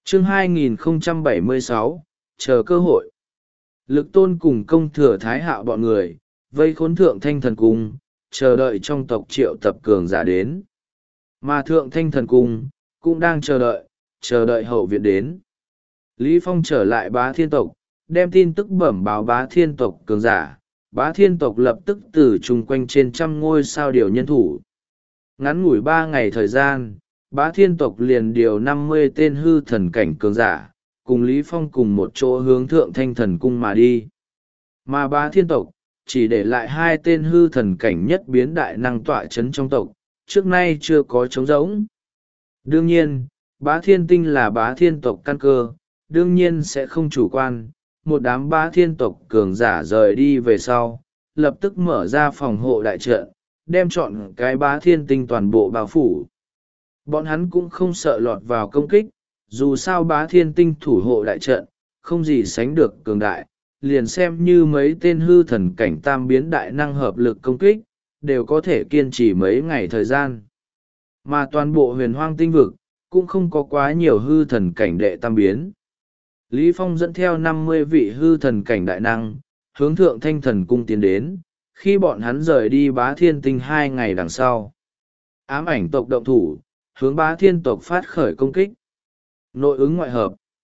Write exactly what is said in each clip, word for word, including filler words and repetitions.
chương hai nghìn không trăm bảy mươi sáu, chờ cơ hội. Lực Tôn cùng công thừa Thái Hạo bọn người vây khốn Thượng Thanh Thần Cung, chờ đợi trong tộc triệu tập cường giả đến. Mà Thượng Thanh Thần Cung cũng đang chờ đợi, chờ đợi hậu viện đến. Lý Phong trở lại Bá Thiên tộc, đem tin tức bẩm báo Bá Thiên tộc cường giả. Bá Thiên tộc lập tức từ chung quanh trên trăm ngôi sao điều nhân thủ. Ngắn ngủi ba ngày thời gian, Bá Thiên tộc liền điều năm mươi tên hư thần cảnh cường giả, cùng Lý Phong cùng một chỗ hướng Thượng Thanh Thần Cung mà đi. Mà Bá Thiên tộc chỉ để lại hai tên hư thần cảnh nhất biến đại năng tọa chấn trong tộc, trước nay chưa có trống rỗng. Đương nhiên, Bá Thiên Tinh là Bá Thiên tộc căn cơ, đương nhiên sẽ không chủ quan. Một đám Bá Thiên tộc cường giả rời đi về sau, lập tức mở ra phòng hộ đại trận, đem chọn cái Bá Thiên Tinh toàn bộ bao phủ. Bọn hắn cũng không sợ lọt vào công kích, dù sao Bá Thiên Tinh thủ hộ đại trận, không gì sánh được cường đại, liền xem như mấy tên hư thần cảnh tam biến đại năng hợp lực công kích, đều có thể kiên trì mấy ngày thời gian. Mà toàn bộ huyền hoang tinh vực, cũng không có quá nhiều hư thần cảnh đệ tam biến. Lý Phong dẫn theo năm mươi vị hư thần cảnh đại năng, hướng Thượng Thanh Thần Cung tiến đến, khi bọn hắn rời đi Bá Thiên Tinh hai ngày đằng sau. Ám ảnh tộc động thủ, hướng Bá Thiên tộc phát khởi công kích. Nội ứng ngoại hợp.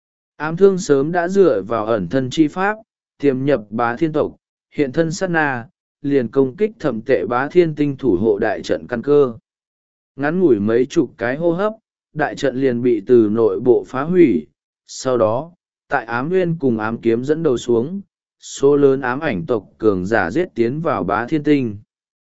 Ám thương sớm đã dựa vào ẩn thân chi pháp, tiềm nhập Bá Thiên tộc, hiện thân sát na, liền công kích thẩm tệ Bá Thiên Tinh thủ hộ đại trận căn cơ. Ngắn ngủi mấy chục cái hô hấp, đại trận liền bị từ nội bộ phá hủy. Sau đó, tại ám nguyên cùng ám kiếm dẫn đầu xuống, số lớn ám ảnh tộc cường giả giết tiến vào Bá Thiên Tinh.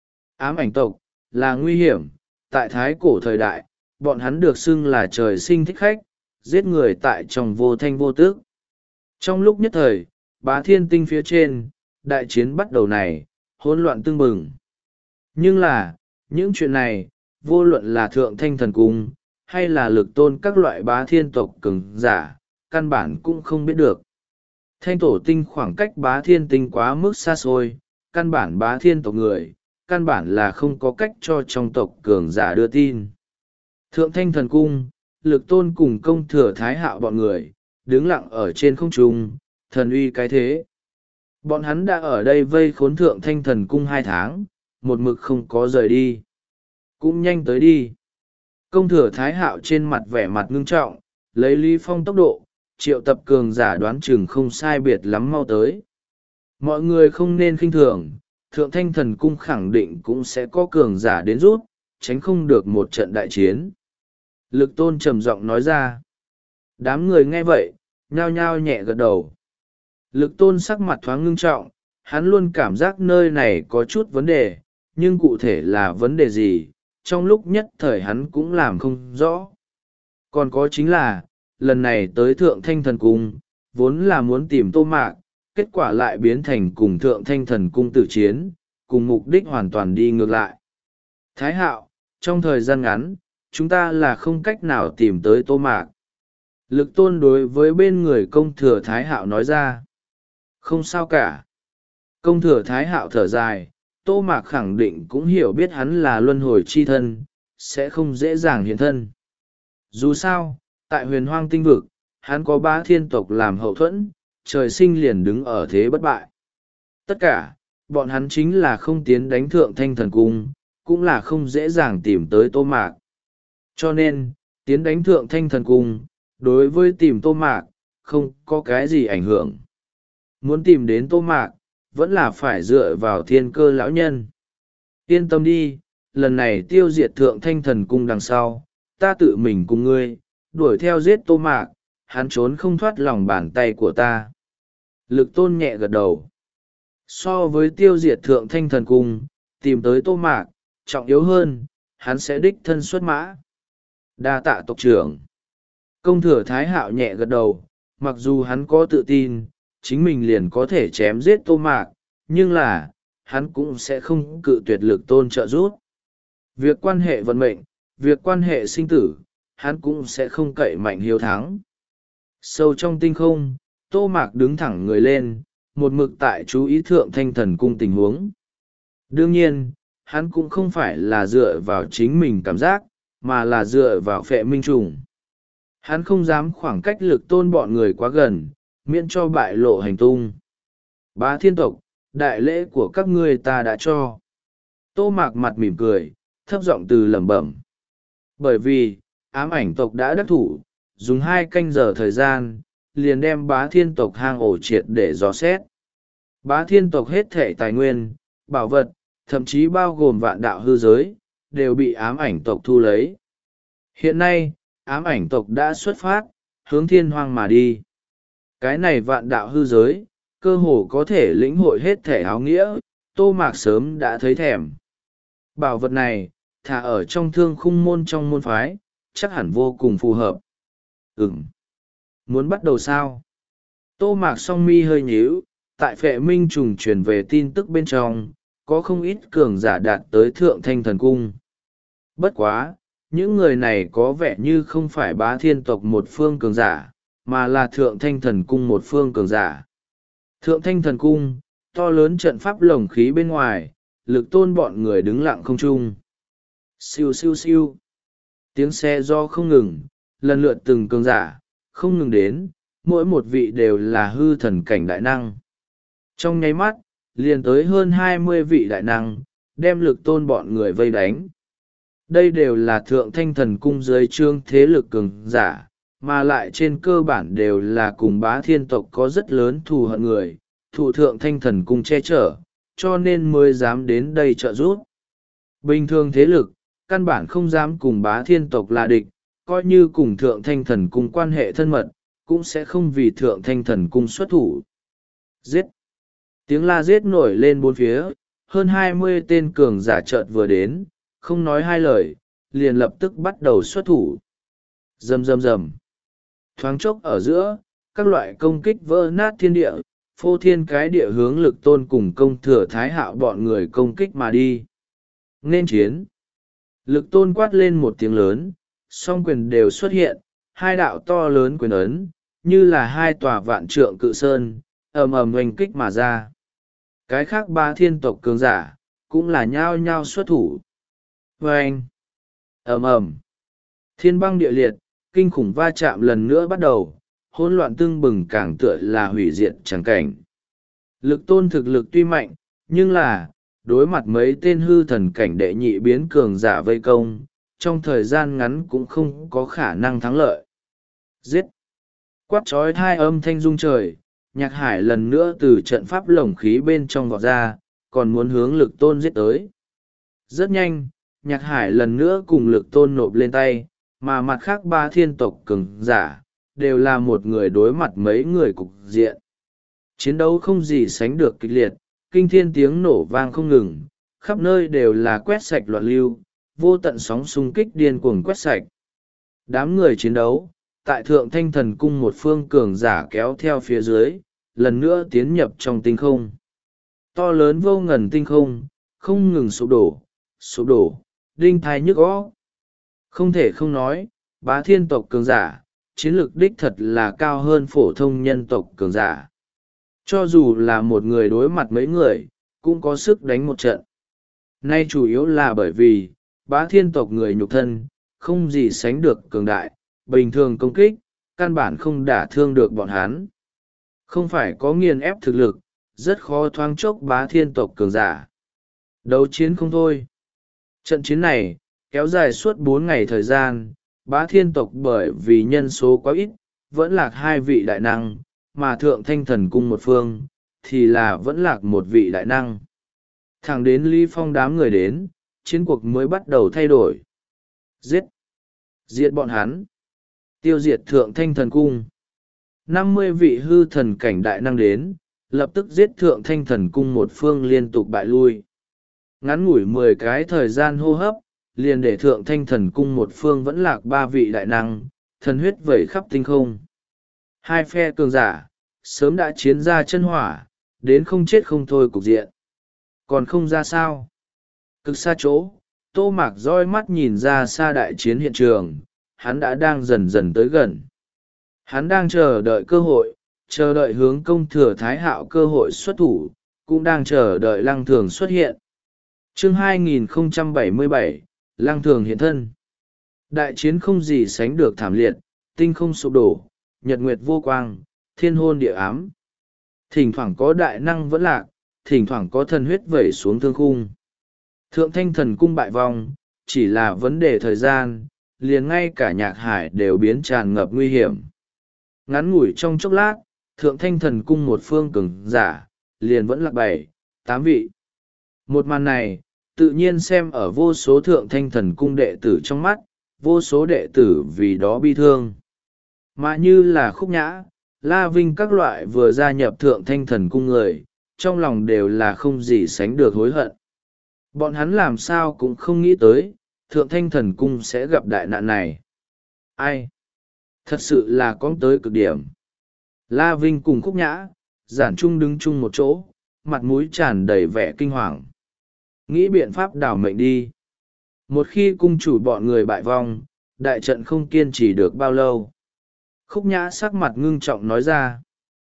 Ám ảnh tộc là nguy hiểm, tại thái cổ thời đại, bọn hắn được xưng là trời sinh thích khách, giết người tại trong vô thanh vô tước. Trong lúc nhất thời, Bá Thiên Tinh phía trên, đại chiến bắt đầu này, hỗn loạn tưng bừng. Nhưng là, những chuyện này, vô luận là Thượng Thanh Thần Cung, hay là Lực Tôn các loại Bá Thiên tộc cường giả, căn bản cũng không biết được. Thanh Tổ Tinh khoảng cách Bá Thiên Tinh quá mức xa xôi, căn bản Bá Thiên tộc người, căn bản là không có cách cho trong tộc cường giả đưa tin. Thượng Thanh Thần Cung, Lực Tôn cùng công thừa Thái Hạo bọn người, đứng lặng ở trên không trung, thần uy cái thế. Bọn hắn đã ở đây vây khốn Thượng Thanh Thần Cung hai tháng, một mực không có rời đi. Cũng nhanh tới đi. Công thừa Thái Hạo trên mặt vẻ mặt ngưng trọng, lấy Lý Phong tốc độ, triệu tập cường giả đoán chừng không sai biệt lắm mau tới. Mọi người không nên khinh thường, Thượng Thanh Thần Cung khẳng định cũng sẽ có cường giả đến rút, tránh không được một trận đại chiến. Lực Tôn trầm giọng nói ra. Đám người nghe vậy, nhao nhao nhẹ gật đầu. Lực Tôn sắc mặt thoáng ngưng trọng, hắn luôn cảm giác nơi này có chút vấn đề, nhưng cụ thể là vấn đề gì, trong lúc nhất thời hắn cũng làm không rõ. Còn có chính là, lần này tới Thượng Thanh Thần Cung, vốn là muốn tìm Tô Mạc, kết quả lại biến thành cùng Thượng Thanh Thần Cung tử chiến, cùng mục đích hoàn toàn đi ngược lại. Thái Hạo, trong thời gian ngắn, chúng ta là không cách nào tìm tới Tô Mạc. Lực Tôn đối với bên người công thừa Thái Hạo nói ra. Không sao cả. Công thừa Thái Hạo thở dài, Tô Mạc khẳng định cũng hiểu biết hắn là luân hồi chi thân, sẽ không dễ dàng hiện thân. Dù sao, tại huyền hoang tinh vực, hắn có Bá Thiên tộc làm hậu thuẫn, trời sinh liền đứng ở thế bất bại. Tất cả, bọn hắn chính là không tiến đánh Thượng Thanh Thần Cung, cũng là không dễ dàng tìm tới Tô Mạc. Cho nên, tiến đánh Thượng Thanh Thần Cung, đối với tìm Tô Mạc, không có cái gì ảnh hưởng. Muốn tìm đến Tô Mạc, vẫn là phải dựa vào thiên cơ lão nhân. Yên tâm đi, lần này tiêu diệt Thượng Thanh Thần Cung đằng sau, ta tự mình cùng ngươi, đuổi theo giết Tô Mạc, hắn trốn không thoát lòng bàn tay của ta. Lực Tôn nhẹ gật đầu. So với tiêu diệt Thượng Thanh Thần Cung, tìm tới Tô Mạc, trọng yếu hơn, hắn sẽ đích thân xuất mã. Đa tạ tộc trưởng. Công thừa Thái Hạo nhẹ gật đầu, mặc dù hắn có tự tin, chính mình liền có thể chém giết Tô Mạc, nhưng là, hắn cũng sẽ không cự tuyệt Lực Tôn trợ giúp. Việc quan hệ vận mệnh, việc quan hệ sinh tử, hắn cũng sẽ không cậy mạnh hiếu thắng. Sâu trong tinh không, Tô Mạc đứng thẳng người lên, một mực tại chú ý Thượng Thanh Thần Cung tình huống. Đương nhiên, hắn cũng không phải là dựa vào chính mình cảm giác, mà là dựa vào phệ minh trùng. Hắn không dám khoảng cách Lực Tôn bọn người quá gần, miễn cho bại lộ hành tung. Bá thiên tộc, đại lễ của các ngươi ta đã cho. Tô Mạc mặt mỉm cười, thấp giọng từ lẩm bẩm. Bởi vì, ám ảnh tộc đã đắc thủ, dùng hai canh giờ thời gian, liền đem bá thiên tộc hang ổ triệt để dò xét. Bá thiên tộc hết thể tài nguyên, bảo vật, thậm chí bao gồm vạn đạo hư giới, đều bị ám ảnh tộc thu lấy. Hiện nay, ám ảnh tộc đã xuất phát, hướng thiên hoang mà đi. Cái này vạn đạo hư giới, cơ hồ có thể lĩnh hội hết thể áo nghĩa, Tô Mạc sớm đã thấy thèm. Bảo vật này, thả ở trong thương khung môn trong môn phái, chắc hẳn vô cùng phù hợp. Ừm. Muốn bắt đầu sao? Tô Mạc song mi hơi nhíu, tại Phệ Minh trùng truyền về tin tức bên trong, có không ít cường giả đạt tới Thượng Thanh Thần Cung. Bất quá, những người này có vẻ như không phải bá thiên tộc một phương cường giả, mà là Thượng Thanh Thần Cung một phương cường giả. Thượng Thanh Thần Cung, to lớn trận pháp lồng khí bên ngoài, Lực Tôn bọn người đứng lặng không trung. Siêu siêu siêu. Tiếng xe do không ngừng, lần lượt từng cường giả, không ngừng đến, mỗi một vị đều là hư thần cảnh đại năng. Trong nháy mắt, liền tới hơn hai mươi vị đại năng, đem Lực Tôn bọn người vây đánh. Đây đều là Thượng Thanh Thần Cung dưới trương thế lực cường giả, mà lại trên cơ bản đều là cùng bá thiên tộc có rất lớn thù hận người, thụ Thượng Thanh Thần Cung che chở, cho nên mới dám đến đây trợ giúp. Bình thường thế lực, căn bản không dám cùng bá thiên tộc là địch, coi như cùng Thượng Thanh Thần Cung quan hệ thân mật, cũng sẽ không vì Thượng Thanh Thần Cung xuất thủ. Giết! Tiếng la giết nổi lên bốn phía, hơn hai mươi tên cường giả chợt vừa đến, không nói hai lời, liền lập tức bắt đầu xuất thủ. Rầm rầm rầm. Thoáng chốc ở giữa, các loại công kích vỡ nát thiên địa, phô thiên cái địa hướng Lực Tôn cùng công thừa Thái Hạo bọn người công kích mà đi. Nên chiến. Lực Tôn quát lên một tiếng lớn, song quyền đều xuất hiện, hai đạo to lớn quyền ấn, như là hai tòa vạn trượng cự sơn, ầm ầm oanh kích mà ra. Cái khác ba thiên tộc cường giả, cũng là nhao nhao xuất thủ. Vâng! ầm ầm, thiên băng địa liệt, kinh khủng va chạm lần nữa bắt đầu, hỗn loạn tưng bừng càng tựa là hủy diệt trắng cảnh. Lực Tôn thực lực tuy mạnh, nhưng là, đối mặt mấy tên hư thần cảnh đệ nhị biến cường giả vây công, trong thời gian ngắn cũng không có khả năng thắng lợi. Giết! Quát trói thai âm thanh rung trời, Nhạc Hải lần nữa từ trận pháp lồng khí bên trong vọt ra, còn muốn hướng Lực Tôn giết tới. Rất nhanh, Nhạc Hải lần nữa cùng Lực Tôn nộp lên tay, mà mặt khác ba thiên tộc cường giả, đều là một người đối mặt mấy người cục diện. Chiến đấu không gì sánh được kịch liệt, kinh thiên tiếng nổ vang không ngừng, khắp nơi đều là quét sạch loạn lưu, vô tận sóng xung kích điên cuồng quét sạch. Đám người chiến đấu, tại Thượng Thanh Thần Cung một phương cường giả kéo theo phía dưới, lần nữa tiến nhập trong tinh không. To lớn vô ngần tinh không, không ngừng sụp đổ, sụp đổ, đinh thai nhức óc. Không thể không nói, bá thiên tộc cường giả, chiến lược đích thật là cao hơn phổ thông nhân tộc cường giả. Cho dù là một người đối mặt mấy người, cũng có sức đánh một trận. Nay chủ yếu là bởi vì, bá thiên tộc người nhục thân, không gì sánh được cường đại, bình thường công kích, căn bản không đả thương được bọn hắn. Không phải có nghiền ép thực lực, rất khó thoáng chốc bá thiên tộc cường giả. Đấu chiến không thôi. Trận chiến này, kéo dài suốt bốn ngày thời gian, bá thiên tộc bởi vì nhân số quá ít, vẫn lạc hai vị đại năng, mà Thượng Thanh Thần Cung một phương, thì là vẫn lạc một vị đại năng. Thẳng đến Lý Phong đám người đến, chiến cuộc mới bắt đầu thay đổi. Giết! Diệt bọn hắn! Tiêu diệt Thượng Thanh Thần Cung. năm mươi vị hư thần cảnh đại năng đến, lập tức giết Thượng Thanh Thần Cung một phương liên tục bại lui. Ngắn ngủi mười cái thời gian hô hấp, liền để Thượng Thanh Thần Cung một phương vẫn lạc ba vị đại năng, thần huyết vẩy khắp tinh không. Hai phe cường giả, sớm đã chiến ra chân hỏa, đến không chết không thôi cục diện. Còn không ra sao? Cực xa chỗ, Tô Mạc roi mắt nhìn ra xa đại chiến hiện trường, hắn đã đang dần dần tới gần. Hắn đang chờ đợi cơ hội, chờ đợi hướng công thừa Thái Hạo cơ hội xuất thủ, cũng đang chờ đợi Lăng Thường xuất hiện. Chương hai nghìn không trăm bảy mươi bảy, Lăng Thường hiện thân. Đại chiến không gì sánh được thảm liệt, tinh không sụp đổ, nhật nguyệt vô quang, thiên hôn địa ám. Thỉnh thoảng có đại năng vẫn lạc, thỉnh thoảng có thần huyết vẩy xuống thương khung. Thượng thanh thần cung bại vong, chỉ là vấn đề thời gian, liền ngay cả nhạc hải đều biến tràn ngập nguy hiểm. Ngắn ngủi trong chốc lát, thượng thanh thần cung một phương cường giả, liền vẫn lạc bảy, tám vị. Một màn này, tự nhiên xem ở vô số thượng thanh thần cung đệ tử trong mắt, vô số đệ tử vì đó bi thương. Mà như là Khúc Nhã, La Vinh các loại vừa gia nhập thượng thanh thần cung người, trong lòng đều là không gì sánh được hối hận. Bọn hắn làm sao cũng không nghĩ tới, thượng thanh thần cung sẽ gặp đại nạn này. Ai? Thật sự là có tới cực điểm. La Vinh cùng Khúc Nhã, Giản Trung đứng chung một chỗ, mặt mũi tràn đầy vẻ kinh hoàng. Nghĩ biện pháp đảo mệnh đi. Một khi cung chủ bọn người bại vong, đại trận không kiên trì được bao lâu. Khúc Nhã sắc mặt ngưng trọng nói ra.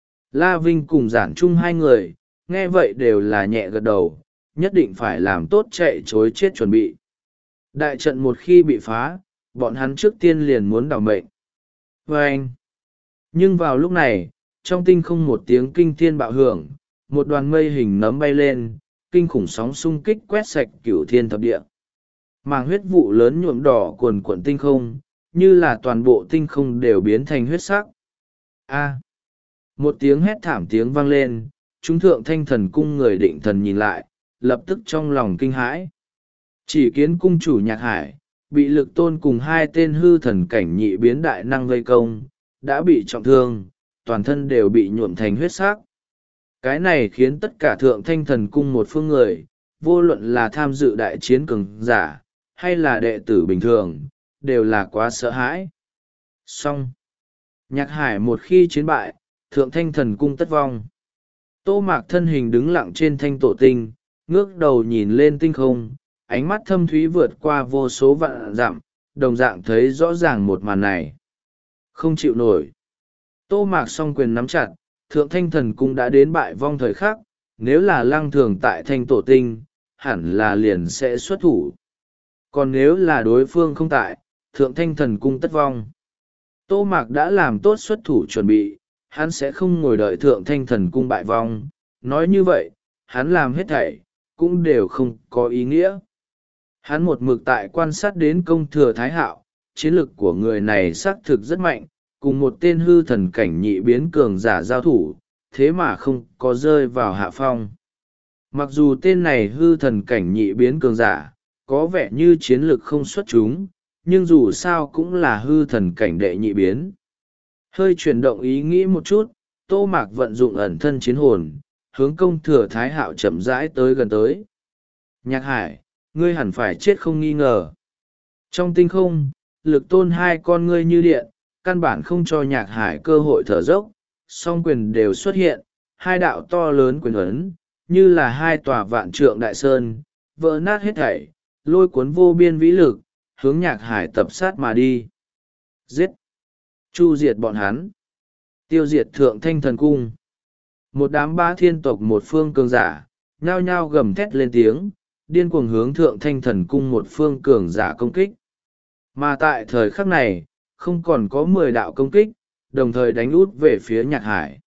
La Vinh cùng Giản Trung hai người, nghe vậy đều là nhẹ gật đầu, nhất định phải làm tốt chạy chối chết chuẩn bị. Đại trận một khi bị phá, bọn hắn trước tiên liền muốn đảo mệnh. Và anh. Nhưng vào lúc này, trong tinh không một tiếng kinh thiên bạo hưởng, một đoàn mây hình nấm bay lên, kinh khủng sóng xung kích quét sạch cửu thiên thập địa. Màng huyết vụ lớn nhuộm đỏ cuồn cuộn tinh không, như là toàn bộ tinh không đều biến thành huyết sắc. A. Một tiếng hét thảm tiếng vang lên, chúng thượng thanh thần cung người định thần nhìn lại, lập tức trong lòng kinh hãi. Chỉ kiến cung chủ Nhạc Hải, bị Lực Tôn cùng hai tên hư thần cảnh nhị biến đại năng vây công, đã bị trọng thương, toàn thân đều bị nhuộm thành huyết sắc. Cái này khiến tất cả thượng thanh thần cung một phương người, vô luận là tham dự đại chiến cường giả, hay là đệ tử bình thường, đều là quá sợ hãi. Xong. Nhạc Hải một khi chiến bại, thượng thanh thần cung tất vong. Tô Mạc thân hình đứng lặng trên thanh tổ tinh, ngước đầu nhìn lên tinh không, ánh mắt thâm thúy vượt qua vô số vạn dặm, đồng dạng thấy rõ ràng một màn này. Không chịu nổi. Tô Mạc song quyền nắm chặt, thượng thanh thần cung đã đến bại vong thời khắc, nếu là lăng thường tại thanh tổ tinh, hẳn là liền sẽ xuất thủ. Còn nếu là đối phương không tại, thượng thanh thần cung tất vong. Tô Mạc đã làm tốt xuất thủ chuẩn bị, hắn sẽ không ngồi đợi thượng thanh thần cung bại vong. Nói như vậy, hắn làm hết thảy, cũng đều không có ý nghĩa. Hắn một mực tại quan sát đến công thừa Thái Hạo, chiến lực của người này xác thực rất mạnh, cùng một tên hư thần cảnh nhị biến cường giả giao thủ, thế mà không có rơi vào hạ phong. Mặc dù tên này hư thần cảnh nhị biến cường giả, có vẻ như chiến lực không xuất chúng, nhưng dù sao cũng là hư thần cảnh đệ nhị biến. Hơi chuyển động ý nghĩ một chút, Tô Mạc vận dụng ẩn thân chiến hồn, hướng công thừa Thái Hạo chậm rãi tới gần tới. Nhạc Hải, ngươi hẳn phải chết không nghi ngờ. Trong tinh không, Lực Tôn hai con ngươi như điện, căn bản không cho Nhạc Hải cơ hội thở dốc, song quyền đều xuất hiện, hai đạo to lớn quyền ấn, như là hai tòa vạn trượng đại sơn, vỡ nát hết thảy, lôi cuốn vô biên vĩ lực, hướng Nhạc Hải tập sát mà đi. Giết! Chu diệt bọn hắn! Tiêu diệt thượng thanh thần cung! Một đám ba thiên tộc một phương cường giả, nhao nhao gầm thét lên tiếng, điên cuồng hướng thượng thanh thần cung một phương cường giả công kích. Mà tại thời khắc này, không còn có mười đạo công kích, đồng thời đánh út về phía Nhạc Hải.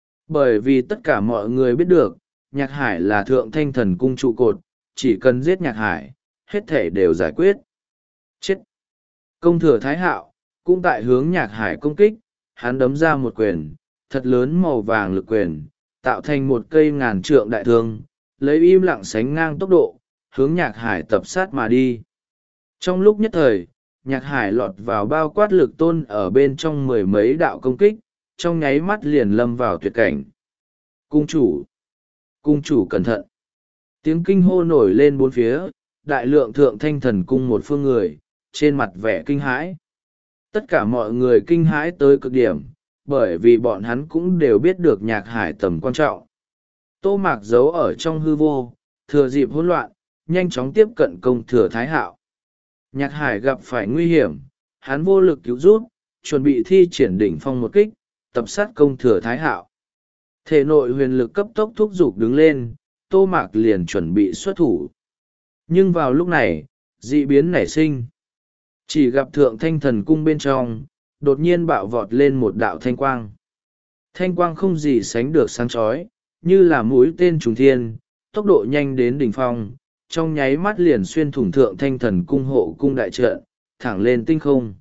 Bởi vì tất cả mọi người biết được, Nhạc Hải là thượng thanh thần cung trụ cột, chỉ cần giết Nhạc Hải, hết thể đều giải quyết. Chết! Công thừa Thái Hạo, cũng tại hướng Nhạc Hải công kích, hắn đấm ra một quyền, thật lớn màu vàng lực quyền, tạo thành một cây ngàn trượng đại thương, lấy im lặng sánh ngang tốc độ, hướng Nhạc Hải tập sát mà đi. Trong lúc nhất thời, Nhạc Hải lọt vào bao quát Lực Tôn ở bên trong mười mấy đạo công kích, trong nháy mắt liền lâm vào tuyệt cảnh. Cung chủ! Cung chủ cẩn thận! Tiếng kinh hô nổi lên bốn phía, đại lượng thượng thanh thần cung một phương người, trên mặt vẻ kinh hãi. Tất cả mọi người kinh hãi tới cực điểm, bởi vì bọn hắn cũng đều biết được Nhạc Hải tầm quan trọng. Tô Mạc giấu ở trong hư vô, thừa dịp hỗn loạn, nhanh chóng tiếp cận công thừa Thái Hạo. Nhạc Hải gặp phải nguy hiểm, hắn vô lực cứu giúp, chuẩn bị thi triển đỉnh phong một kích, tập sát công thừa Thái Hạo. Thể nội huyền lực cấp tốc thúc giục đứng lên, Tô Mạc liền chuẩn bị xuất thủ. Nhưng vào lúc này, dị biến nảy sinh. Chỉ gặp thượng thanh thần cung bên trong, đột nhiên bạo vọt lên một đạo thanh quang. Thanh quang không gì sánh được sáng chói, như là mũi tên trùng thiên, tốc độ nhanh đến đỉnh phong, trong nháy mắt liền xuyên thủng thượng thanh thần cung hộ cung đại trận, thẳng lên tinh không.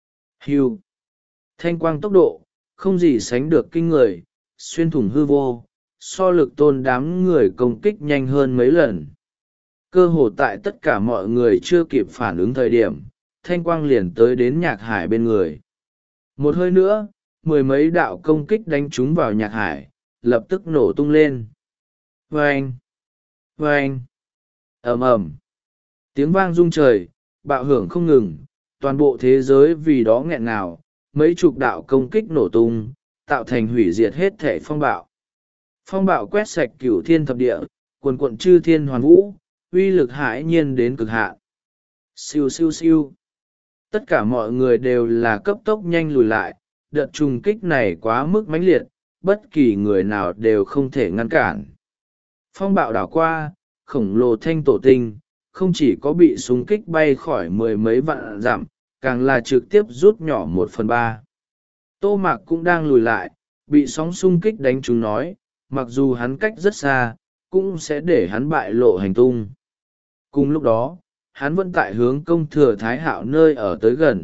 Hưu! Thanh quang tốc độ, không gì sánh được kinh người, xuyên thủng hư vô, so lực tôn đám người công kích nhanh hơn mấy lần. Cơ hồ tại tất cả mọi người chưa kịp phản ứng thời điểm, thanh quang liền tới đến nhạc hải bên người. Một hơi nữa, mười mấy đạo công kích đánh trúng vào nhạc hải, lập tức nổ tung lên. Vâng! Vâng! Ầm ầm! Tiếng vang rung trời, bạo hưởng không ngừng, toàn bộ thế giới vì đó nghẹn ngào, mấy chục đạo công kích nổ tung, tạo thành hủy diệt hết thể phong bạo. Phong bạo quét sạch cửu thiên thập địa, quần quận chư thiên hoàn vũ, uy lực hãi nhiên đến cực hạn. Siêu siêu siêu. Tất cả mọi người đều là cấp tốc nhanh lùi lại, đợt trùng kích này quá mức mãnh liệt, bất kỳ người nào đều không thể ngăn cản. Phong bạo đảo qua, khổng lồ thanh tổ tinh, không chỉ có bị súng kích bay khỏi mười mấy vạn dặm, càng là trực tiếp rút nhỏ một phần ba. Tô Mạc cũng đang lùi lại, bị sóng xung kích đánh trúng nói, mặc dù hắn cách rất xa, cũng sẽ để hắn bại lộ hành tung. Cùng lúc đó, hắn vẫn tại hướng công thừa Thái Hạo nơi ở tới gần.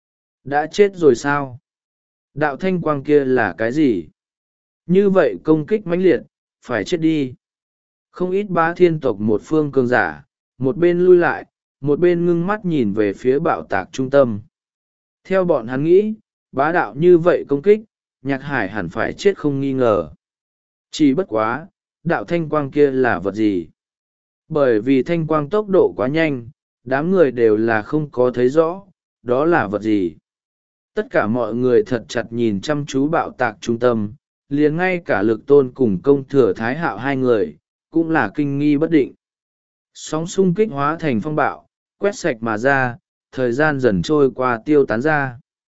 Đã chết rồi sao? Đạo thanh quang kia là cái gì? Như vậy công kích mãnh liệt, phải chết đi. Không ít bá thiên tộc một phương cường giả, một bên lui lại, một bên ngưng mắt nhìn về phía bạo tạc trung tâm. Theo bọn hắn nghĩ, bá đạo như vậy công kích, nhạc hải hẳn phải chết không nghi ngờ. Chỉ bất quá, đạo thanh quang kia là vật gì? Bởi vì thanh quang tốc độ quá nhanh, đám người đều là không có thấy rõ, đó là vật gì. Tất cả mọi người thật chặt nhìn chăm chú bạo tạc trung tâm, liền ngay cả lực tôn cùng công thừa Thái Hạo hai người, cũng là kinh nghi bất định. Sóng xung kích hóa thành phong bạo, quét sạch mà ra, thời gian dần trôi qua tiêu tán ra.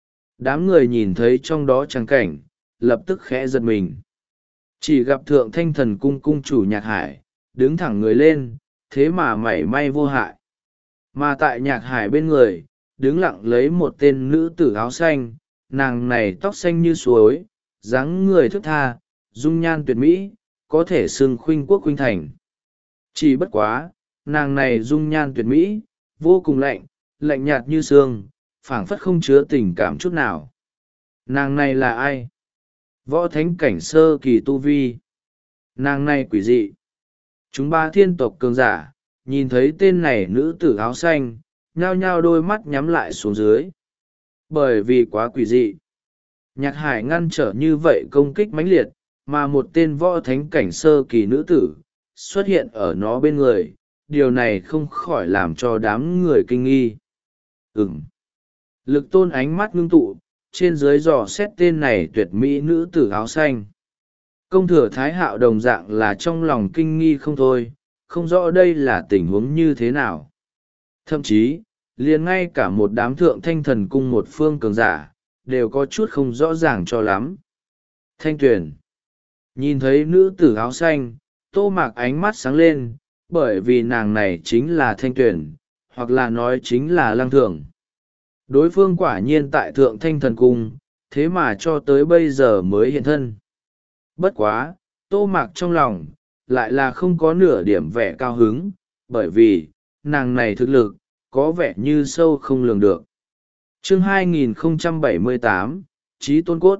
Đám người nhìn thấy trong đó trắng cảnh, lập tức khẽ giật mình. Chỉ gặp thượng thanh thần cung cung chủ nhạc hải, đứng thẳng người lên, thế mà mảy may vô hại. Mà tại nhạc hải bên người, đứng lặng lấy một tên nữ tử áo xanh, nàng này tóc xanh như suối, dáng người thức tha, dung nhan tuyệt mỹ, có thể xưng khuynh quốc khuynh thành. Chỉ bất quá, nàng này dung nhan tuyệt mỹ, vô cùng lạnh, lạnh nhạt như sương, phảng phất không chứa tình cảm chút nào. Nàng này là ai? Võ thánh cảnh sơ kỳ tu vi. Nàng này quỷ dị. Chúng ba thiên tộc cường giả, nhìn thấy tên này nữ tử áo xanh, nhao nhao đôi mắt nhắm lại xuống dưới. Bởi vì quá quỷ dị. Nhạc hải ngăn trở như vậy công kích mãnh liệt, mà một tên võ thánh cảnh sơ kỳ nữ tử, xuất hiện ở nó bên người, điều này không khỏi làm cho đám người kinh nghi. Ừm. Lực tôn ánh mắt ngưng tụ, trên dưới dò xét tên này tuyệt mỹ nữ tử áo xanh. Công thừa Thái Hạo đồng dạng là trong lòng kinh nghi không thôi, không rõ đây là tình huống như thế nào. Thậm chí, liền ngay cả một đám thượng thanh thần cung một phương cường giả, đều có chút không rõ ràng cho lắm. Thanh Tuyền. Nhìn thấy nữ tử áo xanh, Tô Mạc ánh mắt sáng lên, bởi vì nàng này chính là Thanh Tuyền, hoặc là nói chính là Lăng Thường. Đối phương quả nhiên tại thượng thanh thần cung, thế mà cho tới bây giờ mới hiện thân. Bất quá, Tô Mạc trong lòng, lại là không có nửa điểm vẻ cao hứng, bởi vì, nàng này thực lực, có vẻ như sâu không lường được. Chương hai nghìn không trăm bảy mươi tám, Chí Tôn Cốt.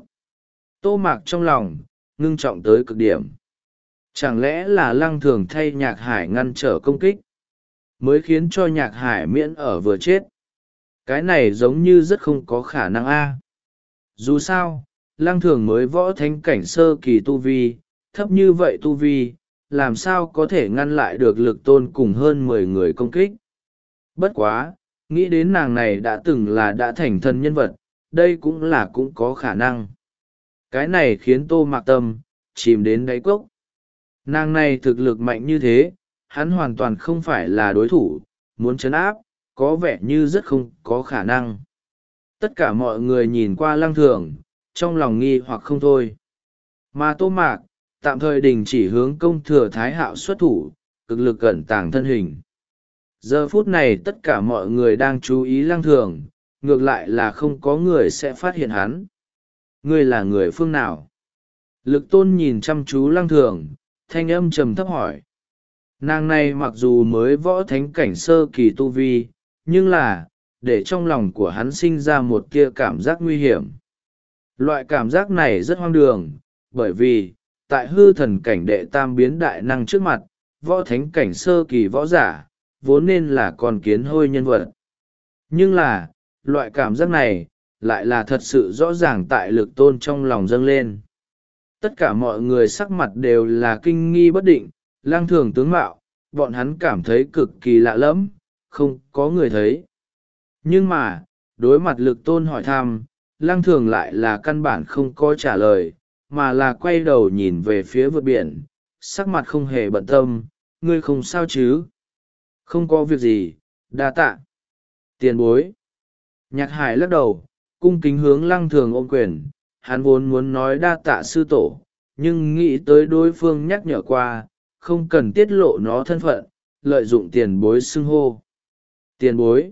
Tô Mạc trong lòng, ngưng trọng tới cực điểm. Chẳng lẽ là Lăng Thường thay Nhạc Hải ngăn trở công kích, mới khiến cho Nhạc Hải miễn ở vừa chết? Cái này giống như rất không có khả năng a. Dù sao, Lăng Thường mới võ thánh cảnh sơ kỳ tu vi, thấp như vậy tu vi, làm sao có thể ngăn lại được lực tôn cùng hơn mười người công kích. Bất quá, nghĩ đến nàng này đã từng là đã thành thân nhân vật, đây cũng là cũng có khả năng. Cái này khiến Tô Mạc tâm, chìm đến đáy cốc. Nàng này thực lực mạnh như thế, hắn hoàn toàn không phải là đối thủ, muốn trấn áp, có vẻ như rất không có khả năng. Tất cả mọi người nhìn qua Lăng Thường, trong lòng nghi hoặc không thôi. Mà Tô Mạc, tạm thời đình chỉ hướng công thừa Thái Hạo xuất thủ, cực lực cẩn tàng thân hình. Giờ phút này tất cả mọi người đang chú ý Lăng Thường, ngược lại là không có người sẽ phát hiện hắn. Ngươi là người phương nào? Lực tôn nhìn chăm chú lăng thường, thanh âm trầm thấp hỏi. Nàng này mặc dù mới võ thánh cảnh sơ kỳ tu vi, nhưng là, để trong lòng của hắn sinh ra một tia cảm giác nguy hiểm. Loại cảm giác này rất hoang đường, bởi vì, tại hư thần cảnh đệ tam biến đại năng trước mặt, võ thánh cảnh sơ kỳ võ giả, vốn nên là con kiến hôi nhân vật. Nhưng là, loại cảm giác này, lại là thật sự rõ ràng tại lực tôn trong lòng dâng lên. Tất cả mọi người sắc mặt đều là kinh nghi bất định, lang thường tướng mạo, bọn hắn cảm thấy cực kỳ lạ lẫm, không có người thấy. Nhưng mà, đối mặt lực tôn hỏi thăm, lang thường lại là căn bản không có trả lời, mà là quay đầu nhìn về phía vượt biển, sắc mặt không hề bận tâm, ngươi không sao chứ? Không có việc gì, đa tạ. Tiền bối. Nhạc hải lắc đầu, cung kính hướng lăng thường ôm quyền, hắn vốn muốn nói đa tạ sư tổ, nhưng nghĩ tới đối phương nhắc nhở qua, không cần tiết lộ nó thân phận, lợi dụng tiền bối xưng hô. Tiền bối.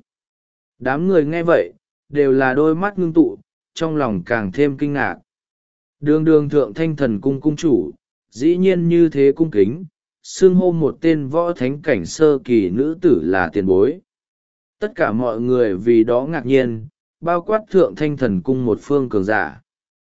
Đám người nghe vậy, đều là đôi mắt ngưng tụ, trong lòng càng thêm kinh ngạc. Đường đường thượng thanh thần cung cung chủ, dĩ nhiên như thế cung kính, xưng hô một tên võ thánh cảnh sơ kỳ nữ tử là tiền bối. Tất cả mọi người vì đó ngạc nhiên, bao quát thượng thanh thần cung một phương cường giả.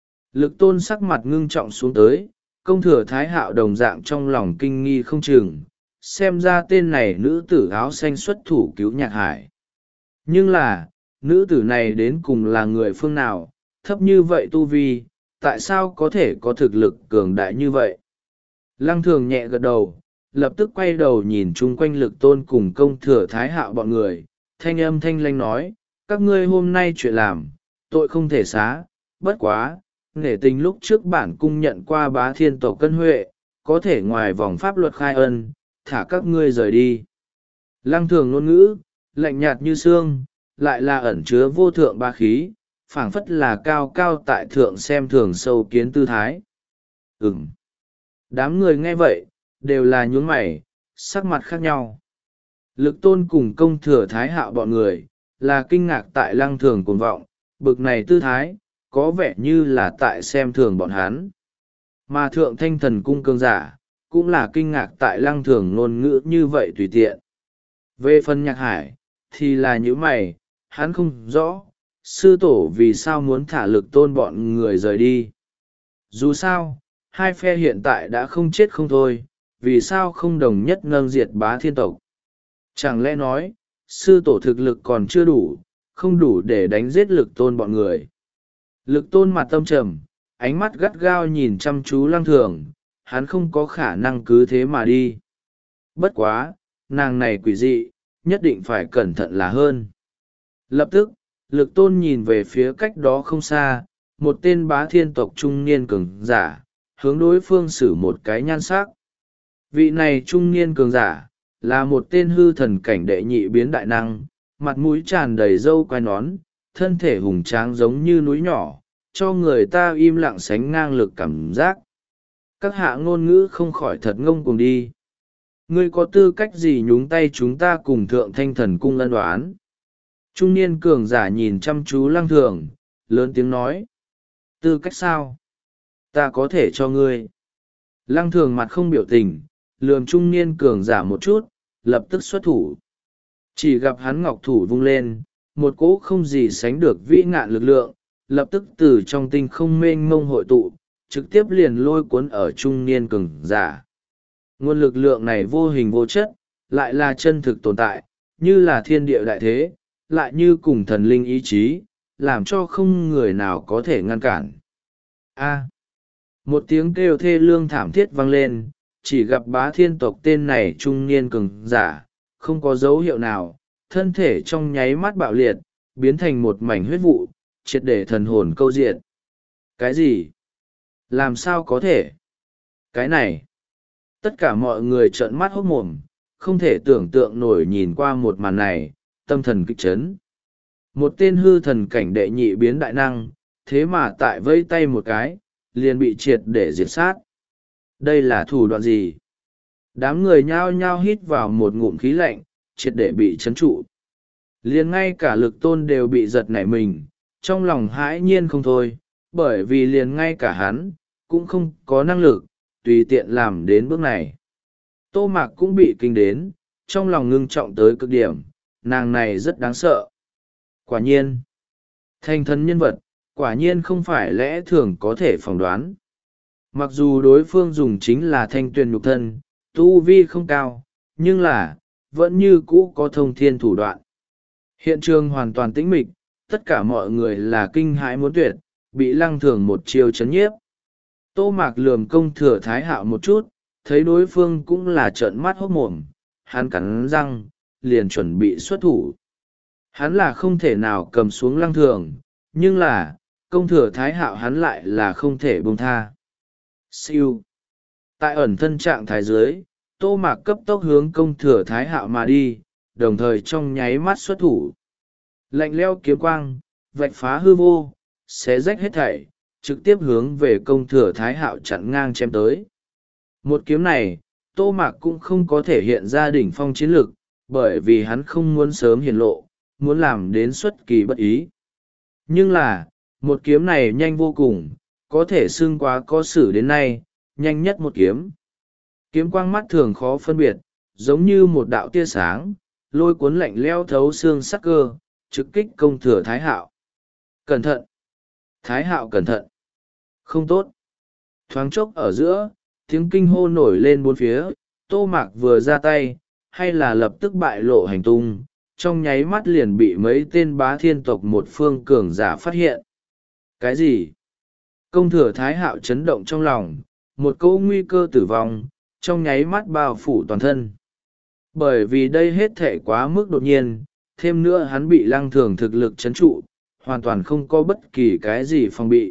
Lực tôn sắc mặt ngưng trọng xuống tới, công thừa thái hạo đồng dạng trong lòng kinh nghi không chừng, xem ra tên này nữ tử áo xanh xuất thủ cứu nhạc hải. Nhưng là, nữ tử này đến cùng là người phương nào, thấp như vậy tu vi, tại sao có thể có thực lực cường đại như vậy? Lăng thường nhẹ gật đầu, lập tức quay đầu nhìn chung quanh lực tôn cùng công thừa thái hạo bọn người, thanh âm thanh lanh nói, các ngươi hôm nay chuyện làm, tội không thể xá, bất quá, nể tình lúc trước bản cung nhận qua bá thiên tổ cân huệ, có thể ngoài vòng pháp luật khai ân, thả các ngươi rời đi. Lăng thường ngôn ngữ, lạnh nhạt như xương, lại là ẩn chứa vô thượng ba khí, phảng phất là cao cao tại thượng xem thường sâu kiến tư thái. Ừm. Đám người nghe vậy, đều là nhún mày, sắc mặt khác nhau. Lực tôn cùng công thừa thái hạo bọn người, là kinh ngạc tại lăng thường cuồng vọng, bực này tư thái, có vẻ như là tại xem thường bọn hắn. Mà thượng thanh thần cung cường giả, cũng là kinh ngạc tại lăng thường ngôn ngữ như vậy tùy tiện. Về phần nhạc hải, thì là những mày, hắn không rõ, sư tổ vì sao muốn thả lực tôn bọn người rời đi. Dù sao, hai phe hiện tại đã không chết không thôi, vì sao không đồng nhất nâng diệt bá thiên tộc. Chẳng lẽ nói, sư tổ thực lực còn chưa đủ, không đủ để đánh giết lực tôn bọn người. Lực tôn mặt tâm trầm, ánh mắt gắt gao nhìn chăm chú lăng thường, hắn không có khả năng cứ thế mà đi. Bất quá, nàng này quỷ dị, nhất định phải cẩn thận là hơn. Lập tức, lực tôn nhìn về phía cách đó không xa, một tên bá thiên tộc trung niên cường giả, hướng đối phương xử một cái nhan sắc. Vị này trung niên cường giả, là một tên hư thần cảnh đệ nhị biến đại năng, mặt mũi tràn đầy râu quai nón, thân thể hùng tráng giống như núi nhỏ, cho người ta im lặng sánh ngang lực cảm giác. Các hạ ngôn ngữ không khỏi thật ngông cuồng đi. Ngươi có tư cách gì nhúng tay chúng ta cùng thượng thanh thần cung ân đoán? Trung niên cường giả nhìn chăm chú lăng thường, lớn tiếng nói. Tư cách sao? Ta có thể cho ngươi. Lăng thường mặt không biểu tình, lườm trung niên cường giả một chút, lập tức xuất thủ. Chỉ gặp hắn ngọc thủ vung lên, một cỗ không gì sánh được vĩ ngạn lực lượng, lập tức từ trong tinh không mênh mông hội tụ, trực tiếp liền lôi cuốn ở trung niên cường giả. Nguồn lực lượng này vô hình vô chất, lại là chân thực tồn tại, như là thiên địa đại thế, lại như cùng thần linh ý chí, làm cho không người nào có thể ngăn cản. A. Một tiếng kêu thê lương thảm thiết vang lên, chỉ gặp bá thiên tộc tên này trung niên cường giả, không có dấu hiệu nào, thân thể trong nháy mắt bạo liệt, biến thành một mảnh huyết vụ, triệt để thần hồn câu diệt. Cái gì? Làm sao có thể? Cái này? Tất cả mọi người trợn mắt hốt mồm, không thể tưởng tượng nổi nhìn qua một màn này, tâm thần kích chấn. Một tên hư thần cảnh đệ nhị biến đại năng, thế mà tại vây tay một cái, liền bị triệt để diệt sát. Đây là thủ đoạn gì? Đám người nhao nhao hít vào một ngụm khí lạnh, triệt để bị chấn trụ. Liền ngay cả lực tôn đều bị giật nảy mình, trong lòng hãi nhiên không thôi, bởi vì liền ngay cả hắn, cũng không có năng lực, tùy tiện làm đến bước này. Tô Mạc cũng bị kinh đến, trong lòng ngưng trọng tới cực điểm, nàng này rất đáng sợ. Quả nhiên, thành thần nhân vật, quả nhiên không phải lẽ thường có thể phỏng đoán. Mặc dù đối phương dùng chính là thanh tuyền nhục thân, tu vi không cao, nhưng là, vẫn như cũ có thông thiên thủ đoạn. Hiện trường hoàn toàn tĩnh mịch, tất cả mọi người là kinh hãi muốn tuyệt, bị lăng thường một chiêu chấn nhiếp. Tô Mạc lườm công thừa thái hạo một chút, thấy đối phương cũng là trợn mắt hốt mồm, hắn cắn răng, liền chuẩn bị xuất thủ. Hắn là không thể nào cầm xuống lăng thường, nhưng là, công thừa thái hạo hắn lại là không thể buông tha. Siêu. Tại ẩn thân trạng thái dưới, Tô Mạc cấp tốc hướng công thừa thái hạo mà đi, đồng thời trong nháy mắt xuất thủ. Lạnh leo kiếm quang, vạch phá hư vô, xé rách hết thảy, trực tiếp hướng về công thừa thái hạo chặn ngang chém tới. Một kiếm này, Tô Mạc cũng không có thể hiện ra đỉnh phong chiến lực, bởi vì hắn không muốn sớm hiển lộ, muốn làm đến xuất kỳ bất ý. Nhưng là, một kiếm này nhanh vô cùng, có thể xưng quá có sử đến nay, nhanh nhất một kiếm. Kiếm quang mắt thường khó phân biệt, giống như một đạo tia sáng, lôi cuốn lạnh leo thấu xương sắc cơ, trực kích công thừa thái hạo. Cẩn thận! Thái hạo cẩn thận! Không tốt! Thoáng chốc ở giữa, tiếng kinh hô nổi lên bốn phía, Tô Mạc vừa ra tay, hay là lập tức bại lộ hành tung, trong nháy mắt liền bị mấy tên bá thiên tộc một phương cường giả phát hiện. Cái gì? Công thừa thái hạo chấn động trong lòng, một câu nguy cơ tử vong, trong nháy mắt bao phủ toàn thân. Bởi vì đây hết thể quá mức đột nhiên, thêm nữa hắn bị lăng thường thực lực chấn trụ, hoàn toàn không có bất kỳ cái gì phòng bị.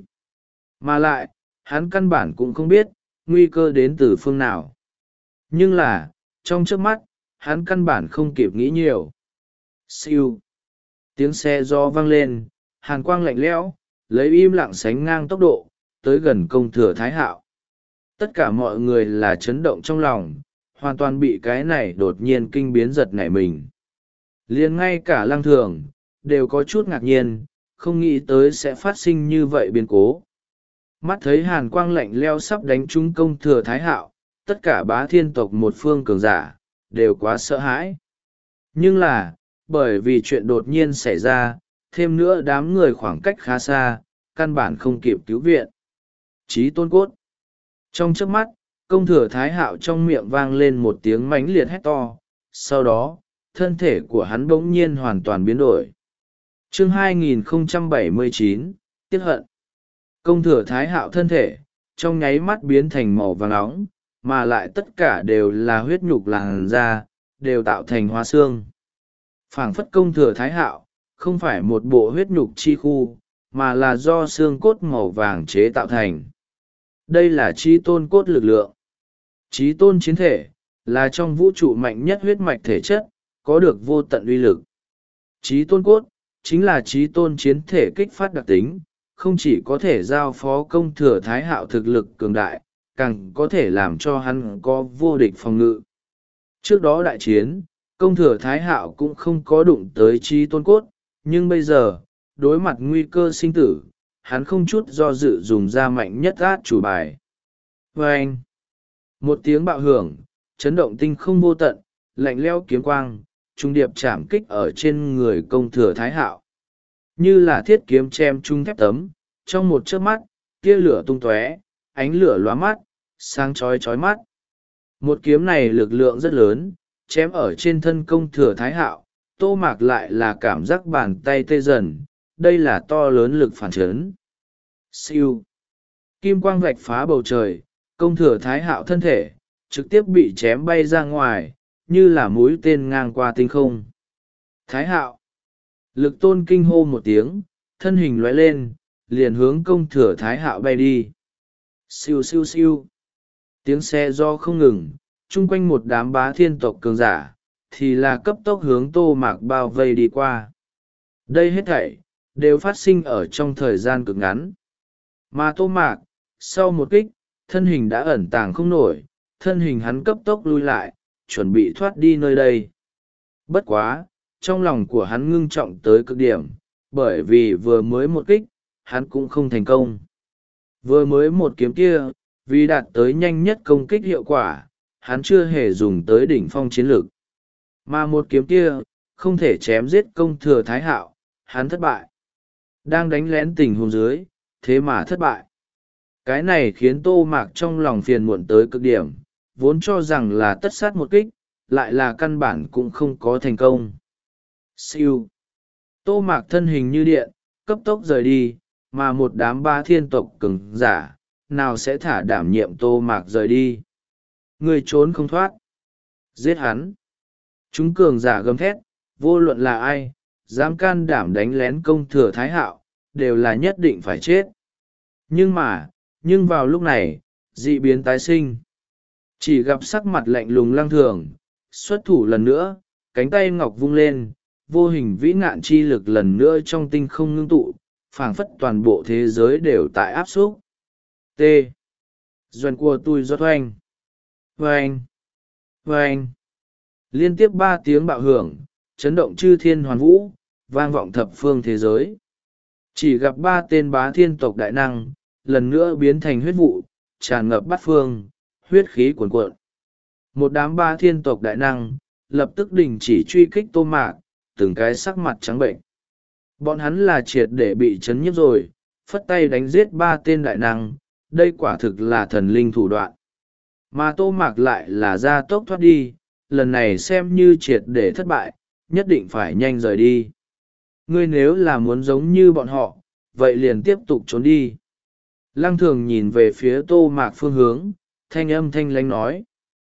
Mà lại, hắn căn bản cũng không biết, nguy cơ đến từ phương nào. Nhưng là, trong trước mắt, hắn căn bản không kịp nghĩ nhiều. Siêu. Tiếng xe gió vang lên, hàn quang lạnh lẽo, lấy im lặng sánh ngang tốc độ, tới gần công thừa thái hạo. Tất cả mọi người là chấn động trong lòng, hoàn toàn bị cái này đột nhiên kinh biến giật nảy mình. Liền ngay cả lăng thường, đều có chút ngạc nhiên, không nghĩ tới sẽ phát sinh như vậy biến cố. Mắt thấy hàn quang lạnh leo sắp đánh trúng công thừa thái hạo, tất cả bá thiên tộc một phương cường giả, đều quá sợ hãi. Nhưng là, bởi vì chuyện đột nhiên xảy ra, thêm nữa đám người khoảng cách khá xa, căn bản không kịp cứu viện. Chí tôn cốt. Trong chớp mắt, công thừa thái hạo trong miệng vang lên một tiếng mãnh liệt hét to, sau đó, thân thể của hắn bỗng nhiên hoàn toàn biến đổi. Chương hai nghìn không trăm bảy mươi chín, Tiếc hận. Công thừa thái hạo thân thể, trong nháy mắt biến thành màu vàng nóng, mà lại tất cả đều là huyết nhục làn da, đều tạo thành hóa xương. Phảng phất công thừa thái hạo, không phải một bộ huyết nhục chi khu, mà là do xương cốt màu vàng chế tạo thành. Đây là chí tôn cốt lực lượng. Chí tôn chiến thể, là trong vũ trụ mạnh nhất huyết mạch thể chất, có được vô tận uy lực. Chí tôn cốt, chính là chí tôn chiến thể kích phát đặc tính, không chỉ có thể giao phó công thừa thái hạo thực lực cường đại, càng có thể làm cho hắn có vô địch phòng ngự. Trước đó đại chiến, công thừa thái hạo cũng không có đụng tới chí tôn cốt, nhưng bây giờ, đối mặt nguy cơ sinh tử, hắn không chút do dự dùng ra mạnh nhất át chủ bài. Và anh, một tiếng bạo hưởng, chấn động tinh không vô tận, lạnh leo kiếm quang, trung điệp chạm kích ở trên người công thừa thái hạo. Như là thiết kiếm chém trung thép tấm, trong một chớp mắt, tia lửa tung tóe, ánh lửa lóa mắt, sáng chói chói mắt. Một kiếm này lực lượng rất lớn, chém ở trên thân công thừa thái hạo, Tô Mạc lại là cảm giác bàn tay tê dần, đây là to lớn lực phản chấn. Siêu. Kim quang vạch phá bầu trời, công thừa thái hạo thân thể, trực tiếp bị chém bay ra ngoài, như là mũi tên ngang qua tinh không. Thái hạo. Lực tôn kinh hô một tiếng, thân hình lóe lên, liền hướng công thừa thái hạo bay đi. Siêu siêu siêu. Tiếng xe do không ngừng, chung quanh một đám bá thiên tộc cường giả, thì là cấp tốc hướng Tô Mạc bao vây đi qua. Đây hết thảy, đều phát sinh ở trong thời gian cực ngắn. Mà Tô Mạc, sau một kích, thân hình đã ẩn tàng không nổi, thân hình hắn cấp tốc lui lại, chuẩn bị thoát đi nơi đây. Bất quá, trong lòng của hắn ngưng trọng tới cực điểm, bởi vì vừa mới một kích, hắn cũng không thành công. Vừa mới một kiếm kia, vì đạt tới nhanh nhất công kích hiệu quả, hắn chưa hề dùng tới đỉnh phong chiến lược. Mà một kiếm kia, không thể chém giết công thừa Thái Hạo, hắn thất bại. Đang đánh lén tình huống dưới, thế mà thất bại. Cái này khiến Tô Mạc trong lòng phiền muộn tới cực điểm, vốn cho rằng là tất sát một kích, lại là căn bản cũng không có thành công. Siêu. Tô Mạc thân hình như điện, cấp tốc rời đi, mà một đám ba thiên tộc cường giả, nào sẽ thả đảm nhiệm Tô Mạc rời đi. Người trốn không thoát. Giết hắn. Chúng cường giả gầm thét, vô luận là ai, dám can đảm đánh lén công thừa Thái Hạo, đều là nhất định phải chết. Nhưng mà, nhưng vào lúc này, dị biến tái sinh. Chỉ gặp sắc mặt lạnh lùng Lăng Thường, xuất thủ lần nữa, cánh tay ngọc vung lên, vô hình vĩ ngạn chi lực lần nữa trong tinh không ngưng tụ, phảng phất toàn bộ thế giới đều tại áp xúc. T. Doan của tôi rót oanh. Oanh. Oanh. Liên tiếp ba tiếng bạo hưởng, chấn động chư thiên hoàn vũ, vang vọng thập phương thế giới. Chỉ gặp ba tên bá thiên tộc đại năng, lần nữa biến thành huyết vụ, tràn ngập bát phương, huyết khí cuồn cuộn. Một đám ba thiên tộc đại năng, lập tức đình chỉ truy kích Tô Mạc, từng cái sắc mặt trắng bệnh. Bọn hắn là triệt để bị chấn nhiếp rồi, phất tay đánh giết ba tên đại năng, đây quả thực là thần linh thủ đoạn. Mà Tô Mạc lại là ra tốc thoát đi, lần này xem như triệt để thất bại, nhất định phải nhanh rời đi. Ngươi nếu là muốn giống như bọn họ, vậy liền tiếp tục trốn đi. Lăng Thường nhìn về phía Tô Mạc phương hướng, thanh âm thanh lãnh nói.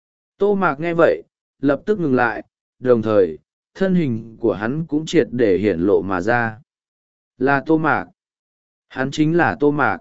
Tô Mạc nghe vậy, lập tức ngừng lại, đồng thời, thân hình của hắn cũng triệt để hiển lộ mà ra. Là Tô Mạc. Hắn chính là Tô Mạc.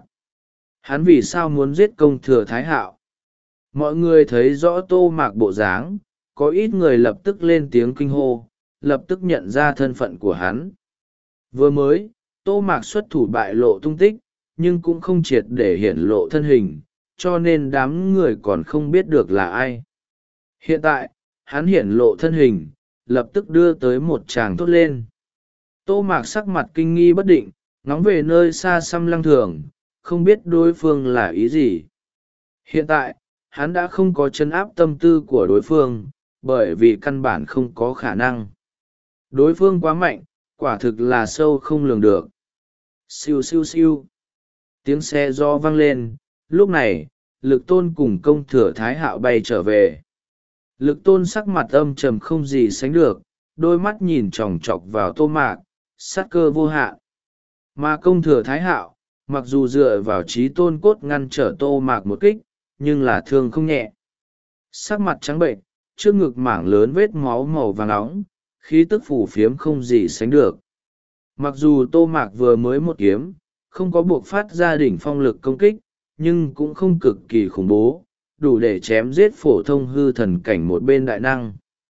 Hắn vì sao muốn giết công thừa Thái Hạo? Mọi người thấy rõ Tô Mạc bộ dáng, có ít người lập tức lên tiếng kinh hô, lập tức nhận ra thân phận của hắn. Vừa mới, Tô Mạc xuất thủ bại lộ tung tích, nhưng cũng không triệt để hiển lộ thân hình, cho nên đám người còn không biết được là ai. Hiện tại, hắn hiển lộ thân hình, lập tức đưa tới một tràng thốt lên. Tô Mạc sắc mặt kinh nghi bất định, ngóng về nơi xa xăm Lăng Thường, không biết đối phương là ý gì. Hiện tại, hắn đã không có trấn áp tâm tư của đối phương, bởi vì căn bản không có khả năng. Đối phương quá mạnh, quả thực là sâu không lường được. Siêu siêu siêu. Tiếng xe do vang lên, lúc này, Lực Tôn cùng công thừa Thái Hạo bay trở về. Lực Tôn sắc mặt âm trầm không gì sánh được, đôi mắt nhìn chòng chọc vào Tô Mạc, sát cơ vô hạn. Mà công thừa Thái Hạo, mặc dù dựa vào trí tôn cốt ngăn trở Tô Mạc một kích, nhưng là thương không nhẹ. Sắc mặt trắng bệnh, trước ngực mảng lớn vết máu màu vàng nóng, khí tức phủ phiếm không gì sánh được. Mặc dù Tô Mạc vừa mới một kiếm, không có buộc phát ra đỉnh phong lực công kích, nhưng cũng không cực kỳ khủng bố, đủ để chém giết phổ thông hư thần cảnh một bên đại năng.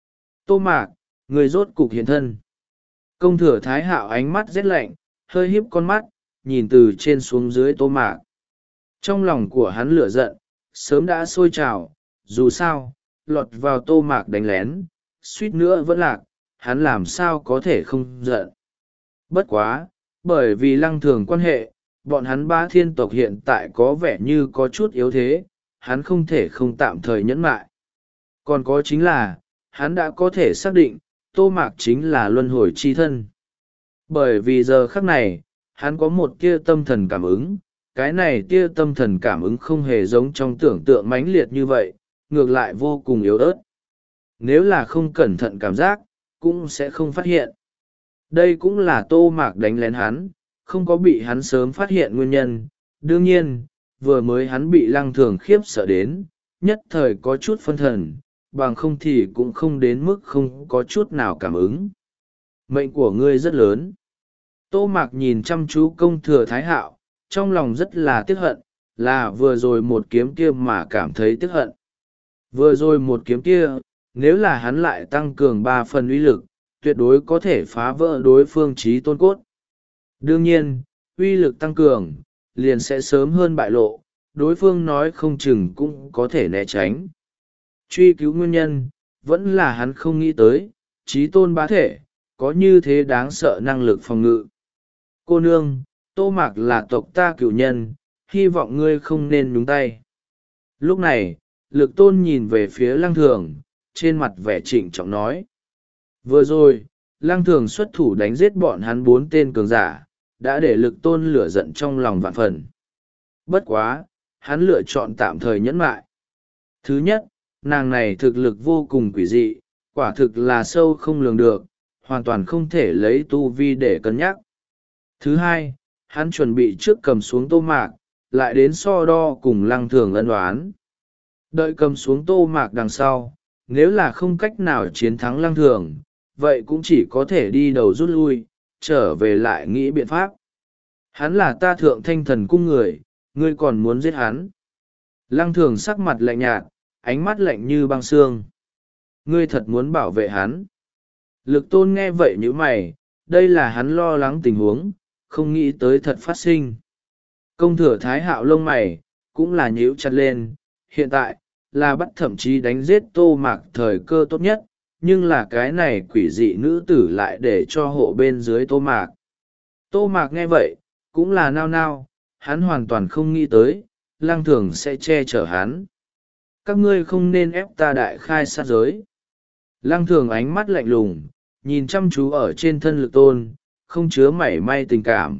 Tô Mạc, người rốt cục hiện thân. Công thừa Thái Hạo ánh mắt rét lạnh, hơi híp con mắt, nhìn từ trên xuống dưới Tô Mạc. Trong lòng của hắn lửa giận, sớm đã sôi trào, dù sao, lọt vào Tô Mạc đánh lén, suýt nữa vẫn lạc, hắn làm sao có thể không giận. Bất quá, bởi vì Lăng Thường quan hệ, bọn hắn ba thiên tộc hiện tại có vẻ như có chút yếu thế, hắn không thể không tạm thời nhẫn mại. Còn có chính là, hắn đã có thể xác định, Tô Mạc chính là luân hồi chi thân. Bởi vì giờ khắc này, hắn có một tia tâm thần cảm ứng, cái này tia tâm thần cảm ứng không hề giống trong tưởng tượng mãnh liệt như vậy, ngược lại vô cùng yếu ớt. Nếu là không cẩn thận cảm giác, cũng sẽ không phát hiện. Đây cũng là Tô Mạc đánh lén hắn, không có bị hắn sớm phát hiện nguyên nhân. Đương nhiên, vừa mới hắn bị Lăng Thường khiếp sợ đến, nhất thời có chút phân thần, bằng không thì cũng không đến mức không có chút nào cảm ứng. Mệnh của ngươi rất lớn. Tô Mạc nhìn chăm chú công thừa Thái Hạo, trong lòng rất là tiếc hận, là vừa rồi một kiếm kia mà cảm thấy tiếc hận. Vừa rồi một kiếm kia, nếu là hắn lại tăng cường ba phần uy lực, tuyệt đối có thể phá vỡ đối phương trí tôn cốt. Đương nhiên, uy lực tăng cường, liền sẽ sớm hơn bại lộ, đối phương nói không chừng cũng có thể né tránh. Truy cứu nguyên nhân, vẫn là hắn không nghĩ tới, trí tôn bá thể, có như thế đáng sợ năng lực phòng ngự. Cô nương, Tô Mạc là tộc ta cựu nhân, hy vọng ngươi không nên nhúng tay. Lúc này, Lực Tôn nhìn về phía Lăng Thường, trên mặt vẻ trịnh trọng nói. Vừa rồi, Lăng Thường xuất thủ đánh giết bọn hắn bốn tên cường giả, đã để Lực Tôn lửa giận trong lòng vạn phần. Bất quá, hắn lựa chọn tạm thời nhẫn lại. Thứ nhất, nàng này thực lực vô cùng quỷ dị, quả thực là sâu không lường được, hoàn toàn không thể lấy tu vi để cân nhắc. Thứ hai, hắn chuẩn bị trước cầm xuống Tô Mạc, lại đến so đo cùng Lăng Thường ân oán. Đợi cầm xuống Tô Mạc đằng sau, nếu là không cách nào chiến thắng Lăng Thường, vậy cũng chỉ có thể đi đầu rút lui, trở về lại nghĩ biện pháp. Hắn là ta Thượng Thanh Thần Cung người, ngươi còn muốn giết hắn. Lăng Thường sắc mặt lạnh nhạt, ánh mắt lạnh như băng xương. Ngươi thật muốn bảo vệ hắn. Lực Tôn nghe vậy như mày, đây là hắn lo lắng tình huống, không nghĩ tới thật phát sinh. Công thừa Thái Hạo lông mày, cũng là nhíu chặt lên, hiện tại, là bắt thậm chí đánh giết Tô Mạc thời cơ tốt nhất, nhưng là cái này quỷ dị nữ tử lại để cho hộ bên dưới Tô Mạc. Tô Mạc nghe vậy, cũng là nao nao, hắn hoàn toàn không nghĩ tới, Lăng Thường sẽ che chở hắn. Các ngươi không nên ép ta đại khai sát giới. Lăng Thường ánh mắt lạnh lùng, nhìn chăm chú ở trên thân Lực Tôn, không chứa mảy may tình cảm.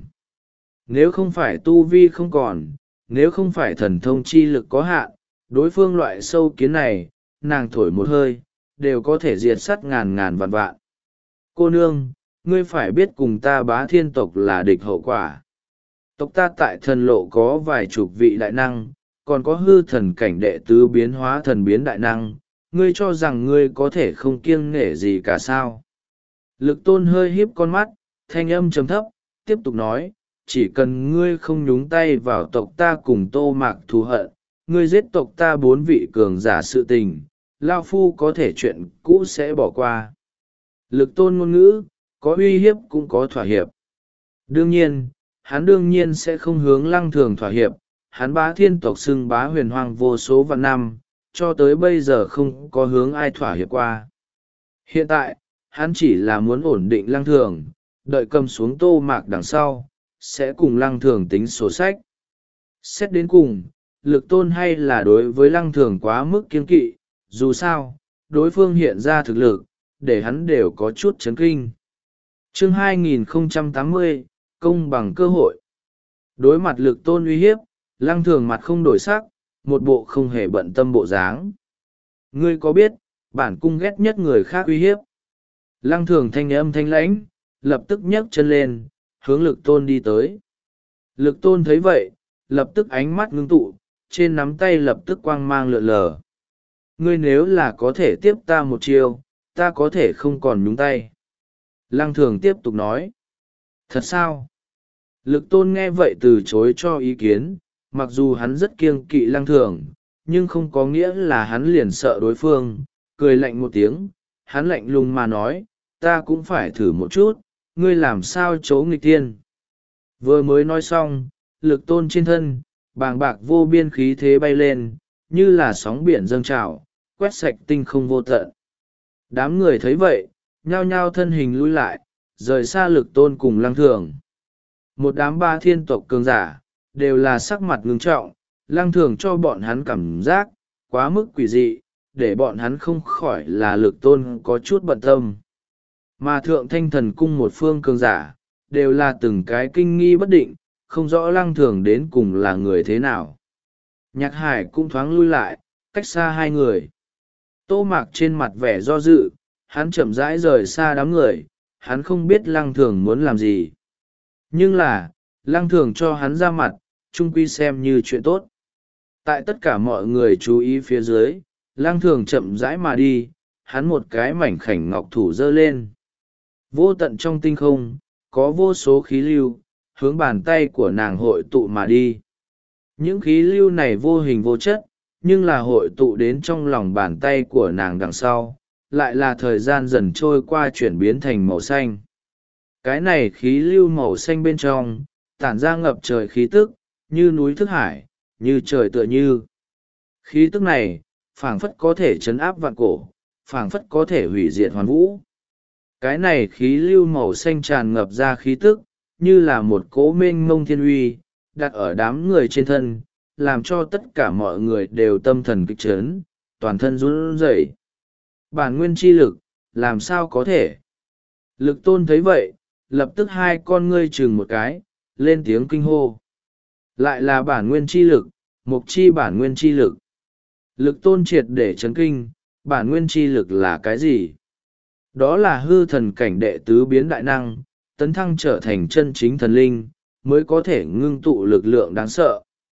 Nếu không phải tu vi không còn, nếu không phải thần thông chi lực có hạn, đối phương loại sâu kiến này, nàng thổi một hơi, đều có thể diệt sắt ngàn ngàn vạn vạn. Cô nương, ngươi phải biết cùng ta Bá Thiên tộc là địch hậu quả. Tộc ta tại thần lộ có vài chục vị đại năng, còn có hư thần cảnh đệ tứ biến hóa thần biến đại năng, ngươi cho rằng ngươi có thể không kiêng nể gì cả sao. Lực Tôn hơi híp con mắt, thanh âm trầm thấp, tiếp tục nói, chỉ cần ngươi không nhúng tay vào tộc ta cùng Tô Mạc thù hận, ngươi giết tộc ta bốn vị cường giả sự tình, Lao Phu có thể chuyện cũ sẽ bỏ qua. Lực Tôn ngôn ngữ, có uy hiếp cũng có thỏa hiệp. Đương nhiên, hắn đương nhiên sẽ không hướng Lăng Thường thỏa hiệp, hắn Bá Thiên tộc xưng bá huyền hoang vô số vạn năm, cho tới bây giờ không có hướng ai thỏa hiệp qua. Hiện tại, hắn chỉ là muốn ổn định Lăng Thường, đợi cầm xuống Tô Mạc đằng sau, sẽ cùng Lăng Thường tính sổ sách. Xét đến cùng, Lực Tôn hay là đối với Lăng Thường quá mức kiêng kỵ, dù sao, đối phương hiện ra thực lực, để hắn đều có chút chấn kinh. Chương hai nghìn không trăm tám mươi, công bằng cơ hội. Đối mặt Lực Tôn uy hiếp, Lăng Thường mặt không đổi sắc, một bộ không hề bận tâm bộ dáng. Ngươi có biết, bản cung ghét nhất người khác uy hiếp. Lăng Thường thanh âm thanh lãnh, lập tức nhấc chân lên, hướng Lực Tôn đi tới. Lực Tôn thấy vậy, lập tức ánh mắt ngưng tụ, trên nắm tay lập tức quang mang lượn lờ. Ngươi nếu là có thể tiếp ta một chiêu, ta có thể không còn nhúng tay. Lăng Thường tiếp tục nói. Thật sao? Lực Tôn nghe vậy từ chối cho ý kiến, mặc dù hắn rất kiêng kỵ Lăng Thường, nhưng không có nghĩa là hắn liền sợ đối phương, cười lạnh một tiếng, hắn lạnh lùng mà nói, ta cũng phải thử một chút, ngươi làm sao chấu nghịch tiên. Vừa mới nói xong, Lực Tôn trên thân, bàng bạc vô biên khí thế bay lên, như là sóng biển dâng trào, quét sạch tinh không vô tận. Đám người thấy vậy, nhao nhao thân hình lui lại, rời xa Lực Tôn cùng Lăng Thường. Một đám Ba Thiên tộc cường giả, đều là sắc mặt ngưng trọng, Lăng Thường cho bọn hắn cảm giác, quá mức quỷ dị, để bọn hắn không khỏi là Lực Tôn có chút bận tâm. Mà Thượng Thanh Thần Cung một phương cường giả, đều là từng cái kinh nghi bất định, không rõ Lăng Thường đến cùng là người thế nào. Nhạc Hải cũng thoáng lui lại, cách xa hai người. Tô Mạc trên mặt vẻ do dự, hắn chậm rãi rời xa đám người, hắn không biết Lăng Thường muốn làm gì. Nhưng là, Lăng Thường cho hắn ra mặt, chung quy xem như chuyện tốt. Tại tất cả mọi người chú ý phía dưới, Lăng Thường chậm rãi mà đi, hắn một cái mảnh khảnh ngọc thủ giơ lên. Vô tận trong tinh không, có vô số khí lưu, hướng bàn tay của nàng hội tụ mà đi. Những khí lưu này vô hình vô chất, nhưng là hội tụ đến trong lòng bàn tay của nàng đằng sau, lại là thời gian dần trôi qua chuyển biến thành màu xanh. Cái này khí lưu màu xanh bên trong, tản ra ngập trời khí tức, như núi thức hải, như trời tựa như. Khí tức này, phảng phất có thể chấn áp vạn cổ, phảng phất có thể hủy diệt hoàn vũ. Cái này khí lưu màu xanh tràn ngập ra khí tức, như là một cỗ mênh mông thiên uy, đặt ở đám người trên thân, làm cho tất cả mọi người đều tâm thần kịch chấn, toàn thân run rẩy. Bản nguyên chi lực, làm sao có thể? Lực tôn thấy vậy, lập tức hai con ngươi chừng một cái, lên tiếng kinh hô. Lại là bản nguyên chi lực, mục chi bản nguyên chi lực. Lực tôn triệt để chấn kinh, bản nguyên chi lực là cái gì? Đó là hư thần cảnh đệ tứ biến đại năng, tấn thăng trở thành chân chính thần linh, mới có thể ngưng tụ lực lượng đáng sợ.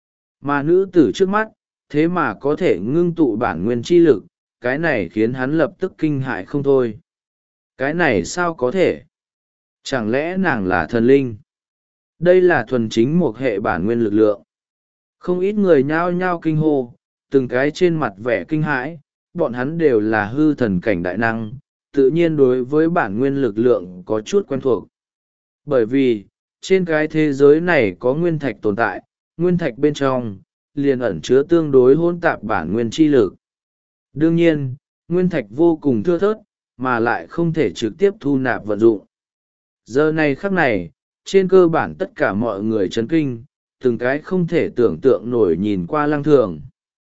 Mà nữ tử trước mắt, thế mà có thể ngưng tụ bản nguyên chi lực, cái này khiến hắn lập tức kinh hại không thôi. Cái này sao có thể? Chẳng lẽ nàng là thần linh? Đây là thuần chính một hệ bản nguyên lực lượng. Không ít người nhao nhao kinh hô, từng cái trên mặt vẻ kinh hãi, bọn hắn đều là hư thần cảnh đại năng, tự nhiên đối với bản nguyên lực lượng có chút quen thuộc. Bởi vì, trên cái thế giới này có nguyên thạch tồn tại, nguyên thạch bên trong, liền ẩn chứa tương đối hỗn tạp bản nguyên chi lực. Đương nhiên, nguyên thạch vô cùng thưa thớt, mà lại không thể trực tiếp thu nạp vận dụng. Giờ này khắc này, trên cơ bản tất cả mọi người chấn kinh, từng cái không thể tưởng tượng nổi nhìn qua Lăng Thường.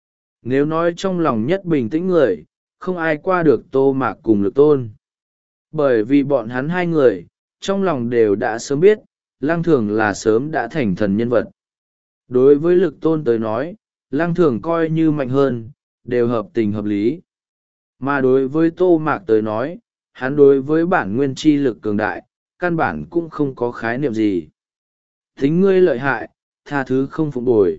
Nếu nói trong lòng nhất bình tĩnh người, không ai qua được Tô Mạc cùng Lực Tôn. Bởi vì bọn hắn hai người, trong lòng đều đã sớm biết, Lăng Thường là sớm đã thành thần nhân vật. Đối với Lực Tôn tới nói, Lăng Thường coi như mạnh hơn, đều hợp tình hợp lý. Mà đối với Tô Mạc tới nói, hắn đối với bản nguyên chi lực cường đại, căn bản cũng không có khái niệm gì. Tính ngươi lợi hại, tha thứ không phụng bồi.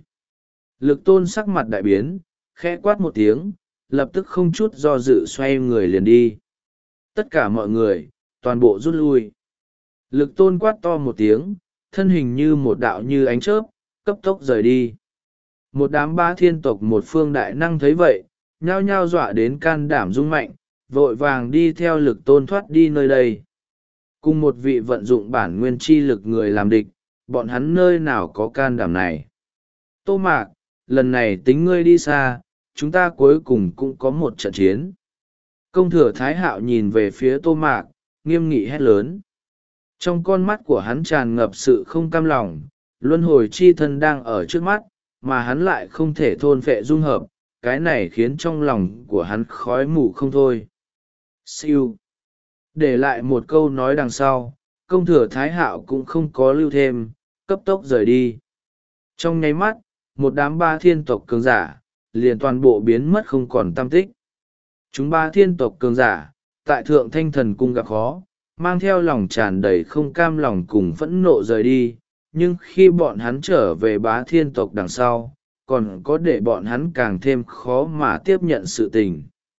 Lực Tôn sắc mặt đại biến, khẽ quát một tiếng, lập tức không chút do dự xoay người liền đi. Tất cả mọi người, toàn bộ rút lui. Lực Tôn quát to một tiếng, thân hình như một đạo như ánh chớp, cấp tốc rời đi. Một đám ba thiên tộc một phương đại năng thấy vậy, nhao nhao dọa đến can đảm rung mạnh, vội vàng đi theo Lực Tôn thoát đi nơi đây. Cùng một vị vận dụng bản nguyên chi lực người làm địch, bọn hắn nơi nào có can đảm này. Tô Mạc, lần này tính ngươi đi xa, chúng ta cuối cùng cũng có một trận chiến. Công thừa Thái Hạo nhìn về phía Tô Mạc, nghiêm nghị hét lớn. Trong con mắt của hắn tràn ngập sự không cam lòng, luân hồi chi thân đang ở trước mắt, mà hắn lại không thể thôn phệ dung hợp, cái này khiến trong lòng của hắn khói mù không thôi. Siêu. Để lại một câu nói đằng sau, công thừa Thái Hạo cũng không có lưu thêm, cấp tốc rời đi. Trong nháy mắt, một đám ba thiên tộc cường giả, liền toàn bộ biến mất không còn tăm tích. Chúng ba thiên tộc cường giả, tại Thượng Thanh Thần Cung gặp khó, mang theo lòng tràn đầy không cam lòng cùng phẫn nộ rời đi, nhưng khi bọn hắn trở về bá thiên tộc đằng sau, còn có để bọn hắn càng thêm khó mà tiếp nhận sự tình.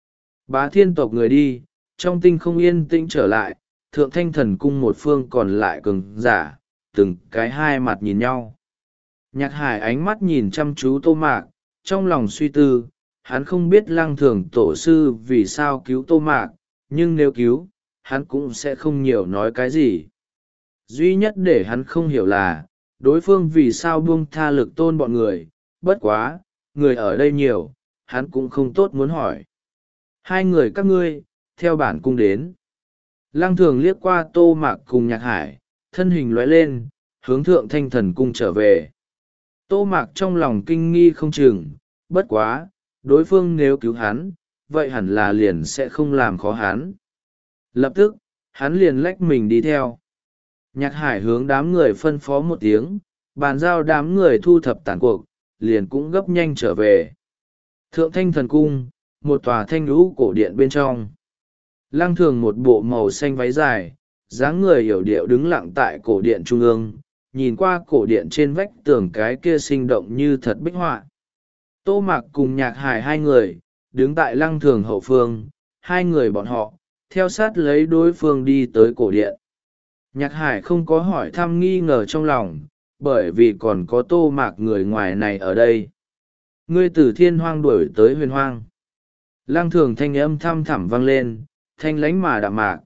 Bá thiên tộc người đi, trong tinh không yên tĩnh trở lại, Thượng Thanh Thần Cung một phương còn lại cường giả, từng cái hai mặt nhìn nhau. Nhạc Hải ánh mắt nhìn chăm chú Tô Mạc, trong lòng suy tư, hắn không biết Lăng Thường tổ sư vì sao cứu Tô Mạc, nhưng nếu cứu, hắn cũng sẽ không nhiều nói cái gì. Duy nhất để hắn không hiểu là, đối phương vì sao buông tha Lực Tôn bọn người, bất quá, người ở đây nhiều, hắn cũng không tốt muốn hỏi. Hai người các ngươi, theo bản cung đến. Lăng Thường liếc qua Tô Mạc cùng Nhạc Hải, thân hình lóe lên, hướng Thượng Thanh Thần Cung trở về. Tô Mạc trong lòng kinh nghi không chừng, bất quá, đối phương nếu cứu hắn, vậy hẳn là liền sẽ không làm khó hắn. Lập tức, hắn liền lách mình đi theo. Nhạc Hải hướng đám người phân phó một tiếng, bàn giao đám người thu thập tàn cuộc, liền cũng gấp nhanh trở về. Thượng Thanh Thần Cung, một tòa thanh lũ cổ điện bên trong. Lăng Thường một bộ màu xanh váy dài, dáng người hiểu điệu đứng lặng tại cổ điện trung ương, nhìn qua cổ điện trên vách tường cái kia sinh động như thật bích họa. Tô Mạc cùng Nhạc Hải hai người, đứng tại Lăng Thường hậu phương, hai người bọn họ, theo sát lấy đối phương đi tới cổ điện. Nhạc Hải không có hỏi thăm nghi ngờ trong lòng, bởi vì còn có Tô Mạc người ngoài này ở đây. Ngươi từ thiên hoang đuổi tới huyền hoang. Lăng Thường thanh âm thăm thẳm vang lên, thanh lánh mà đạm mạc.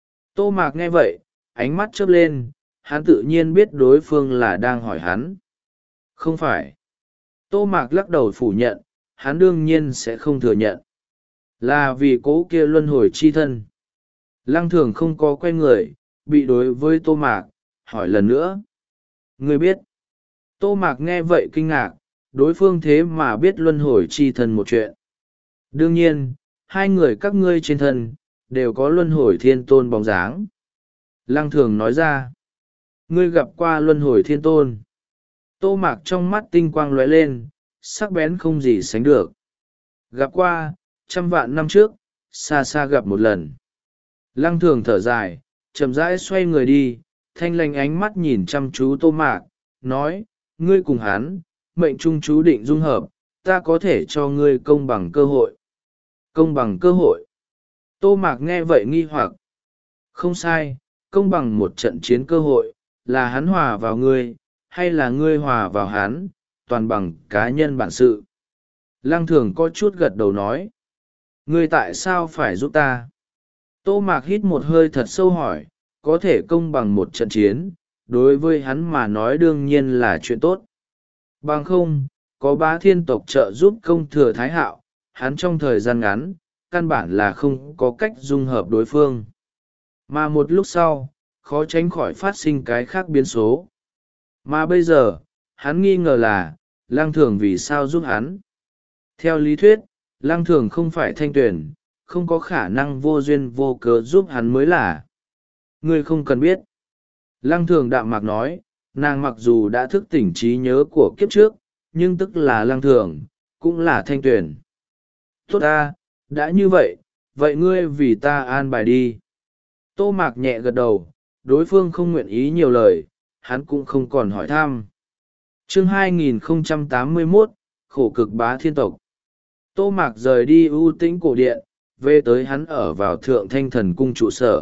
Tô Mạc nghe vậy, ánh mắt chớp lên, hắn tự nhiên biết đối phương là đang hỏi hắn. Không phải. Tô Mạc lắc đầu phủ nhận, hắn đương nhiên sẽ không thừa nhận. Là vì cố kia luân hồi chi thân. Lăng thường không có quay người, bị đối với Tô Mạc, hỏi lần nữa. Ngươi biết? Tô Mạc nghe vậy kinh ngạc, đối phương thế mà biết luân hồi chi thân một chuyện. Đương nhiên, hai người các ngươi trên thân, đều có luân hồi thiên tôn bóng dáng. Lăng thường nói ra. Ngươi gặp qua luân hồi thiên tôn. Tô Mạc trong mắt tinh quang lóe lên, sắc bén không gì sánh được. Gặp qua, trăm vạn năm trước, xa xa gặp một lần. Lăng thường thở dài, chậm rãi xoay người đi, thanh lành ánh mắt nhìn chăm chú Tô Mạc, nói, ngươi cùng hắn, mệnh trung chú định dung hợp, ta có thể cho ngươi công bằng cơ hội. Công bằng cơ hội. Tô Mạc nghe vậy nghi hoặc. Không sai, công bằng một trận chiến cơ hội, là hắn hòa vào ngươi, hay là ngươi hòa vào hắn, toàn bằng cá nhân bản sự. Lăng thường có chút gật đầu nói. Ngươi tại sao phải giúp ta? Tô Mạc hít một hơi thật sâu hỏi, có thể công bằng một trận chiến, đối với hắn mà nói đương nhiên là chuyện tốt. Bằng không, có bá thiên tộc trợ giúp công thừa thái hạo, hắn trong thời gian ngắn, căn bản là không có cách dung hợp đối phương. Mà một lúc sau, khó tránh khỏi phát sinh cái khác biến số. Mà bây giờ, hắn nghi ngờ là, Lăng Thường vì sao giúp hắn. Theo lý thuyết, Lăng Thường không phải Thanh Tuyền, không có khả năng vô duyên vô cớ giúp hắn mới là. Ngươi không cần biết. Lăng Thường đạm mạc nói, nàng mặc dù đã thức tỉnh trí nhớ của kiếp trước, nhưng tức là Lăng Thường, cũng là Thanh Tuyền. Tốt ta, đã như vậy, vậy ngươi vì ta an bài đi. Tô Mạc nhẹ gật đầu, đối phương không nguyện ý nhiều lời, hắn cũng không còn hỏi thăm. Chương hai nghìn không trăm tám mươi mốt, khổ cực bá thiên tộc. Tô Mạc rời đi ưu tĩnh cổ điện, về tới hắn ở vào thượng thanh thần cung trụ sở.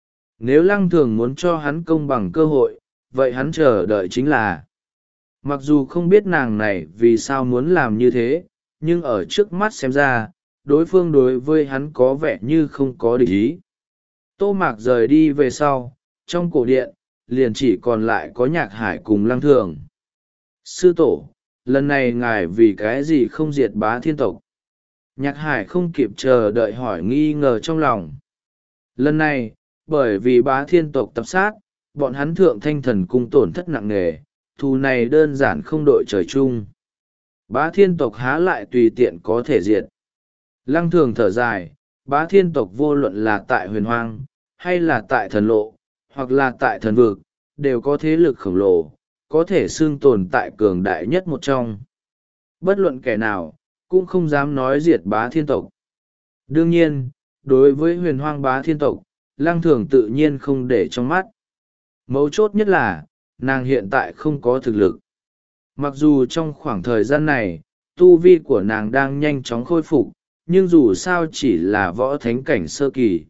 Nếu Lăng Thường muốn cho hắn công bằng cơ hội, vậy hắn chờ đợi chính là. Mặc dù không biết nàng này vì sao muốn làm như thế, nhưng ở trước mắt xem ra, đối phương đối với hắn có vẻ như không có địch ý. Tô Mạc rời đi về sau, trong cổ điện, liền chỉ còn lại có Nhạc Hải cùng Lăng Thường. Sư tổ, lần này ngài vì cái gì không diệt bá thiên tộc? Nhạc Hải không kịp chờ đợi hỏi nghi ngờ trong lòng. Lần này, bởi vì bá thiên tộc tập sát, bọn hắn thượng thanh thần cung tổn thất nặng nề, thù này đơn giản không đội trời chung. Bá thiên tộc há lại tùy tiện có thể diệt. Lăng Thường thở dài, bá thiên tộc vô luận là tại huyền hoang, hay là tại thần lộ, hoặc là tại thần vực, đều có thế lực khổng lồ, có thể xưng tồn tại cường đại nhất một trong. Bất luận kẻ nào, cũng không dám nói diệt bá thiên tộc. Đương nhiên, đối với huyền hoang bá thiên tộc, Lăng Thường tự nhiên không để trong mắt. Mấu chốt nhất là, nàng hiện tại không có thực lực. Mặc dù trong khoảng thời gian này, tu vi của nàng đang nhanh chóng khôi phục, nhưng dù sao chỉ là võ thánh cảnh sơ kỳ.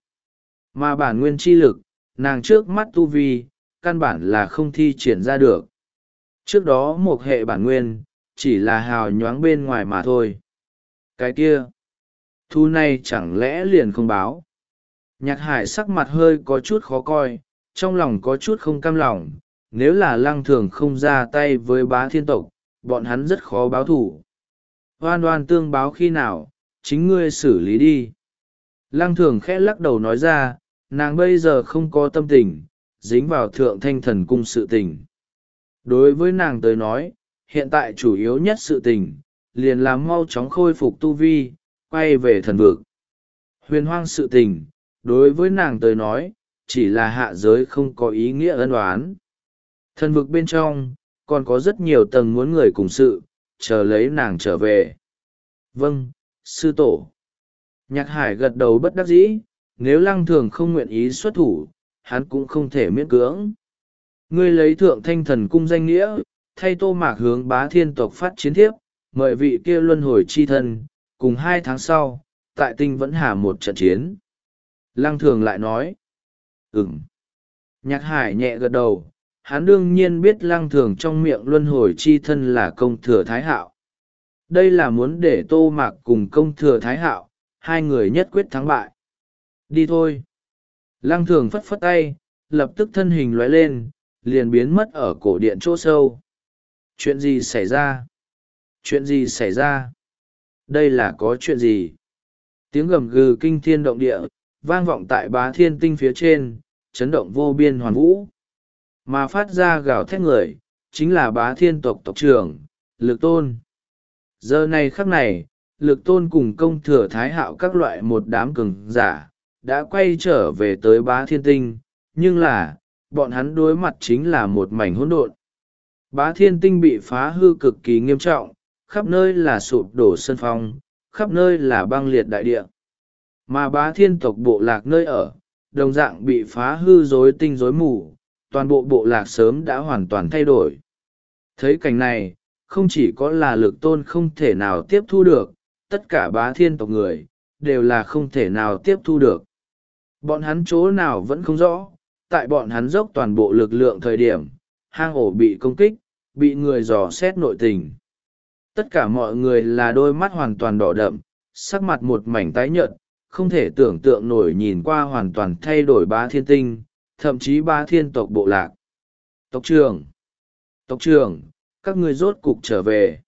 Mà bản nguyên chi lực, nàng trước mắt tu vi, căn bản là không thi triển ra được. Trước đó một hệ bản nguyên, chỉ là hào nhoáng bên ngoài mà thôi. Cái kia, thu này chẳng lẽ liền không báo. Nhạc Hải sắc mặt hơi có chút khó coi, trong lòng có chút không cam lòng, nếu là Lăng Thường không ra tay với bá thiên tộc, bọn hắn rất khó báo thủ. Oan oan tương báo khi nào, chính ngươi xử lý đi. Lăng Thường khẽ lắc đầu nói ra, nàng bây giờ không có tâm tình, dính vào thượng thanh thần cung sự tình. Đối với nàng tới nói, hiện tại chủ yếu nhất sự tình, liền là mau chóng khôi phục tu vi, quay về thần vực. Huyền hoang sự tình, đối với nàng tới nói, chỉ là hạ giới không có ý nghĩa ân oán. Thần vực bên trong, còn có rất nhiều tầng muốn người cùng sự, chờ lấy nàng trở về. Vâng, sư tổ. Nhạc Hải gật đầu bất đắc dĩ, nếu Lăng Thường không nguyện ý xuất thủ, hắn cũng không thể miễn cưỡng. Ngươi lấy thượng thanh thần cung danh nghĩa, thay Tô Mạc hướng bá thiên tộc phát chiến thiếp, mời vị kia luân hồi chi thân, cùng hai tháng sau, tại tinh vẫn hà một trận chiến. Lăng Thường lại nói, ừm. Nhạc Hải nhẹ gật đầu, hắn đương nhiên biết Lăng Thường trong miệng luân hồi chi thân là công thừa thái hạo. Đây là muốn để Tô Mạc cùng công thừa thái hạo, hai người nhất quyết thắng bại. Đi thôi. Lăng Thường phất phất tay, lập tức thân hình lóe lên, liền biến mất ở cổ điện chỗ sâu. Chuyện gì xảy ra? Chuyện gì xảy ra? Đây là có chuyện gì? Tiếng gầm gừ kinh thiên động địa, vang vọng tại bá thiên tinh phía trên, chấn động vô biên hoàn vũ. Mà phát ra gào thét người, chính là bá thiên tộc tộc trưởng, Lực Tôn. Giờ này khắc này, Lực Tôn cùng công thừa thái hạo các loại một đám cường giả, đã quay trở về tới bá thiên tinh, nhưng là, bọn hắn đối mặt chính là một mảnh hỗn độn. Bá thiên tinh bị phá hư cực kỳ nghiêm trọng, khắp nơi là sụp đổ sân phong, khắp nơi là băng liệt đại địa. Mà bá thiên tộc bộ lạc nơi ở, đồng dạng bị phá hư rối tinh rối mù, toàn bộ bộ lạc sớm đã hoàn toàn thay đổi. Thấy cảnh này, không chỉ có là Lực Tôn không thể nào tiếp thu được, tất cả bá thiên tộc người, đều là không thể nào tiếp thu được. Bọn hắn chỗ nào vẫn không rõ, tại bọn hắn dốc toàn bộ lực lượng thời điểm, hang ổ bị công kích, bị người dò xét nội tình. Tất cả mọi người là đôi mắt hoàn toàn đỏ đậm, sắc mặt một mảnh tái nhợt, không thể tưởng tượng nổi nhìn qua hoàn toàn thay đổi bá thiên tinh, thậm chí bá thiên tộc bộ lạc. Tộc trưởng! Tộc trưởng! Các ngươi rốt cục trở về.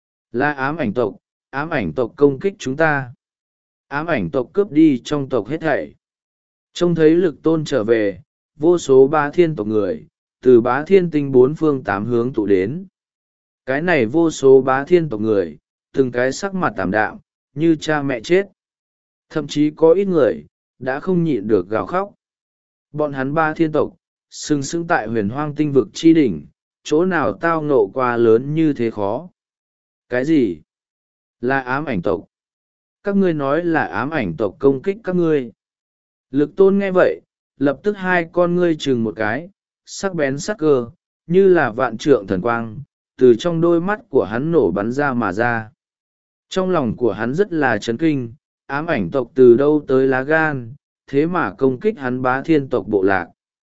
Là ám ảnh tộc, ám ảnh tộc công kích chúng ta. Ám ảnh tộc cướp đi trong tộc hết thảy. Trông thấy Lực Tôn trở về, vô số bá thiên tộc người, từ bá thiên tinh bốn phương tám hướng tụ đến. Cái này vô số bá thiên tộc người, từng cái sắc mặt tảm đạm, như cha mẹ chết. Thậm chí có ít người, đã không nhịn được gào khóc. Bọn hắn ba thiên tộc, sừng sững tại huyền hoang tinh vực chi đỉnh, chỗ nào tao ngộ qua lớn như thế khó. Cái gì? Là ám ảnh tộc. Các ngươi nói là ám ảnh tộc công kích các ngươi. Lực Tôn nghe vậy, lập tức hai con ngươi chừng một cái, sắc bén sắc cơ, như là vạn trượng thần quang, từ trong đôi mắt của hắn nổ bắn ra mà ra. Trong lòng của hắn rất là chấn kinh, ám ảnh tộc từ đâu tới lá gan, thế mà công kích hắn bá thiên tộc bộ lạc.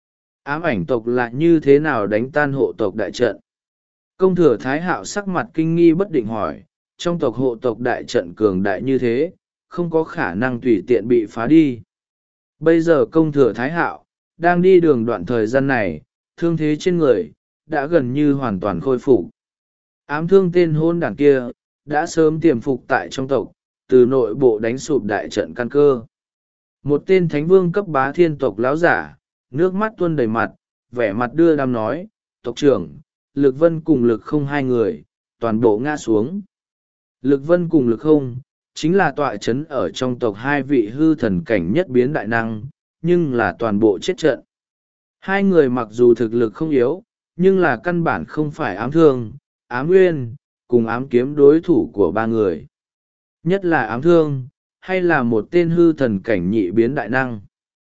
Ám ảnh tộc lại như thế nào đánh tan hộ tộc đại trận? Công thừa thái hạo sắc mặt kinh nghi bất định hỏi, trong tộc hộ tộc đại trận cường đại như thế, không có khả năng tùy tiện bị phá đi. Bây giờ công thừa thái hạo, đang đi đường đoạn thời gian này, thương thế trên người, đã gần như hoàn toàn khôi phục. Ám thương tên hôn đảng kia, đã sớm tiềm phục tại trong tộc, từ nội bộ đánh sụp đại trận căn cơ. Một tên thánh vương cấp bá thiên tộc láo giả, nước mắt tuôn đầy mặt, vẻ mặt đưa đám nói, tộc trưởng, Lực Vân cùng Lực Không hai người, toàn bộ ngã xuống. Lực Vân cùng Lực Không, chính là tọa chấn ở trong tộc hai vị hư thần cảnh nhất biến đại năng, nhưng là toàn bộ chết trận. Hai người mặc dù thực lực không yếu, nhưng là căn bản không phải ám thương, ám nguyên, cùng ám kiếm đối thủ của ba người. Nhất là ám thương, hay là một tên hư thần cảnh nhị biến đại năng.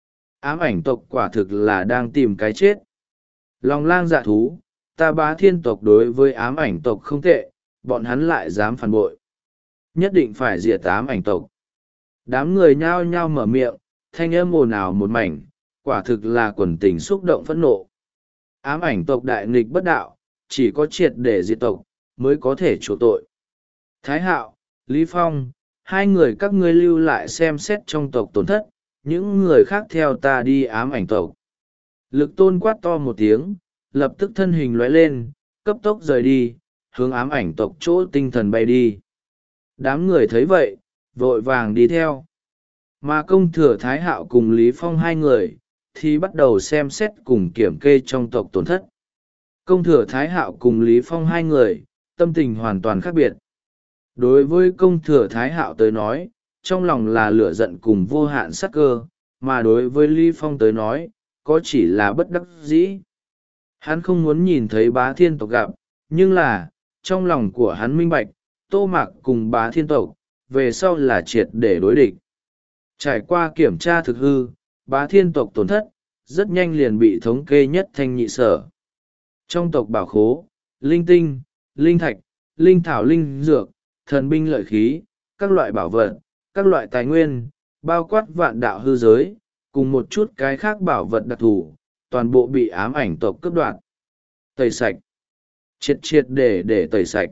Ám ảnh tộc quả thực là đang tìm cái chết. Lòng lang dạ thú, ta bá thiên tộc đối với ám ảnh tộc không tệ, bọn hắn lại dám phản bội. Nhất định phải diệt ám ảnh tộc. Đám người nhao nhao mở miệng, thanh âm ồn ào một mảnh, quả thực là quần tình xúc động phẫn nộ. Ám ảnh tộc đại nghịch bất đạo, chỉ có triệt để diệt tộc, mới có thể chỗ tội. Thái Hạo, Lý Phong, hai người các ngươi lưu lại xem xét trong tộc tổn thất, những người khác theo ta đi ám ảnh tộc. Lực Tôn quát to một tiếng, lập tức thân hình lóe lên, cấp tốc rời đi, hướng ám ảnh tộc chỗ tinh thần bay đi. Đám người thấy vậy, vội vàng đi theo. Mà công thừa Thái Hạo cùng Lý Phong hai người, thì bắt đầu xem xét cùng kiểm kê trong tộc tổn thất. Công thừa Thái Hạo cùng Lý Phong hai người, tâm tình hoàn toàn khác biệt. Đối với công thừa Thái Hạo tới nói, trong lòng là lửa giận cùng vô hạn sát cơ, mà đối với Lý Phong tới nói, có chỉ là bất đắc dĩ. Hắn không muốn nhìn thấy bá thiên tộc gặp, nhưng là, trong lòng của hắn minh bạch, Tô Mạc cùng bá thiên tộc, về sau là triệt để đối địch. Trải qua kiểm tra thực hư, bá thiên tộc tổn thất, rất nhanh liền bị thống kê nhất thanh nhị sở. Trong tộc bảo khố, linh tinh, linh thạch, linh thảo linh dược, thần binh lợi khí, các loại bảo vật, các loại tài nguyên, bao quát vạn đạo hư giới, cùng một chút cái khác bảo vật đặc thù, toàn bộ bị ám ảnh tộc cướp đoạt. Tẩy sạch. Triệt triệt để để tẩy sạch.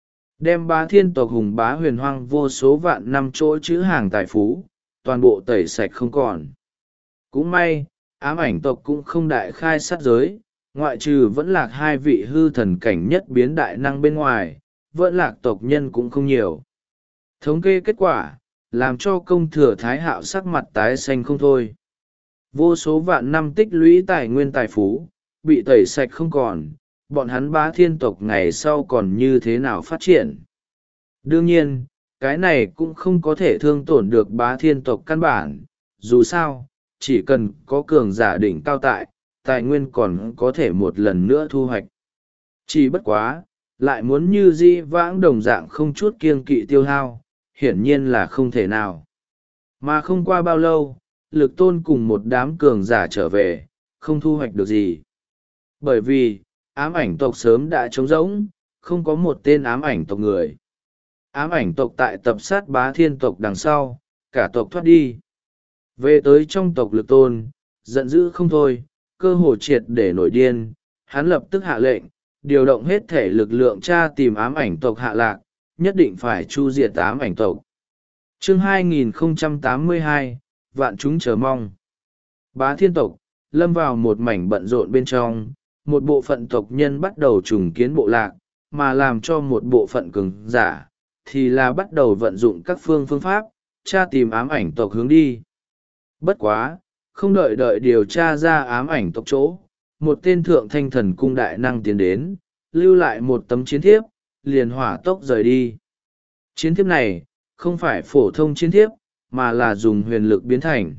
Đem bá thiên tộc hùng bá huyền hoang vô số vạn năm chỗ chữ hàng tài phú, toàn bộ tẩy sạch không còn. Cũng may, ám ảnh tộc cũng không đại khai sát giới, ngoại trừ vẫn lạc hai vị hư thần cảnh nhất biến đại năng bên ngoài, vẫn lạc tộc nhân cũng không nhiều. Thống kê kết quả, làm cho công thừa thái hạo sắc mặt tái xanh không thôi. Vô số vạn năm tích lũy tài nguyên tài phú bị tẩy sạch không còn, bọn hắn Bá Thiên tộc ngày sau còn như thế nào phát triển. Đương nhiên, cái này cũng không có thể thương tổn được Bá Thiên tộc căn bản, dù sao, chỉ cần có cường giả đỉnh cao tại, tài nguyên còn có thể một lần nữa thu hoạch. Chỉ bất quá, lại muốn như di vãng đồng dạng không chút kiêng kỵ tiêu hao, hiển nhiên là không thể nào. Mà không qua bao lâu, Lực Tôn cùng một đám cường giả trở về, không thu hoạch được gì. Bởi vì, ám ảnh tộc sớm đã trống rỗng, không có một tên ám ảnh tộc người. Ám ảnh tộc tại tập sát Bá Thiên tộc đằng sau, cả tộc thoát đi. Về tới trong tộc Lực Tôn, giận dữ không thôi, cơ hồ triệt để nổi điên, hắn lập tức hạ lệnh, điều động hết thể lực lượng tra tìm ám ảnh tộc hạ lạc, nhất định phải chu diệt ám ảnh tộc. Chương hai nghìn không trăm tám mươi hai, vạn chúng chờ mong. Bá Thiên tộc, lâm vào một mảnh bận rộn bên trong, một bộ phận tộc nhân bắt đầu trùng kiến bộ lạc, mà làm cho một bộ phận cường giả, thì là bắt đầu vận dụng các phương phương pháp, tra tìm ám ảnh tộc hướng đi. Bất quá, không đợi đợi điều tra ra ám ảnh tộc chỗ, một tên thượng thanh thần cung đại năng tiến đến, lưu lại một tấm chiến thiếp, liền hỏa tốc rời đi. Chiến thiếp này, không phải phổ thông chiến thiếp, mà là dùng huyền lực biến thành.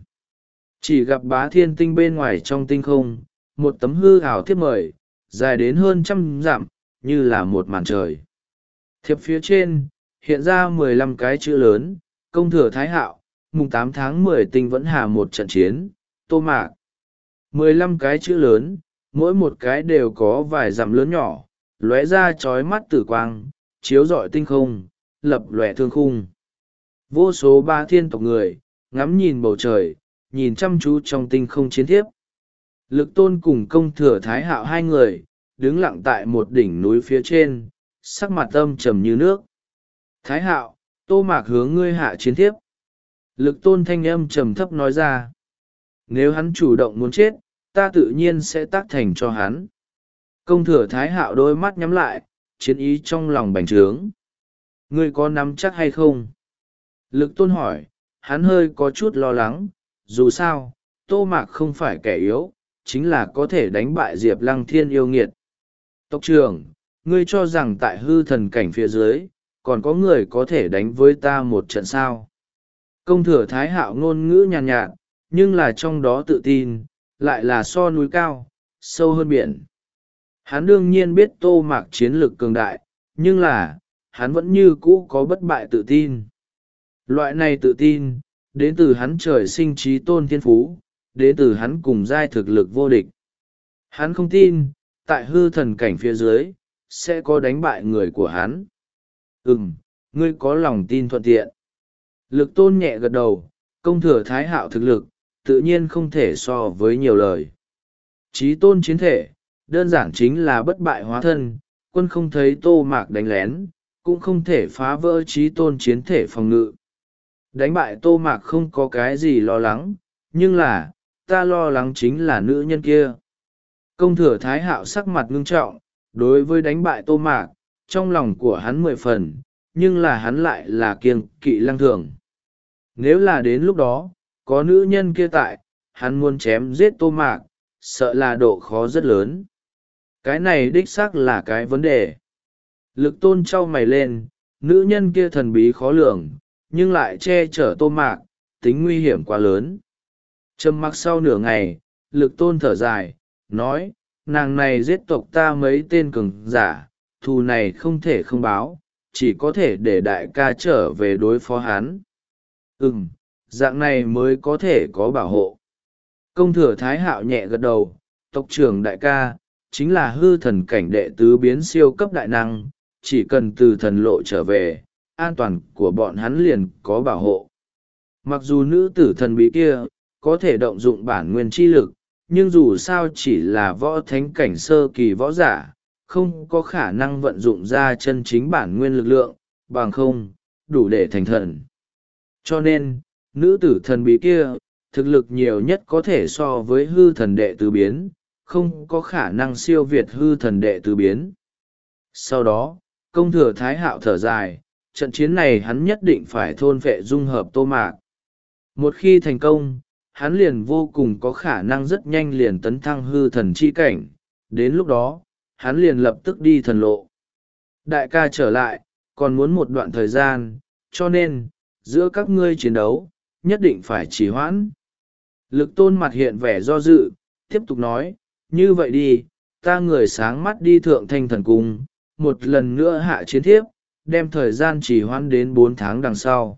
Chỉ gặp Bá Thiên tinh bên ngoài trong tinh không, một tấm hư ảo thiếp mời, dài đến hơn trăm dặm, như là một màn trời. Thiệp phía trên, hiện ra mười lăm cái chữ lớn, công thừa thái hạo, mùng tám tháng mười tinh vẫn hà một trận chiến, Tô Mạc. mười lăm cái chữ lớn, mỗi một cái đều có vài dặm lớn nhỏ, lóe ra chói mắt tử quang, chiếu rọi tinh không, lập lòe thương khung. Vô số Ba Thiên tộc người, ngắm nhìn bầu trời, nhìn chăm chú trong tinh không chiến thiếp. Lực Tôn cùng công thừa thái hạo hai người, đứng lặng tại một đỉnh núi phía trên, sắc mặt âm trầm như nước. Thái hạo, Tô Mạc hướng ngươi hạ chiến thiếp. Lực Tôn thanh âm trầm thấp nói ra. Nếu hắn chủ động muốn chết, ta tự nhiên sẽ tác thành cho hắn. Công thừa thái hạo đôi mắt nhắm lại, chiến ý trong lòng bành trướng. Ngươi có nắm chắc hay không? Lực Tôn hỏi, hắn hơi có chút lo lắng, dù sao, Tô Mạc không phải kẻ yếu, chính là có thể đánh bại Diệp Lăng Thiên yêu nghiệt. Tộc trưởng, ngươi cho rằng tại hư thần cảnh phía dưới, còn có người có thể đánh với ta một trận sao? Công thừa thái hạo ngôn ngữ nhàn nhạt, nhạt, nhưng là trong đó tự tin, lại là so núi cao, sâu hơn biển. Hắn đương nhiên biết Tô Mạc chiến lược cường đại, nhưng là, hắn vẫn như cũ có bất bại tự tin. Loại này tự tin, đến từ hắn trời sinh trí tôn thiên phú, đến từ hắn cùng giai thực lực vô địch. Hắn không tin, tại hư thần cảnh phía dưới, sẽ có đánh bại người của hắn. Ừm, ngươi có lòng tin thuận tiện. Lực Tôn nhẹ gật đầu, công thừa thái hạo thực lực, tự nhiên không thể so với nhiều lời. Trí tôn chiến thể, đơn giản chính là bất bại hóa thân, quân không thấy Tô Mạc đánh lén, cũng không thể phá vỡ trí tôn chiến thể phòng ngự. Đánh bại Tô Mạc không có cái gì lo lắng, nhưng là, ta lo lắng chính là nữ nhân kia. Công thừa thái hạo sắc mặt ngưng trọng, đối với đánh bại Tô Mạc, trong lòng của hắn mười phần, nhưng là hắn lại là kiêng kỵ Lăng Thường. Nếu là đến lúc đó, có nữ nhân kia tại, hắn muốn chém giết Tô Mạc, sợ là độ khó rất lớn. Cái này đích xác là cái vấn đề. Lực Tôn trao mày lên, nữ nhân kia thần bí khó lường, nhưng lại che chở Tô Mạc, tính nguy hiểm quá lớn. Trầm mặc sau nửa ngày, Lực Tôn thở dài, nói, nàng này giết tộc ta mấy tên cường giả, thù này không thể không báo, chỉ có thể để đại ca trở về đối phó hắn. Ừm, dạng này mới có thể có bảo hộ. Công thừa thái hạo nhẹ gật đầu, tộc trưởng đại ca, chính là hư thần cảnh đệ tứ biến siêu cấp đại năng, chỉ cần từ thần lộ trở về, an toàn của bọn hắn liền có bảo hộ. Mặc dù nữ tử thần bí kia, có thể động dụng bản nguyên chi lực, nhưng dù sao chỉ là võ thánh cảnh sơ kỳ võ giả, không có khả năng vận dụng ra chân chính bản nguyên lực lượng, bằng không, đủ để thành thần. Cho nên, nữ tử thần bí kia, thực lực nhiều nhất có thể so với hư thần đệ tứ biến, không có khả năng siêu việt hư thần đệ tứ biến. Sau đó, công thừa thái hạo thở dài, trận chiến này hắn nhất định phải thôn phệ dung hợp Tô Mạc. Một khi thành công, hắn liền vô cùng có khả năng rất nhanh liền tấn thăng hư thần chi cảnh, đến lúc đó, hắn liền lập tức đi thần lộ. Đại ca trở lại, còn muốn một đoạn thời gian, cho nên, giữa các ngươi chiến đấu, nhất định phải trì hoãn. Lực Tôn mặt hiện vẻ do dự, tiếp tục nói, như vậy đi, ta người sáng mắt đi thượng thanh thần cung, một lần nữa hạ chiến thiếp, đem thời gian trì hoãn đến bốn tháng đằng sau.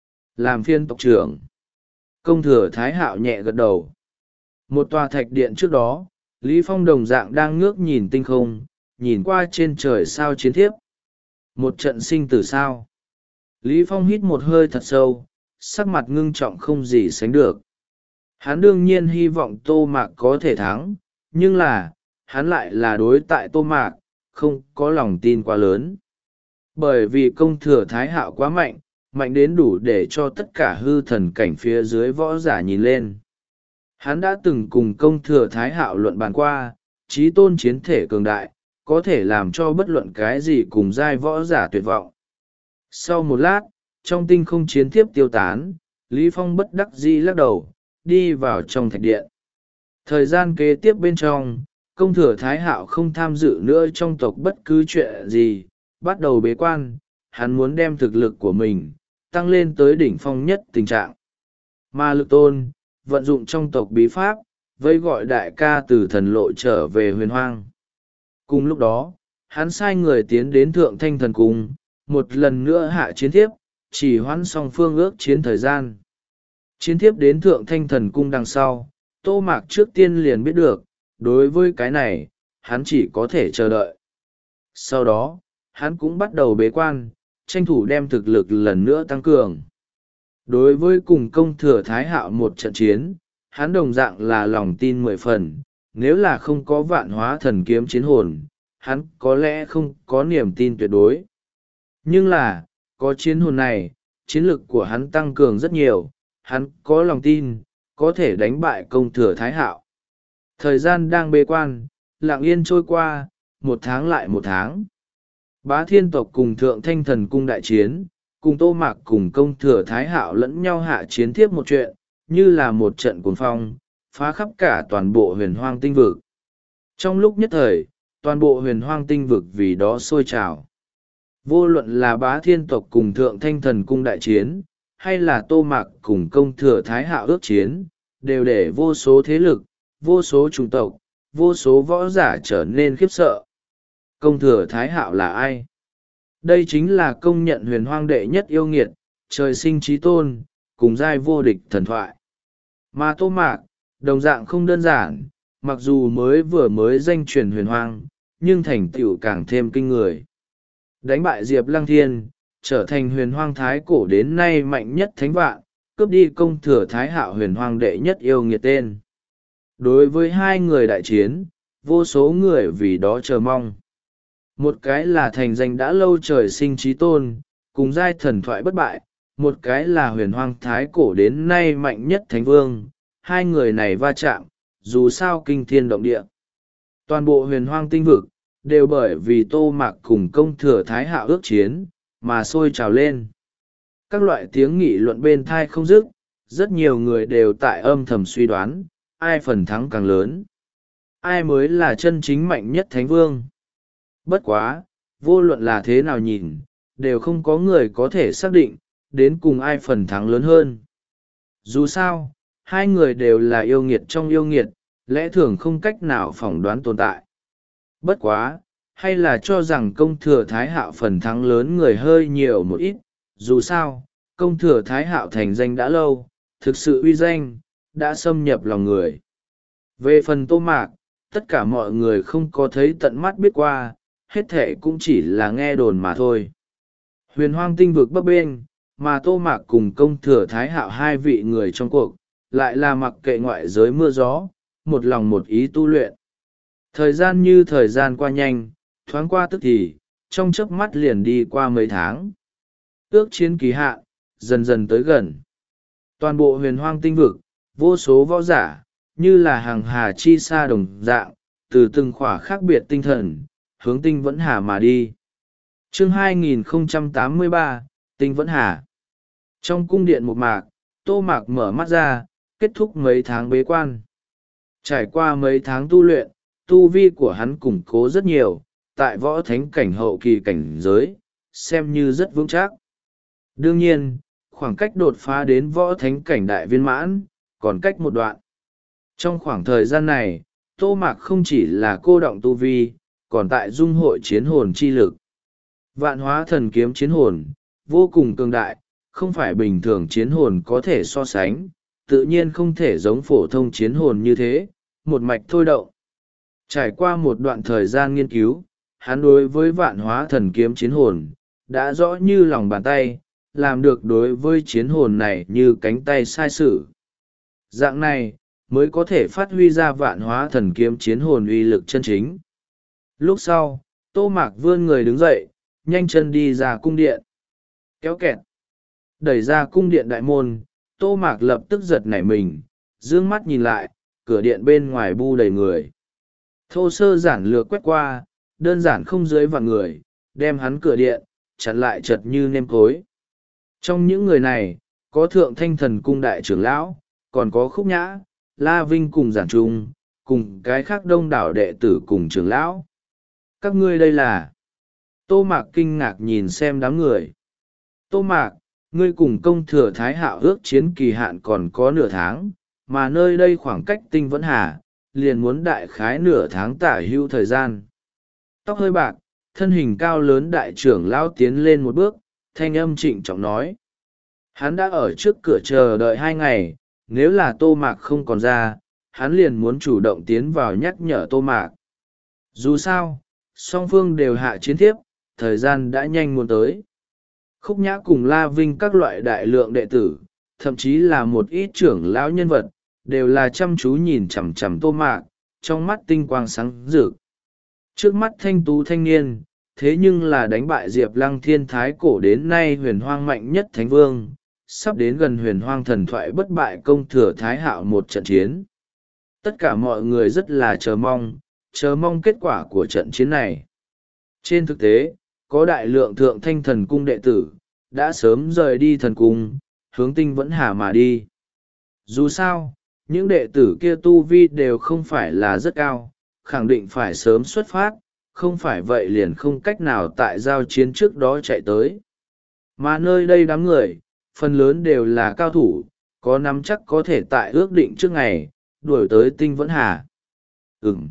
Làm phiên tộc trưởng. Công thừa Thái Hạo nhẹ gật đầu. Một tòa thạch điện trước đó, Lý Phong đồng dạng đang ngước nhìn tinh không, nhìn qua trên trời sao chiến thiếp. Một trận sinh tử sao. Lý Phong hít một hơi thật sâu, sắc mặt ngưng trọng không gì sánh được. Hắn đương nhiên hy vọng Tô Mạc có thể thắng, nhưng là, hắn lại là đối tại Tô Mạc, không có lòng tin quá lớn. Bởi vì công thừa Thái Hạo quá mạnh, mạnh đến đủ để cho tất cả hư thần cảnh phía dưới võ giả nhìn lên. Hắn đã từng cùng công thừa Thái Hạo luận bàn qua, trí tôn chiến thể cường đại, có thể làm cho bất luận cái gì cùng giai võ giả tuyệt vọng. Sau một lát, trong tinh không chiến thiếp tiêu tán, Lý Phong bất đắc dĩ lắc đầu, đi vào trong thạch điện. Thời gian kế tiếp bên trong, công thừa Thái Hạo không tham dự nữa trong tộc bất cứ chuyện gì, bắt đầu bế quan, hắn muốn đem thực lực của mình tăng lên tới đỉnh phong nhất tình trạng. Mà Lực Tôn, vận dụng trong tộc bí pháp, vây gọi đại ca từ thần lộ trở về huyền hoang. Cùng lúc đó, hắn sai người tiến đến thượng thanh thần cung, một lần nữa hạ chiến thiếp, chỉ hoãn song phương ước chiến thời gian. Chiến thiếp đến thượng thanh thần cung đằng sau, Tô Mạc trước tiên liền biết được, đối với cái này, hắn chỉ có thể chờ đợi. Sau đó, hắn cũng bắt đầu bế quan, tranh thủ đem thực lực lần nữa tăng cường. Đối với cùng công thừa Thái Hạo một trận chiến, hắn đồng dạng là lòng tin mười phần, nếu là không có vạn hóa thần kiếm chiến hồn, hắn có lẽ không có niềm tin tuyệt đối. Nhưng là, có chiến hồn này, chiến lực của hắn tăng cường rất nhiều, hắn có lòng tin, có thể đánh bại công thừa Thái Hạo. Thời gian đang bế quan, lặng yên trôi qua, một tháng lại một tháng. Bá Thiên tộc cùng Thượng Thanh Thần cung đại chiến, cùng Tô Mạc cùng công thừa Thái Hạo lẫn nhau hạ chiến tiếp một chuyện, như là một trận cuồng phong, phá khắp cả toàn bộ huyền hoang tinh vực. Trong lúc nhất thời, toàn bộ huyền hoang tinh vực vì đó sôi trào. Vô luận là Bá Thiên tộc cùng Thượng Thanh Thần cung đại chiến, hay là Tô Mạc cùng công thừa Thái Hạo ước chiến, đều để vô số thế lực, vô số chủng tộc, vô số võ giả trở nên khiếp sợ. Công thừa Thái Hạo là ai? Đây chính là công nhận huyền hoang đệ nhất yêu nghiệt, trời sinh trí tôn, cùng giai vô địch thần thoại. Mà Tô Mạc, đồng dạng không đơn giản, mặc dù mới vừa mới danh truyền huyền hoang, nhưng thành tựu càng thêm kinh người. Đánh bại Diệp Lăng Thiên, trở thành huyền hoang thái cổ đến nay mạnh nhất thánh vạn, cướp đi công thừa Thái Hạo huyền hoang đệ nhất yêu nghiệt tên. Đối với hai người đại chiến, vô số người vì đó chờ mong. Một cái là thành danh đã lâu trời sinh trí tôn, cùng giai thần thoại bất bại, một cái là huyền hoang thái cổ đến nay mạnh nhất thánh vương. Hai người này va chạm, dù sao kinh thiên động địa. Toàn bộ huyền hoang tinh vực, đều bởi vì Tô Mạc cùng công thừa Thái Hạo ước chiến, mà sôi trào lên. Các loại tiếng nghị luận bên thai không dứt, rất nhiều người đều tại âm thầm suy đoán, ai phần thắng càng lớn. Ai mới là chân chính mạnh nhất thánh vương. Bất quá, vô luận là thế nào nhìn, đều không có người có thể xác định, đến cùng ai phần thắng lớn hơn. Dù sao, hai người đều là yêu nghiệt trong yêu nghiệt, lẽ thường không cách nào phỏng đoán tồn tại. Bất quá, hay là cho rằng công thừa Thái Hạo phần thắng lớn người hơi nhiều một ít, dù sao, công thừa Thái Hạo thành danh đã lâu, thực sự uy danh, đã xâm nhập lòng người. Về phần Tô Mạc, tất cả mọi người không có thấy tận mắt biết qua, hết thể cũng chỉ là nghe đồn mà thôi. Huyền hoang tinh vực bấp bênh, mà Tô Mạc cùng công thừa Thái Hạo hai vị người trong cuộc, lại là mặc kệ ngoại giới mưa gió, một lòng một ý tu luyện. Thời gian như thời gian qua nhanh, thoáng qua tức thì, trong chớp mắt liền đi qua mấy tháng. Ước chiến kỳ hạn, dần dần tới gần. Toàn bộ huyền hoang tinh vực, vô số võ giả, như là hàng hà chi sa đồng dạng, từ từng khỏa khác biệt tinh thần, hướng tinh vẫn hà mà đi. Chương hai nghìn không trăm tám mươi ba, Tinh Vẫn Hà. Trong cung điện một mạc, Tô Mạc mở mắt ra, kết thúc mấy tháng bế quan. Trải qua mấy tháng tu luyện, tu vi của hắn củng cố rất nhiều, tại võ thánh cảnh hậu kỳ cảnh giới, xem như rất vững chắc. Đương nhiên, khoảng cách đột phá đến võ thánh cảnh đại viên mãn, còn cách một đoạn. Trong khoảng thời gian này, Tô Mạc không chỉ là cô động tu vi, còn tại dung hội chiến hồn chi lực. Vạn hóa thần kiếm chiến hồn, vô cùng cường đại, không phải bình thường chiến hồn có thể so sánh, tự nhiên không thể giống phổ thông chiến hồn như thế, một mạch thôi động. Trải qua một đoạn thời gian nghiên cứu, hắn đối với vạn hóa thần kiếm chiến hồn, đã rõ như lòng bàn tay, làm được đối với chiến hồn này như cánh tay sai sử. Dạng này, mới có thể phát huy ra vạn hóa thần kiếm chiến hồn uy lực chân chính. Lúc sau, Tô Mạc vươn người đứng dậy, nhanh chân đi ra cung điện. Kéo kẹt. Đẩy ra cung điện đại môn, Tô Mạc lập tức giật nảy mình, dương mắt nhìn lại, cửa điện bên ngoài bu đầy người. Thô sơ giản lược quét qua, đơn giản không dưới vạn người, đem hắn cửa điện, chặn lại chật như nêm cối. Trong những người này, có thượng thanh thần cung đại trưởng lão, còn có Khúc Nhã, La Vinh cùng giản trung, cùng cái khác đông đảo đệ tử cùng trưởng lão. Các ngươi đây là... Tô Mạc kinh ngạc nhìn xem đám người. Tô Mạc, ngươi cùng công thừa Thái Hạo ước chiến kỳ hạn còn có nửa tháng, mà nơi đây khoảng cách Tinh Vẫn Hà, liền muốn đại khái nửa tháng tả hữu thời gian. Tóc hơi bạc, thân hình cao lớn đại trưởng lão tiến lên một bước, thanh âm trịnh trọng nói. Hắn đã ở trước cửa chờ đợi hai ngày, nếu là Tô Mạc không còn ra, hắn liền muốn chủ động tiến vào nhắc nhở Tô Mạc. Dù sao, song phương đều hạ chiến thiếp, thời gian đã nhanh muốn tới. Khúc Nhã cùng La Vinh các loại đại lượng đệ tử, thậm chí là một ít trưởng lão nhân vật, đều là chăm chú nhìn chằm chằm Tô Mạc, trong mắt tinh quang sáng rực. Trước mắt thanh tú thanh niên, thế nhưng là đánh bại Diệp Lăng Thiên Thái cổ đến nay huyền hoang mạnh nhất thánh vương, sắp đến gần huyền hoang thần thoại bất bại công thừa Thái Hạo một trận chiến. Tất cả mọi người rất là chờ mong, chờ mong kết quả của trận chiến này. Trên thực tế, có đại lượng thượng thanh thần cung đệ tử, đã sớm rời đi thần cung, hướng Tinh Vẫn Hà mà đi. Dù sao, những đệ tử kia tu vi đều không phải là rất cao, khẳng định phải sớm xuất phát, không phải vậy liền không cách nào tại giao chiến trước đó chạy tới. Mà nơi đây đám người, phần lớn đều là cao thủ, có nắm chắc có thể tại ước định trước ngày, đuổi tới Tinh Vẫn Hà. Ừm.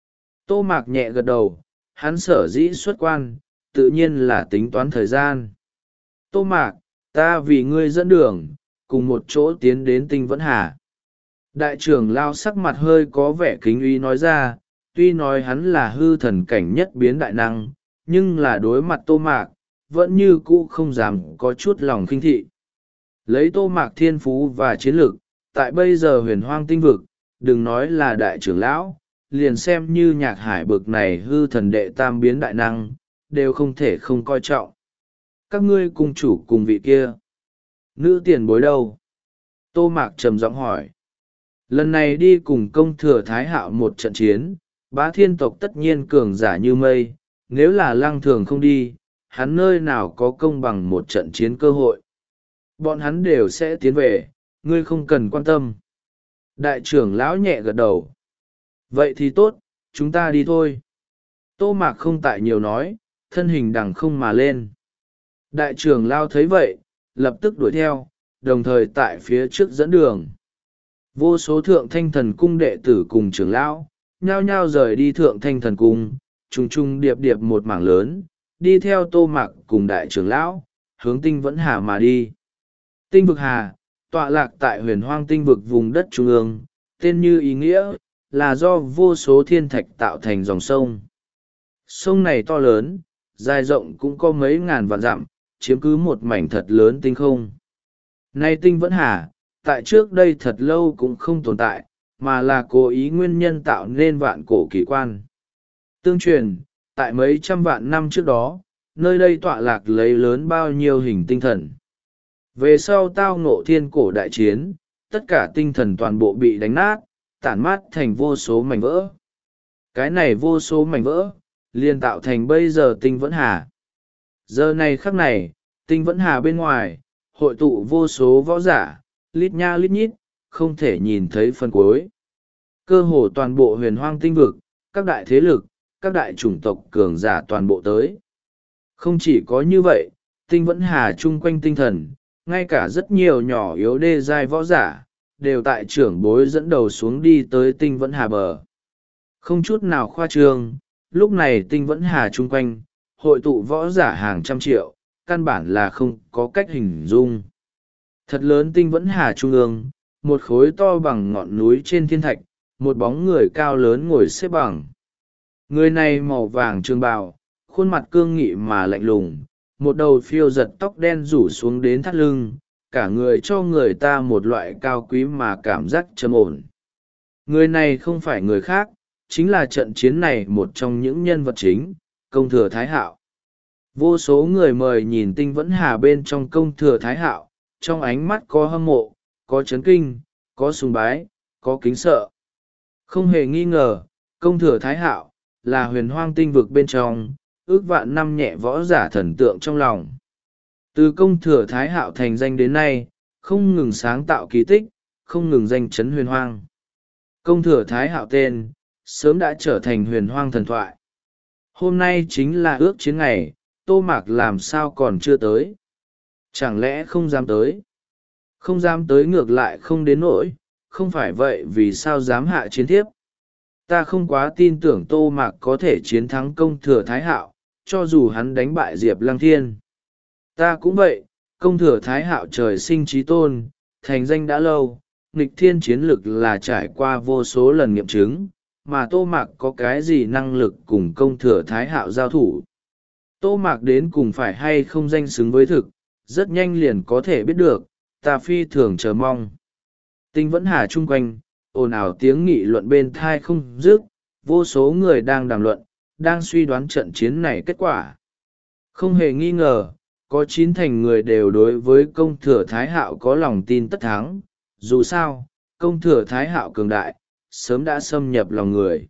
Tô Mạc nhẹ gật đầu, hắn sở dĩ xuất quan, tự nhiên là tính toán thời gian. Tô Mạc, ta vì ngươi dẫn đường, cùng một chỗ tiến đến Tinh Vẫn Hà. Đại trưởng lao sắc mặt hơi có vẻ kính uy nói ra, tuy nói hắn là hư thần cảnh nhất biến đại năng, nhưng là đối mặt Tô Mạc, vẫn như cũ không dám có chút lòng khinh thị. Lấy Tô Mạc thiên phú và chiến lược, tại bây giờ huyền hoang tinh vực, đừng nói là đại trưởng lão, liền xem như Nhạc Hải bực này hư thần đệ tam biến đại năng, đều không thể không coi trọng. Các ngươi cùng chủ cùng vị kia. Nữ tiền bối đâu? Tô Mạc trầm giọng hỏi. Lần này đi cùng công thừa Thái Hạo một trận chiến, bá thiên tộc tất nhiên cường giả như mây, nếu là lăng thường không đi, hắn nơi nào có công bằng một trận chiến cơ hội. Bọn hắn đều sẽ tiến về, ngươi không cần quan tâm. Đại trưởng lão nhẹ gật đầu. Vậy thì tốt, chúng ta đi thôi. Tô Mạc không tại nhiều nói, thân hình đằng không mà lên. Đại trưởng lão thấy vậy, lập tức đuổi theo, đồng thời tại phía trước dẫn đường. Vô số thượng thanh thần cung đệ tử cùng trưởng lão, nhao nhao rời đi thượng thanh thần cung, trùng trùng điệp điệp một mảng lớn, đi theo Tô Mạc cùng đại trưởng lão, hướng Tinh Vẫn Hà mà đi. Tinh vực Hà, tọa lạc tại huyền hoang tinh vực vùng đất trung ương, tên như ý nghĩa, là do vô số thiên thạch tạo thành dòng sông. Sông này to lớn, dài rộng cũng có mấy ngàn vạn dặm, chiếm cứ một mảnh thật lớn tinh không. Nay Tinh Vẫn Hà, tại trước đây thật lâu cũng không tồn tại, mà là cố ý nguyên nhân tạo nên vạn cổ kỳ quan. Tương truyền, tại mấy trăm vạn năm trước đó, nơi đây tọa lạc lấy lớn bao nhiêu hình tinh thần. Về sau tao ngộ thiên cổ đại chiến, tất cả tinh thần toàn bộ bị đánh nát, tản mát thành vô số mảnh vỡ. Cái này vô số mảnh vỡ, liền tạo thành bây giờ Tinh Vẫn Hà. Giờ này khắc này, tinh vẫn hà bên ngoài, hội tụ vô số võ giả, lít nha lít nhít, không thể nhìn thấy phần cuối. Cơ hồ toàn bộ huyền hoang tinh vực, các đại thế lực, các đại chủng tộc cường giả toàn bộ tới. Không chỉ có như vậy, tinh vẫn hà chung quanh tinh thần, ngay cả rất nhiều nhỏ yếu đê giai võ giả, đều tại trưởng bối dẫn đầu xuống đi tới tinh vẫn hà bờ. Không chút nào khoa trương, lúc này tinh vẫn hà chung quanh, hội tụ võ giả hàng trăm triệu, căn bản là không có cách hình dung. Thật lớn tinh vẫn hà trung ương, một khối to bằng ngọn núi trên thiên thạch, một bóng người cao lớn ngồi xếp bằng. Người này màu vàng trường bào, khuôn mặt cương nghị mà lạnh lùng, một đầu phiêu giật tóc đen rủ xuống đến thắt lưng, cả người cho người ta một loại cao quý mà cảm giác trầm ổn. Người này không phải người khác, chính là trận chiến này một trong những nhân vật chính, công thừa Thái Hạo. Vô số người mời nhìn tinh vẫn hà bên trong công thừa Thái Hạo, trong ánh mắt có hâm mộ, có chấn kinh, có sùng bái, có kính sợ. Không hề nghi ngờ, công thừa Thái Hạo là huyền hoang tinh vực bên trong, ước vạn năm nhẹ võ giả thần tượng trong lòng. Từ công thừa Thái Hạo thành danh đến nay, không ngừng sáng tạo kỳ tích, không ngừng danh chấn huyền hoang. Công thừa Thái Hạo tên, sớm đã trở thành huyền hoang thần thoại. Hôm nay chính là ước chiến ngày, Tô Mạc làm sao còn chưa tới? Chẳng lẽ không dám tới? Không dám tới ngược lại không đến nỗi, không phải vậy vì sao dám hạ chiến thiếp? Ta không quá tin tưởng Tô Mạc có thể chiến thắng công thừa Thái Hạo, cho dù hắn đánh bại Diệp Lăng Thiên. Ta cũng vậy, công thừa Thái Hạo trời sinh trí tôn, thành danh đã lâu, nghịch thiên chiến lực là trải qua vô số lần nghiệm chứng, mà Tô Mạc có cái gì năng lực cùng công thừa Thái Hạo giao thủ. Tô Mạc đến cùng phải hay không danh xứng với thực, rất nhanh liền có thể biết được, ta phi thường chờ mong. Tinh vẫn hà chung quanh, ồn ào tiếng nghị luận bên thai không dứt, vô số người đang đàm luận, đang suy đoán trận chiến này kết quả. Không hề nghi ngờ, có chín thành người đều đối với công thừa Thái Hạo có lòng tin tất thắng, dù sao, công thừa Thái Hạo cường đại, sớm đã xâm nhập lòng người.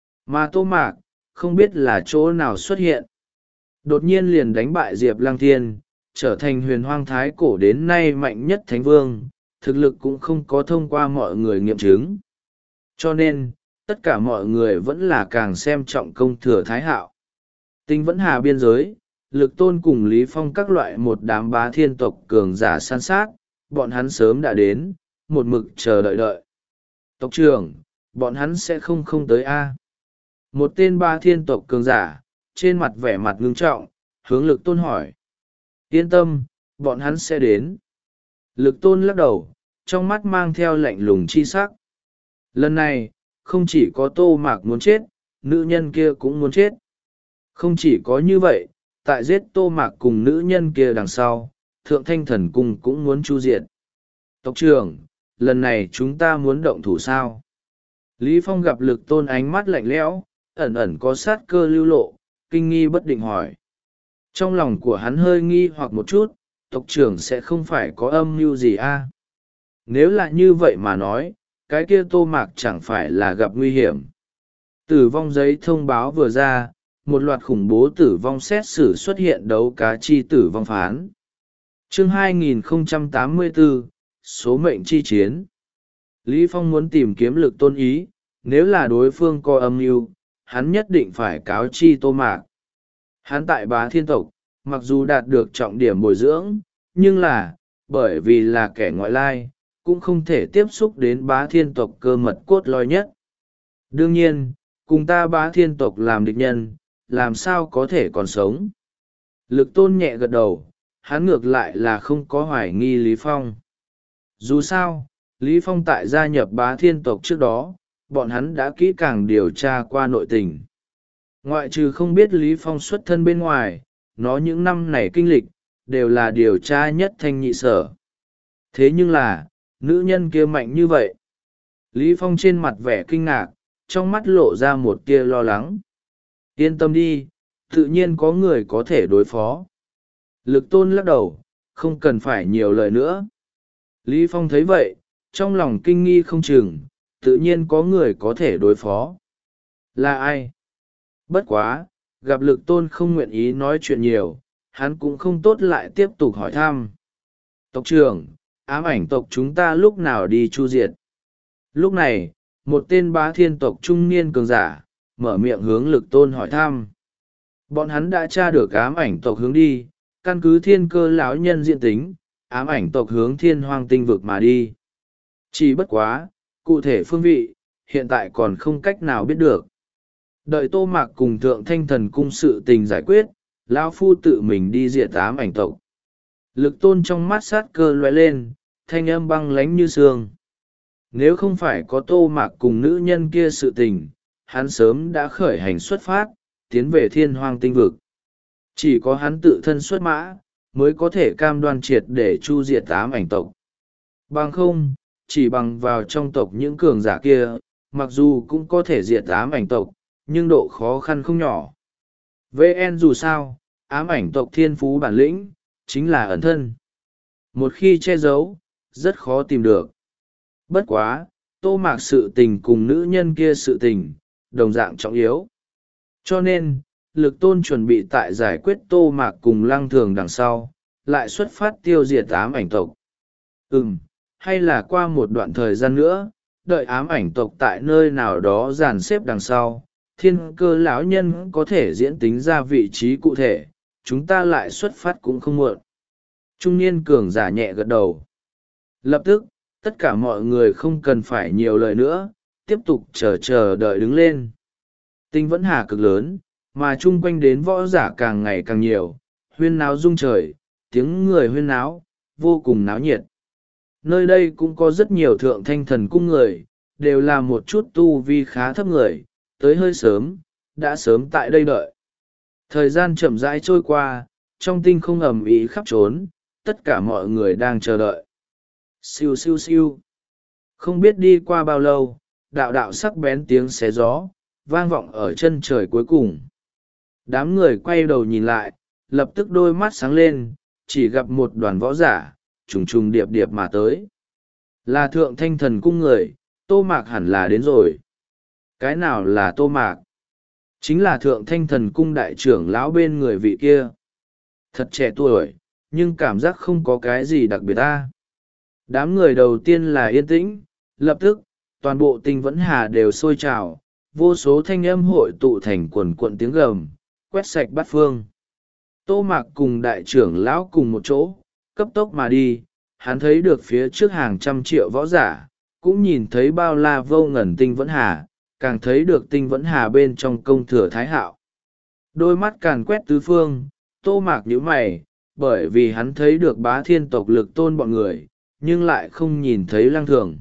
Mà Tô Mạc, không biết là chỗ nào xuất hiện. Đột nhiên liền đánh bại Diệp Lăng Thiên, trở thành huyền hoang thái cổ đến nay mạnh nhất thánh vương, thực lực cũng không có thông qua mọi người nghiệm chứng. Cho nên, tất cả mọi người vẫn là càng xem trọng công thừa Thái Hạo. Tinh vẫn hà biên giới, Lực Tôn cùng Lý Phong các loại một đám bá thiên tộc cường giả san sát, bọn hắn sớm đã đến, một mực chờ đợi đợi. Tộc trưởng, bọn hắn sẽ không không tới A. Một tên bá thiên tộc cường giả, trên mặt vẻ mặt ngưng trọng, hướng Lực Tôn hỏi. Yên tâm, bọn hắn sẽ đến. Lực Tôn lắc đầu, trong mắt mang theo lạnh lùng chi sắc. Lần này, không chỉ có Tô Mạc muốn chết, nữ nhân kia cũng muốn chết. Không chỉ có như vậy, tại giết Tô Mạc cùng nữ nhân kia đằng sau, Thượng Thanh Thần Cung cũng muốn chu diệt. Tộc trưởng, lần này chúng ta muốn động thủ sao? Lý Phong gặp Lực Tôn ánh mắt lạnh lẽo, ẩn ẩn có sát cơ lưu lộ, kinh nghi bất định hỏi. Trong lòng của hắn hơi nghi hoặc một chút, tộc trưởng sẽ không phải có âm mưu gì a? Nếu là như vậy mà nói, cái kia Tô Mạc chẳng phải là gặp nguy hiểm. Tử vong giấy thông báo vừa ra, một loạt khủng bố tử vong xét xử xuất hiện đấu cá chi tử vong phán. Chương hai nghìn không trăm tám mươi bốn, số mệnh chi chiến. Lý Phong muốn tìm kiếm Lực Tôn ý, nếu là đối phương có âm mưu, hắn nhất định phải cáo chi Tô Mạc. Hắn tại bá thiên tộc, mặc dù đạt được trọng điểm bồi dưỡng, nhưng là, bởi vì là kẻ ngoại lai, cũng không thể tiếp xúc đến bá thiên tộc cơ mật cốt lõi nhất. Đương nhiên, cùng ta bá thiên tộc làm địch nhân, làm sao có thể còn sống. Lực Tôn nhẹ gật đầu, hắn ngược lại là không có hoài nghi Lý Phong. Dù sao, Lý Phong tại gia nhập bá thiên tộc trước đó, bọn hắn đã kỹ càng điều tra qua nội tình. Ngoại trừ không biết Lý Phong xuất thân bên ngoài, nó những năm này kinh lịch, đều là điều tra nhất thanh nhị sở. Thế nhưng là, nữ nhân kia mạnh như vậy. Lý Phong trên mặt vẻ kinh ngạc, trong mắt lộ ra một tia lo lắng. Yên tâm đi, tự nhiên có người có thể đối phó. Lực Tôn lắc đầu, không cần phải nhiều lời nữa. Lý Phong thấy vậy, trong lòng kinh nghi không chừng, tự nhiên có người có thể đối phó. Là ai? Bất quá, gặp Lực Tôn không nguyện ý nói chuyện nhiều, hắn cũng không tốt lại tiếp tục hỏi thăm. Tộc trưởng, ám ảnh tộc chúng ta lúc nào đi chu diệt? Lúc này, một tên bá thiên tộc trung niên cường giả, mở miệng hướng Lực Tôn hỏi thăm. Bọn hắn đã tra được ám ảnh tộc hướng đi, căn cứ thiên cơ lão nhân diện tính, ám ảnh tộc hướng thiên hoang tinh vực mà đi. Chỉ bất quá, cụ thể phương vị, hiện tại còn không cách nào biết được. Đợi Tô Mạc cùng Thượng Thanh Thần Cung sự tình giải quyết, lão phu tự mình đi diệt ám ảnh tộc. Lực Tôn trong mắt sát cơ lóe lên, thanh âm băng lánh như sương. Nếu không phải có Tô Mạc cùng nữ nhân kia sự tình, hắn sớm đã khởi hành xuất phát, tiến về thiên hoang tinh vực. Chỉ có hắn tự thân xuất mã, mới có thể cam đoan triệt để chu diệt ám ảnh tộc. Bằng không, chỉ bằng vào trong tộc những cường giả kia, mặc dù cũng có thể diệt ám ảnh tộc, nhưng độ khó khăn không nhỏ. vê en dù sao, ám ảnh tộc thiên phú bản lĩnh, chính là ẩn thân. Một khi che giấu, rất khó tìm được. Bất quá, Tô Mạc sự tình cùng nữ nhân kia sự tình, đồng dạng trọng yếu. Cho nên, Lực Tôn chuẩn bị tại giải quyết Tô Mạc cùng Lăng Thường đằng sau, lại xuất phát tiêu diệt ám ảnh tộc. Ừm, hay là qua một đoạn thời gian nữa, đợi ám ảnh tộc tại nơi nào đó dàn xếp đằng sau, thiên cơ lão nhân có thể diễn tính ra vị trí cụ thể, chúng ta lại xuất phát cũng không muộn. Trung niên cường giả nhẹ gật đầu. Lập tức, tất cả mọi người không cần phải nhiều lời nữa, tiếp tục chờ chờ đợi đứng lên. Tinh vẫn hà cực lớn, mà chung quanh đến võ giả càng ngày càng nhiều, huyên náo rung trời, tiếng người huyên náo, vô cùng náo nhiệt. Nơi đây cũng có rất nhiều thượng thanh thần cung người, đều là một chút tu vi khá thấp người, tới hơi sớm, đã sớm tại đây đợi. Thời gian chậm rãi trôi qua, trong tinh không ầm ĩ khắp trốn, tất cả mọi người đang chờ đợi. Siêu siêu siêu. Không biết đi qua bao lâu, đạo đạo sắc bén tiếng xé gió, vang vọng ở chân trời cuối cùng. Đám người quay đầu nhìn lại, lập tức đôi mắt sáng lên, chỉ gặp một đoàn võ giả, trùng trùng điệp điệp mà tới. Là thượng thanh thần cung người, Tô Mạc hẳn là đến rồi. Cái nào là Tô Mạc? Chính là thượng thanh thần cung đại trưởng lão bên người vị kia. Thật trẻ tuổi, nhưng cảm giác không có cái gì đặc biệt ta. Đám người đầu tiên là yên tĩnh, lập tức, toàn bộ tinh vẫn hà đều sôi trào, vô số thanh âm hội tụ thành quần quận tiếng gầm, quét sạch bát phương. Tô Mạc cùng đại trưởng lão cùng một chỗ, cấp tốc mà đi, hắn thấy được phía trước hàng trăm triệu võ giả, cũng nhìn thấy bao la vô ngần tinh vẫn hà, càng thấy được tinh vẫn hà bên trong công thừa thái hạo. Đôi mắt càn quét tứ phương, Tô Mạc nhíu mày, bởi vì hắn thấy được bá thiên tộc Lực Tôn bọn người, nhưng lại không nhìn thấy Lăng Thường.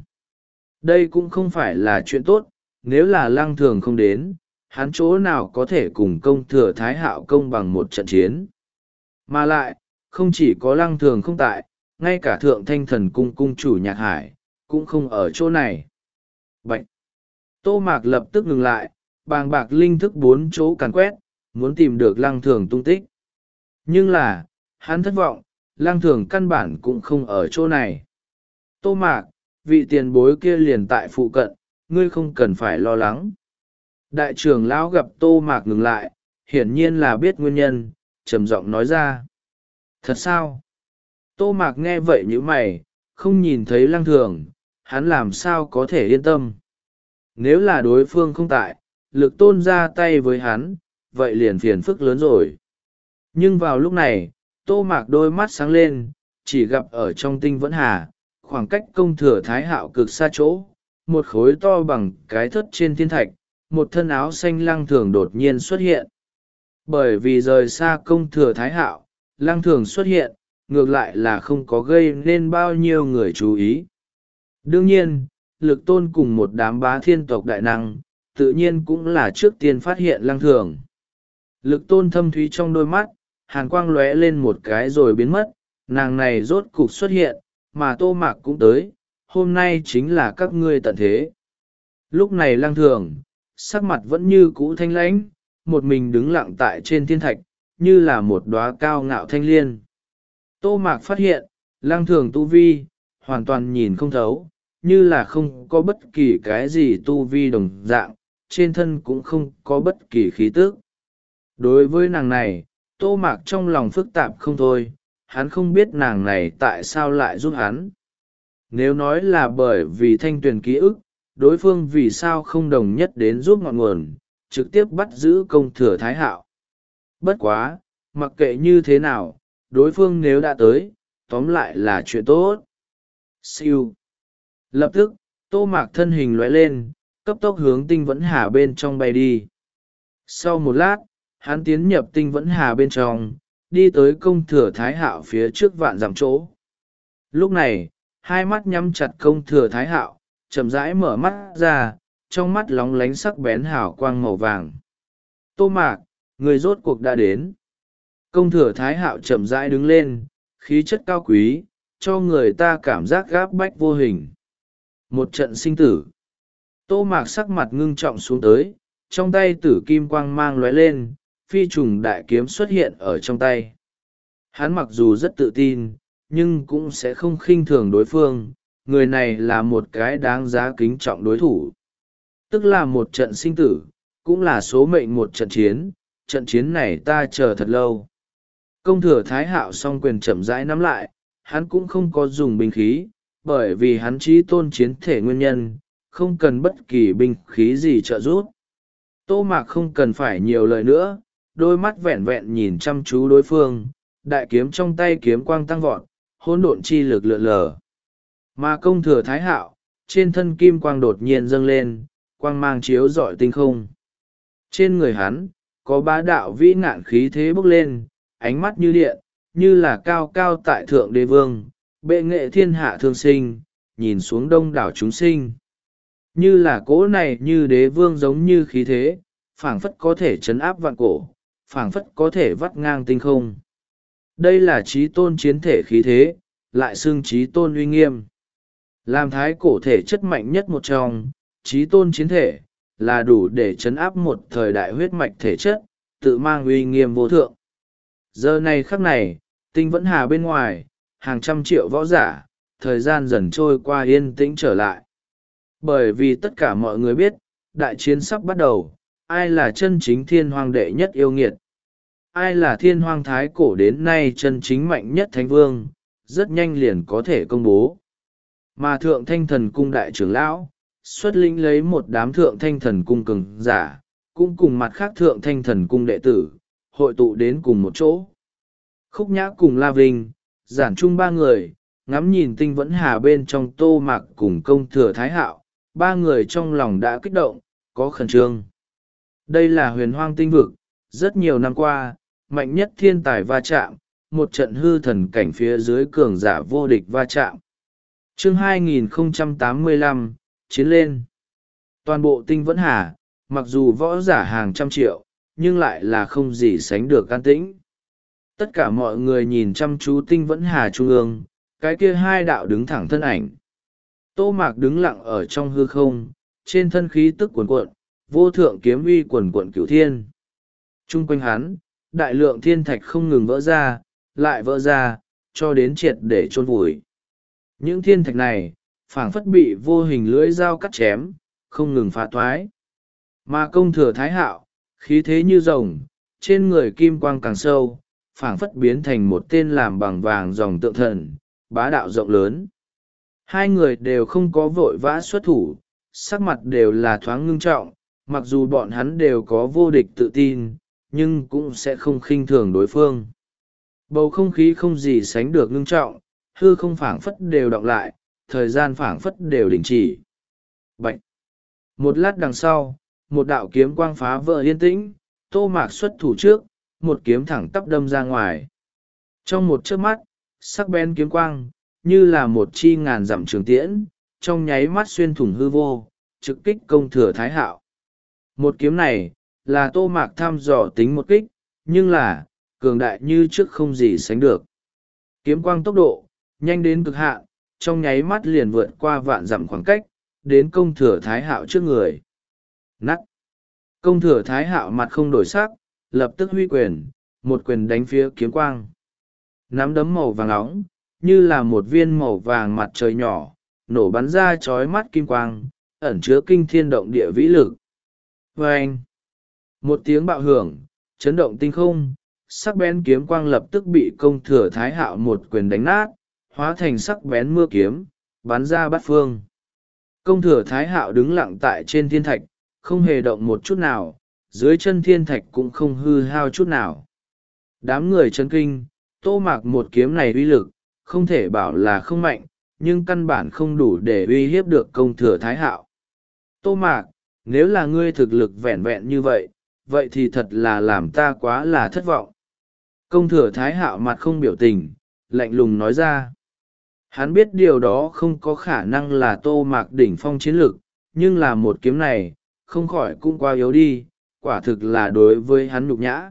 Đây cũng không phải là chuyện tốt, nếu là Lăng Thường không đến, hắn chỗ nào có thể cùng công thừa thái hạo công bằng một trận chiến. Mà lại, không chỉ có Lăng Thường không tại, ngay cả thượng thanh thần cung cung chủ Nhạc Hải, cũng không ở chỗ này. Bạch! Tô Mạc lập tức ngừng lại, bàng bạc linh thức bốn chỗ càn quét, muốn tìm được Lăng Thường tung tích. Nhưng là, hắn thất vọng, Lăng Thường căn bản cũng không ở chỗ này. Tô Mạc, vị tiền bối kia liền tại phụ cận, ngươi không cần phải lo lắng. Đại trưởng lão gặp Tô Mạc ngừng lại, hiển nhiên là biết nguyên nhân, trầm giọng nói ra. Thật sao? Tô Mạc nghe vậy như mày, không nhìn thấy Lăng Thường, hắn làm sao có thể yên tâm. Nếu là đối phương không tại, Lực Tôn ra tay với hắn, vậy liền phiền phức lớn rồi. Nhưng vào lúc này, Tô Mạc đôi mắt sáng lên, chỉ gặp ở trong tinh vẫn hà, khoảng cách công thừa thái hạo cực xa chỗ, một khối to bằng cái thất trên thiên thạch, một thân áo xanh Lăng Thường đột nhiên xuất hiện. Bởi vì rời xa công thừa thái hạo, Lăng Thường xuất hiện, ngược lại là không có gây nên bao nhiêu người chú ý. Đương nhiên, Lực Tôn cùng một đám bá thiên tộc đại năng, tự nhiên cũng là trước tiên phát hiện Lăng Thường. Lực Tôn thâm thúy trong đôi mắt, hàn quang lóe lên một cái rồi biến mất, nàng này rốt cục xuất hiện, mà Tô Mạc cũng tới, hôm nay chính là các ngươi tận thế. Lúc này Lăng Thường, sắc mặt vẫn như cũ thanh lãnh, một mình đứng lặng tại trên thiên thạch, như là một đóa cao ngạo thanh liên. Tô Mạc phát hiện, Lăng Thường tu vi, hoàn toàn nhìn không thấu, như là không có bất kỳ cái gì tu vi đồng dạng, trên thân cũng không có bất kỳ khí tức. Đối với nàng này, Tô Mạc trong lòng phức tạp không thôi, hắn không biết nàng này tại sao lại giúp hắn. Nếu nói là bởi vì thanh tuyền ký ức, đối phương vì sao không đồng nhất đến giúp ngọn nguồn, trực tiếp bắt giữ công thừa Thái Hạo. Bất quá, mặc kệ như thế nào, đối phương nếu đã tới, tóm lại là chuyện tốt. Siêu. Lập tức, Tô Mạc thân hình lóe lên, cấp tốc hướng tinh vẫn hà bên trong bay đi. Sau một lát, hắn tiến nhập tinh vẫn hà bên trong, đi tới công thừa Thái Hạo phía trước vạn dặm chỗ. Lúc này, hai mắt nhắm chặt công thừa Thái Hạo, chậm rãi mở mắt ra, trong mắt lóng lánh sắc bén hào quang màu vàng. Tô Mạc, người rốt cuộc đã đến. Công thừa Thái Hạo chậm rãi đứng lên, khí chất cao quý, cho người ta cảm giác gáp bách vô hình. Một trận sinh tử. Tô Mạc sắc mặt ngưng trọng xuống tới, trong tay tử kim quang mang lóe lên, phi trùng đại kiếm xuất hiện ở trong tay. Hắn mặc dù rất tự tin, nhưng cũng sẽ không khinh thường đối phương, người này là một cái đáng giá kính trọng đối thủ. Tức là một trận sinh tử, cũng là số mệnh một trận chiến, trận chiến này ta chờ thật lâu. Công thừa Thái Hạo song quyền chậm rãi nắm lại, hắn cũng không có dùng binh khí, bởi vì hắn chí tôn chiến thể nguyên nhân, không cần bất kỳ binh khí gì trợ giúp. Tô Mạc không cần phải nhiều lời nữa, đôi mắt vẹn vẹn nhìn chăm chú đối phương, đại kiếm trong tay kiếm quang tăng vọt, hỗn độn chi lực lượn lờ. Mà công thừa Thái Hạo, trên thân kim quang đột nhiên dâng lên, quang mang chiếu rọi tinh không. Trên người hắn, có bá đạo vĩ ngạn khí thế bốc lên, ánh mắt như điện, như là cao cao tại thượng đế vương, bệ nghệ thiên hạ thương sinh, nhìn xuống đông đảo chúng sinh. Như là cỗ này như đế vương giống như khí thế, phảng phất có thể chấn áp vạn cổ, phảng phất có thể vắt ngang tinh không. Đây là chí tôn chiến thể khí thế, lại xưng chí tôn uy nghiêm. Làm thái cổ thể chất mạnh nhất một trong, chí tôn chiến thể, là đủ để chấn áp một thời đại huyết mạch thể chất, tự mang uy nghiêm vô thượng. Giờ này khắc này, tinh vẫn hà bên ngoài, hàng trăm triệu võ giả, thời gian dần trôi qua yên tĩnh trở lại. Bởi vì tất cả mọi người biết, đại chiến sắp bắt đầu, ai là chân chính thiên hoàng đệ nhất yêu nghiệt. Ai là thiên hoàng thái cổ đến nay chân chính mạnh nhất thánh vương, rất nhanh liền có thể công bố. Mà thượng thanh thần cung đại trưởng lão, xuất lĩnh lấy một đám thượng thanh thần cung cường giả, cũng cùng mặt khác thượng thanh thần cung đệ tử, hội tụ đến cùng một chỗ. Khúc Nhã cùng La Vinh, giản chung ba người, ngắm nhìn tinh vẫn hà bên trong Tô Mạc cùng công thừa Thái Hạo, ba người trong lòng đã kích động, có khẩn trương. Đây là huyền hoang tinh vực, rất nhiều năm qua, mạnh nhất thiên tài va chạm, một trận hư thần cảnh phía dưới cường giả vô địch va chạm. Chương hai nghìn không trăm tám mươi lăm, chiến lên. Toàn bộ tinh vẫn hà, mặc dù võ giả hàng trăm triệu, nhưng lại là không gì sánh được an tĩnh. Tất cả mọi người nhìn chăm chú tinh vẫn hà trung ương, cái kia hai đạo đứng thẳng thân ảnh. Tô Mạc đứng lặng ở trong hư không, trên thân khí tức cuồn cuộn, vô thượng kiếm uy quần quận cửu thiên. Trung quanh hắn, đại lượng thiên thạch không ngừng vỡ ra, lại vỡ ra, cho đến triệt để chôn vùi. Những thiên thạch này, phảng phất bị vô hình lưỡi dao cắt chém, không ngừng phá toái. Mà công thừa Thái Hạo, khí thế như rồng, trên người kim quang càng sâu, phảng phất biến thành một tên làm bằng vàng dòng tượng thần, bá đạo rộng lớn. Hai người đều không có vội vã xuất thủ, sắc mặt đều là thoáng ngưng trọng, mặc dù bọn hắn đều có vô địch tự tin, nhưng cũng sẽ không khinh thường đối phương. Bầu không khí không gì sánh được ngưng trọng, hư không phảng phất đều đọng lại, thời gian phảng phất đều đình chỉ. Bạch! Một lát đằng sau, một đạo kiếm quang phá vỡ yên tĩnh, Tô Mạc xuất thủ trước, một kiếm thẳng tắp đâm ra ngoài. Trong một chớp mắt, sắc bén kiếm quang, như là một chi ngàn dặm trường tiễn, trong nháy mắt xuyên thủng hư vô, trực kích công thừa Thái Hạo. Một kiếm này, là Tô Mạc thăm dò tính một kích, nhưng là, cường đại như trước không gì sánh được. Kiếm quang tốc độ, nhanh đến cực hạn, trong nháy mắt liền vượt qua vạn dặm khoảng cách, đến công thừa Thái Hạo trước người. Nắt! Công thừa Thái Hạo mặt không đổi sắc, lập tức huy quyền, một quyền đánh phía kiếm quang. Nắm đấm màu vàng nóng, như là một viên màu vàng mặt trời nhỏ, nổ bắn ra chói mắt kim quang, ẩn chứa kinh thiên động địa vĩ lực. Vâng! Một tiếng bạo hưởng, chấn động tinh không, sắc bén kiếm quang lập tức bị công thừa thái hạo một quyền đánh nát, hóa thành sắc bén mưa kiếm bắn ra bát phương. Công thừa thái hạo đứng lặng tại trên thiên thạch, không hề động một chút nào, dưới chân thiên thạch cũng không hư hao chút nào. Đám người chấn kinh, Tô Mạc một kiếm này uy lực, không thể bảo là không mạnh, nhưng căn bản không đủ để uy hiếp được công thừa thái hạo. Tô Mạc, nếu là ngươi thực lực vẹn vẹn như vậy, vậy thì thật là làm ta quá là thất vọng. Công thừa thái hạo mặt không biểu tình, lạnh lùng nói ra. Hắn biết điều đó không có khả năng là Tô Mạc đỉnh phong chiến lực, nhưng là một kiếm này, không khỏi cũng quá yếu đi, quả thực là đối với hắn nhục nhã.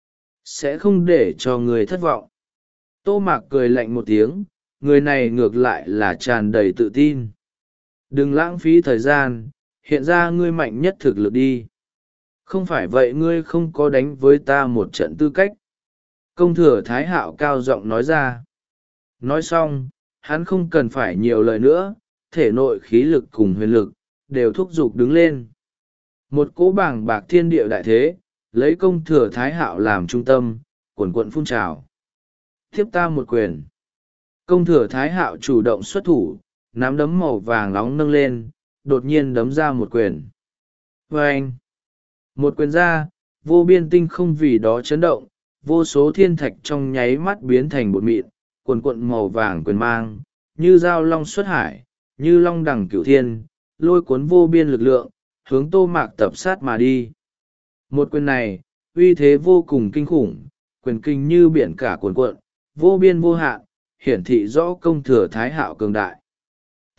Sẽ không để cho người thất vọng. Tô Mạc cười lạnh một tiếng, người này ngược lại là tràn đầy tự tin. Đừng lãng phí thời gian, hiện ra ngươi mạnh nhất thực lực đi. Không phải vậy ngươi không có đánh với ta một trận tư cách. Công thừa thái hạo cao giọng nói ra. Nói xong, hắn không cần phải nhiều lời nữa, thể nội khí lực cùng huyền lực, đều thúc giục đứng lên. Một cỗ bảng bạc thiên địa đại thế, lấy công thừa thái hạo làm trung tâm, quần quận phun trào. Tiếp ta một quyền. Công thừa thái hạo chủ động xuất thủ, nắm đấm màu vàng nóng nâng lên, đột nhiên đấm ra một quyền. Vâng! Một quyền ra, vô biên tinh không vì đó chấn động, vô số thiên thạch trong nháy mắt biến thành bột mịn, quần quận màu vàng quyền mang, như dao long xuất hải, như long đằng cửu thiên, lôi cuốn vô biên lực lượng, hướng Tô Mạc tập sát mà đi. Một quyền này, uy thế vô cùng kinh khủng, quyền kinh như biển cả cuồn cuộn, vô biên vô hạn, hiển thị rõ công thừa thái hạo cường đại. T.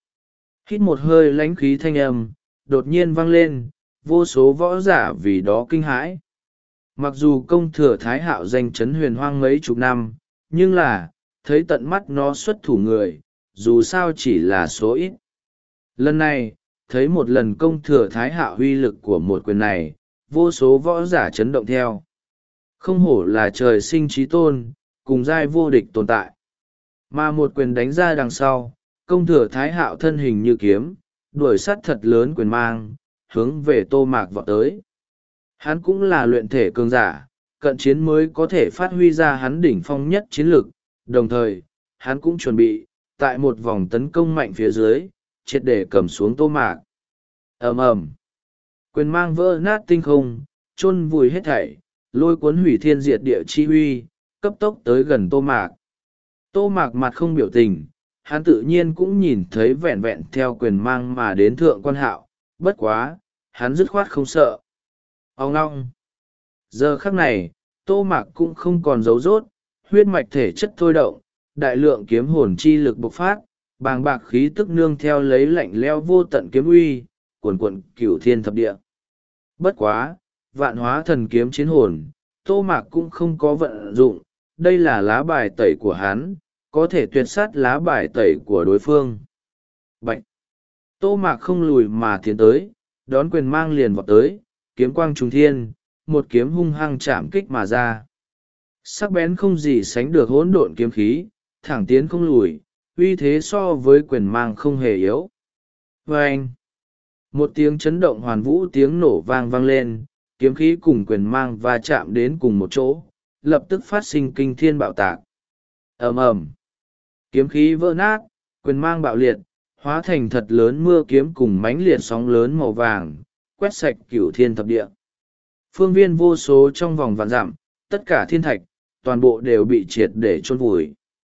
Hít một hơi lãnh khí thanh âm, đột nhiên vang lên, vô số võ giả vì đó kinh hãi. Mặc dù công thừa thái hạo danh chấn huyền hoang mấy chục năm, nhưng là, thấy tận mắt nó xuất thủ người, dù sao chỉ là số ít. Lần này, thấy một lần công thừa thái hạo uy lực của một quyền này, vô số võ giả chấn động theo. Không hổ là trời sinh trí tôn, cùng giai vô địch tồn tại. Mà một quyền đánh ra đằng sau, công thừa thái hạo thân hình như kiếm, đuổi sắt thật lớn quyền mang, hướng về Tô Mạc vọt tới. Hắn cũng là luyện thể cường giả, cận chiến mới có thể phát huy ra hắn đỉnh phong nhất chiến lực, đồng thời, hắn cũng chuẩn bị, tại một vòng tấn công mạnh phía dưới, triệt để cầm xuống Tô Mạc. Ầm ầm, quyền mang vỡ nát tinh không, chôn vùi hết thảy, lôi cuốn hủy thiên diệt địa chi huy, cấp tốc tới gần Tô Mạc. Tô Mạc mặt không biểu tình, hắn tự nhiên cũng nhìn thấy vẹn vẹn theo quyền mang mà đến thượng quan hạo, bất quá, hắn dứt khoát không sợ. Ông ngong. Giờ khắc này, Tô Mạc cũng không còn giấu rốt, huyết mạch thể chất thôi động, đại lượng kiếm hồn chi lực bộc phát, bàng bạc khí tức nương theo lấy lạnh leo vô tận kiếm uy, cuồn cuộn cửu thiên thập địa. Bất quá, vạn hóa thần kiếm chiến hồn, Tô Mạc cũng không có vận dụng, đây là lá bài tẩy của hắn, có thể tuyệt sát lá bài tẩy của đối phương. Bạch! Tô Mạc không lùi mà tiến tới, đón quyền mang liền vọt tới, kiếm quang trùng thiên, một kiếm hung hăng chạm kích mà ra. Sắc bén không gì sánh được hỗn độn kiếm khí, thẳng tiến không lùi, uy thế so với quyền mang không hề yếu. Vâng! Một tiếng chấn động hoàn vũ tiếng nổ vang vang lên, kiếm khí cùng quyền mang va chạm đến cùng một chỗ, lập tức phát sinh kinh thiên bạo tạc. Ầm ầm, kiếm khí vỡ nát, quyền mang bạo liệt, hóa thành thật lớn mưa kiếm cùng mãnh liệt sóng lớn màu vàng, quét sạch cửu thiên thập địa. Phương viên vô số trong vòng vạn dặm, tất cả thiên thạch, toàn bộ đều bị triệt để chôn vùi.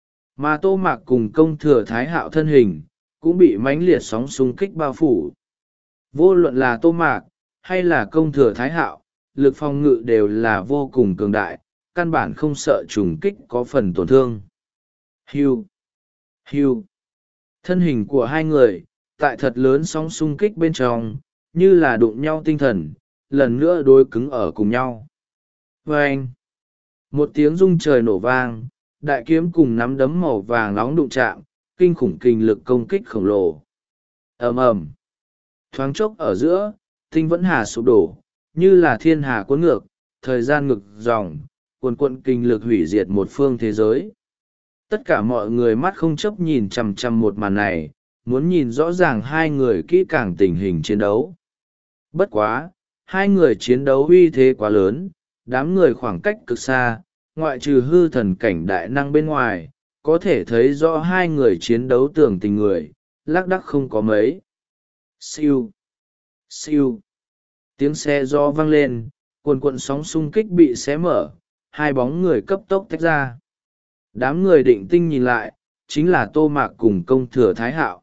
Mà Tô Mạc cùng công thừa thái hạo thân hình, cũng bị mãnh liệt sóng xung kích bao phủ. Vô luận là Tô Mạc, hay là công thừa thái hạo, lực phòng ngự đều là vô cùng cường đại, căn bản không sợ trùng kích có phần tổn thương. Hiu! Hiu! Thân hình của hai người, tại thật lớn sóng xung kích bên trong, như là đụng nhau tinh thần, lần nữa đối cứng ở cùng nhau. Vâng! Một tiếng rung trời nổ vang, đại kiếm cùng nắm đấm màu vàng nóng đụng chạm, kinh khủng kinh lực công kích khổng lồ. Ầm ầm! Thoáng chốc ở giữa, tinh vẫn hà sụp đổ, như là thiên hà cuốn ngược, thời gian ngực dòng, cuồn cuộn kinh lực hủy diệt một phương thế giới. Tất cả mọi người mắt không chấp nhìn chằm chằm một màn này, muốn nhìn rõ ràng hai người kỹ càng tình hình chiến đấu. Bất quá, hai người chiến đấu uy thế quá lớn, đám người khoảng cách cực xa, ngoại trừ hư thần cảnh đại năng bên ngoài, có thể thấy rõ hai người chiến đấu tưởng tình người, lác đác không có mấy. Siêu, siêu, tiếng xe gió vang lên, cuồn cuộn sóng xung kích bị xé mở, hai bóng người cấp tốc tách ra. Đám người định tinh nhìn lại, chính là Tô Mạc cùng Công Thừa Thái Hạo.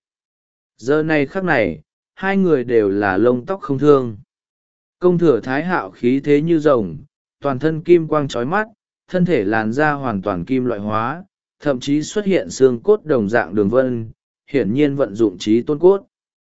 Giờ này khắc này, hai người đều là lông tóc không thương. Công Thừa Thái Hạo khí thế như rồng, toàn thân kim quang chói mắt, thân thể làn da hoàn toàn kim loại hóa, thậm chí xuất hiện xương cốt đồng dạng đường vân, hiển nhiên vận dụng trí tôn cốt.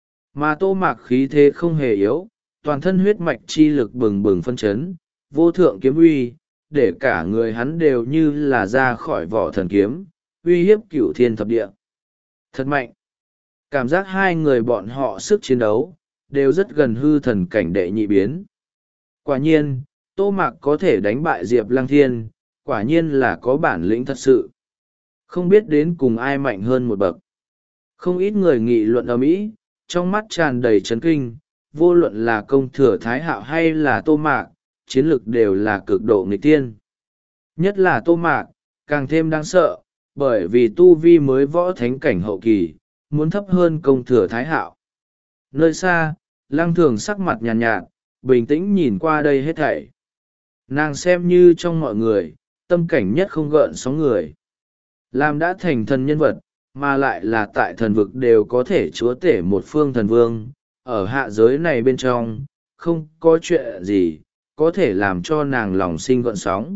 Mà Tô Mạc khí thế không hề yếu, toàn thân huyết mạch chi lực bừng bừng phân chấn, vô thượng kiếm uy, để cả người hắn đều như là ra khỏi vỏ thần kiếm, uy hiếp cửu thiên thập địa. Thật mạnh. Cảm giác hai người bọn họ sức chiến đấu, đều rất gần hư thần cảnh đệ nhị biến. Quả nhiên, Tô Mạc có thể đánh bại Diệp Lăng Thiên, quả nhiên là có bản lĩnh thật sự. Không biết đến cùng ai mạnh hơn một bậc. Không ít người nghị luận ầm ĩ, trong mắt tràn đầy chấn kinh, vô luận là Công Thừa Thái Hạo hay là Tô Mạc, chiến lực đều là cực độ nghịch tiên. Nhất là Tô Mạc, càng thêm đáng sợ, bởi vì tu vi mới võ thánh cảnh hậu kỳ, muốn thấp hơn Công Thừa Thái Hạo. Nơi xa, Lăng Thường sắc mặt nhàn nhạt, nhạt, bình tĩnh nhìn qua đây hết thảy. Nàng xem như trong mọi người, tâm cảnh nhất không gợn sóng người. Làm đã thành thần nhân vật, mà lại là tại thần vực đều có thể chúa tể một phương thần vương, ở hạ giới này bên trong, không có chuyện gì, có thể làm cho nàng lòng sinh gợn sóng.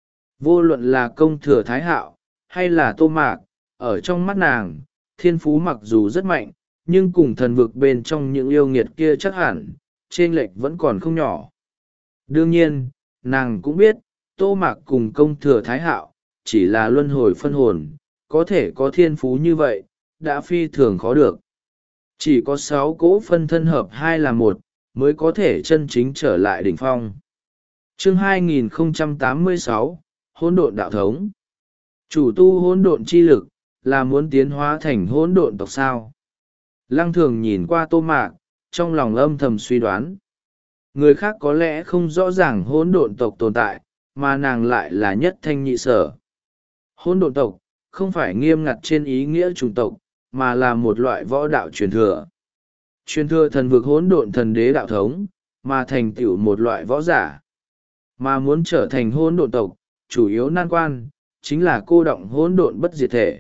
Vô luận là Công Thừa Thái Hạo, hay là Tô Mạc, ở trong mắt nàng, thiên phú mặc dù rất mạnh, nhưng cùng thần vực bên trong những yêu nghiệt kia chắc hẳn, chênh lệch vẫn còn không nhỏ. Đương nhiên, nàng cũng biết, Tô Mạc cùng Công Thừa Thái Hạo, chỉ là luân hồi phân hồn, có thể có thiên phú như vậy, đã phi thường khó được. Chỉ có sáu cỗ phân thân hợp hai là một, mới có thể chân chính trở lại đỉnh phong. Chương hai nghìn không trăm tám mươi sáu, Hỗn độn đạo thống. Chủ tu hỗn độn chi lực, là muốn tiến hóa thành hỗn độn tộc sao? Lăng Thường nhìn qua Tô Mạc, trong lòng âm thầm suy đoán. Người khác có lẽ không rõ ràng hỗn độn tộc tồn tại, mà nàng lại là nhất thanh nhị sở. Hỗn độn tộc, không phải nghiêm ngặt trên ý nghĩa chủng tộc, mà là một loại võ đạo truyền thừa. Truyền thừa thần vực hỗn độn thần đế đạo thống, mà thành tựu một loại võ giả. Mà muốn trở thành hỗn độn tộc, chủ yếu nan quan, chính là cô động hỗn độn bất diệt thể.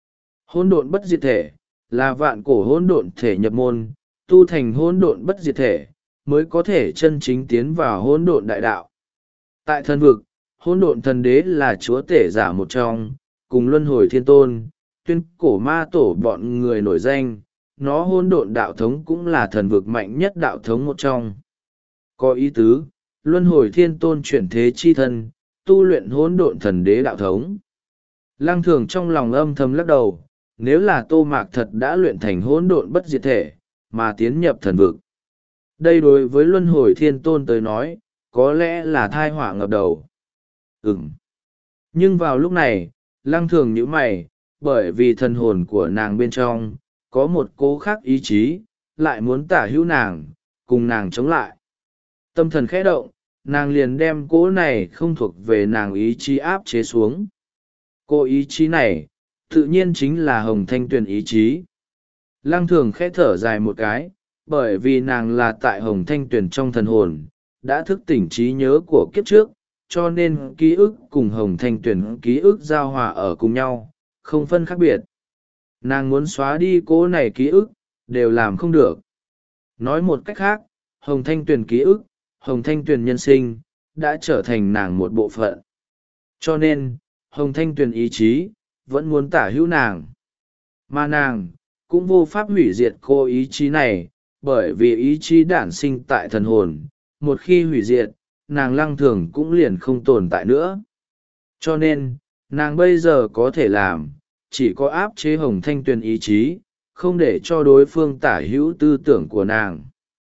Hỗn độn bất diệt thể, là vạn cổ hỗn độn thể nhập môn, tu thành hỗn độn bất diệt thể, mới có thể chân chính tiến vào hỗn độn đại đạo. Tại thần vực, hỗn độn thần đế là chúa tể giả một trong, cùng luân hồi thiên tôn, tuyên cổ ma tổ bọn người nổi danh, nó hỗn độn đạo thống cũng là thần vực mạnh nhất đạo thống một trong. Có ý tứ, luân hồi thiên tôn chuyển thế chi thân, tu luyện hỗn độn thần đế đạo thống. Lăng Thường trong lòng âm thầm lắc đầu, nếu là Tô Mạc thật đã luyện thành hỗn độn bất diệt thể, mà tiến nhập thần vực. Đây đối với luân hồi thiên tôn tới nói, có lẽ là thai họa ngập đầu. Ừm. Nhưng vào lúc này, Lăng Thường nhíu mày, bởi vì thần hồn của nàng bên trong, có một cố khác ý chí, lại muốn tả hữu nàng, cùng nàng chống lại. Tâm thần khẽ động, nàng liền đem cố này không thuộc về nàng ý chí áp chế xuống. Cô ý chí này, tự nhiên chính là Hồng Thanh Tuyền ý chí. Lăng Thường khẽ thở dài một cái, bởi vì nàng là tại Hồng Thanh Tuyền trong thần hồn, đã thức tỉnh trí nhớ của kiếp trước, cho nên ký ức cùng Hồng Thanh Tuyền ký ức giao hòa ở cùng nhau, không phân khác biệt. Nàng muốn xóa đi cố này ký ức, đều làm không được. Nói một cách khác, Hồng Thanh Tuyền ký ức, Hồng Thanh Tuyền nhân sinh, đã trở thành nàng một bộ phận. Cho nên, Hồng Thanh Tuyền ý chí, vẫn muốn tả hữu nàng. Mà nàng, cũng vô pháp hủy diệt cô ý chí này, bởi vì ý chí đản sinh tại thần hồn, một khi hủy diệt, nàng Lăng Thường cũng liền không tồn tại nữa. Cho nên, nàng bây giờ có thể làm, chỉ có áp chế Hồng Thanh Tuyền ý chí, không để cho đối phương tả hữu tư tưởng của nàng.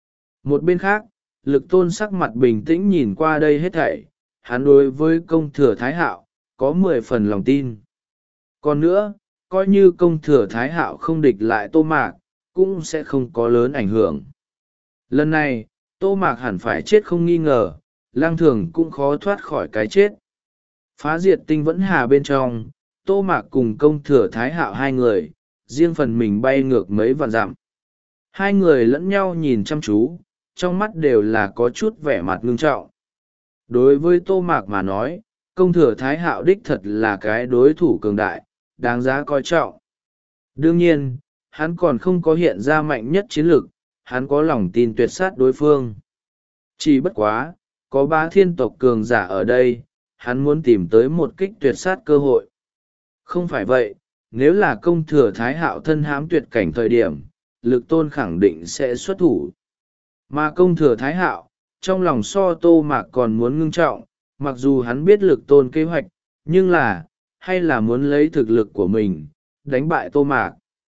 Một bên khác, Lực Tôn sắc mặt bình tĩnh nhìn qua đây hết thảy, hắn đối với Công Thừa Thái Hạo, có mười phần lòng tin. Còn nữa, coi như Công Thừa Thái Hạo không địch lại Tô Mạc, cũng sẽ không có lớn ảnh hưởng. Lần này, Tô Mạc hẳn phải chết không nghi ngờ, lang thường cũng khó thoát khỏi cái chết. Phá diệt tinh vẫn hà bên trong, Tô Mạc cùng công thừa Thái Hạo hai người, riêng phần mình bay ngược mấy vạn dặm. Hai người lẫn nhau nhìn chăm chú, trong mắt đều là có chút vẻ mặt ngưng trọng. Đối với Tô Mạc mà nói, công thừa Thái Hạo đích thật là cái đối thủ cường đại, đáng giá coi trọng. Đương nhiên, hắn còn không có hiện ra mạnh nhất chiến lược, hắn có lòng tin tuyệt sát đối phương. Chỉ bất quá, có ba thiên tộc cường giả ở đây, hắn muốn tìm tới một kích tuyệt sát cơ hội. Không phải vậy, nếu là công thừa Thái Hạo thân hãm tuyệt cảnh thời điểm, Lực Tôn khẳng định sẽ xuất thủ. Mà công thừa Thái Hạo, trong lòng so Tô Mạc còn muốn ngưng trọng, mặc dù hắn biết Lực Tôn kế hoạch, nhưng là, hay là muốn lấy thực lực của mình, đánh bại Tô Mạc.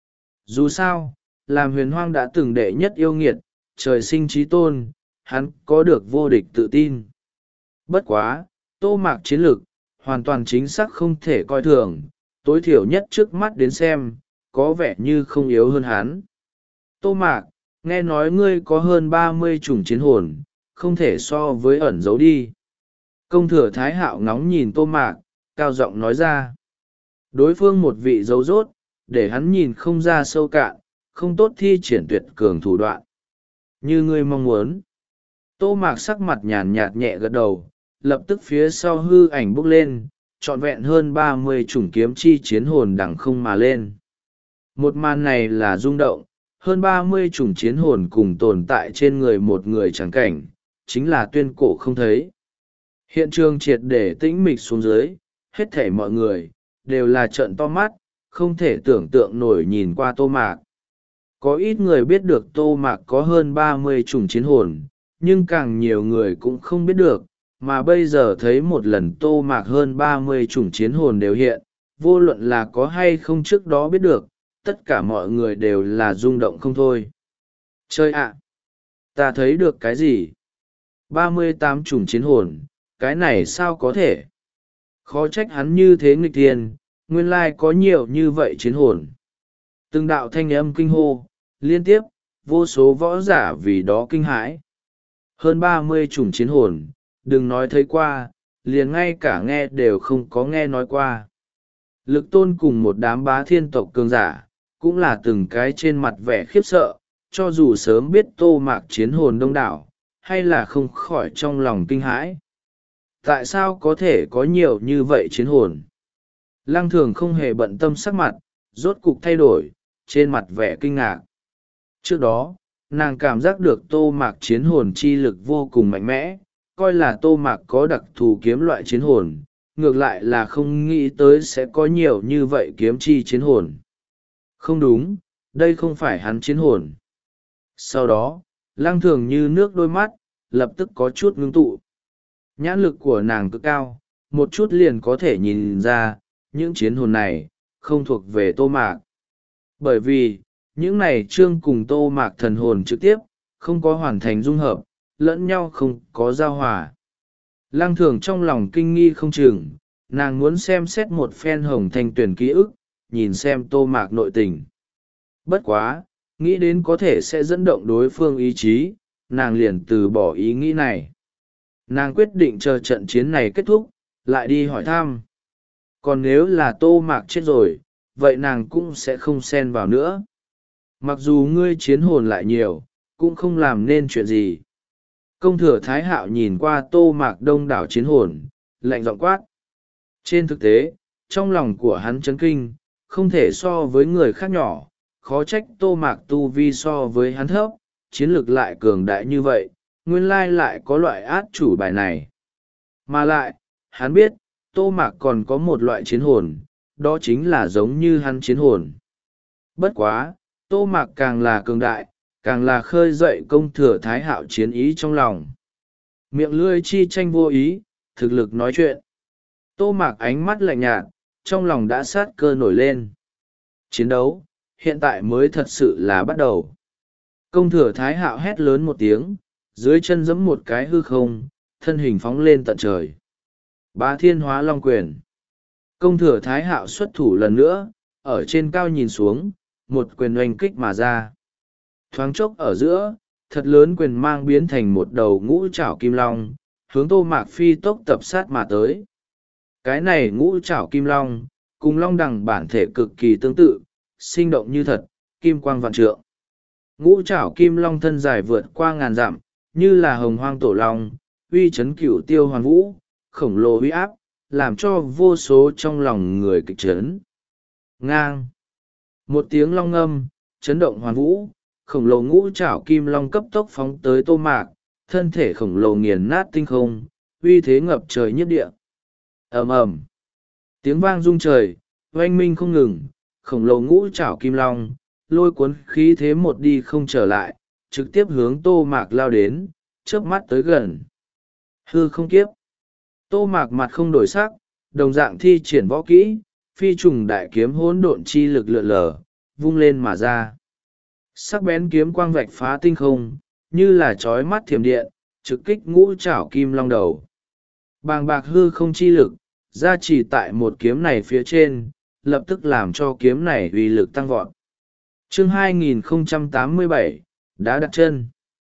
Dù sao, làm huyền hoang đã từng đệ nhất yêu nghiệt, trời sinh trí tôn, hắn có được vô địch tự tin. Bất quá, Tô Mạc chiến lược, hoàn toàn chính xác không thể coi thường, tối thiểu nhất trước mắt đến xem, có vẻ như không yếu hơn hắn. Tô Mạc, nghe nói ngươi có hơn ba mươi chủng chiến hồn, không thể so với ẩn giấu đi. Công thừa Thái Hạo ngóng nhìn Tô Mạc, cao giọng nói ra. Đối phương một vị dấu rốt, để hắn nhìn không ra sâu cạn, không tốt thi triển tuyệt cường thủ đoạn. Như ngươi mong muốn. Tô Mạc sắc mặt nhàn nhạt nhẹ gật đầu, lập tức phía sau hư ảnh bốc lên, trọn vẹn hơn ba mươi chủng kiếm chi chiến hồn đằng không mà lên. Một màn này là rung động, hơn ba mươi chủng chiến hồn cùng tồn tại trên người một người chẳng cảnh, chính là tuyên cổ không thấy. Hiện trường triệt để tĩnh mịch xuống dưới, hết thảy mọi người, đều là trợn to mắt, không thể tưởng tượng nổi nhìn qua Tô Mạc. Có ít người biết được Tô Mạc có hơn ba mươi chủng chiến hồn, nhưng càng nhiều người cũng không biết được, mà bây giờ thấy một lần Tô Mạc hơn ba mươi chủng chiến hồn đều hiện, vô luận là có hay không trước đó biết được, tất cả mọi người đều là rung động không thôi. Chơi ạ! Ta thấy được cái gì? ba mươi tám chủng chiến hồn, cái này sao có thể? Khó trách hắn như thế nghịch thiên, nguyên lai có nhiều như vậy chiến hồn. Từng đạo thanh âm kinh hô, liên tiếp, vô số võ giả vì đó kinh hãi. Hơn ba mươi chủng chiến hồn, đừng nói thấy qua, liền ngay cả nghe đều không có nghe nói qua. Lực Tôn cùng một đám bá thiên tộc cường giả, cũng là từng cái trên mặt vẻ khiếp sợ, cho dù sớm biết Tô Mạc chiến hồn đông đảo, hay là không khỏi trong lòng kinh hãi. Tại sao có thể có nhiều như vậy chiến hồn? Lăng Thường không hề bận tâm sắc mặt, rốt cục thay đổi, trên mặt vẻ kinh ngạc. Trước đó, nàng cảm giác được Tô Mạc chiến hồn chi lực vô cùng mạnh mẽ, coi là Tô Mạc có đặc thù kiếm loại chiến hồn, ngược lại là không nghĩ tới sẽ có nhiều như vậy kiếm chi chiến hồn. Không đúng, đây không phải hắn chiến hồn. Sau đó, Lăng Thường như nước đôi mắt, lập tức có chút ngưng tụ. Nhãn lực của nàng cực cao, một chút liền có thể nhìn ra, những chiến hồn này, không thuộc về Tô Mạc. Bởi vì, những này trương cùng Tô Mạc thần hồn trực tiếp, không có hoàn thành dung hợp, lẫn nhau không có giao hòa. Lăng Thường trong lòng kinh nghi không chừng, nàng muốn xem xét một phen hồng thanh tuyển ký ức, nhìn xem Tô Mạc nội tình. Bất quá, nghĩ đến có thể sẽ dẫn động đối phương ý chí, nàng liền từ bỏ ý nghĩ này. Nàng quyết định chờ trận chiến này kết thúc, lại đi hỏi thăm. Còn nếu là Tô Mạc chết rồi, vậy nàng cũng sẽ không xen vào nữa. Mặc dù ngươi chiến hồn lại nhiều, cũng không làm nên chuyện gì. Công thừa Thái Hạo nhìn qua Tô Mạc đông đảo chiến hồn, lạnh giọng quát. Trên thực tế, trong lòng của hắn chấn kinh, không thể so với người khác nhỏ, khó trách Tô Mạc tu vi so với hắn thấp, chiến lược lại cường đại như vậy, nguyên lai lại có loại át chủ bài này. Mà lại, hắn biết, Tô Mạc còn có một loại chiến hồn, đó chính là giống như hắn chiến hồn. Bất quá, Tô Mạc càng là cường đại, càng là khơi dậy công thừa Thái Hạo chiến ý trong lòng. Miệng lưỡi chi tranh vô ý, thực lực nói chuyện. Tô Mạc ánh mắt lạnh nhạt, trong lòng đã sát cơ nổi lên. Chiến đấu, hiện tại mới thật sự là bắt đầu. Công thừa Thái Hạo hét lớn một tiếng, dưới chân giẫm một cái hư không, thân hình phóng lên tận trời. Bá Thiên Hóa Long Quyền. Công thừa Thái Hạo xuất thủ lần nữa, ở trên cao nhìn xuống, một quyền oanh kích mà ra. Thoáng chốc ở giữa, thật lớn quyền mang biến thành một đầu ngũ trảo kim long, hướng Tô Mạc phi tốc tập sát mà tới. Cái này ngũ trảo kim long, cùng long đằng bản thể cực kỳ tương tự, sinh động như thật, kim quang vạn trượng. Ngũ trảo kim long thân dài vượt qua ngàn dặm, như là hồng hoang tổ long, uy chấn cửu tiêu hoàn vũ, khổng lồ uy áp, làm cho vô số trong lòng người kịch chấn. Ngang! Một tiếng long ngâm, chấn động hoàn vũ, khổng lồ ngũ trảo kim long cấp tốc phóng tới Tô Mạc, thân thể khổng lồ nghiền nát tinh không, uy thế ngập trời nhiếp địa. Ầm ầm! Tiếng vang rung trời, oanh minh không ngừng, khổng lồ ngũ trảo kim long, lôi cuốn khí thế một đi không trở lại, trực tiếp hướng Tô Mạc lao đến, chớp mắt tới gần. Hư không kiếp! Tô Mạc mặt không đổi sắc, đồng dạng thi triển võ kỹ, phi trùng đại kiếm hỗn độn chi lực lượn lờ, vung lên mà ra. Sắc bén kiếm quang vạch phá tinh không, như là trói mắt thiểm điện, trực kích ngũ trảo kim long đầu. Bàng bạc hư không chi lực, gia trì tại một kiếm này phía trên, lập tức làm cho kiếm này uy lực tăng vọt. Chương hai nghìn không trăm tám mươi bảy, đã đặt chân.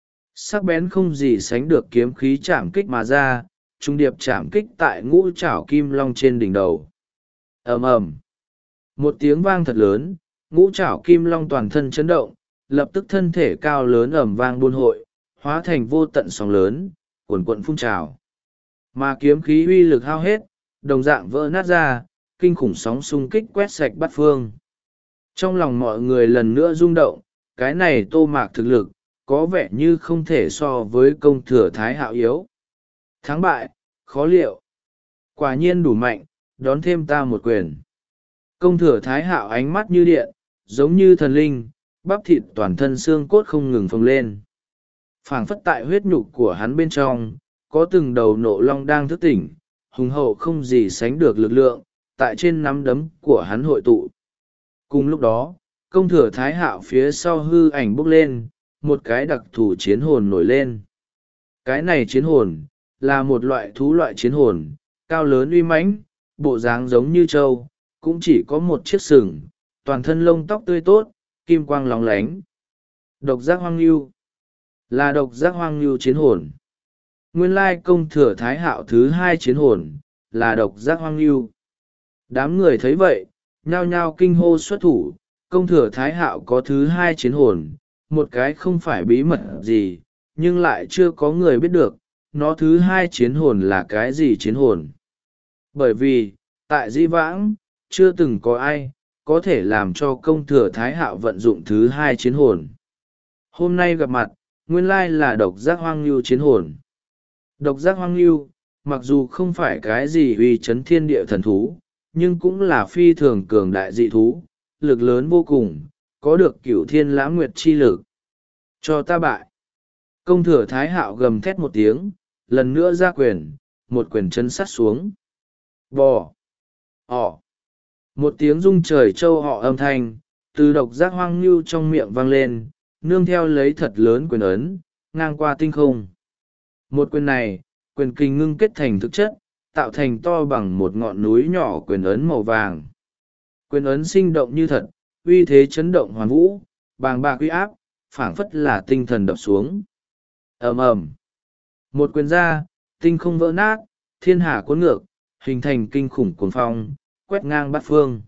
Sắc bén không gì sánh được kiếm khí chạm kích mà ra, trung điệp chạm kích tại ngũ trảo kim long trên đỉnh đầu. Ầm ầm, một tiếng vang thật lớn, ngũ trảo kim long toàn thân chấn động, lập tức thân thể cao lớn ầm vang buôn hội, hóa thành vô tận sóng lớn, cuồn cuộn phun trào. Mà kiếm khí uy lực hao hết, đồng dạng vỡ nát ra, kinh khủng sóng xung kích quét sạch bát phương. Trong lòng mọi người lần nữa rung động, cái này Tô Mạc thực lực, có vẻ như không thể so với công thừa Thái Hạo yếu. Thắng bại, khó liệu. Quả nhiên đủ mạnh, đón thêm ta một quyền. Công thừa Thái Hạo ánh mắt như điện, giống như thần linh, bắp thịt toàn thân xương cốt không ngừng phồng lên. Phảng phất tại huyết nhục của hắn bên trong, có từng đầu nộ long đang thức tỉnh, hùng hậu không gì sánh được lực lượng, tại trên nắm đấm của hắn hội tụ. Cùng lúc đó, công thừa Thái Hạo phía sau hư ảnh bốc lên, một cái đặc thù chiến hồn nổi lên. Cái này chiến hồn, là một loại thú loại chiến hồn, cao lớn uy mãnh, bộ dáng giống như trâu, cũng chỉ có một chiếc sừng, toàn thân lông tóc tươi tốt, kim quang lóng lánh. Độc giác hoang lưu, là độc giác hoang lưu chiến hồn. Nguyên lai công thừa Thái Hạo thứ hai chiến hồn, là độc giác hoang lưu. Đám người thấy vậy, nhao nhao kinh hô xuất thủ, công thừa Thái Hạo có thứ hai chiến hồn, một cái không phải bí mật gì, nhưng lại chưa có người biết được, nó thứ hai chiến hồn là cái gì chiến hồn. Bởi vì, tại Dĩ Vãng, chưa từng có ai, có thể làm cho công thừa Thái Hạo vận dụng thứ hai chiến hồn. Hôm nay gặp mặt, nguyên lai là độc giác hoang lưu chiến hồn. Độc giác hoang lưu, mặc dù không phải cái gì uy chấn thiên địa thần thú, nhưng cũng là phi thường cường đại dị thú, lực lớn vô cùng, có được cửu thiên lãng nguyệt chi lực. Cho ta bại. Công thừa Thái Hạo gầm thét một tiếng, lần nữa ra quyền, một quyền chân sắt xuống. Bò. Ỏ. Một tiếng rung trời châu họ âm thanh, từ độc giác hoang lưu trong miệng vang lên, nương theo lấy thật lớn quyền ấn, ngang qua tinh không. Một quyền này, quyền kinh ngưng kết thành thực chất, tạo thành to bằng một ngọn núi nhỏ quyền ấn màu vàng. Quyền ấn sinh động như thật, uy thế chấn động hoàn vũ, bàng bạc uy áp, phảng phất là tinh thần đập xuống. Ầm ầm. Một quyền ra, tinh không vỡ nát, thiên hà cuốn ngược, hình thành kinh khủng cuồng phong, quét ngang bát phương.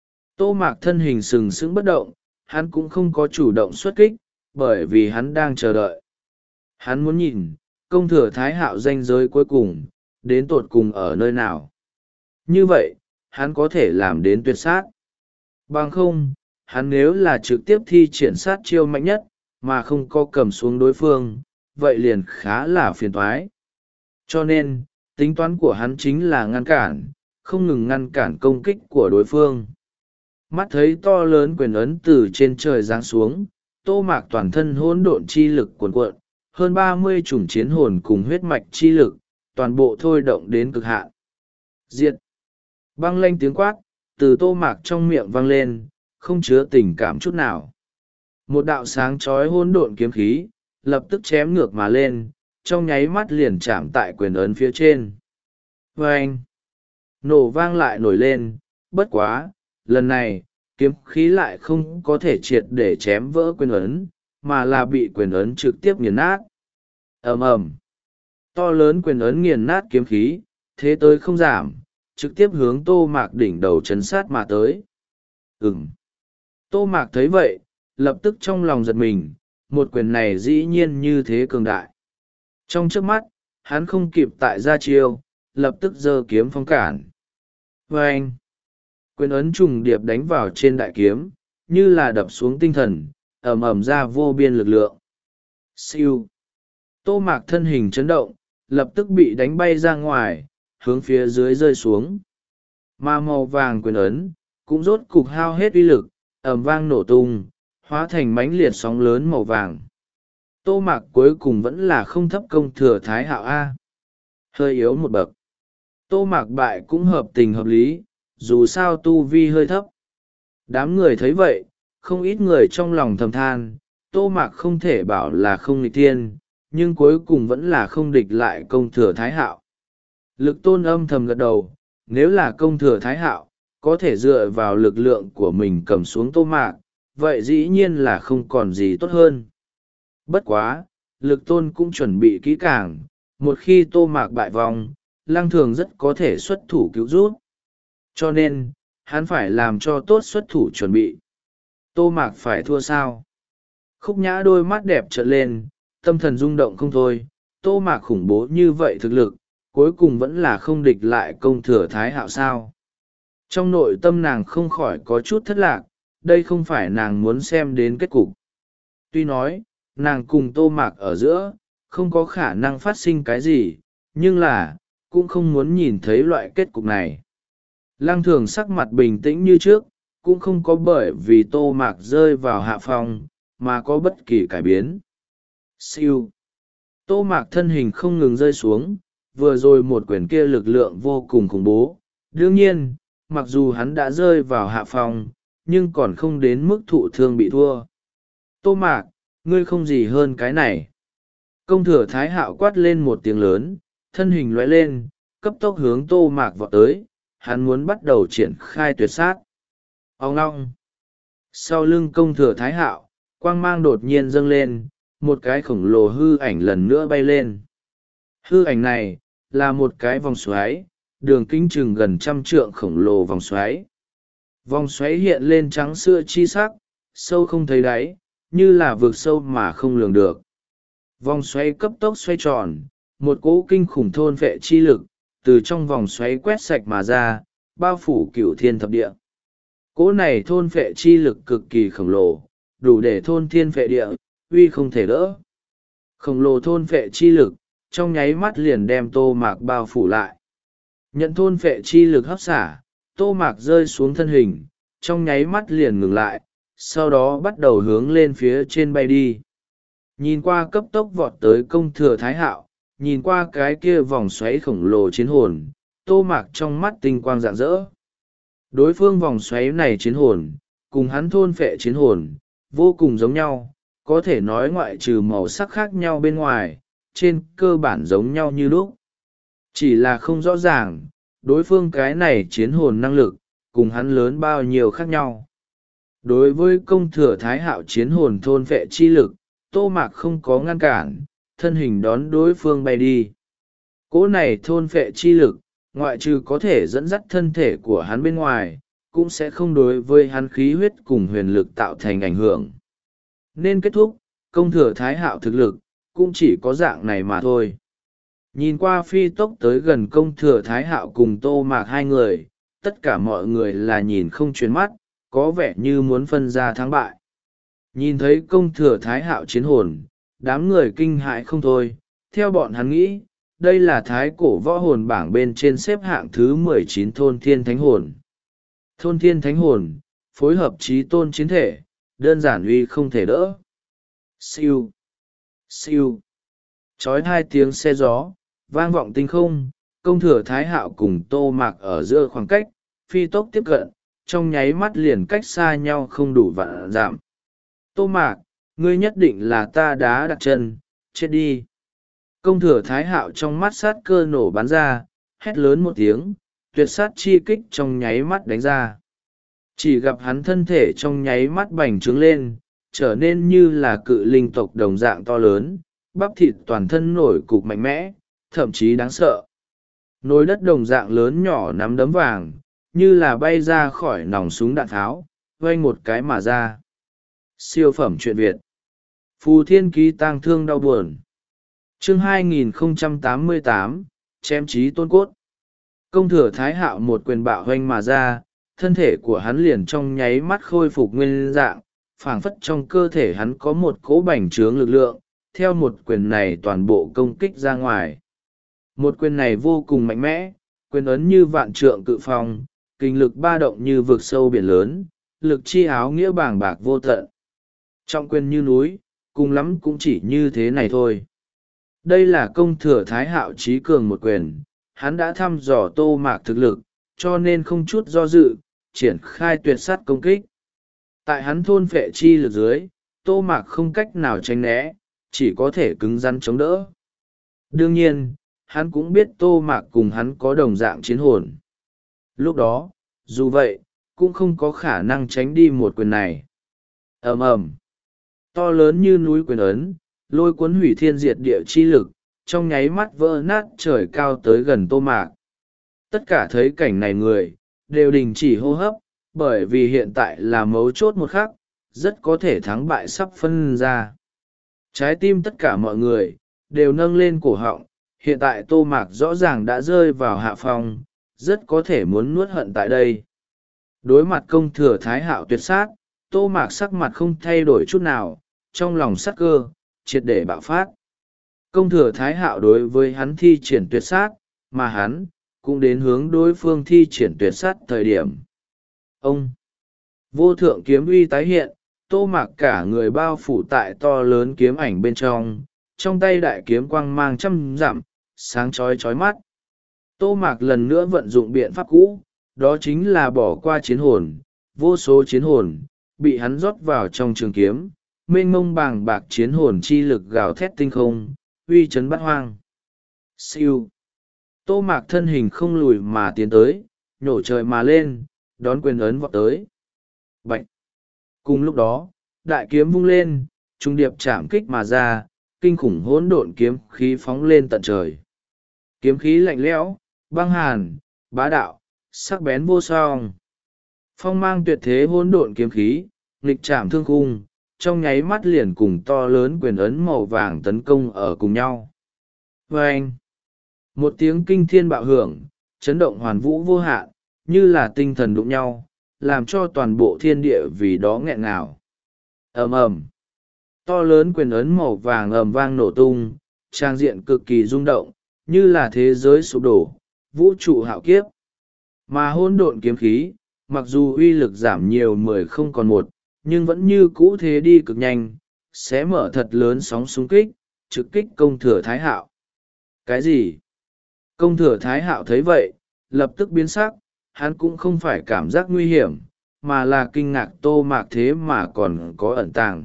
Tô Mạc thân hình sừng sững bất động, hắn cũng không có chủ động xuất kích, bởi vì hắn đang chờ đợi. Hắn muốn nhìn, công thừa Thái Hạo danh giới cuối cùng, đến tột cùng ở nơi nào. Như vậy, hắn có thể làm đến tuyệt sát. Bằng không, hắn nếu là trực tiếp thi triển sát chiêu mạnh nhất, mà không có cầm xuống đối phương, vậy liền khá là phiền toái. Cho nên, tính toán của hắn chính là ngăn cản, không ngừng ngăn cản công kích của đối phương. Mắt thấy to lớn quyền ấn từ trên trời giáng xuống, Tô Mạc toàn thân hỗn độn chi lực cuồn cuộn, hơn ba mươi chủng chiến hồn cùng huyết mạch chi lực, toàn bộ thôi động đến cực hạn. Diệt! Băng lanh tiếng quát, từ Tô Mạc trong miệng vang lên, không chứa tình cảm chút nào. Một đạo sáng chói hỗn độn kiếm khí, lập tức chém ngược mà lên, trong nháy mắt liền chạm tại quyền ấn phía trên. Vâng! Nổ vang lại nổi lên, bất quá, lần này, kiếm khí lại không có thể triệt để chém vỡ quyền ấn, mà là bị quyền ấn trực tiếp nghiền nát. Ầm ầm. To lớn quyền ấn nghiền nát kiếm khí, thế tới không giảm, trực tiếp hướng Tô Mạc đỉnh đầu chấn sát mà tới. Ừm. Tô Mạc thấy vậy, lập tức trong lòng giật mình, một quyền này dĩ nhiên như thế cường đại. Trong chớp mắt, hắn không kịp tại ra chiêu, lập tức giơ kiếm phong cản. Và anh, quyền ấn trùng điệp đánh vào trên đại kiếm, như là đập xuống tinh thần, ầm ầm ra vô biên lực lượng. Siêu. Tô Mạc thân hình chấn động, lập tức bị đánh bay ra ngoài, hướng phía dưới rơi xuống. Mà màu vàng quyền ấn, cũng rốt cục hao hết uy lực, ầm vang nổ tung, hóa thành mãnh liệt sóng lớn màu vàng. Tô Mạc cuối cùng vẫn là không thấp công thừa Thái Hạo A. Hơi yếu một bậc. Tô Mạc bại cũng hợp tình hợp lý, dù sao tu vi hơi thấp. Đám người thấy vậy, không ít người trong lòng thầm than, Tô Mạc không thể bảo là không nghịch thiên, nhưng cuối cùng vẫn là không địch lại công thừa Thái Hạo. Lực Tôn âm thầm gật đầu, nếu là công thừa Thái Hạo, có thể dựa vào lực lượng của mình cầm xuống Tô Mạc, vậy dĩ nhiên là không còn gì tốt hơn. Bất quá, Lực Tôn cũng chuẩn bị kỹ càng, một khi Tô Mạc bại vong, Lăng Thường rất có thể xuất thủ cứu giúp. Cho nên, hắn phải làm cho tốt xuất thủ chuẩn bị. Tô Mạc phải thua sao? Khúc Nhã đôi mắt đẹp trợn lên, tâm thần rung động không thôi. Tô Mạc khủng bố như vậy thực lực, cuối cùng vẫn là không địch lại công thừa Thái Hạo sao. Trong nội tâm nàng không khỏi có chút thất lạc, đây không phải nàng muốn xem đến kết cục. Tuy nói, nàng cùng Tô Mạc ở giữa, không có khả năng phát sinh cái gì, nhưng là, cũng không muốn nhìn thấy loại kết cục này. Lăng Thường sắc mặt bình tĩnh như trước, cũng không có bởi vì Tô Mạc rơi vào hạ phòng, mà có bất kỳ cải biến. Siêu. Tô Mạc thân hình không ngừng rơi xuống, vừa rồi một quyền kia lực lượng vô cùng khủng bố. Đương nhiên, mặc dù hắn đã rơi vào hạ phòng, nhưng còn không đến mức thụ thương bị thua. Tô Mạc, ngươi không gì hơn cái này. Công thừa Thái Hạo quát lên một tiếng lớn, thân hình lóe lên, cấp tốc hướng Tô Mạc vọt tới, hắn muốn bắt đầu triển khai tuyệt sát. Ông ngong. Sau lưng công thừa Thái Hạo, quang mang đột nhiên dâng lên, một cái khổng lồ hư ảnh lần nữa bay lên. Hư ảnh này, là một cái vòng xoáy, đường kính chừng gần trăm trượng khổng lồ vòng xoáy. Vòng xoáy hiện lên trắng sữa chi sắc, sâu không thấy đáy, như là vực sâu mà không lường được. Vòng xoáy cấp tốc xoay tròn, một cỗ kinh khủng thôn vệ chi lực, từ trong vòng xoáy quét sạch mà ra, bao phủ cửu thiên thập địa. Cỗ này thôn vệ chi lực cực kỳ khổng lồ, đủ để thôn thiên vệ địa, uy không thể đỡ. Khổng lồ thôn vệ chi lực, trong nháy mắt liền đem Tô Mạc bao phủ lại. Nhận thôn vệ chi lực hấp xả, Tô Mạc rơi xuống thân hình, trong nháy mắt liền ngừng lại, sau đó bắt đầu hướng lên phía trên bay đi. Nhìn qua cấp tốc vọt tới công thừa Thái Hạo, nhìn qua cái kia vòng xoáy khổng lồ chiến hồn, Tô Mạc trong mắt tinh quang rạng rỡ. Đối phương vòng xoáy này chiến hồn, cùng hắn thôn phệ chiến hồn, vô cùng giống nhau, có thể nói ngoại trừ màu sắc khác nhau bên ngoài, trên cơ bản giống nhau như lúc. Chỉ là không rõ ràng, đối phương cái này chiến hồn năng lực, cùng hắn lớn bao nhiêu khác nhau. Đối với công thừa Thái Hạo chiến hồn thôn phệ chi lực, Tô Mạc không có ngăn cản, thân hình đón đối phương bay đi. Cỗ này thôn phệ chi lực, ngoại trừ có thể dẫn dắt thân thể của hắn bên ngoài, cũng sẽ không đối với hắn khí huyết cùng huyền lực tạo thành ảnh hưởng. Nên kết thúc, công thừa Thái Hạo thực lực, cũng chỉ có dạng này mà thôi. Nhìn qua phi tốc tới gần công thừa Thái Hạo cùng Tô Mạc hai người, tất cả mọi người là nhìn không chuyển mắt, có vẻ như muốn phân ra thắng bại. Nhìn thấy công thừa Thái Hạo chiến hồn, đám người kinh hãi không thôi, theo bọn hắn nghĩ, đây là thái cổ võ hồn bảng bên trên xếp hạng thứ mười chín thôn thiên thánh hồn. Thôn thiên thánh hồn, phối hợp trí tôn chiến thể, đơn giản uy không thể đỡ. Siêu, siêu, chói hai tiếng xe gió, vang vọng tinh không, công thừa Thái Hạo cùng Tô Mạc ở giữa khoảng cách, phi tốc tiếp cận, trong nháy mắt liền cách xa nhau không đủ vạn dặm. Tô Mạc, ngươi nhất định là ta đá đặt chân, chết đi. Công thừa Thái Hạo trong mắt sát cơ nổ bắn ra, hét lớn một tiếng, tuyệt sát chi kích trong nháy mắt đánh ra. Chỉ gặp hắn thân thể trong nháy mắt bành trướng lên, trở nên như là cự linh tộc đồng dạng to lớn, bắp thịt toàn thân nổi cục mạnh mẽ, thậm chí đáng sợ. Nồi đất đồng dạng lớn nhỏ nắm đấm vàng, như là bay ra khỏi nòng súng đạn tháo, vênh một cái mà ra. Siêu phẩm truyện Việt. Phù Thiên Ký tang thương đau buồn. Chương hai nghìn không trăm tám mươi tám, chém chí tôn cốt. Công thừa Thái Hạo một quyền bạo hoanh mà ra, thân thể của hắn liền trong nháy mắt khôi phục nguyên dạng, phảng phất trong cơ thể hắn có một cỗ bành trướng lực lượng, theo một quyền này toàn bộ công kích ra ngoài. Một quyền này vô cùng mạnh mẽ, quyền ấn như vạn trượng cự phong, kinh lực ba động như vực sâu biển lớn, lực chi áo nghĩa bàng bạc vô tận. Trọng quyền như núi, cùng lắm cũng chỉ như thế này thôi. Đây là công thừa Thái Hạo trí cường một quyền, hắn đã thăm dò Tô Mạc thực lực, cho nên không chút do dự, triển khai tuyệt sát công kích. Tại hắn thôn phệ chi lực dưới, Tô Mạc không cách nào tránh né, chỉ có thể cứng rắn chống đỡ. Đương nhiên, hắn cũng biết Tô Mạc cùng hắn có đồng dạng chiến hồn. Lúc đó, dù vậy, cũng không có khả năng tránh đi một quyền này. Ầm ầm, to lớn như núi quyền ấn, lôi cuốn hủy thiên diệt địa chi lực, trong nháy mắt vỡ nát trời cao tới gần Tô Mạc. Tất cả thấy cảnh này người, đều đình chỉ hô hấp, bởi vì hiện tại là mấu chốt một khắc, rất có thể thắng bại sắp phân ra. Trái tim tất cả mọi người, đều nâng lên cổ họng, hiện tại Tô Mạc rõ ràng đã rơi vào hạ phong, rất có thể muốn nuốt hận tại đây. Đối mặt công thừa Thái Hạo tuyệt sát, Tô Mạc sắc mặt không thay đổi chút nào, trong lòng sắc cơ, triệt để bạo phát. Công thừa Thái Hạo đối với hắn thi triển tuyệt sát, mà hắn, cũng đến hướng đối phương thi triển tuyệt sát thời điểm. Ông! Vô thượng kiếm uy tái hiện, Tô Mạc cả người bao phủ tại to lớn kiếm ảnh bên trong, trong tay đại kiếm quang mang trăm dặm, sáng chói chói mắt. Tô Mạc lần nữa vận dụng biện pháp cũ, đó chính là bỏ qua chiến hồn, vô số chiến hồn, bị hắn rót vào trong trường kiếm, mênh mông bàng bạc chiến hồn chi lực gào thét tinh không, uy chấn bát hoang. Siêu! Tô Mạc thân hình không lùi mà tiến tới, nhổ trời mà lên, đón quyền ấn vọt tới. Bạch! Cùng lúc đó, đại kiếm vung lên, trung điệp chạm kích mà ra, kinh khủng hỗn độn kiếm khí phóng lên tận trời. Kiếm khí lạnh lẽo, băng hàn, bá đạo, sắc bén vô song. Phong mang tuyệt thế hỗn độn kiếm khí, nghịch chạm thương khung, trong nháy mắt liền cùng to lớn quyền ấn màu vàng tấn công ở cùng nhau. Vâng! Một tiếng kinh thiên bạo hưởng, chấn động hoàn vũ vô hạn, như là tinh thần đụng nhau, làm cho toàn bộ thiên địa vì đó nghẹn ngào. Ầm ầm, to lớn quyền ấn màu vàng ầm vang nổ tung, trang diện cực kỳ rung động, như là thế giới sụp đổ, vũ trụ hạo kiếp. Mà hỗn độn kiếm khí, mặc dù uy lực giảm nhiều mười không còn một, nhưng vẫn như cũ thế đi cực nhanh, sẽ mở thật lớn sóng xung kích, trực kích công thừa Thái Hạo. Cái gì? Công thừa Thái Hạo thấy vậy, lập tức biến sắc, hắn cũng không phải cảm giác nguy hiểm, mà là kinh ngạc Tô Mạc thế mà còn có ẩn tàng.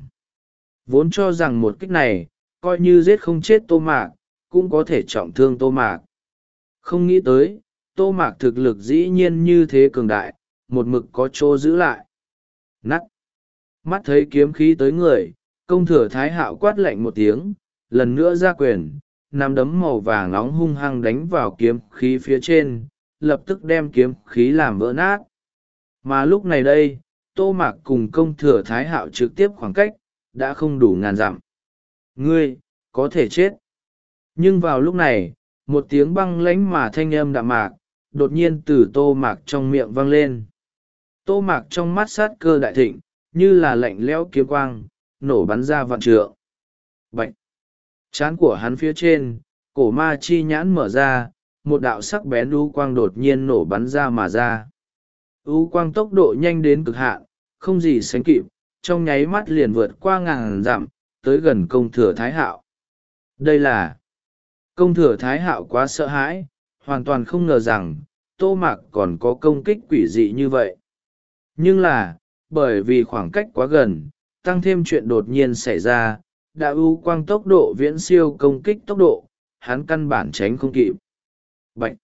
Vốn cho rằng một kích này, coi như giết không chết Tô Mạc, cũng có thể trọng thương Tô Mạc. Không nghĩ tới, Tô Mạc thực lực dĩ nhiên như thế cường đại, một mực có chỗ giữ lại. Nắt! Mắt thấy kiếm khí tới người, công thừa Thái Hạo quát lạnh một tiếng, lần nữa ra quyền, nắm đấm màu vàng nóng hung hăng đánh vào kiếm khí phía trên, lập tức đem kiếm khí làm vỡ nát. Mà lúc này đây, Tô Mạc cùng công thừa Thái Hạo trực tiếp khoảng cách, đã không đủ ngàn dặm. Ngươi, có thể chết. Nhưng vào lúc này, một tiếng băng lãnh mà thanh âm đạm mạc, đột nhiên từ Tô Mạc trong miệng vang lên. Tô Mạc trong mắt sát cơ đại thịnh, như là lạnh lẽo kiếm quang, nổ bắn ra vạn trượng. Bạch! Trán của hắn phía trên, cổ ma chi nhãn mở ra, một đạo sắc bén u quang đột nhiên nổ bắn ra mà ra. U quang tốc độ nhanh đến cực hạn, không gì sánh kịp, trong nháy mắt liền vượt qua ngàn dặm, tới gần công thừa Thái Hạo. Đây là... Công thừa Thái Hạo quá sợ hãi, hoàn toàn không ngờ rằng, Tô Mạc còn có công kích quỷ dị như vậy. Nhưng là, bởi vì khoảng cách quá gần, tăng thêm chuyện đột nhiên xảy ra, đã ưu quang tốc độ viễn siêu công kích tốc độ, hắn căn bản tránh không kịp. Bạch!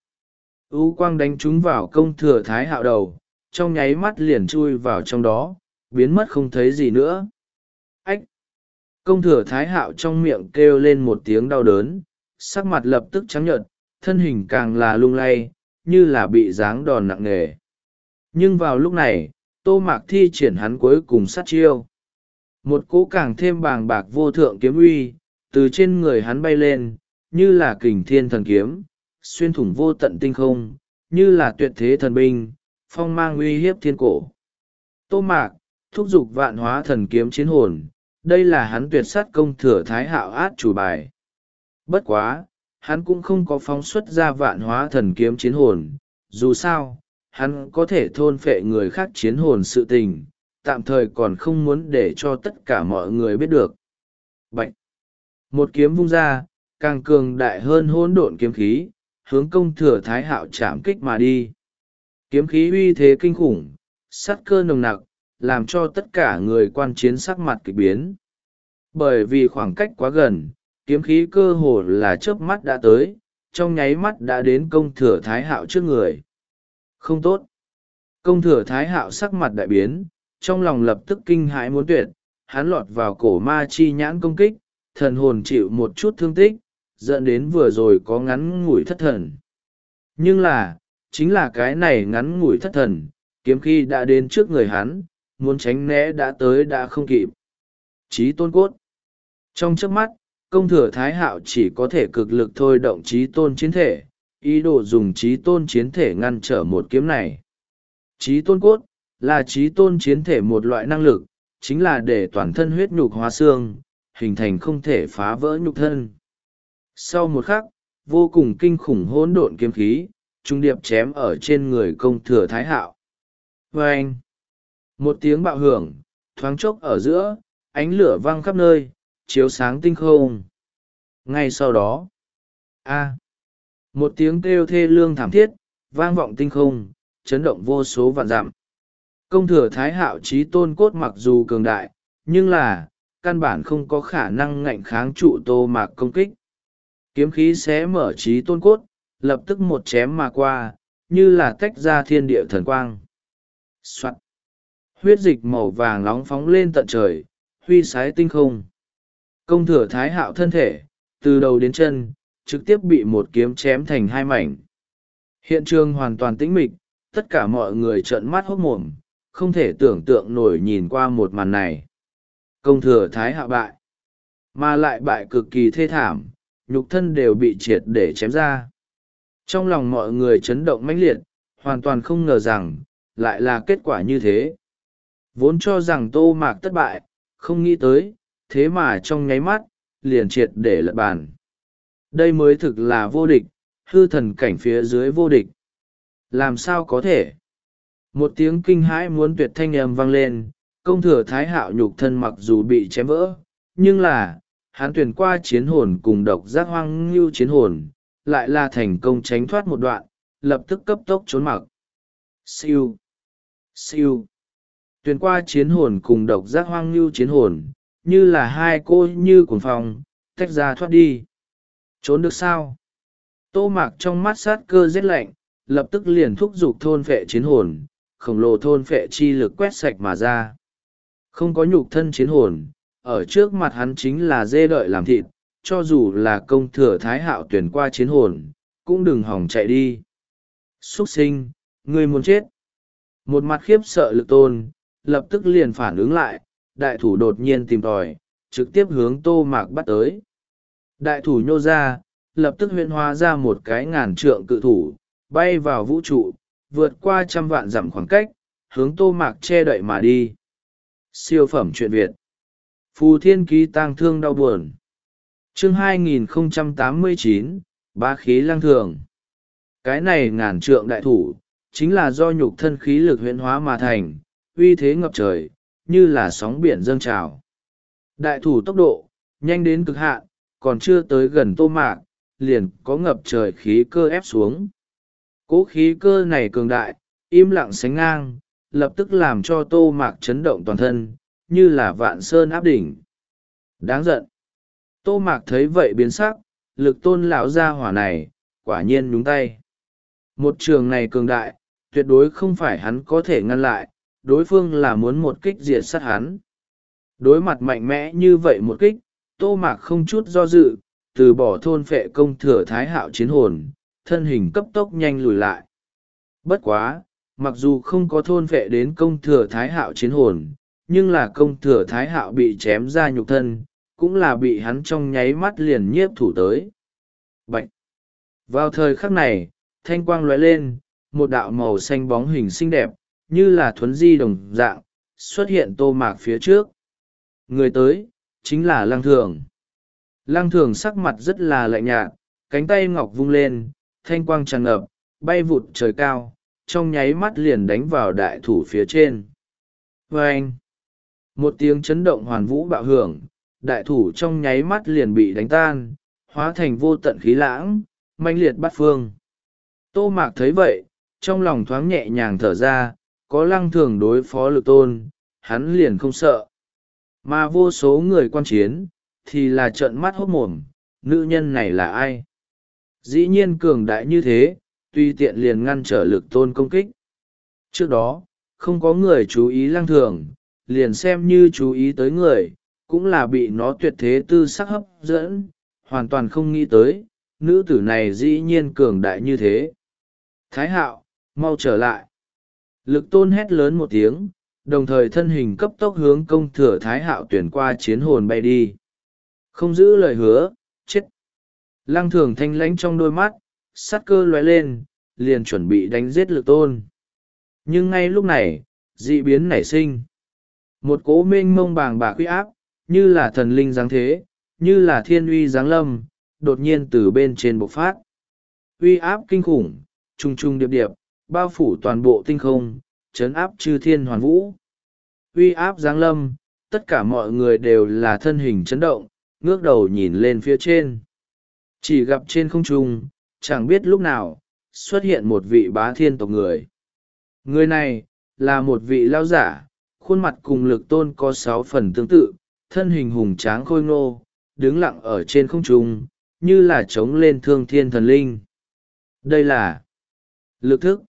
ưu quang đánh trúng vào công thừa Thái Hạo đầu, trong nháy mắt liền chui vào trong đó, biến mất không thấy gì nữa. Ách! Công thừa Thái Hạo trong miệng kêu lên một tiếng đau đớn, sắc mặt lập tức trắng nhợt, thân hình càng là lung lay, như là bị giáng đòn nặng nề. Nhưng vào lúc này, Tô Mạc thi triển hắn cuối cùng sát chiêu. Một cỗ càng thêm bàng bạc vô thượng kiếm uy, từ trên người hắn bay lên, như là kình thiên thần kiếm, xuyên thủng vô tận tinh không, như là tuyệt thế thần binh, phong mang uy hiếp thiên cổ. Tô Mạc, thúc giục vạn hóa thần kiếm chiến hồn, đây là hắn tuyệt sát công thừa thái hạo át chủ bài. Bất quá, hắn cũng không có phóng xuất ra vạn hóa thần kiếm chiến hồn, dù sao, hắn có thể thôn phệ người khác chiến hồn sự tình, tạm thời còn không muốn để cho tất cả mọi người biết được. Bạch! Một kiếm vung ra, càng cường đại hơn hỗn độn kiếm khí, hướng công thừa thái hạo chạm kích mà đi. Kiếm khí uy thế kinh khủng, sát cơ nồng nặc, làm cho tất cả người quan chiến sắc mặt kịch biến. Bởi vì khoảng cách quá gần, kiếm khí cơ hồ là chớp mắt đã tới, trong nháy mắt đã đến công thừa thái hạo trước người. Không tốt! Công thừa thái hạo sắc mặt đại biến, trong lòng lập tức kinh hãi muốn tuyệt, hắn lọt vào cổ ma chi nhãn công kích, thần hồn chịu một chút thương tích, dẫn đến vừa rồi có ngắn ngủi thất thần. Nhưng là, chính là cái này ngắn ngủi thất thần, kiếm khí đã đến trước người hắn, muốn tránh né đã tới đã không kịp. Chí tôn cốt. Trong chớp mắt, công thừa thái hạo chỉ có thể cực lực thôi động chí tôn chiến thể, ý đồ dùng chí tôn chiến thể ngăn trở một kiếm này. Chí tôn cốt là chí tôn chiến thể một loại năng lực, chính là để toàn thân huyết nhục hóa xương, hình thành không thể phá vỡ nhục thân. Sau một khắc, vô cùng kinh khủng hỗn độn kiếm khí, trung điệp chém ở trên người công thừa thái hạo. Và anh, một tiếng bạo hưởng, thoáng chốc ở giữa, ánh lửa văng khắp nơi, chiếu sáng tinh không. Ngay sau đó, a một tiếng kêu thê lương thảm thiết, vang vọng tinh không, chấn động vô số vạn dặm. Công thừa thái hạo chí tôn cốt mặc dù cường đại, nhưng là, căn bản không có khả năng ngạnh kháng trụ Tô Mạc công kích. Kiếm khí xé mở chí tôn cốt, lập tức một chém mà qua, như là tách ra thiên địa thần quang. Soạn. Huyết dịch màu vàng nóng phóng lên tận trời, huy sái tinh không. Công thừa thái hạo thân thể, từ đầu đến chân, trực tiếp bị một kiếm chém thành hai mảnh. Hiện trường hoàn toàn tĩnh mịch, tất cả mọi người trợn mắt hốt mồm, không thể tưởng tượng nổi nhìn qua một màn này. Công thừa thái hạo bại, mà lại bại cực kỳ thê thảm, nhục thân đều bị triệt để chém ra. Trong lòng mọi người chấn động mãnh liệt, hoàn toàn không ngờ rằng, lại là kết quả như thế. Vốn cho rằng Tô Mạc thất bại, không nghĩ tới, thế mà trong nháy mắt, liền triệt để lật bàn. Đây mới thực là vô địch, hư thần cảnh phía dưới vô địch. Làm sao có thể? Một tiếng kinh hãi muốn tuyệt thanh âm vang lên, công thừa thái hạo nhục thân mặc dù bị chém vỡ, nhưng là, hắn tuyển qua chiến hồn cùng độc giác hoang ngưu chiến hồn, lại là thành công tránh thoát một đoạn, lập tức cấp tốc trốn mặc. Siêu! Siêu! Tuyển qua chiến hồn cùng độc giác hoang ngưu chiến hồn, như là hai cô như cuồng phong, tách ra thoát đi. Trốn được sao? Tô Mạc trong mắt sát cơ rét lạnh, lập tức liền thúc giục thôn phệ chiến hồn, khổng lồ thôn phệ chi lực quét sạch mà ra. Không có nhục thân chiến hồn, ở trước mặt hắn chính là dê đợi làm thịt, cho dù là công thừa thái hạo tuyển qua chiến hồn, cũng đừng hỏng chạy đi. Xuất sinh, ngươi muốn chết. Một mặt khiếp sợ lực tôn, lập tức liền phản ứng lại, đại thủ đột nhiên tìm tòi, trực tiếp hướng Tô Mạc bắt tới. Đại thủ nhô ra, lập tức huyễn hóa ra một cái ngàn trượng cự thủ, bay vào vũ trụ, vượt qua trăm vạn dặm khoảng cách, hướng Tô Mạc che đậy mà đi. Siêu phẩm truyện Việt. Phù Thiên Ký tang thương đau buồn. Chương hai nghìn không trăm tám mươi chín, Bá khí lăng thường. Cái này ngàn trượng đại thủ, chính là do nhục thân khí lực huyễn hóa mà thành, uy thế ngập trời, như là sóng biển dâng trào. Đại thủ tốc độ, nhanh đến cực hạn, còn chưa tới gần Tô Mạc, liền có ngập trời khí cơ ép xuống. Cố khí cơ này cường đại, im lặng sánh ngang, lập tức làm cho Tô Mạc chấn động toàn thân, như là vạn sơn áp đỉnh. Đáng giận. Tô Mạc thấy vậy biến sắc, lực tôn lão gia hỏa này, quả nhiên nhúng tay. Một trường này cường đại, tuyệt đối không phải hắn có thể ngăn lại, đối phương là muốn một kích diệt sát hắn. Đối mặt mạnh mẽ như vậy một kích, Tô Mạc không chút do dự, từ bỏ thôn phệ công thừa thái hạo chiến hồn, thân hình cấp tốc nhanh lùi lại. Bất quá, mặc dù không có thôn phệ đến công thừa thái hạo chiến hồn, nhưng là công thừa thái hạo bị chém ra nhục thân, cũng là bị hắn trong nháy mắt liền nhiếp thủ tới. Bạch! Vào thời khắc này, thanh quang lóe lên, một đạo màu xanh bóng hình xinh đẹp, như là thuấn di đồng dạng, xuất hiện Tô Mạc phía trước. Người tới, chính là Lăng Thường. Lăng Thường sắc mặt rất là lạnh nhạt, cánh tay ngọc vung lên, thanh quang tràn ngập, bay vụt trời cao, trong nháy mắt liền đánh vào đại thủ phía trên. Vâng! Một tiếng chấn động hoàn vũ bạo hưởng, đại thủ trong nháy mắt liền bị đánh tan, hóa thành vô tận khí lãng, mãnh liệt bát phương. Tô Mạc thấy vậy, trong lòng thoáng nhẹ nhàng thở ra, có Lăng Thường đối phó Lực Tôn, hắn liền không sợ. Mà vô số người quan chiến, thì là trợn mắt hốt mồm, nữ nhân này là ai? Dĩ nhiên cường đại như thế, tuy tiện liền ngăn trở Lực Tôn công kích. Trước đó, không có người chú ý Lăng Thường, liền xem như chú ý tới người, cũng là bị nó tuyệt thế tư sắc hấp dẫn, hoàn toàn không nghĩ tới, nữ tử này dĩ nhiên cường đại như thế. Thái Hạo, mau trở lại. Lực Tôn hét lớn một tiếng, đồng thời thân hình cấp tốc hướng công thừa Thái Hạo tuyển qua chiến hồn bay đi. Không giữ lời hứa, chết. Lăng Thường thanh lãnh trong đôi mắt, sát cơ lóe lên, liền chuẩn bị đánh giết Lực Tôn. Nhưng ngay lúc này, dị biến nảy sinh. Một cỗ mênh mông bàng bạc uy áp, như là thần linh giáng thế, như là thiên uy giáng lâm, đột nhiên từ bên trên bộc phát. Uy áp kinh khủng, trung trung điệp điệp, bao phủ toàn bộ tinh không, chấn áp chư thiên hoàn vũ. Uy áp giáng lâm, tất cả mọi người đều là thân hình chấn động, ngước đầu nhìn lên phía trên. Chỉ gặp trên không trung, chẳng biết lúc nào, xuất hiện một vị bá thiên tộc người. Người này, là một vị lao giả, khuôn mặt cùng Lực Tôn có sáu phần tương tự, thân hình hùng tráng khôi ngô, đứng lặng ở trên không trung, như là trống lên thương thiên thần linh. Đây là Lực Thức,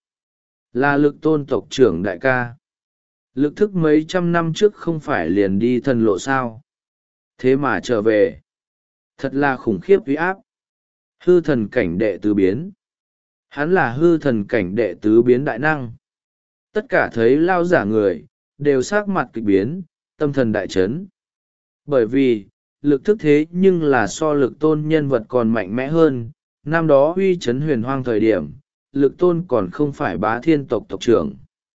là Lực Tôn tộc trưởng đại ca. Lực Thức mấy trăm năm trước không phải liền đi thần lộ sao? Thế mà trở về. Thật là khủng khiếp uy áp. Hư thần cảnh đệ tứ biến. Hắn là hư thần cảnh đệ tứ biến đại năng. Tất cả thấy lao giả người, đều sắc mặt kịch biến, tâm thần đại chấn. Bởi vì, Lực Thức thế nhưng là so Lực Tôn nhân vật còn mạnh mẽ hơn, năm đó uy chấn huyền hoang thời điểm, Lực Tôn còn không phải bá thiên tộc tộc trưởng.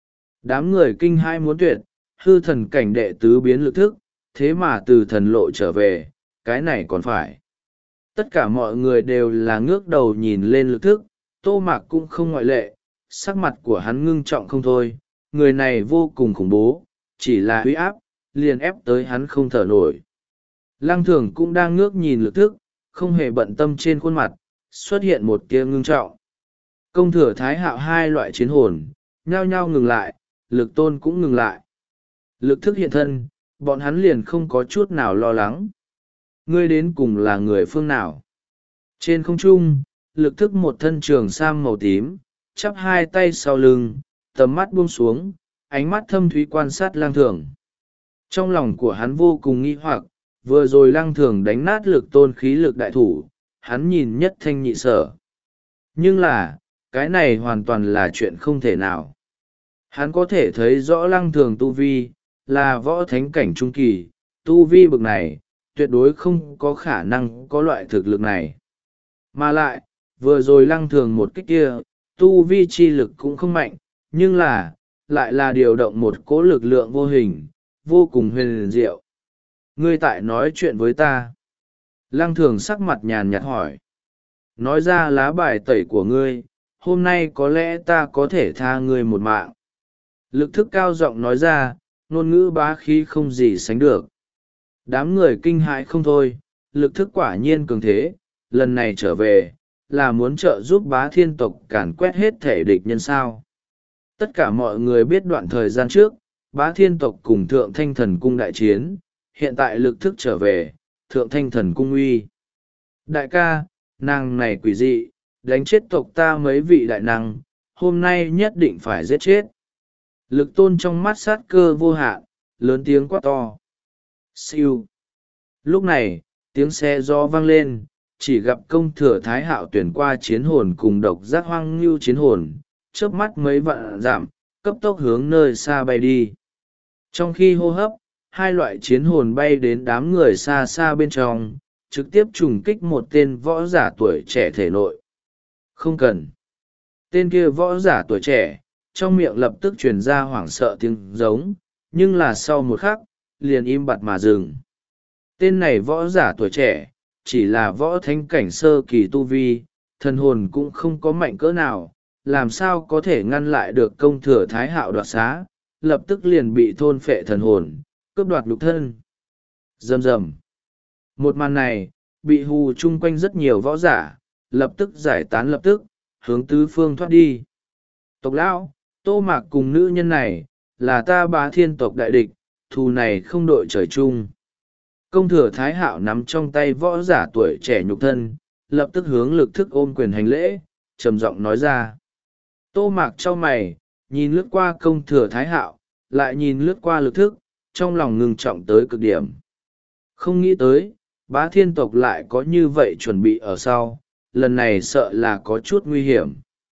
Đám người kinh hai muốn tuyệt, hư thần cảnh đệ tứ biến Lực Thức, thế mà từ thần lộ trở về, cái này còn phải. Tất cả mọi người đều là ngước đầu nhìn lên Lực Thức, Tô Mạc cũng không ngoại lệ, sắc mặt của hắn ngưng trọng không thôi, người này vô cùng khủng bố, chỉ là uy áp, liền ép tới hắn không thở nổi. Lăng Thường cũng đang ngước nhìn Lực Thức, không hề bận tâm trên khuôn mặt, xuất hiện một tia ngưng trọng. Công thừa Thái Hạo hai loại chiến hồn, nhao nhao ngừng lại, Lực Tôn cũng ngừng lại. Lực Thức hiện thân, bọn hắn liền không có chút nào lo lắng. Ngươi đến cùng là người phương nào? Trên không trung, Lực Thức một thân trường sam màu tím, chắp hai tay sau lưng, tầm mắt buông xuống, ánh mắt thâm thúy quan sát Lăng Thường. Trong lòng của hắn vô cùng nghi hoặc, vừa rồi Lăng Thường đánh nát Lực Tôn khí lực đại thủ, hắn nhìn nhất thanh nhị sở. Nhưng là, cái này hoàn toàn là chuyện không thể nào. Hắn có thể thấy rõ Lăng Thường tu vi, là võ thánh cảnh trung kỳ, tu vi bực này, tuyệt đối không có khả năng có loại thực lực này. Mà lại, vừa rồi Lăng Thường một kích kia, tu vi chi lực cũng không mạnh, nhưng là, lại là điều động một cỗ lực lượng vô hình, vô cùng huyền diệu. Ngươi tại nói chuyện với ta. Lăng Thường sắc mặt nhàn nhạt hỏi. Nói ra lá bài tẩy của ngươi, hôm nay có lẽ ta có thể tha ngươi một mạng. Lực Thức cao giọng nói ra, ngôn ngữ bá khí không gì sánh được. Đám người kinh hãi không thôi, Lực Thức quả nhiên cường thế, lần này trở về, là muốn trợ giúp bá thiên tộc càn quét hết thể địch nhân sao. Tất cả mọi người biết đoạn thời gian trước, bá thiên tộc cùng Thượng Thanh Thần Cung đại chiến, hiện tại Lực Thức trở về, Thượng Thanh Thần Cung uy. Đại ca, nàng này quỷ dị, đánh chết tộc ta mấy vị đại năng, hôm nay nhất định phải giết chết. Lực Tôn trong mắt sát cơ vô hạn, lớn tiếng quát to. Siêu. Lúc này, tiếng xe gió vang lên, chỉ gặp công thừa thái hạo tuyển qua chiến hồn cùng độc giác hoang ngưu chiến hồn, chớp mắt mấy vạn dặm, cấp tốc hướng nơi xa bay đi. Trong khi hô hấp, hai loại chiến hồn bay đến đám người xa xa bên trong, trực tiếp trùng kích một tên võ giả tuổi trẻ thể nội. Không cần. Tên kia võ giả tuổi trẻ, trong miệng lập tức truyền ra hoảng sợ tiếng giống, nhưng là sau một khắc, liền im bặt mà dừng. Tên này võ giả tuổi trẻ, chỉ là võ thánh cảnh sơ kỳ tu vi, thần hồn cũng không có mạnh cỡ nào, làm sao có thể ngăn lại được công thừa thái hạo đoạt xá, lập tức liền bị thôn phệ thần hồn, cướp đoạt nhục thân. Rầm rầm. Một màn này, bị hù chung quanh rất nhiều võ giả, lập tức giải tán lập tức, hướng tứ phương thoát đi. Tộc lão, Tô Mạc cùng nữ nhân này, là ta Bá Thiên tộc đại địch, thù này không đội trời chung. Công thừa thái hạo nắm trong tay võ giả tuổi trẻ nhục thân, lập tức hướng lực thức ôm quyền hành lễ, trầm giọng nói ra. Tô Mạc trao mày, nhìn lướt qua công thừa thái hạo, lại nhìn lướt qua lực thức, trong lòng ngừng trọng tới cực điểm. Không nghĩ tới, Bá Thiên tộc lại có như vậy chuẩn bị ở sau, lần này sợ là có chút nguy hiểm.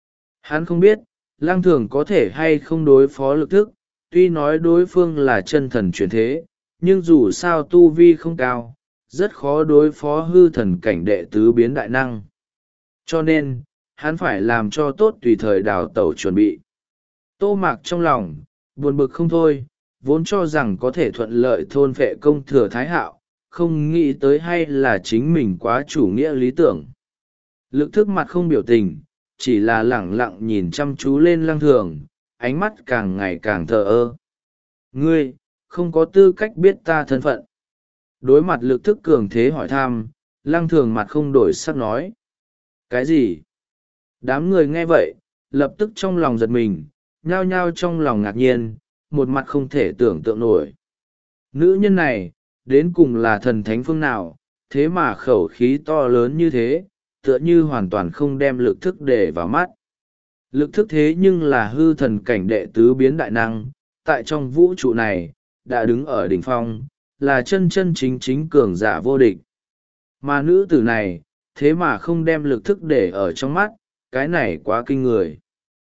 Hắn không biết, Lăng Thường có thể hay không đối phó lực thức, tuy nói đối phương là chân thần chuyển thế, nhưng dù sao tu vi không cao, rất khó đối phó hư thần cảnh đệ tứ biến đại năng. Cho nên, hắn phải làm cho tốt tùy thời đào tẩu chuẩn bị. Tô Mạc trong lòng, buồn bực không thôi, vốn cho rằng có thể thuận lợi thôn phệ công thừa thái hạo, không nghĩ tới hay là chính mình quá chủ nghĩa lý tưởng. Lực thức mặt không biểu tình, chỉ là lẳng lặng nhìn chăm chú lên Lăng Thường, ánh mắt càng ngày càng thờ ơ. Ngươi, không có tư cách biết ta thân phận. Đối mặt lực thức cường thế hỏi thăm, Lăng Thường mặt không đổi sắc nói. Cái gì? Đám người nghe vậy, lập tức trong lòng giật mình, nhao nhao trong lòng ngạc nhiên, một mặt không thể tưởng tượng nổi. Nữ nhân này, đến cùng là thần thánh phương nào, thế mà khẩu khí to lớn như thế, tựa như hoàn toàn không đem lực thức để vào mắt. Lực thức thế nhưng là hư thần cảnh đệ tứ biến đại năng, tại trong vũ trụ này, đã đứng ở đỉnh phong, là chân chân chính chính cường giả vô địch. Mà nữ tử này, thế mà không đem lực thức để ở trong mắt, cái này quá kinh người.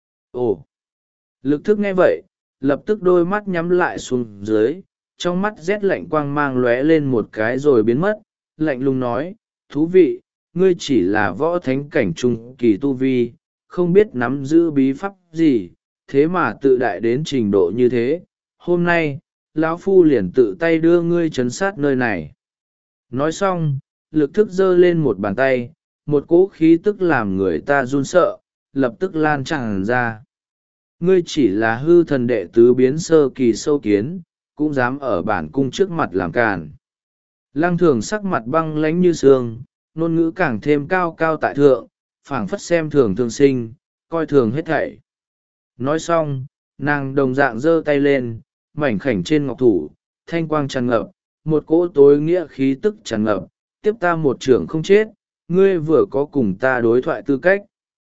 Ồ! Lực thức nghe vậy, lập tức đôi mắt nhắm lại xuống dưới, trong mắt rét lạnh quang mang lóe lên một cái rồi biến mất, lạnh lùng nói, thú vị, ngươi chỉ là võ thánh cảnh trung kỳ tu vi, không biết nắm giữ bí pháp gì, thế mà tự đại đến trình độ như thế, hôm nay, lão phu liền tự tay đưa ngươi chấn sát nơi này. Nói xong, lực thức giơ lên một bàn tay, một cỗ khí tức làm người ta run sợ, lập tức lan tràn ra. Ngươi chỉ là hư thần đệ tứ biến sơ kỳ sâu kiến, cũng dám ở bản cung trước mặt làm càn. Lăng Thường sắc mặt băng lãnh như sương, ngôn ngữ càng thêm cao cao tại thượng, phảng phất xem thường thương sinh, coi thường hết thảy. Nói xong, nàng đồng dạng giơ tay lên, mảnh khảnh trên ngọc thủ, thanh quang tràn ngập, một cỗ tối nghĩa khí tức tràn ngập, tiếp ta một trưởng không chết, ngươi vừa có cùng ta đối thoại tư cách.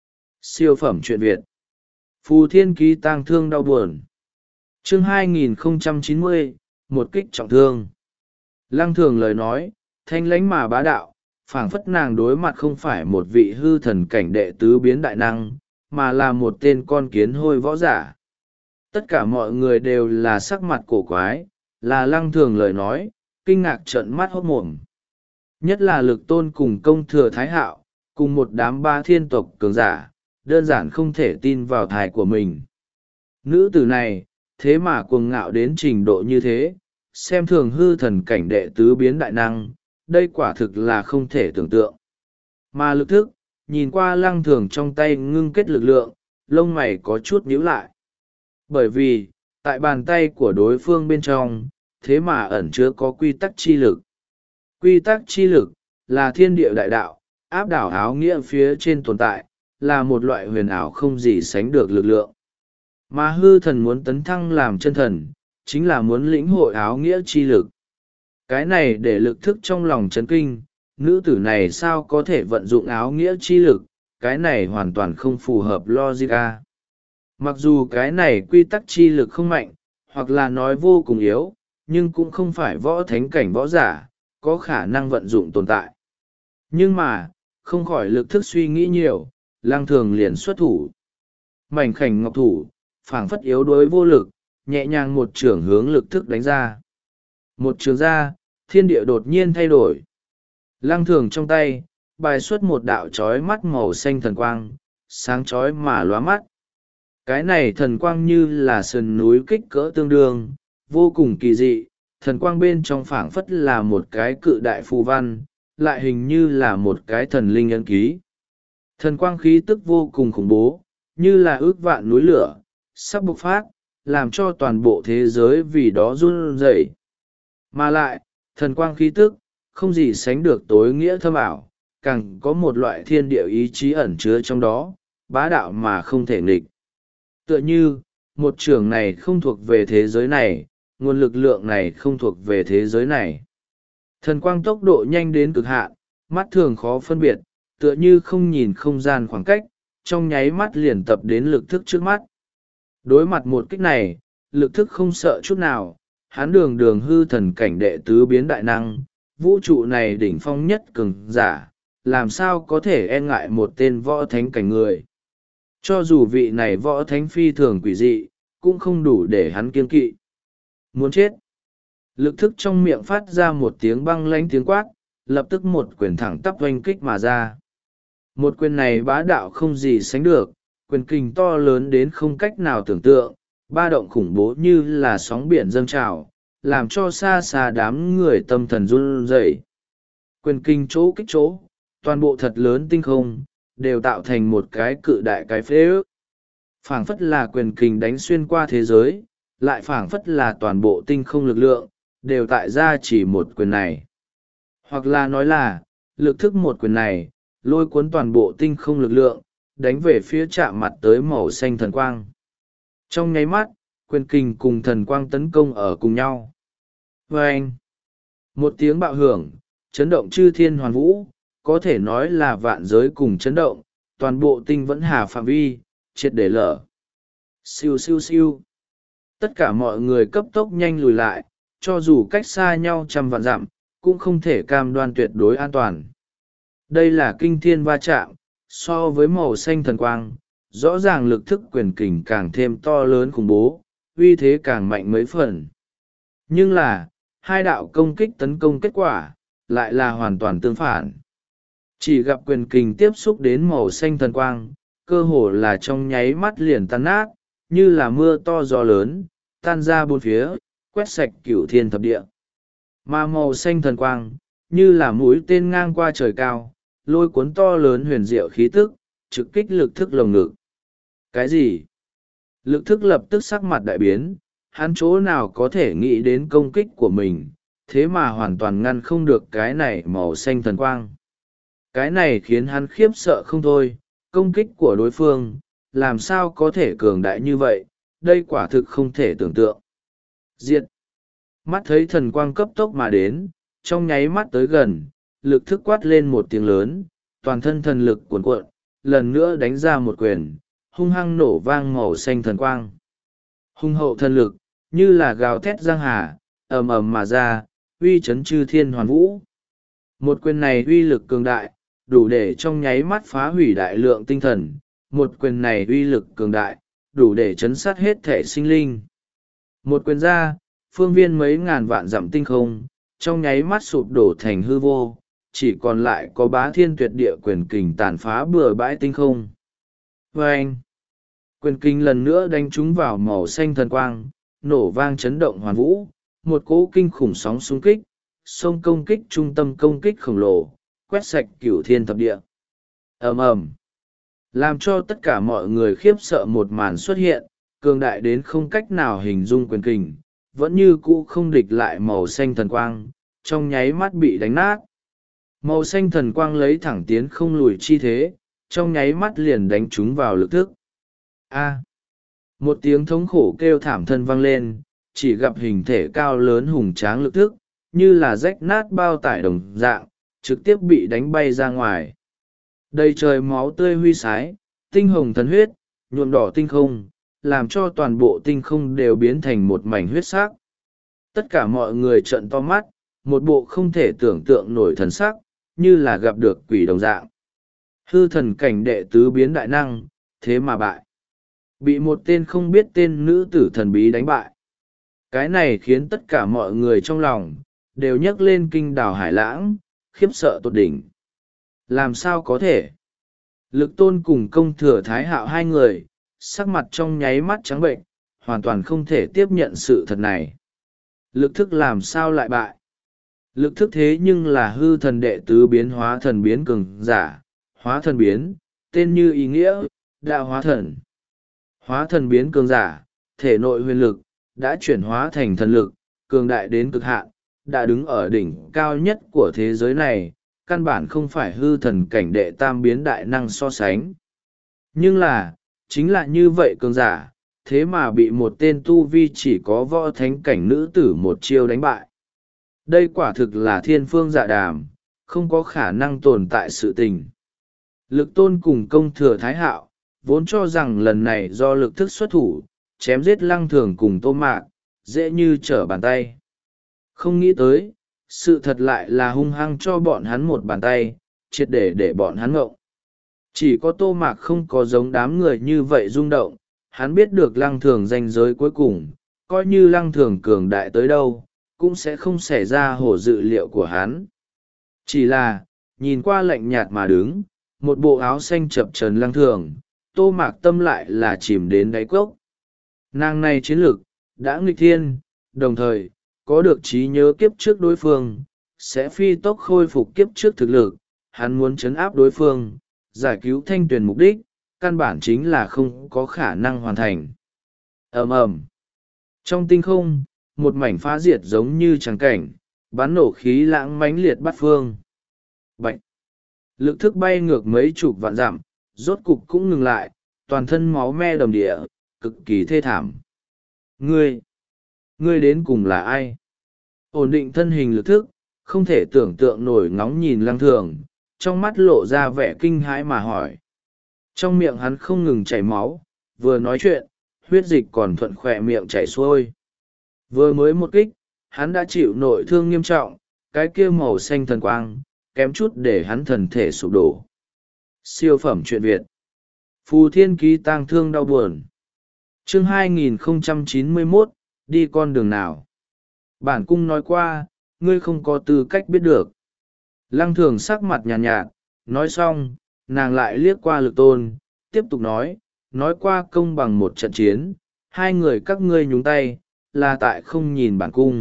Siêu phẩm truyện Việt. Phù Thiên Ký tang thương đau buồn. Chương hai nghìn không trăm chín mươi, một kích trọng thương. Lăng Thường lời nói, thanh lãnh mà bá đạo, phảng phất nàng đối mặt không phải một vị hư thần cảnh đệ tứ biến đại năng, mà là một tên con kiến hôi võ giả. Tất cả mọi người đều là sắc mặt cổ quái, là Lăng Thường lời nói, kinh ngạc trợn mắt hốt mồm. Nhất là Lực Tôn cùng công thừa thái hạo, cùng một đám Ba Thiên tộc cường giả, đơn giản không thể tin vào thai của mình. Nữ tử này, thế mà cuồng ngạo đến trình độ như thế, xem thường hư thần cảnh đệ tứ biến đại năng, đây quả thực là không thể tưởng tượng. Mà lực thức, nhìn qua Lăng Thường trong tay ngưng kết lực lượng, lông mày có chút nhíu lại. Bởi vì, tại bàn tay của đối phương bên trong, thế mà ẩn chứa có quy tắc chi lực. Quy tắc chi lực, là thiên địa đại đạo, áp đảo áo nghĩa phía trên tồn tại, là một loại huyền ảo không gì sánh được lực lượng. Mà hư thần muốn tấn thăng làm chân thần, chính là muốn lĩnh hội áo nghĩa chi lực. Cái này để lực thức trong lòng chấn kinh, nữ tử này sao có thể vận dụng áo nghĩa chi lực, cái này hoàn toàn không phù hợp logic. Mặc dù cái này quy tắc chi lực không mạnh, hoặc là nói vô cùng yếu, nhưng cũng không phải võ thánh cảnh võ giả, có khả năng vận dụng tồn tại. Nhưng mà, không khỏi lực thức suy nghĩ nhiều, Lăng Thường liền xuất thủ. Mảnh khảnh ngọc thủ, phảng phất yếu đuối vô lực, nhẹ nhàng một chưởng hướng lực thức đánh ra. Một trường ra, thiên địa đột nhiên thay đổi. Lăng Thường trong tay, bài xuất một đạo chói mắt màu xanh thần quang, sáng chói mà lóa mắt. Cái này thần quang như là sườn núi kích cỡ tương đương, vô cùng kỳ dị, thần quang bên trong phảng phất là một cái cự đại phù văn, lại hình như là một cái thần linh ấn ký. Thần quang khí tức vô cùng khủng bố, như là ước vạn núi lửa, sắp bộc phát, làm cho toàn bộ thế giới vì đó run rẩy. Mà lại, thần quang khí tức, không gì sánh được tối nghĩa thâm ảo, càng có một loại thiên địa ý chí ẩn chứa trong đó, bá đạo mà không thể nghịch. Tựa như, một trường này không thuộc về thế giới này, nguồn lực lượng này không thuộc về thế giới này. Thần quang tốc độ nhanh đến cực hạn, mắt thường khó phân biệt, tựa như không nhìn không gian khoảng cách, trong nháy mắt liền tập đến lực thức trước mắt. Đối mặt một kích này, lực thức không sợ chút nào, hắn đường đường hư thần cảnh đệ tứ biến đại năng, vũ trụ này đỉnh phong nhất cường giả, làm sao có thể e ngại một tên võ thánh cảnh người. Cho dù vị này võ thánh phi thường quỷ dị, cũng không đủ để hắn kiêng kỵ. Muốn chết. Lực thức trong miệng phát ra một tiếng băng lãnh tiếng quát, lập tức một quyền thẳng tắp oanh kích mà ra. Một quyền này bá đạo không gì sánh được, quyền kình to lớn đến không cách nào tưởng tượng, ba động khủng bố như là sóng biển dâng trào, làm cho xa xa đám người tâm thần run rẩy. Quyền kình chỗ kích chỗ, toàn bộ thật lớn tinh không, đều tạo thành một cái cự đại cái phế ước. Phảng phất là quyền kình đánh xuyên qua thế giới, lại phảng phất là toàn bộ tinh không lực lượng, đều tại ra chỉ một quyền này. Hoặc là nói là, lực thức một quyền này, lôi cuốn toàn bộ tinh không lực lượng, đánh về phía chạm mặt tới màu xanh thần quang. Trong nháy mắt, quyền kình cùng thần quang tấn công ở cùng nhau. Vâng! Một tiếng bạo hưởng, chấn động chư thiên hoàn vũ, có thể nói là vạn giới cùng chấn động, toàn bộ tinh vẫn hà phạm vi, triệt để lở. Siêu siêu siêu. Tất cả mọi người cấp tốc nhanh lùi lại, cho dù cách xa nhau trăm vạn dặm, cũng không thể cam đoan tuyệt đối an toàn. Đây là kinh thiên va chạm, so với màu xanh thần quang, rõ ràng lực thức quyền kình càng thêm to lớn khủng bố, uy thế càng mạnh mấy phần. Nhưng là, hai đạo công kích tấn công kết quả, lại là hoàn toàn tương phản. Chỉ gặp quyền kình tiếp xúc đến màu xanh thần quang, cơ hồ là trong nháy mắt liền tan nát, như là mưa to gió lớn, tan ra bốn phía, quét sạch cửu thiên thập địa. Mà màu xanh thần quang, như là mũi tên ngang qua trời cao, lôi cuốn to lớn huyền diệu khí tức, trực kích lực thức lồng ngực. Cái gì? Lực thức lập tức sắc mặt đại biến, hắn chỗ nào có thể nghĩ đến công kích của mình, thế mà hoàn toàn ngăn không được cái này màu xanh thần quang. Cái này khiến hắn khiếp sợ không thôi, công kích của đối phương, làm sao có thể cường đại như vậy, đây quả thực không thể tưởng tượng. Diệt! Mắt thấy thần quang cấp tốc mà đến, trong nháy mắt tới gần, lực thức quát lên một tiếng lớn, toàn thân thần lực cuồn cuộn, lần nữa đánh ra một quyền, hung hăng nổ vang màu xanh thần quang. Hung hậu thần lực, như là gào thét giang hà, ầm ầm mà ra, uy chấn chư thiên hoàn vũ. Một quyền này uy lực cường đại, đủ để trong nháy mắt phá hủy đại lượng tinh thần, một quyền này uy lực cường đại, đủ để chấn sát hết thể sinh linh. Một quyền ra, phương viên mấy ngàn vạn dặm tinh không, trong nháy mắt sụp đổ thành hư vô, chỉ còn lại có bá thiên tuyệt địa quyền kình tàn phá bừa bãi tinh không. Vâng! Quyền kình lần nữa đánh trúng vào màu xanh thần quang, nổ vang chấn động hoàn vũ, một cỗ kinh khủng sóng xung kích, sông công kích trung tâm công kích khổng lồ, quét sạch cửu thiên thập địa. Ầm ầm, làm cho tất cả mọi người khiếp sợ một màn xuất hiện, cường đại đến không cách nào hình dung quyền kình, vẫn như cũ không địch lại màu xanh thần quang, trong nháy mắt bị đánh nát. Màu xanh thần quang lấy thẳng tiến không lùi chi thế, trong nháy mắt liền đánh chúng vào lực thức. A! Một tiếng thống khổ kêu thảm thân vang lên, chỉ gặp hình thể cao lớn hùng tráng lực thức, như là rách nát bao tải đồng dạng, trực tiếp bị đánh bay ra ngoài. Đầy trời máu tươi huy sái, tinh hồng thần huyết, nhuộm đỏ tinh không, làm cho toàn bộ tinh không đều biến thành một mảnh huyết sắc. Tất cả mọi người trợn to mắt, một bộ không thể tưởng tượng nổi thần sắc, như là gặp được quỷ đồng dạng. Hư thần cảnh đệ tứ biến đại năng, thế mà bại. Bị một tên không biết tên nữ tử thần bí đánh bại. Cái này khiến tất cả mọi người trong lòng, đều nhấc lên kinh đảo hải lãng, khiếp sợ tột đỉnh. Làm sao có thể? Lực tôn cùng công thừa thái hạo hai người, sắc mặt trong nháy mắt trắng bệnh, hoàn toàn không thể tiếp nhận sự thật này. Lực thức làm sao lại bại? Lực thức thế nhưng là hư thần đệ tứ biến hóa thần biến cường giả, hóa thần biến, tên như ý nghĩa, đã hóa thần. Hóa thần biến cường giả, thể nội huyền lực, đã chuyển hóa thành thần lực, cường đại đến cực hạn, đã đứng ở đỉnh cao nhất của thế giới này, căn bản không phải hư thần cảnh đệ tam biến đại năng so sánh. Nhưng là, chính là như vậy cường giả, thế mà bị một tên tu vi chỉ có võ thánh cảnh nữ tử một chiêu đánh bại. Đây quả thực là thiên phương dạ đàm, không có khả năng tồn tại sự tình. Lực tôn cùng công thừa thái hạo, vốn cho rằng lần này do lực thức xuất thủ, chém giết lăng thường cùng tô mạc, dễ như trở bàn tay. Không nghĩ tới, sự thật lại là hung hăng cho bọn hắn một bàn tay, triệt để để bọn hắn ngộng. Chỉ có tô mạc không có giống đám người như vậy rung động, hắn biết được lăng thường danh giới cuối cùng, coi như lăng thường cường đại tới đâu, cũng sẽ không xảy ra hổ dự liệu của hắn. Chỉ là, nhìn qua lạnh nhạt mà đứng, một bộ áo xanh chập trần lăng thường, tô mạc tâm lại là chìm đến đáy cốc. Nàng này chiến lược, đã nghịch thiên, đồng thời, có được trí nhớ kiếp trước đối phương, sẽ phi tốc khôi phục kiếp trước thực lực, hắn muốn chấn áp đối phương, giải cứu thanh tuyền mục đích, căn bản chính là không có khả năng hoàn thành. ầm ầm Trong tinh không, một mảnh phá diệt giống như trắng cảnh, bắn nổ khí lãng mãnh liệt bắt phương. Bạch! Lực thức bay ngược mấy chục vạn dặm, rốt cục cũng ngừng lại, toàn thân máu me đầm địa, cực kỳ thê thảm. Ngươi! Ngươi đến cùng là ai? Ổn định thân hình lực thức, không thể tưởng tượng nổi ngóng nhìn lăng thường, trong mắt lộ ra vẻ kinh hãi mà hỏi. Trong miệng hắn không ngừng chảy máu, vừa nói chuyện, huyết dịch còn thuận khỏe miệng chảy xuôi. Vừa mới một kích, hắn đã chịu nội thương nghiêm trọng, cái kia màu xanh thần quang, kém chút để hắn thần thể sụp đổ. Siêu phẩm truyện Việt. Phù Thiên Ký tang thương đau buồn. Chương hai nghìn không trăm chín mươi mốt, đi con đường nào? Bản cung nói qua, ngươi không có tư cách biết được. Lăng thường sắc mặt nhàn nhạt, nhạt, nói xong, nàng lại liếc qua lực tôn, tiếp tục nói, nói qua công bằng một trận chiến, hai người các ngươi nhúng tay, là tại không nhìn bản cung.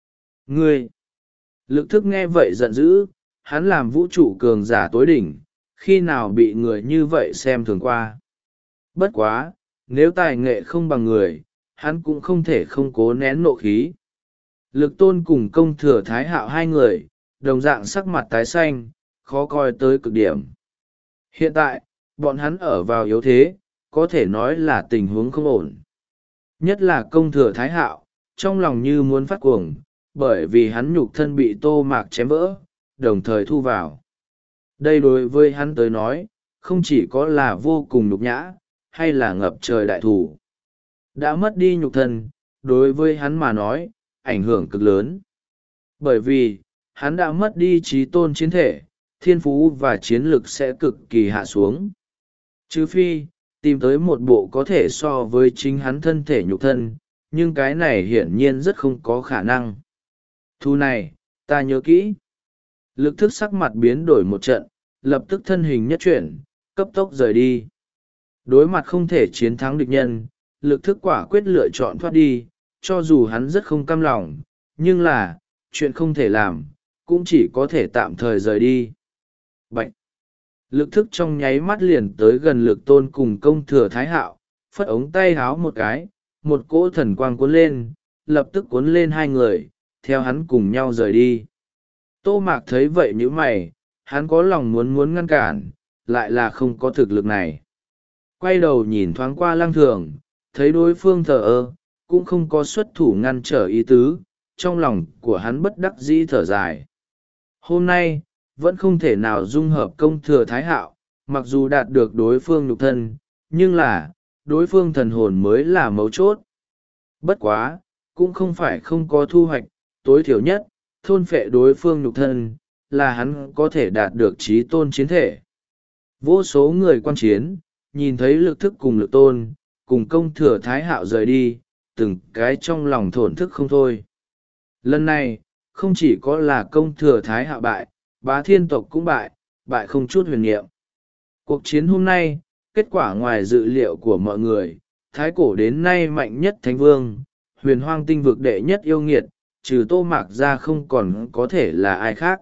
Ngươi! Lực thức nghe vậy giận dữ, hắn làm vũ trụ cường giả tối đỉnh, khi nào bị người như vậy xem thường qua. Bất quá, nếu tài nghệ không bằng người, hắn cũng không thể không cố nén nộ khí. Lực tôn cùng công thừa thái hạo hai người, đồng dạng sắc mặt tái xanh, khó coi tới cực điểm. Hiện tại, bọn hắn ở vào yếu thế, có thể nói là tình huống không ổn. Nhất là công thừa thái hạo, trong lòng như muốn phát cuồng, bởi vì hắn nhục thân bị tô mạc chém vỡ, đồng thời thu vào. Đây đối với hắn tới nói, không chỉ có là vô cùng nhục nhã, hay là ngập trời đại thủ. Đã mất đi nhục thân, đối với hắn mà nói, ảnh hưởng cực lớn. Bởi vì, hắn đã mất đi trí tôn chiến thể, thiên phú và chiến lực sẽ cực kỳ hạ xuống. Trừ phi, tìm tới một bộ có thể so với chính hắn thân thể nhục thân, nhưng cái này hiển nhiên rất không có khả năng. Thu này, ta nhớ kỹ. Lực thức sắc mặt biến đổi một trận, lập tức thân hình nhất chuyển, cấp tốc rời đi. Đối mặt không thể chiến thắng địch nhân, lực thức quả quyết lựa chọn thoát đi, cho dù hắn rất không cam lòng, nhưng là, chuyện không thể làm, cũng chỉ có thể tạm thời rời đi. Bạch! Lực thức trong nháy mắt liền tới gần lực tôn cùng công thừa thái hạo, phất ống tay háo một cái, một cỗ thần quang cuốn lên, lập tức cuốn lên hai người, theo hắn cùng nhau rời đi. Tô Mạc thấy vậy như mày, hắn có lòng muốn muốn ngăn cản, lại là không có thực lực này. Quay đầu nhìn thoáng qua lăng thường, thấy đối phương thờ ơ, cũng không có xuất thủ ngăn trở ý tứ, trong lòng của hắn bất đắc dĩ thở dài. Hôm nay, vẫn không thể nào dung hợp công thừa thái hạo, mặc dù đạt được đối phương nhục thân, nhưng là, đối phương thần hồn mới là mấu chốt. Bất quá, cũng không phải không có thu hoạch, tối thiểu nhất, thôn phệ đối phương nhục thân, là hắn có thể đạt được trí tôn chiến thể. Vô số người quan chiến, nhìn thấy lực thức cùng lực tôn, cùng công thừa thái hạo rời đi, từng cái trong lòng thổn thức không thôi. Lần này, không chỉ có là công thừa thái hạo bại, bá thiên tộc cũng bại, bại không chút huyền niệm. Cuộc chiến hôm nay, kết quả ngoài dự liệu của mọi người, thái cổ đến nay mạnh nhất thánh vương, huyền hoang tinh vực đệ nhất yêu nghiệt, trừ Tô Mạc ra không còn có thể là ai khác.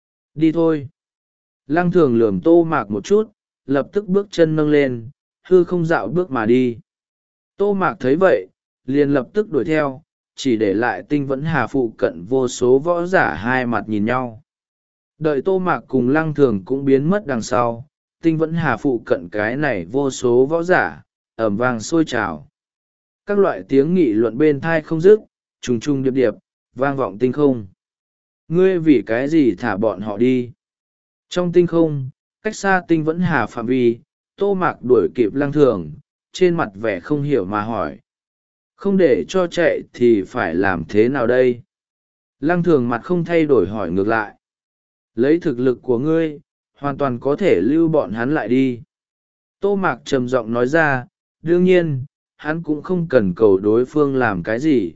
Đi thôi. Lăng Thường lườm Tô Mạc một chút, lập tức bước chân nâng lên, hư không dạo bước mà đi. Tô Mạc thấy vậy, liền lập tức đuổi theo, chỉ để lại Tinh Vẫn Hà phụ cận vô số võ giả hai mặt nhìn nhau. Đợi Tô Mạc cùng Lăng Thường cũng biến mất đằng sau, Tinh Vẫn Hà phụ cận cái này vô số võ giả, ầm vang sôi trào. Các loại tiếng nghị luận bên thai không dứt, trùng trùng điệp điệp, vang vọng tinh không. Ngươi vì cái gì thả bọn họ đi? Trong tinh không, cách xa Tinh Vẫn Hà phạm vi, Tô Mạc đuổi kịp Lăng Thường, trên mặt vẻ không hiểu mà hỏi. Không để cho chạy thì phải làm thế nào đây? Lăng Thường mặt không thay đổi hỏi ngược lại. Lấy thực lực của ngươi, hoàn toàn có thể lưu bọn hắn lại đi. Tô Mạc trầm giọng nói ra, đương nhiên, hắn cũng không cần cầu đối phương làm cái gì.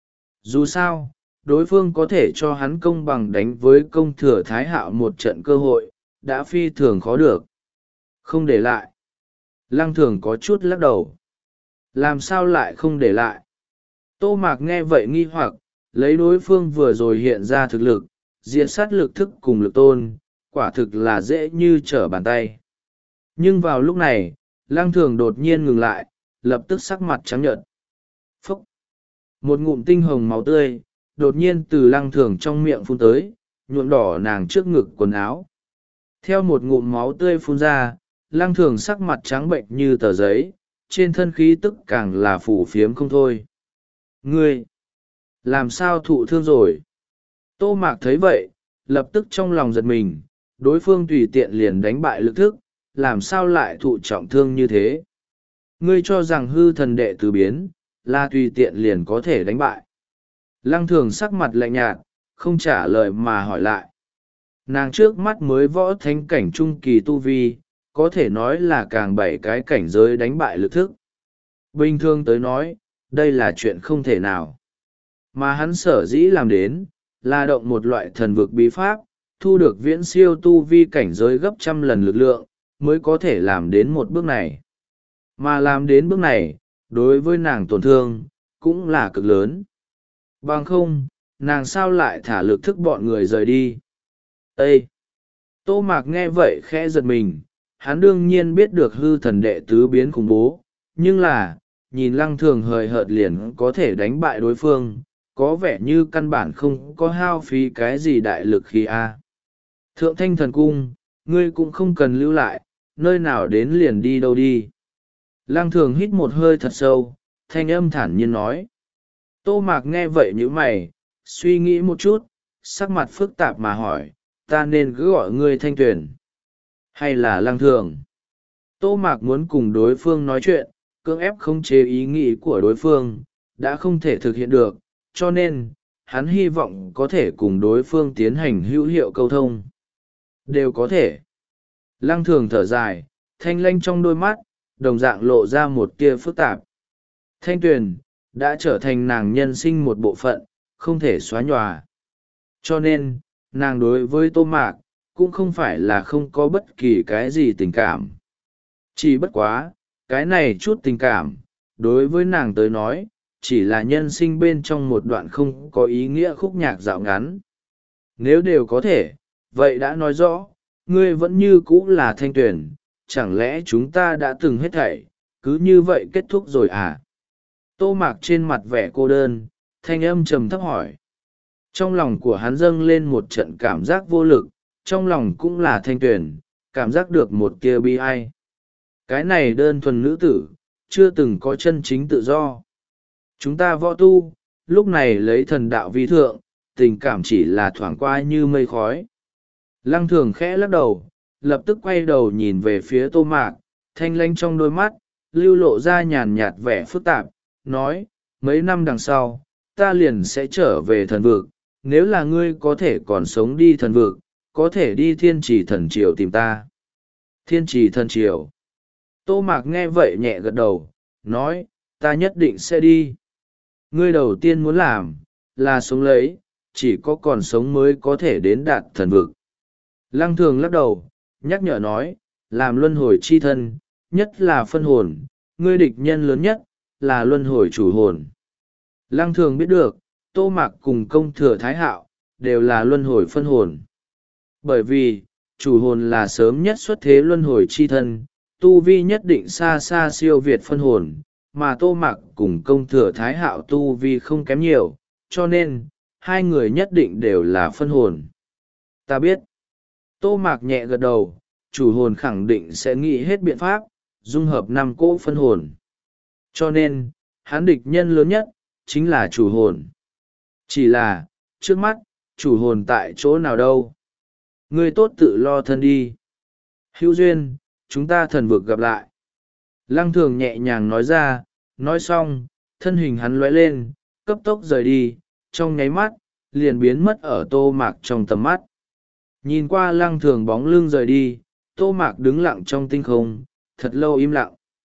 Dù sao, đối phương có thể cho hắn công bằng đánh với công thừa thái hạo một trận cơ hội, đã phi thường khó được. Không để lại. Lăng Thường có chút lắc đầu. Làm sao lại không để lại? Tô Mạc nghe vậy nghi hoặc, lấy đối phương vừa rồi hiện ra thực lực, diện sát lực thức cùng lực tôn, quả thực là dễ như trở bàn tay. Nhưng vào lúc này, Lăng Thường đột nhiên ngừng lại, lập tức sắc mặt trắng nhợt. Phúc! Một ngụm tinh hồng máu tươi, đột nhiên từ Lăng Thường trong miệng phun tới, nhuộm đỏ nàng trước ngực quần áo. Theo một ngụm máu tươi phun ra, Lăng Thường sắc mặt trắng bệnh như tờ giấy, trên thân khí tức càng là phủ phiếm không thôi. Ngươi! Làm sao thụ thương rồi? Tô Mạc thấy vậy, lập tức trong lòng giật mình, đối phương tùy tiện liền đánh bại lực thức, làm sao lại thụ trọng thương như thế? Ngươi cho rằng hư thần đệ tứ biến, là tùy tiện liền có thể đánh bại. Lăng Thường sắc mặt lạnh nhạt, không trả lời mà hỏi lại. Nàng trước mắt mới võ thánh cảnh trung kỳ tu vi, có thể nói là càng bảy cái cảnh giới đánh bại lực thức. Bình thường tới nói, đây là chuyện không thể nào. Mà hắn sở dĩ làm đến, là động một loại thần vực bí pháp, thu được viễn siêu tu vi cảnh giới gấp trăm lần lực lượng, mới có thể làm đến một bước này. Mà làm đến bước này, đối với nàng tổn thương, cũng là cực lớn. Bằng không, nàng sao lại thả lực thức bọn người rời đi. Ê! Tô Mạc nghe vậy khẽ giật mình, hắn đương nhiên biết được hư thần đệ tứ biến khủng bố, nhưng là, nhìn Lăng Thường hời hợt liền có thể đánh bại đối phương, có vẻ như căn bản không có hao phí cái gì đại lực khí a. Thượng Thanh Thần Cung, ngươi cũng không cần lưu lại, nơi nào đến liền đi đâu đi. Lăng Thường hít một hơi thật sâu, thanh âm thản nhiên nói. Tô Mạc nghe vậy như mày, suy nghĩ một chút, sắc mặt phức tạp mà hỏi, ta nên cứ gọi ngươi Thanh Tuyền, hay là Lăng Thường? Tô Mạc muốn cùng đối phương nói chuyện, cưỡng ép khống chế ý nghĩ của đối phương, đã không thể thực hiện được, cho nên, hắn hy vọng có thể cùng đối phương tiến hành hữu hiệu câu thông. Đều có thể. Lăng Thường thở dài, thanh lanh trong đôi mắt, đồng dạng lộ ra một tia phức tạp. Thanh Tuyền, đã trở thành nàng nhân sinh một bộ phận, không thể xóa nhòa. Cho nên, nàng đối với Tô Mạc, cũng không phải là không có bất kỳ cái gì tình cảm. Chỉ bất quá, cái này chút tình cảm, đối với nàng tới nói, chỉ là nhân sinh bên trong một đoạn không có ý nghĩa khúc nhạc dạo ngắn. Nếu đều có thể, vậy đã nói rõ, ngươi vẫn như cũ là Thanh Tuyền, chẳng lẽ chúng ta đã từng hết thảy, cứ như vậy kết thúc rồi à? Tô Mạc trên mặt vẻ cô đơn, thanh âm trầm thấp hỏi. Trong lòng của hắn dâng lên một trận cảm giác vô lực, trong lòng cũng là Thanh Tuyền, cảm giác được một tia bi ai. Cái này đơn thuần nữ tử, chưa từng có chân chính tự do. Chúng ta võ tu, lúc này lấy thần đạo vi thượng, tình cảm chỉ là thoảng qua như mây khói. Lăng Thường khẽ lắc đầu, lập tức quay đầu nhìn về phía Tô Mạc, thanh lanh trong đôi mắt, lưu lộ ra nhàn nhạt vẻ phức tạp, nói, mấy năm đằng sau, ta liền sẽ trở về thần vực, nếu là ngươi có thể còn sống đi thần vực, có thể đi thiên trì thần triều tìm ta. Thiên trì thần triều. Tô Mạc nghe vậy nhẹ gật đầu, nói, ta nhất định sẽ đi. Ngươi đầu tiên muốn làm, là sống lấy, chỉ có còn sống mới có thể đến đạt thần vực. Lăng Thường lắc đầu, nhắc nhở nói, làm luân hồi chi thân, nhất là phân hồn, ngươi địch nhân lớn nhất, là luân hồi chủ hồn. Lăng Thường biết được, Tô Mạc cùng công thừa Thái Hạo, đều là luân hồi phân hồn. Bởi vì, chủ hồn là sớm nhất xuất thế luân hồi chi thân, tu vi nhất định xa xa siêu việt phân hồn, mà Tô Mạc cùng công thừa Thái Hạo tu vi không kém nhiều, cho nên, hai người nhất định đều là phân hồn. Ta biết. Tô Mạc nhẹ gật đầu, chủ hồn khẳng định sẽ nghĩ hết biện pháp, dung hợp năm cỗ phân hồn. Cho nên, hắn địch nhân lớn nhất, chính là chủ hồn. Chỉ là, trước mắt, chủ hồn tại chỗ nào đâu? Ngươi tốt tự lo thân đi. Hữu duyên, chúng ta thần vực gặp lại. Lăng Thường nhẹ nhàng nói ra, nói xong, thân hình hắn lóe lên, cấp tốc rời đi, trong nháy mắt, liền biến mất ở Tô Mạc trong tầm mắt. Nhìn qua Lăng Thường bóng lưng rời đi, Tô Mạc đứng lặng trong tinh không, thật lâu im lặng.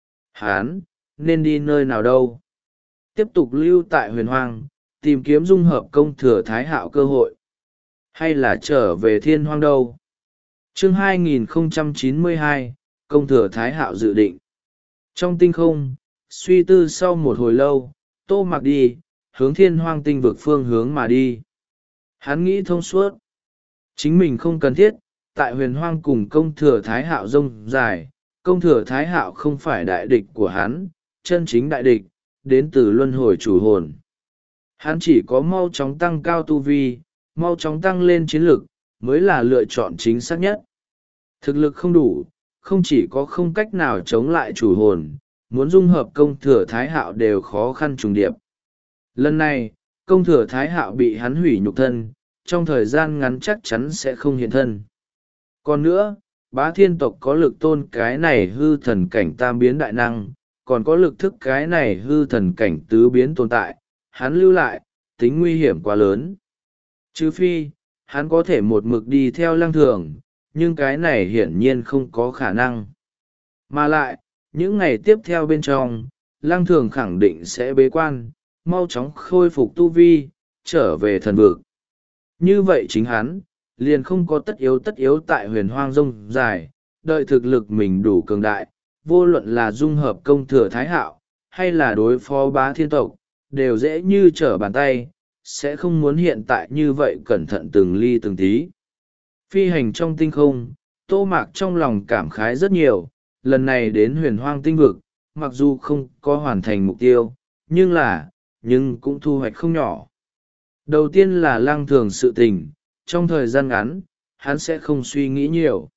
Hán, nên đi nơi nào đâu? Tiếp tục lưu tại huyền hoang, tìm kiếm dung hợp công thừa Thái Hạo cơ hội. Hay là trở về thiên hoang đâu? Chương hai nghìn không trăm chín mươi hai, công thừa Thái Hạo dự định. Trong tinh không, suy tư sau một hồi lâu, Tô Mạc đi, hướng thiên hoang tinh vực phương hướng mà đi. Hắn nghĩ thông suốt. Chính mình không cần thiết, tại huyền hoang cùng công thừa Thái Hạo rông dài, công thừa Thái Hạo không phải đại địch của hắn, chân chính đại địch, đến từ luân hồi chủ hồn. Hắn chỉ có mau chóng tăng cao tu vi, mau chóng tăng lên chiến lực, mới là lựa chọn chính xác nhất. Thực lực không đủ, không chỉ có không cách nào chống lại chủ hồn, muốn dung hợp công thừa Thái Hạo đều khó khăn trùng điệp. Lần này, công thừa Thái Hạo bị hắn hủy nhục thân, trong thời gian ngắn chắc chắn sẽ không hiện thân. Còn nữa, Bá Thiên tộc có lực tôn cái này hư thần cảnh tam biến đại năng, còn có lực thức cái này hư thần cảnh tứ biến tồn tại, hắn lưu lại, tính nguy hiểm quá lớn. Trừ phi, hắn có thể một mực đi theo Lăng Thường, nhưng cái này hiển nhiên không có khả năng. Mà lại, những ngày tiếp theo bên trong, Lăng Thường khẳng định sẽ bế quan, mau chóng khôi phục tu vi, trở về thần vực. Như vậy chính hắn, liền không có tất yếu tất yếu tại huyền hoang rông dài, đợi thực lực mình đủ cường đại, vô luận là dung hợp công thừa Thái Hạo, hay là đối phó Bá Thiên tộc, đều dễ như trở bàn tay, sẽ không muốn hiện tại như vậy cẩn thận từng ly từng tí. Phi hành trong tinh không, Tô Mạc trong lòng cảm khái rất nhiều, lần này đến huyền hoang tinh vực, mặc dù không có hoàn thành mục tiêu, nhưng là, nhưng cũng thu hoạch không nhỏ. Đầu tiên là Lăng Thường sự tình, trong thời gian ngắn, hắn sẽ không suy nghĩ nhiều.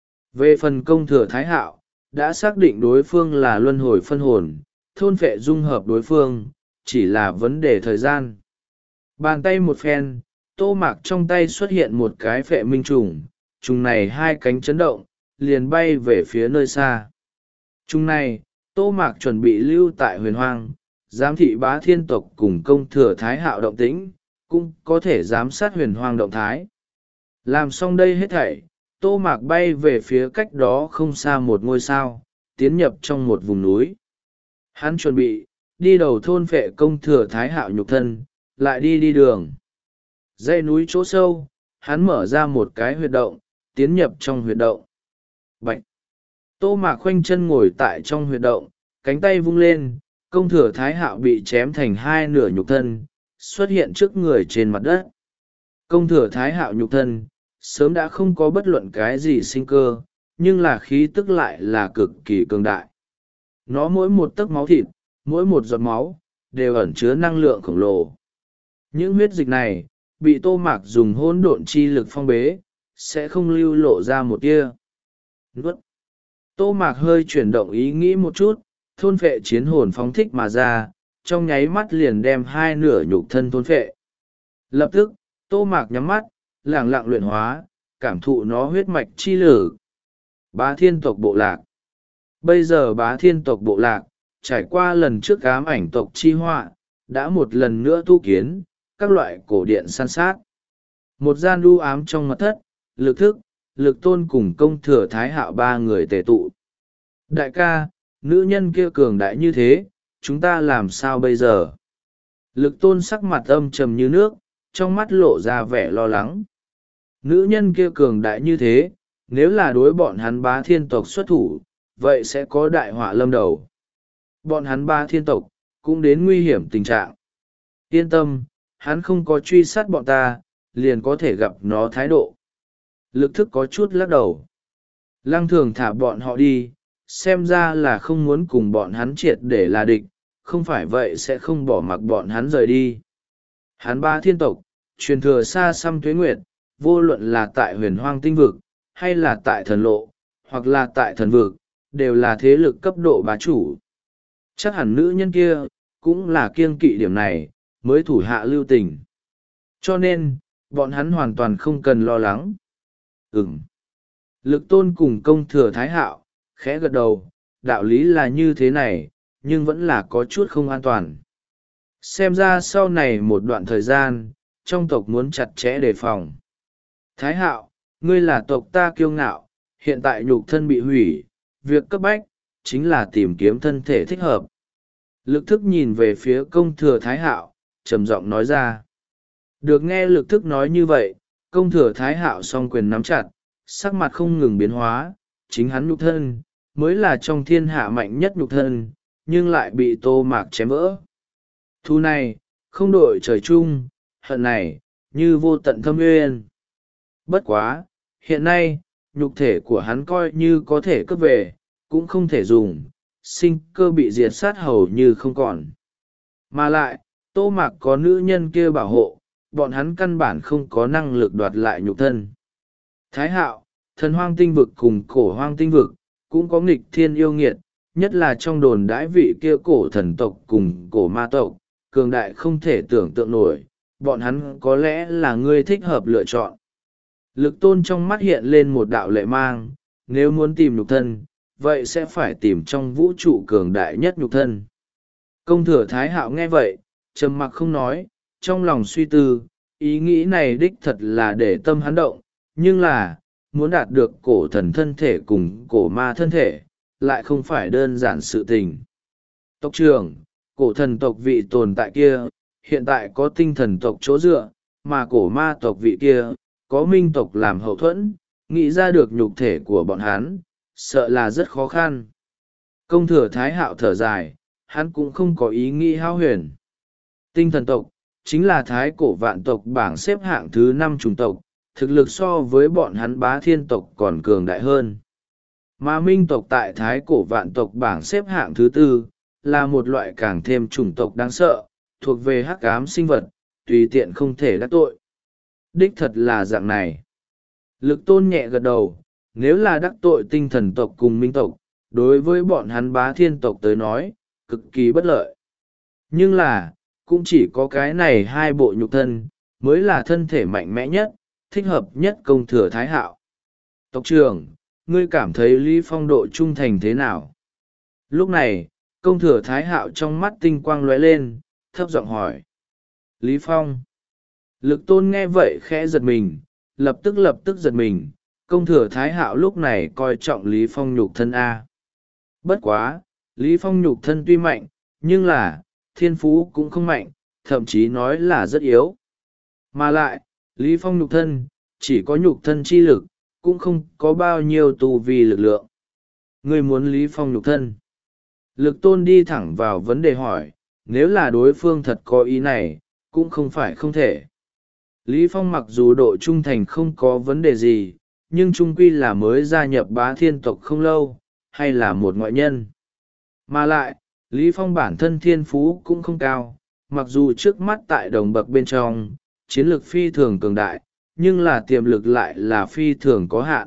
Về phần công thừa Thái Hạo, đã xác định đối phương là luân hồi phân hồn, thôn phệ dung hợp đối phương, chỉ là vấn đề thời gian. Bàn tay một phen, Tô Mạc trong tay xuất hiện một cái phệ minh trùng, trùng này hai cánh chấn động, liền bay về phía nơi xa. Trùng này, Tô Mạc chuẩn bị lưu tại huyền hoang, giám thị Bá Thiên tộc cùng công thừa Thái Hạo động tĩnh, cũng có thể giám sát huyền hoang động thái. Làm xong đây hết thảy, Tô Mạc bay về phía cách đó không xa một ngôi sao, tiến nhập trong một vùng núi. Hắn chuẩn bị, đi đầu thôn phệ công thừa Thái Hạo nhục thân, lại đi đi đường. Dãy núi chỗ sâu, hắn mở ra một cái huyệt động, tiến nhập trong huyệt động. Bạch! Tô Mạc khoanh chân ngồi tại trong huyệt động, cánh tay vung lên, công thừa Thái Hạo bị chém thành hai nửa nhục thân, xuất hiện trước người trên mặt đất. Công thừa Thái Hạo nhục thân, sớm đã không có bất luận cái gì sinh cơ, nhưng là khí tức lại là cực kỳ cường đại. Nó mỗi một tấc máu thịt, mỗi một giọt máu, đều ẩn chứa năng lượng khổng lồ. Những huyết dịch này, bị Tô Mạc dùng hỗn độn chi lực phong bế, sẽ không lưu lộ ra một tia. Nuốt. Tô Mạc hơi chuyển động ý nghĩ một chút, thôn phệ chiến hồn phóng thích mà ra, trong nháy mắt liền đem hai nửa nhục thân thôn phệ. Lập tức, Tô Mạc nhắm mắt, lẳng lặng luyện hóa, cảm thụ nó huyết mạch chi lử. Bá Thiên tộc bộ lạc. Bây giờ Bá Thiên tộc bộ lạc, trải qua lần trước ám ảnh tộc chi họa, đã một lần nữa tu kiến, các loại cổ điện san sát. Một gian lưu ám trong mật thất, lực thức, Lực Tôn cùng Công Thừa Thái Hạo ba người tề tụ. Đại ca, nữ nhân kia cường đại như thế, chúng ta làm sao bây giờ? Lực Tôn sắc mặt âm trầm như nước, trong mắt lộ ra vẻ lo lắng. Nữ nhân kia cường đại như thế, nếu là đối bọn hắn Bá Thiên tộc xuất thủ, vậy sẽ có đại họa lâm đầu. Bọn hắn Bá Thiên tộc cũng đến nguy hiểm tình trạng. Yên tâm, hắn không có truy sát bọn ta, liền có thể gặp nó thái độ. Lực Thức có chút lắc đầu. Lăng Thường thả bọn họ đi, xem ra là không muốn cùng bọn hắn triệt để là địch, không phải vậy sẽ không bỏ mặc bọn hắn rời đi. Hắn Bá Thiên tộc, truyền thừa xa xăm tuế nguyệt, vô luận là tại huyền hoang tinh vực, hay là tại thần lộ, hoặc là tại thần vực, đều là thế lực cấp độ bá chủ. Chắc hẳn nữ nhân kia, cũng là kiêng kỵ điểm này, mới thủ hạ lưu tình. Cho nên, bọn hắn hoàn toàn không cần lo lắng. Ừm. Lực Tôn cùng Công Thừa Thái Hạo, khẽ gật đầu, đạo lý là như thế này, nhưng vẫn là có chút không an toàn. Xem ra sau này một đoạn thời gian, trong tộc muốn chặt chẽ đề phòng. Thái Hạo, ngươi là tộc ta kiêu ngạo, hiện tại nhục thân bị hủy, việc cấp bách, chính là tìm kiếm thân thể thích hợp. Lực Thức nhìn về phía Công Thừa Thái Hạo, trầm giọng nói ra. Được nghe Lực Thức nói như vậy, Công Thừa Thái Hạo song quyền nắm chặt, sắc mặt không ngừng biến hóa, chính hắn nhục thân, mới là trong thiên hạ mạnh nhất nhục thân, nhưng lại bị Tô Mạc chém vỡ. Thu này, không đội trời chung, hận này, như vô tận thâm nguyên. Bất quá, hiện nay, nhục thể của hắn coi như có thể cướp về, cũng không thể dùng, sinh cơ bị diệt sát hầu như không còn. Mà lại, Tô Mạc có nữ nhân kia bảo hộ, bọn hắn căn bản không có năng lực đoạt lại nhục thân. Thái Hạo, thần hoang tinh vực cùng cổ hoang tinh vực, cũng có nghịch thiên yêu nghiệt, nhất là trong đồn đãi vị kia cổ thần tộc cùng cổ ma tộc, cường đại không thể tưởng tượng nổi, bọn hắn có lẽ là người thích hợp lựa chọn. Lực Tôn trong mắt hiện lên một đạo lệ mang, nếu muốn tìm nhục thân, vậy sẽ phải tìm trong vũ trụ cường đại nhất nhục thân. Công Thừa Thái Hạo nghe vậy, trầm mặc không nói, trong lòng suy tư, ý nghĩ này đích thật là để tâm hắn động, nhưng là, muốn đạt được cổ thần thân thể cùng cổ ma thân thể, lại không phải đơn giản sự tình. Tộc trưởng, cổ thần tộc vị tồn tại kia, hiện tại có tinh thần tộc chỗ dựa, mà cổ ma tộc vị kia, có minh tộc làm hậu thuẫn, nghĩ ra được nhục thể của bọn hắn, sợ là rất khó khăn. Công Thừa Thái Hạo thở dài, hắn cũng không có ý nghĩ hao huyền. Tinh thần tộc, chính là thái cổ vạn tộc bảng xếp hạng thứ năm chủng tộc, thực lực so với bọn hắn Bá Thiên tộc còn cường đại hơn. Mà minh tộc tại thái cổ vạn tộc bảng xếp hạng thứ tư, là một loại càng thêm chủng tộc đáng sợ, thuộc về hắc ám sinh vật, tùy tiện không thể đắc tội. Đích thật là dạng này. Lực Tôn nhẹ gật đầu, nếu là đắc tội tinh thần tộc cùng minh tộc, đối với bọn hắn Bá Thiên tộc tới nói, cực kỳ bất lợi. Nhưng là, cũng chỉ có cái này hai bộ nhục thân, mới là thân thể mạnh mẽ nhất, thích hợp nhất Công Thừa Thái Hạo. Tộc trưởng, ngươi cảm thấy Lý Phong độ trung thành thế nào? Lúc này, Công Thừa Thái Hạo trong mắt tinh quang lóe lên, thấp giọng hỏi. Lý Phong. Lực Tôn nghe vậy khẽ giật mình, lập tức lập tức giật mình, Công Thừa Thái Hạo lúc này coi trọng Lý Phong nhục thân A. Bất quá, Lý Phong nhục thân tuy mạnh, nhưng là, thiên phú cũng không mạnh, thậm chí nói là rất yếu. Mà lại, Lý Phong nhục thân, chỉ có nhục thân chi lực, cũng không có bao nhiêu tu vi lực lượng. Ngươi muốn Lý Phong nhục thân. Lực Tôn đi thẳng vào vấn đề hỏi, nếu là đối phương thật có ý này, cũng không phải không thể. Lý Phong mặc dù độ trung thành không có vấn đề gì, nhưng trung quy là mới gia nhập Bá Thiên tộc không lâu, hay là một ngoại nhân. Mà lại, Lý Phong bản thân thiên phú cũng không cao, mặc dù trước mắt tại đồng bậc bên trong, chiến lược phi thường cường đại, nhưng là tiềm lực lại là phi thường có hạn.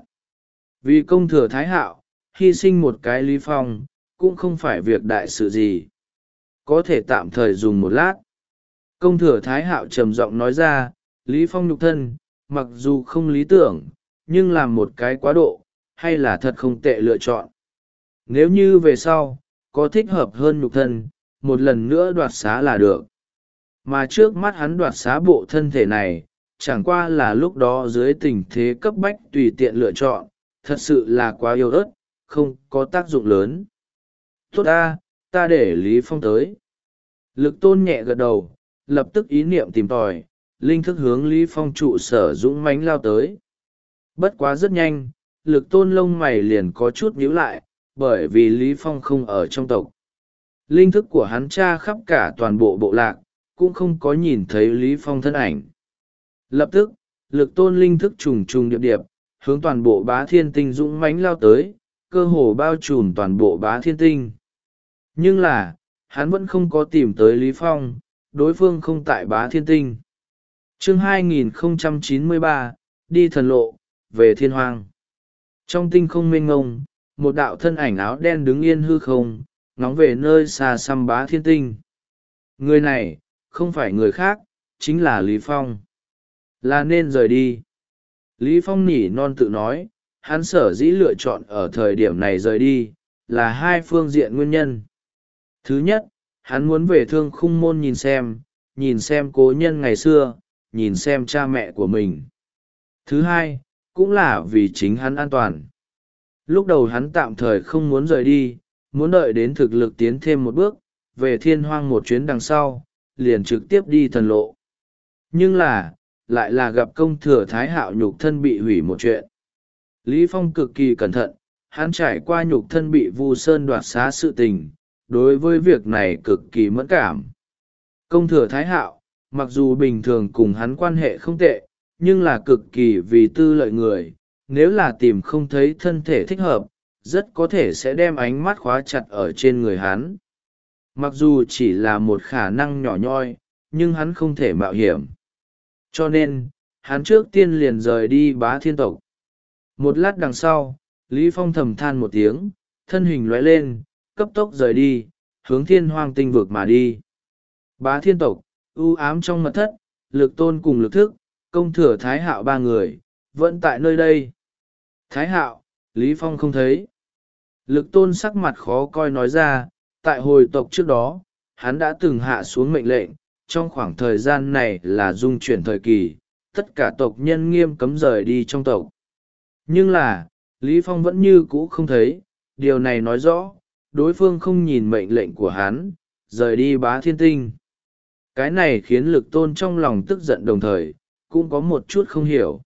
Vì Công Thừa Thái Hạo, hy sinh một cái Lý Phong, cũng không phải việc đại sự gì. Có thể tạm thời dùng một lát. Công Thừa Thái Hạo trầm giọng nói ra, Lý Phong nhục thân, mặc dù không lý tưởng, nhưng làm một cái quá độ, hay là thật không tệ lựa chọn. Nếu như về sau, có thích hợp hơn nhục thân, một lần nữa đoạt xá là được. Mà trước mắt hắn đoạt xá bộ thân thể này, chẳng qua là lúc đó dưới tình thế cấp bách tùy tiện lựa chọn, thật sự là quá yếu ớt, không có tác dụng lớn. Tốt ta, ta để Lý Phong tới. Lực Tôn nhẹ gật đầu, lập tức ý niệm tìm tòi, linh thức hướng Lý Phong trụ sở dũng mãnh lao tới. Bất quá rất nhanh, Lực Tôn lông mày liền có chút nhíu lại, bởi vì Lý Phong không ở trong tộc. Linh thức của hắn tra khắp cả toàn bộ bộ lạc, cũng không có nhìn thấy Lý Phong thân ảnh. Lập tức, Lực Tôn linh thức trùng trùng điệp điệp, hướng toàn bộ Bá Thiên Tinh dũng mãnh lao tới, cơ hồ bao trùm toàn bộ Bá Thiên Tinh. Nhưng là, hắn vẫn không có tìm tới Lý Phong, đối phương không tại Bá Thiên Tinh. Chương hai nghìn không trăm chín mươi ba, đi thần lộ, về thiên hoang. Trong tinh không mênh ngông, một đạo thân ảnh áo đen đứng yên hư không, ngóng về nơi xa xăm Bá Thiên Tinh. Người này, không phải người khác, chính là Lý Phong. Là nên rời đi. Lý Phong nỉ non tự nói, hắn sở dĩ lựa chọn ở thời điểm này rời đi, là hai phương diện nguyên nhân. Thứ nhất, hắn muốn về Thương Khung Môn nhìn xem, nhìn xem cố nhân ngày xưa, nhìn xem cha mẹ của mình. Thứ hai, cũng là vì chính hắn an toàn. Lúc đầu hắn tạm thời không muốn rời đi, muốn đợi đến thực lực tiến thêm một bước, về thiên hoang một chuyến đằng sau, liền trực tiếp đi thần lộ. Nhưng là, lại là gặp công thừa Thái Hạo nhục thân bị hủy một chuyện. Lý Phong cực kỳ cẩn thận, hắn trải qua nhục thân bị Vu Sơn đoạt xá sự tình, đối với việc này cực kỳ mẫn cảm. Công thừa Thái Hạo, mặc dù bình thường cùng hắn quan hệ không tệ, nhưng là cực kỳ vì tư lợi người, nếu là tìm không thấy thân thể thích hợp, rất có thể sẽ đem ánh mắt khóa chặt ở trên người hắn. Mặc dù chỉ là một khả năng nhỏ nhoi, nhưng hắn không thể mạo hiểm. Cho nên, hắn trước tiên liền rời đi Bá Thiên tộc. Một lát đằng sau, Lý Phong thầm than một tiếng, thân hình lóe lên, cấp tốc rời đi, hướng thiên hoang tinh vực mà đi. Bá Thiên tộc, u ám trong mật thất, Lực Tôn cùng Lực Thức, công thừa Thái Hạo ba người, vẫn tại nơi đây. Thái Hạo, Lý Phong không thấy. Lực Tôn sắc mặt khó coi nói ra, tại hồi tộc trước đó, hắn đã từng hạ xuống mệnh lệnh, trong khoảng thời gian này là dung chuyển thời kỳ, tất cả tộc nhân nghiêm cấm rời đi trong tộc. Nhưng là, Lý Phong vẫn như cũ không thấy, điều này nói rõ, đối phương không nhìn mệnh lệnh của hắn, rời đi Bá Thiên Tinh. Cái này khiến Lực Tôn trong lòng tức giận đồng thời, cũng có một chút không hiểu.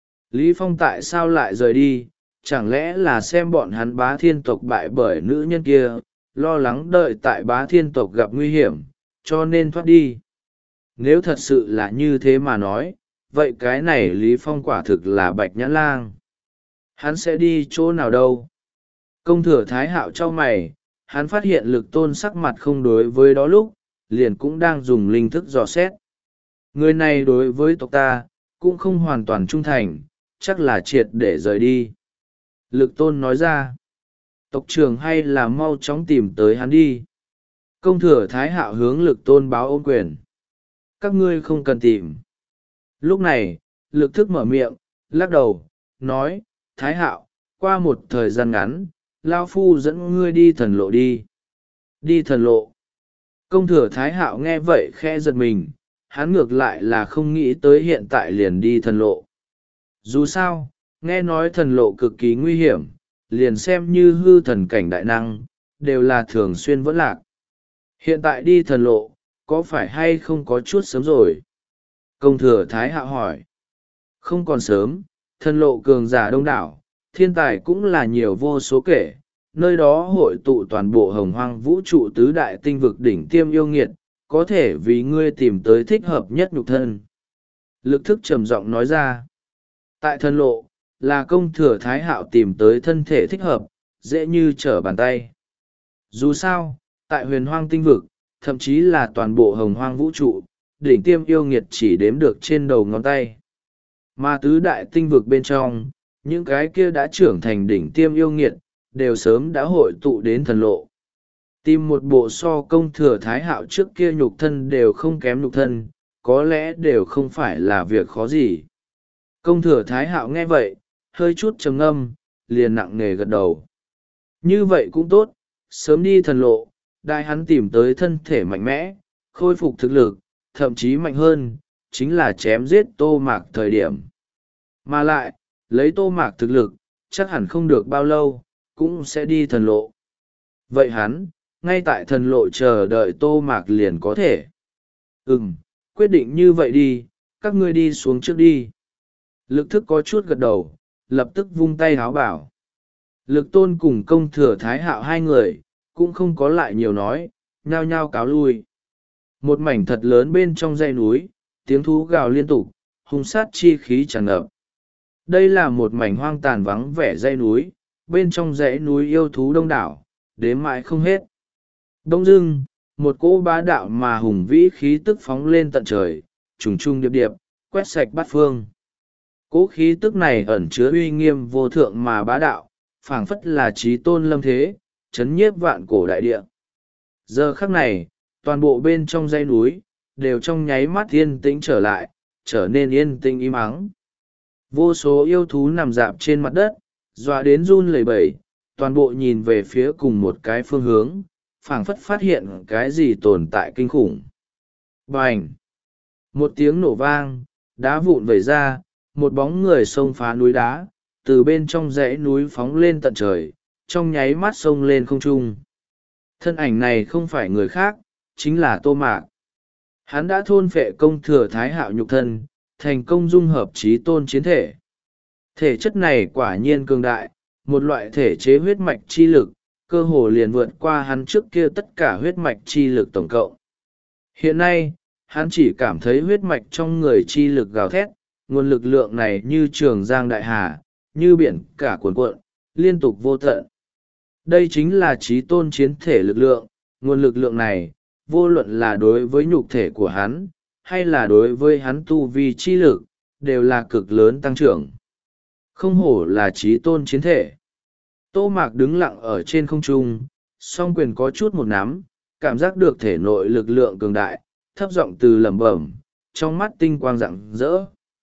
Lý Phong tại sao lại rời đi, chẳng lẽ là xem bọn hắn Bá Thiên tộc bại bởi nữ nhân kia, lo lắng đợi tại Bá Thiên tộc gặp nguy hiểm, cho nên thoát đi. Nếu thật sự là như thế mà nói, vậy cái này Lý Phong quả thực là Bạch Nhãn Lang. Hắn sẽ đi chỗ nào đâu? Công thừa Thái Hạo cho mày, hắn phát hiện Lực Tôn sắc mặt không đối với đó lúc, liền cũng đang dùng linh thức dò xét. Người này đối với tộc ta, cũng không hoàn toàn trung thành, chắc là triệt để rời đi. Lực Tôn nói ra, tộc trưởng hay là mau chóng tìm tới hắn đi. Công thừa Thái Hạo hướng Lực Tôn báo ôm quyền. Các ngươi không cần tìm. Lúc này, Lực Thức mở miệng, lắc đầu, nói, Thái Hạo, qua một thời gian ngắn, Lao Phu dẫn ngươi đi thần lộ đi. Đi thần lộ. Công thừa Thái Hạo nghe vậy khẽ giật mình, hắn ngược lại là không nghĩ tới hiện tại liền đi thần lộ. Dù sao, nghe nói thần lộ cực kỳ nguy hiểm, liền xem như hư thần cảnh đại năng, đều là thường xuyên vẫn lạc. Hiện tại đi thần lộ, có phải hay không có chút sớm rồi? Công thừa Thái Hạo hỏi. Không còn sớm, thần lộ cường giả đông đảo, thiên tài cũng là nhiều vô số kể, nơi đó hội tụ toàn bộ hồng hoang vũ trụ tứ đại tinh vực đỉnh tiêm yêu nghiệt, có thể vì ngươi tìm tới thích hợp nhất nhục thân. Lực Thức trầm giọng nói ra. Tại thần lộ, là công thừa Thái Hạo tìm tới thân thể thích hợp, dễ như trở bàn tay. Dù sao, tại huyền hoang tinh vực, thậm chí là toàn bộ hồng hoang vũ trụ, đỉnh tiêm yêu nghiệt chỉ đếm được trên đầu ngón tay. Mà tứ đại tinh vực bên trong, những cái kia đã trưởng thành đỉnh tiêm yêu nghiệt, đều sớm đã hội tụ đến thần lộ. Tìm một bộ so công thừa Thái Hạo trước kia nhục thân đều không kém nhục thân, có lẽ đều không phải là việc khó gì. Công thừa Thái Hạo nghe vậy, hơi chút trầm ngâm, liền nặng nề gật đầu. Như vậy cũng tốt, sớm đi thần lộ, đại hắn tìm tới thân thể mạnh mẽ, khôi phục thực lực, thậm chí mạnh hơn, chính là chém giết Tô Mạc thời điểm. Mà lại, lấy Tô Mạc thực lực, chắc hẳn không được bao lâu, cũng sẽ đi thần lộ. Vậy hắn, ngay tại thần lộ chờ đợi Tô Mạc liền có thể. Ừm, quyết định như vậy đi, các ngươi đi xuống trước đi. Lực thức có chút gật đầu, lập tức vung tay háo bảo. Lực tôn cùng công thừa thái hạo hai người, cũng không có lại nhiều nói, nhao nhao cáo lui. Một mảnh thật lớn bên trong dãy núi, tiếng thú gào liên tục, hung sát chi khí tràn ngập. Đây là một mảnh hoang tàn vắng vẻ dãy núi, bên trong dãy núi yêu thú đông đảo, đếm mãi không hết. Đông dưng, một cỗ bá đạo mà hùng vĩ khí tức phóng lên tận trời, trùng trùng điệp điệp, quét sạch bát phương. Cỗ khí tức này ẩn chứa uy nghiêm vô thượng mà bá đạo, phảng phất là trí tôn lâm thế, chấn nhiếp vạn cổ đại địa. Giờ khắc này, toàn bộ bên trong dãy núi, đều trong nháy mắt yên tĩnh trở lại, trở nên yên tĩnh im ắng. Vô số yêu thú nằm rạp trên mặt đất, dọa đến run lẩy bẩy, toàn bộ nhìn về phía cùng một cái phương hướng, phảng phất phát hiện cái gì tồn tại kinh khủng. Bành! Một tiếng nổ vang, đá vụn vẩy ra, một bóng người xông phá núi đá, từ bên trong dãy núi phóng lên tận trời, trong nháy mắt xông lên không trung. Thân ảnh này không phải người khác, chính là Tô Mạc. Hắn đã thôn phệ công thừa thái hạo nhục thân, thành công dung hợp chí tôn chiến thể. Thể chất này quả nhiên cường đại, một loại thể chế huyết mạch chi lực, cơ hồ liền vượt qua hắn trước kia tất cả huyết mạch chi lực tổng cộng. Hiện nay, hắn chỉ cảm thấy huyết mạch trong người chi lực gào thét, nguồn lực lượng này như trường giang đại hà, như biển cả cuồn cuộn, liên tục vô tận. Đây chính là chí tôn chiến thể lực lượng, nguồn lực lượng này, vô luận là đối với nhục thể của hắn, hay là đối với hắn tu vi chi lực, đều là cực lớn tăng trưởng. Không hổ là chí tôn chiến thể. Tô Mạc đứng lặng ở trên không trung, song quyền có chút một nắm, cảm giác được thể nội lực lượng cường đại, thấp giọng từ lẩm bẩm, trong mắt tinh quang rạng rỡ.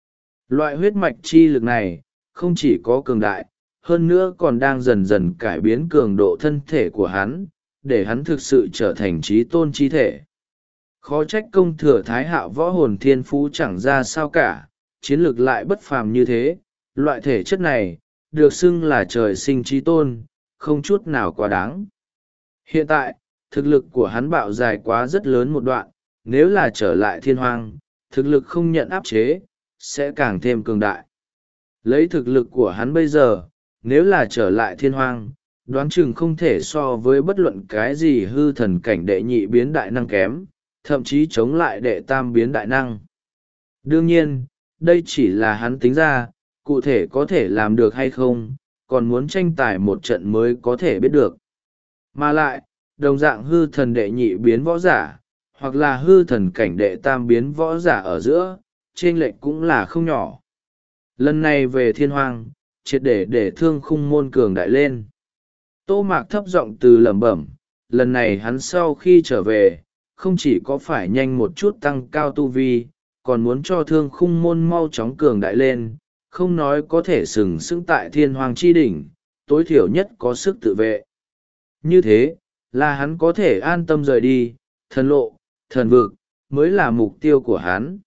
Loại huyết mạch chi lực này, không chỉ có cường đại, hơn nữa còn đang dần dần cải biến cường độ thân thể của hắn, để hắn thực sự trở thành chí tôn chi thể. Khó trách công thừa thái hạo võ hồn thiên phú chẳng ra sao cả, chiến lược lại bất phàm như thế, loại thể chất này, được xưng là trời sinh chí tôn, không chút nào quá đáng. Hiện tại, thực lực của hắn bạo dài quá rất lớn một đoạn, nếu là trở lại thiên hoang, thực lực không nhận áp chế, sẽ càng thêm cường đại. Lấy thực lực của hắn bây giờ, nếu là trở lại thiên hoang, đoán chừng không thể so với bất luận cái gì hư thần cảnh đệ nhị biến đại năng kém, thậm chí chống lại đệ tam biến đại năng. Đương nhiên, đây chỉ là hắn tính ra, cụ thể có thể làm được hay không, còn muốn tranh tài một trận mới có thể biết được. Mà lại, đồng dạng hư thần đệ nhị biến võ giả, hoặc là hư thần cảnh đệ tam biến võ giả ở giữa, chênh lệch cũng là không nhỏ. Lần này về thiên hoang, triệt để để thương khung môn cường đại lên. Tô Mạc thấp giọng từ lẩm bẩm, lần này hắn sau khi trở về, không chỉ có phải nhanh một chút tăng cao tu vi, còn muốn cho thương khung môn mau chóng cường đại lên, không nói có thể sừng sững tại thiên hoàng chi đỉnh, tối thiểu nhất có sức tự vệ. Như thế, là hắn có thể an tâm rời đi, thần lộ, thần vực, mới là mục tiêu của hắn.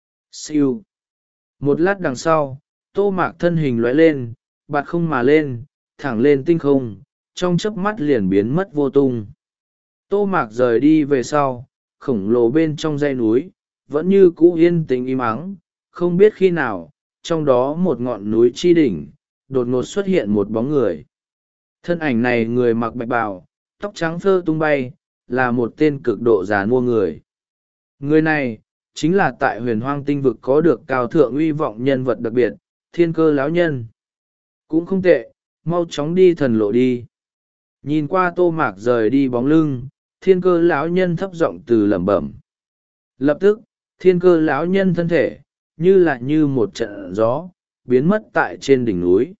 Siêu. Một lát đằng sau, Tô Mạc thân hình lóe lên, bạt không mà lên, thẳng lên tinh không, trong chớp mắt liền biến mất vô tung. Tô Mạc rời đi về sau, khổng lồ bên trong dãy núi, vẫn như cũ yên tĩnh im ắng, không biết khi nào, trong đó một ngọn núi chi đỉnh, đột ngột xuất hiện một bóng người. Thân ảnh này người mặc bạch bào, tóc trắng phơ tung bay, là một tên cực độ già nua người. Người này, chính là tại huyền hoang tinh vực có được cao thượng uy vọng nhân vật đặc biệt, thiên cơ lão nhân. Cũng không tệ, mau chóng đi thần lộ đi. Nhìn qua Tô Mạc rời đi bóng lưng, thiên cơ lão nhân thấp giọng từ lẩm bẩm. Lập tức, thiên cơ lão nhân thân thể, như là như một trận gió, biến mất tại trên đỉnh núi.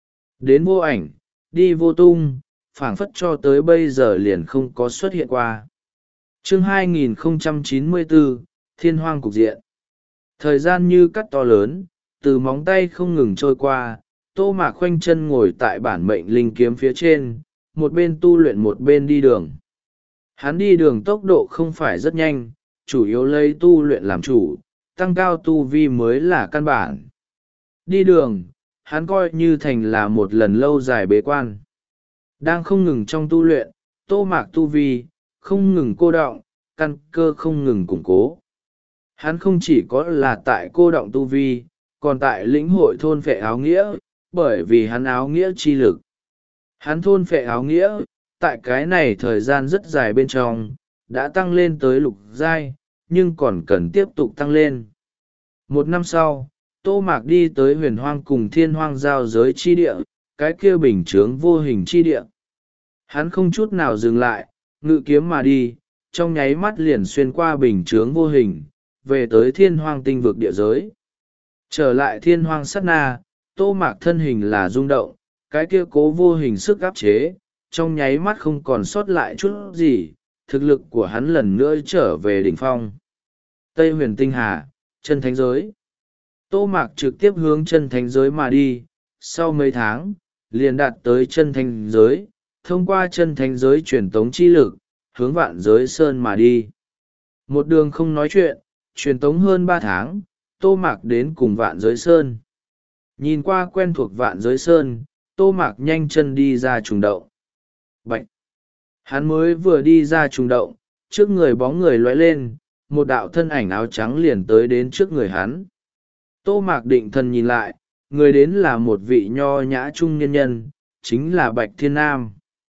Đến vô ảnh, đi vô tung, phảng phất cho tới bây giờ liền không có xuất hiện qua. Chương hai nghìn không trăm chín mươi bốn, Thiên hoang cục diện. Thời gian như cắt to lớn, từ móng tay không ngừng trôi qua, Tô Mạc khoanh chân ngồi tại bản mệnh linh kiếm phía trên, một bên tu luyện một bên đi đường. Hắn đi đường tốc độ không phải rất nhanh, chủ yếu lấy tu luyện làm chủ, tăng cao tu vi mới là căn bản. Đi đường, hắn coi như thành là một lần lâu dài bế quan. Đang không ngừng trong tu luyện, Tô Mạc tu vi, không ngừng cô đọng, căn cơ không ngừng củng cố. Hắn không chỉ có là tại cô đọng tu vi, còn tại lĩnh hội thôn phệ áo nghĩa, bởi vì hắn áo nghĩa chi lực. Hắn thôn phệ áo nghĩa, tại cái này thời gian rất dài bên trong, đã tăng lên tới lục giai, nhưng còn cần tiếp tục tăng lên. Một năm sau, Tô Mạc đi tới huyền hoang cùng thiên hoang giao giới chi địa, cái kia bình chướng vô hình chi địa. Hắn không chút nào dừng lại, ngự kiếm mà đi, trong nháy mắt liền xuyên qua bình chướng vô hình, về tới thiên hoang tinh vực địa giới. Trở lại thiên hoang sát na, Tô Mạc thân hình là rung động, cái kia cố vô hình sức áp chế, trong nháy mắt không còn sót lại chút gì, thực lực của hắn lần nữa trở về đỉnh phong. Tây huyền tinh hà, chân thánh giới. Tô Mạc trực tiếp hướng chân thánh giới mà đi, sau mấy tháng, liền đạt tới chân thánh giới, thông qua chân thánh giới truyền tống chi lực, hướng vạn giới sơn mà đi. Một đường không nói chuyện, truyền tống hơn ba tháng, Tô Mạc đến cùng vạn giới sơn. Nhìn qua quen thuộc vạn giới sơn, Tô Mạc nhanh chân đi ra trùng động. Bạch! Hắn mới vừa đi ra trùng động, trước người bóng người lóe lên, một đạo thân ảnh áo trắng liền tới đến trước người hắn. Tô Mạc định thần nhìn lại, người đến là một vị nho nhã trung nhân nhân, chính là Bạch Thiên Nam.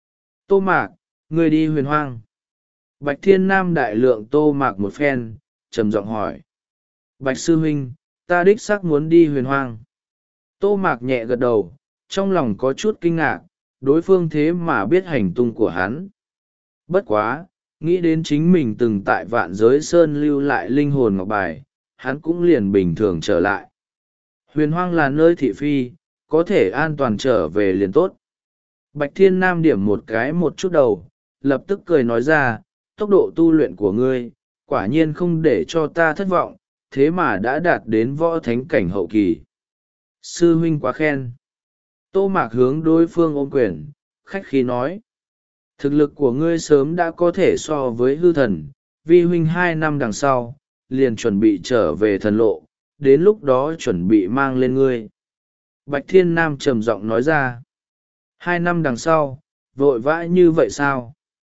Tô Mạc, người đi huyền hoang. Bạch Thiên Nam đại lượng Tô Mạc một phen, trầm giọng hỏi. Bạch sư huynh, ta đích xác muốn đi huyền hoang. Tô Mạc nhẹ gật đầu, trong lòng có chút kinh ngạc, đối phương thế mà biết hành tung của hắn. Bất quá, nghĩ đến chính mình từng tại vạn giới sơn lưu lại linh hồn ngọc bài, hắn cũng liền bình thường trở lại. Huyền hoang là nơi thị phi, có thể an toàn trở về liền tốt. Bạch Thiên Nam điểm một cái một chút đầu, lập tức cười nói ra, tốc độ tu luyện của ngươi, quả nhiên không để cho ta thất vọng, thế mà đã đạt đến võ thánh cảnh hậu kỳ. Sư huynh quá khen. Tô Mạc hướng đối phương ôm quyền, khách khí nói. Thực lực của ngươi sớm đã có thể so với hư thần, vi huynh hai năm đằng sau, liền chuẩn bị trở về thần lộ, đến lúc đó chuẩn bị mang lên ngươi. Bạch Thiên Nam trầm giọng nói ra. Hai năm đằng sau, vội vã như vậy sao?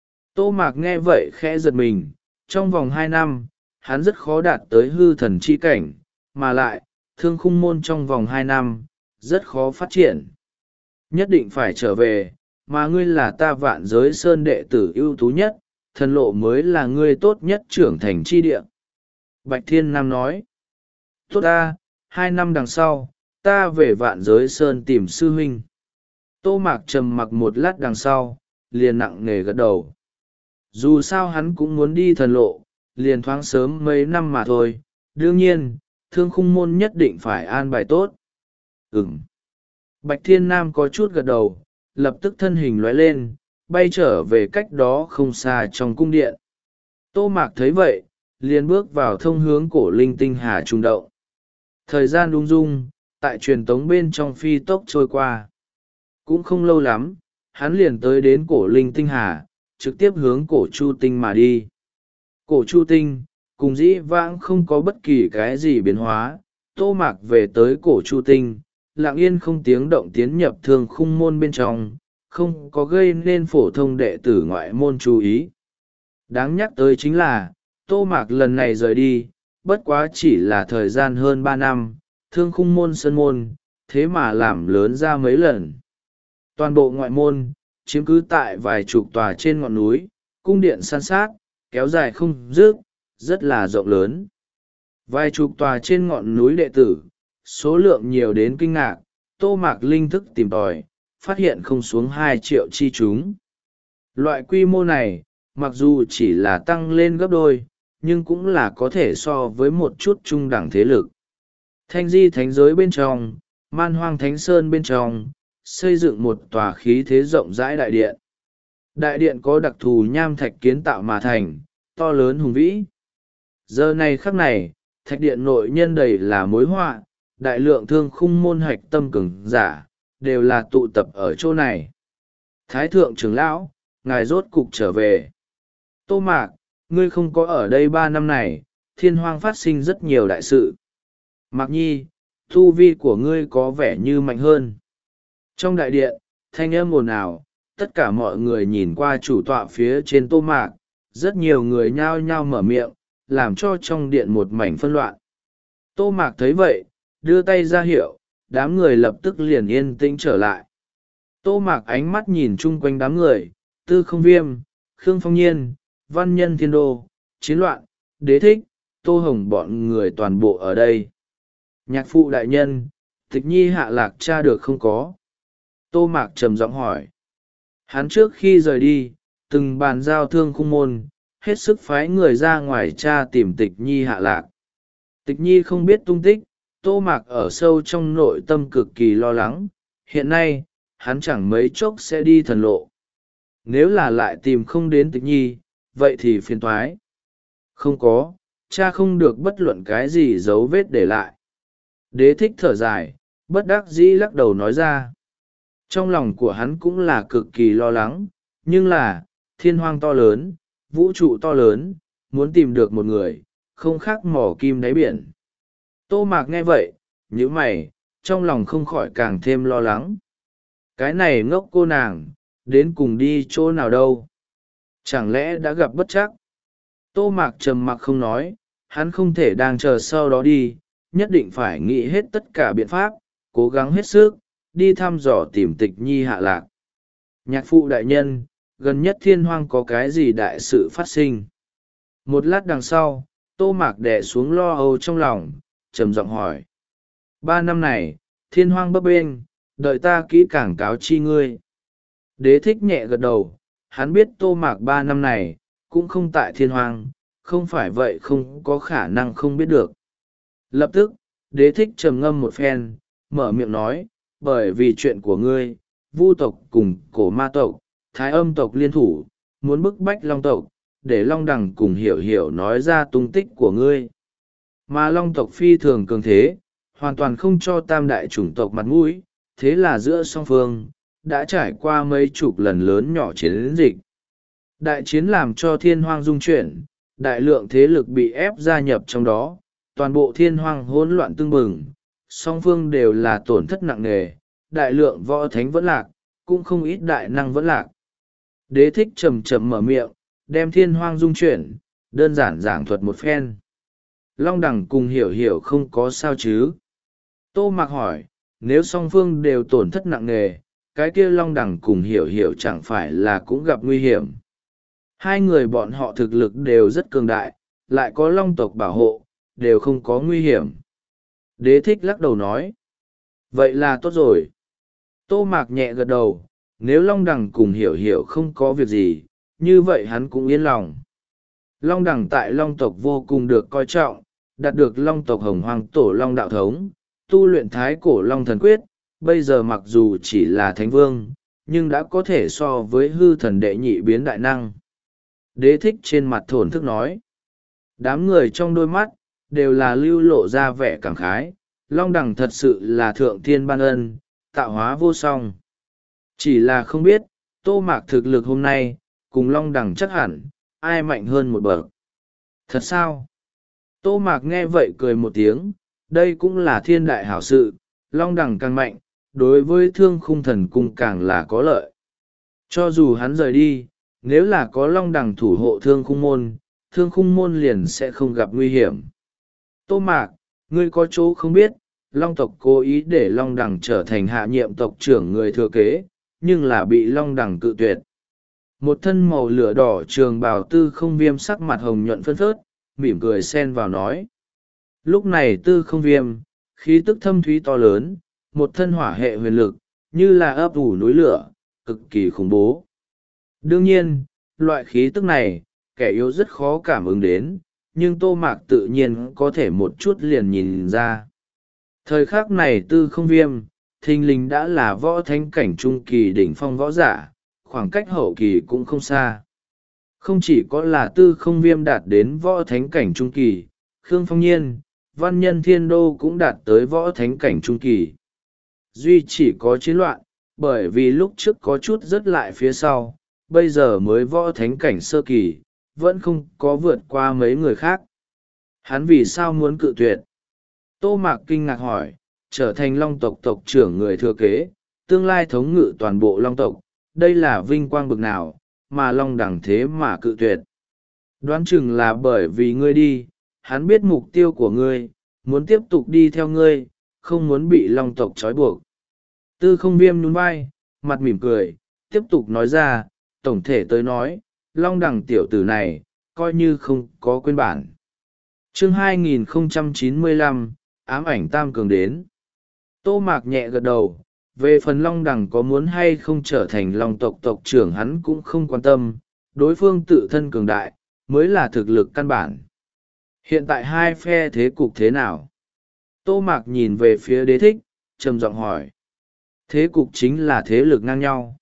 Tô Mạc nghe vậy khẽ giật mình, trong vòng hai năm, hắn rất khó đạt tới hư thần chi cảnh, mà lại, thương khung môn trong vòng hai năm, rất khó phát triển. Nhất định phải trở về, mà ngươi là ta vạn giới sơn đệ tử ưu tú nhất, thần lộ mới là ngươi tốt nhất trưởng thành chi địa. Bạch Thiên Nam nói. Tốt ta, hai năm đằng sau, ta về vạn giới sơn tìm sư huynh. Tô Mạc trầm mặc một lát đằng sau, liền nặng nề gật đầu. Dù sao hắn cũng muốn đi thần lộ, liền thoáng sớm mấy năm mà thôi, đương nhiên, thương khung môn nhất định phải an bài tốt. Ừm. Bạch Thiên Nam có chút gật đầu, lập tức thân hình lóe lên, bay trở về cách đó không xa trong cung điện. Tô Mạc thấy vậy, liền bước vào thông hướng cổ linh tinh hà trung động. Thời gian ung dung, tại truyền tống bên trong phi tốc trôi qua. Cũng không lâu lắm, hắn liền tới đến cổ linh tinh hà, trực tiếp hướng cổ chu tinh mà đi. Cổ chu tinh, cùng dĩ vãng không có bất kỳ cái gì biến hóa, Tô Mạc về tới cổ chu tinh, lặng yên không tiếng động tiến nhập thương khung môn bên trong, không có gây nên phổ thông đệ tử ngoại môn chú ý. Đáng nhắc tới chính là, Tô Mạc lần này rời đi, bất quá chỉ là thời gian hơn ba năm, thương khung môn sân môn, thế mà làm lớn ra mấy lần. Toàn bộ ngoại môn, chiếm cứ tại vài chục tòa trên ngọn núi, cung điện san sát, kéo dài không dứt, rất là rộng lớn. Vài chục tòa trên ngọn núi đệ tử, số lượng nhiều đến kinh ngạc, Tô Mạc linh thức tìm tòi, phát hiện không xuống hai triệu chi chúng. Loại quy mô này, mặc dù chỉ là tăng lên gấp đôi, nhưng cũng là có thể so với một chút trung đẳng thế lực. Thanh di thánh giới bên trong, man hoang thánh sơn bên trong, xây dựng một tòa khí thế rộng rãi đại điện. Đại điện có đặc thù nham thạch kiến tạo mà thành, to lớn hùng vĩ. Giờ này khắc này, thạch điện nội nhân đầy là mối họa, đại lượng thương khung môn hạch tâm cường giả, đều là tụ tập ở chỗ này. Thái thượng trưởng lão, ngài rốt cục trở về. Tô Mạc, ngươi không có ở đây ba năm này, thiên hoang phát sinh rất nhiều đại sự. Mạc Nhi, tu vi của ngươi có vẻ như mạnh hơn. Trong đại điện, thanh âm ồn ào, tất cả mọi người nhìn qua chủ tọa phía trên Tô Mạc, rất nhiều người nhao nhao mở miệng, làm cho trong điện một mảnh phân loạn. Tô Mạc thấy vậy, đưa tay ra hiệu, đám người lập tức liền yên tĩnh trở lại. Tô Mạc ánh mắt nhìn chung quanh đám người, Tư Không Viêm, Khương Phong Nhiên, Văn Nhân Thiên Đô, Chiến Loạn, Đế Thích, Tô Hồng bọn người toàn bộ ở đây. Nhạc phụ đại nhân, Tịch Nhi hạ lạc cha được không có? Tô Mạc trầm giọng hỏi. Hắn trước khi rời đi, từng bàn giao Thương Khung môn, hết sức phái người ra ngoài cha tìm Tịch Nhi hạ lạc. Tịch Nhi không biết tung tích, Tô Mạc ở sâu trong nội tâm cực kỳ lo lắng, hiện nay, hắn chẳng mấy chốc sẽ đi thần lộ. Nếu là lại tìm không đến Tịch Nhi, vậy thì phiền toái. Không có, cha không được bất luận cái gì dấu vết để lại. Đế Thích thở dài, bất đắc dĩ lắc đầu nói ra. Trong lòng của hắn cũng là cực kỳ lo lắng, nhưng là, thiên hoang to lớn, vũ trụ to lớn, muốn tìm được một người, không khác mỏ kim đáy biển. Tô Mạc nghe vậy, nhíu mày, trong lòng không khỏi càng thêm lo lắng. Cái này ngốc cô nàng, đến cùng đi chỗ nào đâu? Chẳng lẽ đã gặp bất trắc? Tô Mạc trầm mặc không nói, hắn không thể đang chờ sau đó đi, nhất định phải nghĩ hết tất cả biện pháp, cố gắng hết sức, đi thăm dò tìm Tịch Nhi hạ lạc. Nhạc phụ đại nhân, gần nhất thiên hoang có cái gì đại sự phát sinh? Một lát đằng sau, Tô Mạc đè xuống lo âu trong lòng, trầm giọng hỏi. Ba năm này, thiên hoang bấp bênh, đợi ta kỹ càng cáo chi ngươi. Đế Thích nhẹ gật đầu, hắn biết Tô Mạc ba năm này, cũng không tại thiên hoang, không phải vậy không có khả năng không biết được. Lập tức, Đế Thích trầm ngâm một phen, mở miệng nói, bởi vì chuyện của ngươi, Vu tộc cùng cổ ma tộc, thái âm tộc liên thủ, muốn bức bách long tộc, để long đằng cùng hiểu hiểu nói ra tung tích của ngươi. Mà long tộc phi thường cường thế, hoàn toàn không cho tam đại chủng tộc mặt mũi, thế là giữa song phương, đã trải qua mấy chục lần lớn nhỏ chiến dịch. Đại chiến làm cho thiên hoang dung chuyển, đại lượng thế lực bị ép gia nhập trong đó, toàn bộ thiên hoang hỗn loạn tưng bừng, song phương đều là tổn thất nặng nề, đại lượng võ thánh vẫn lạc, cũng không ít đại năng vẫn lạc. Đế Thích chầm chậm mở miệng, đem thiên hoang dung chuyển, đơn giản giảng thuật một phen. Long đẳng cùng hiểu hiểu không có sao chứ? Tô Mạc hỏi, nếu song phương đều tổn thất nặng nề, cái kia long đẳng cùng hiểu hiểu chẳng phải là cũng gặp nguy hiểm. Hai người bọn họ thực lực đều rất cường đại, lại có long tộc bảo hộ, đều không có nguy hiểm. Đế Thích lắc đầu nói. Vậy là tốt rồi. Tô Mạc nhẹ gật đầu, nếu long đẳng cùng hiểu hiểu không có việc gì, như vậy hắn cũng yên lòng. Long đẳng tại long tộc vô cùng được coi trọng, đạt được long tộc hồng hoàng tổ long đạo thống, tu luyện thái cổ long thần quyết, bây giờ mặc dù chỉ là thánh vương, nhưng đã có thể so với hư thần đệ nhị biến đại năng. Đế Thích trên mặt thổn thức nói. Đám người trong đôi mắt, đều là lưu lộ ra vẻ cảm khái, long đẳng thật sự là thượng thiên ban ân, tạo hóa vô song. Chỉ là không biết, Tô Mạc thực lực hôm nay, cùng long đẳng chắc hẳn, ai mạnh hơn một bậc. Thật sao? Tô Mạc nghe vậy cười một tiếng, đây cũng là thiên đại hảo sự, long đẳng càng mạnh, đối với Thương Khung thần cung càng là có lợi. Cho dù hắn rời đi, nếu là có long đẳng thủ hộ Thương Khung môn, Thương Khung môn liền sẽ không gặp nguy hiểm. Tô Mạc, ngươi có chỗ không biết, long tộc cố ý để long đẳng trở thành hạ nhiệm tộc trưởng người thừa kế, nhưng là bị long đẳng cự tuyệt. Một thân màu lửa đỏ trường bào Tư Không Viêm sắc mặt hồng nhuận phân phớt, mỉm cười xen vào nói. Lúc này Tư Không Viêm, khí tức thâm thúy to lớn, một thân hỏa hệ huyền lực, như là ấp ủ núi lửa, cực kỳ khủng bố. Đương nhiên, loại khí tức này, kẻ yếu rất khó cảm ứng đến, nhưng Tô Mạc tự nhiên có thể một chút liền nhìn ra. Thời khắc này Tư Không Viêm, thình lình đã là võ thánh cảnh trung kỳ đỉnh phong võ giả, khoảng cách hậu kỳ cũng không xa. Không chỉ có là Tư Không Viêm đạt đến võ thánh cảnh trung kỳ, Khương Phong Nhiên, Văn Nhân Thiên Đô cũng đạt tới võ thánh cảnh trung kỳ. Duy chỉ có chiến loạn, bởi vì lúc trước có chút rớt lại phía sau, bây giờ mới võ thánh cảnh sơ kỳ, vẫn không có vượt qua mấy người khác. Hắn vì sao muốn cự tuyệt? Tô Mạc kinh ngạc hỏi, trở thành long tộc tộc trưởng người thừa kế, tương lai thống ngự toàn bộ long tộc, đây là vinh quang bực nào, mà long đẳng thế mà cự tuyệt. Đoán chừng là bởi vì ngươi đi, hắn biết mục tiêu của ngươi, muốn tiếp tục đi theo ngươi, không muốn bị long tộc trói buộc. Tư không viêm nhún vai, mặt mỉm cười, tiếp tục nói ra, tổng thể tới nói, long đẳng tiểu tử này, coi như không có quên bản. chương hai nghìn không trăm chín mươi lăm, ám ảnh tam cường đến. Tô Mạc nhẹ gật đầu, về phần long đẳng có muốn hay không trở thành long tộc tộc trưởng hắn cũng không quan tâm, đối phương tự thân cường đại, mới là thực lực căn bản. Hiện tại hai phe thế cục thế nào? Tô Mạc nhìn về phía Đế Thích, trầm giọng hỏi. Thế cục chính là thế lực ngang nhau.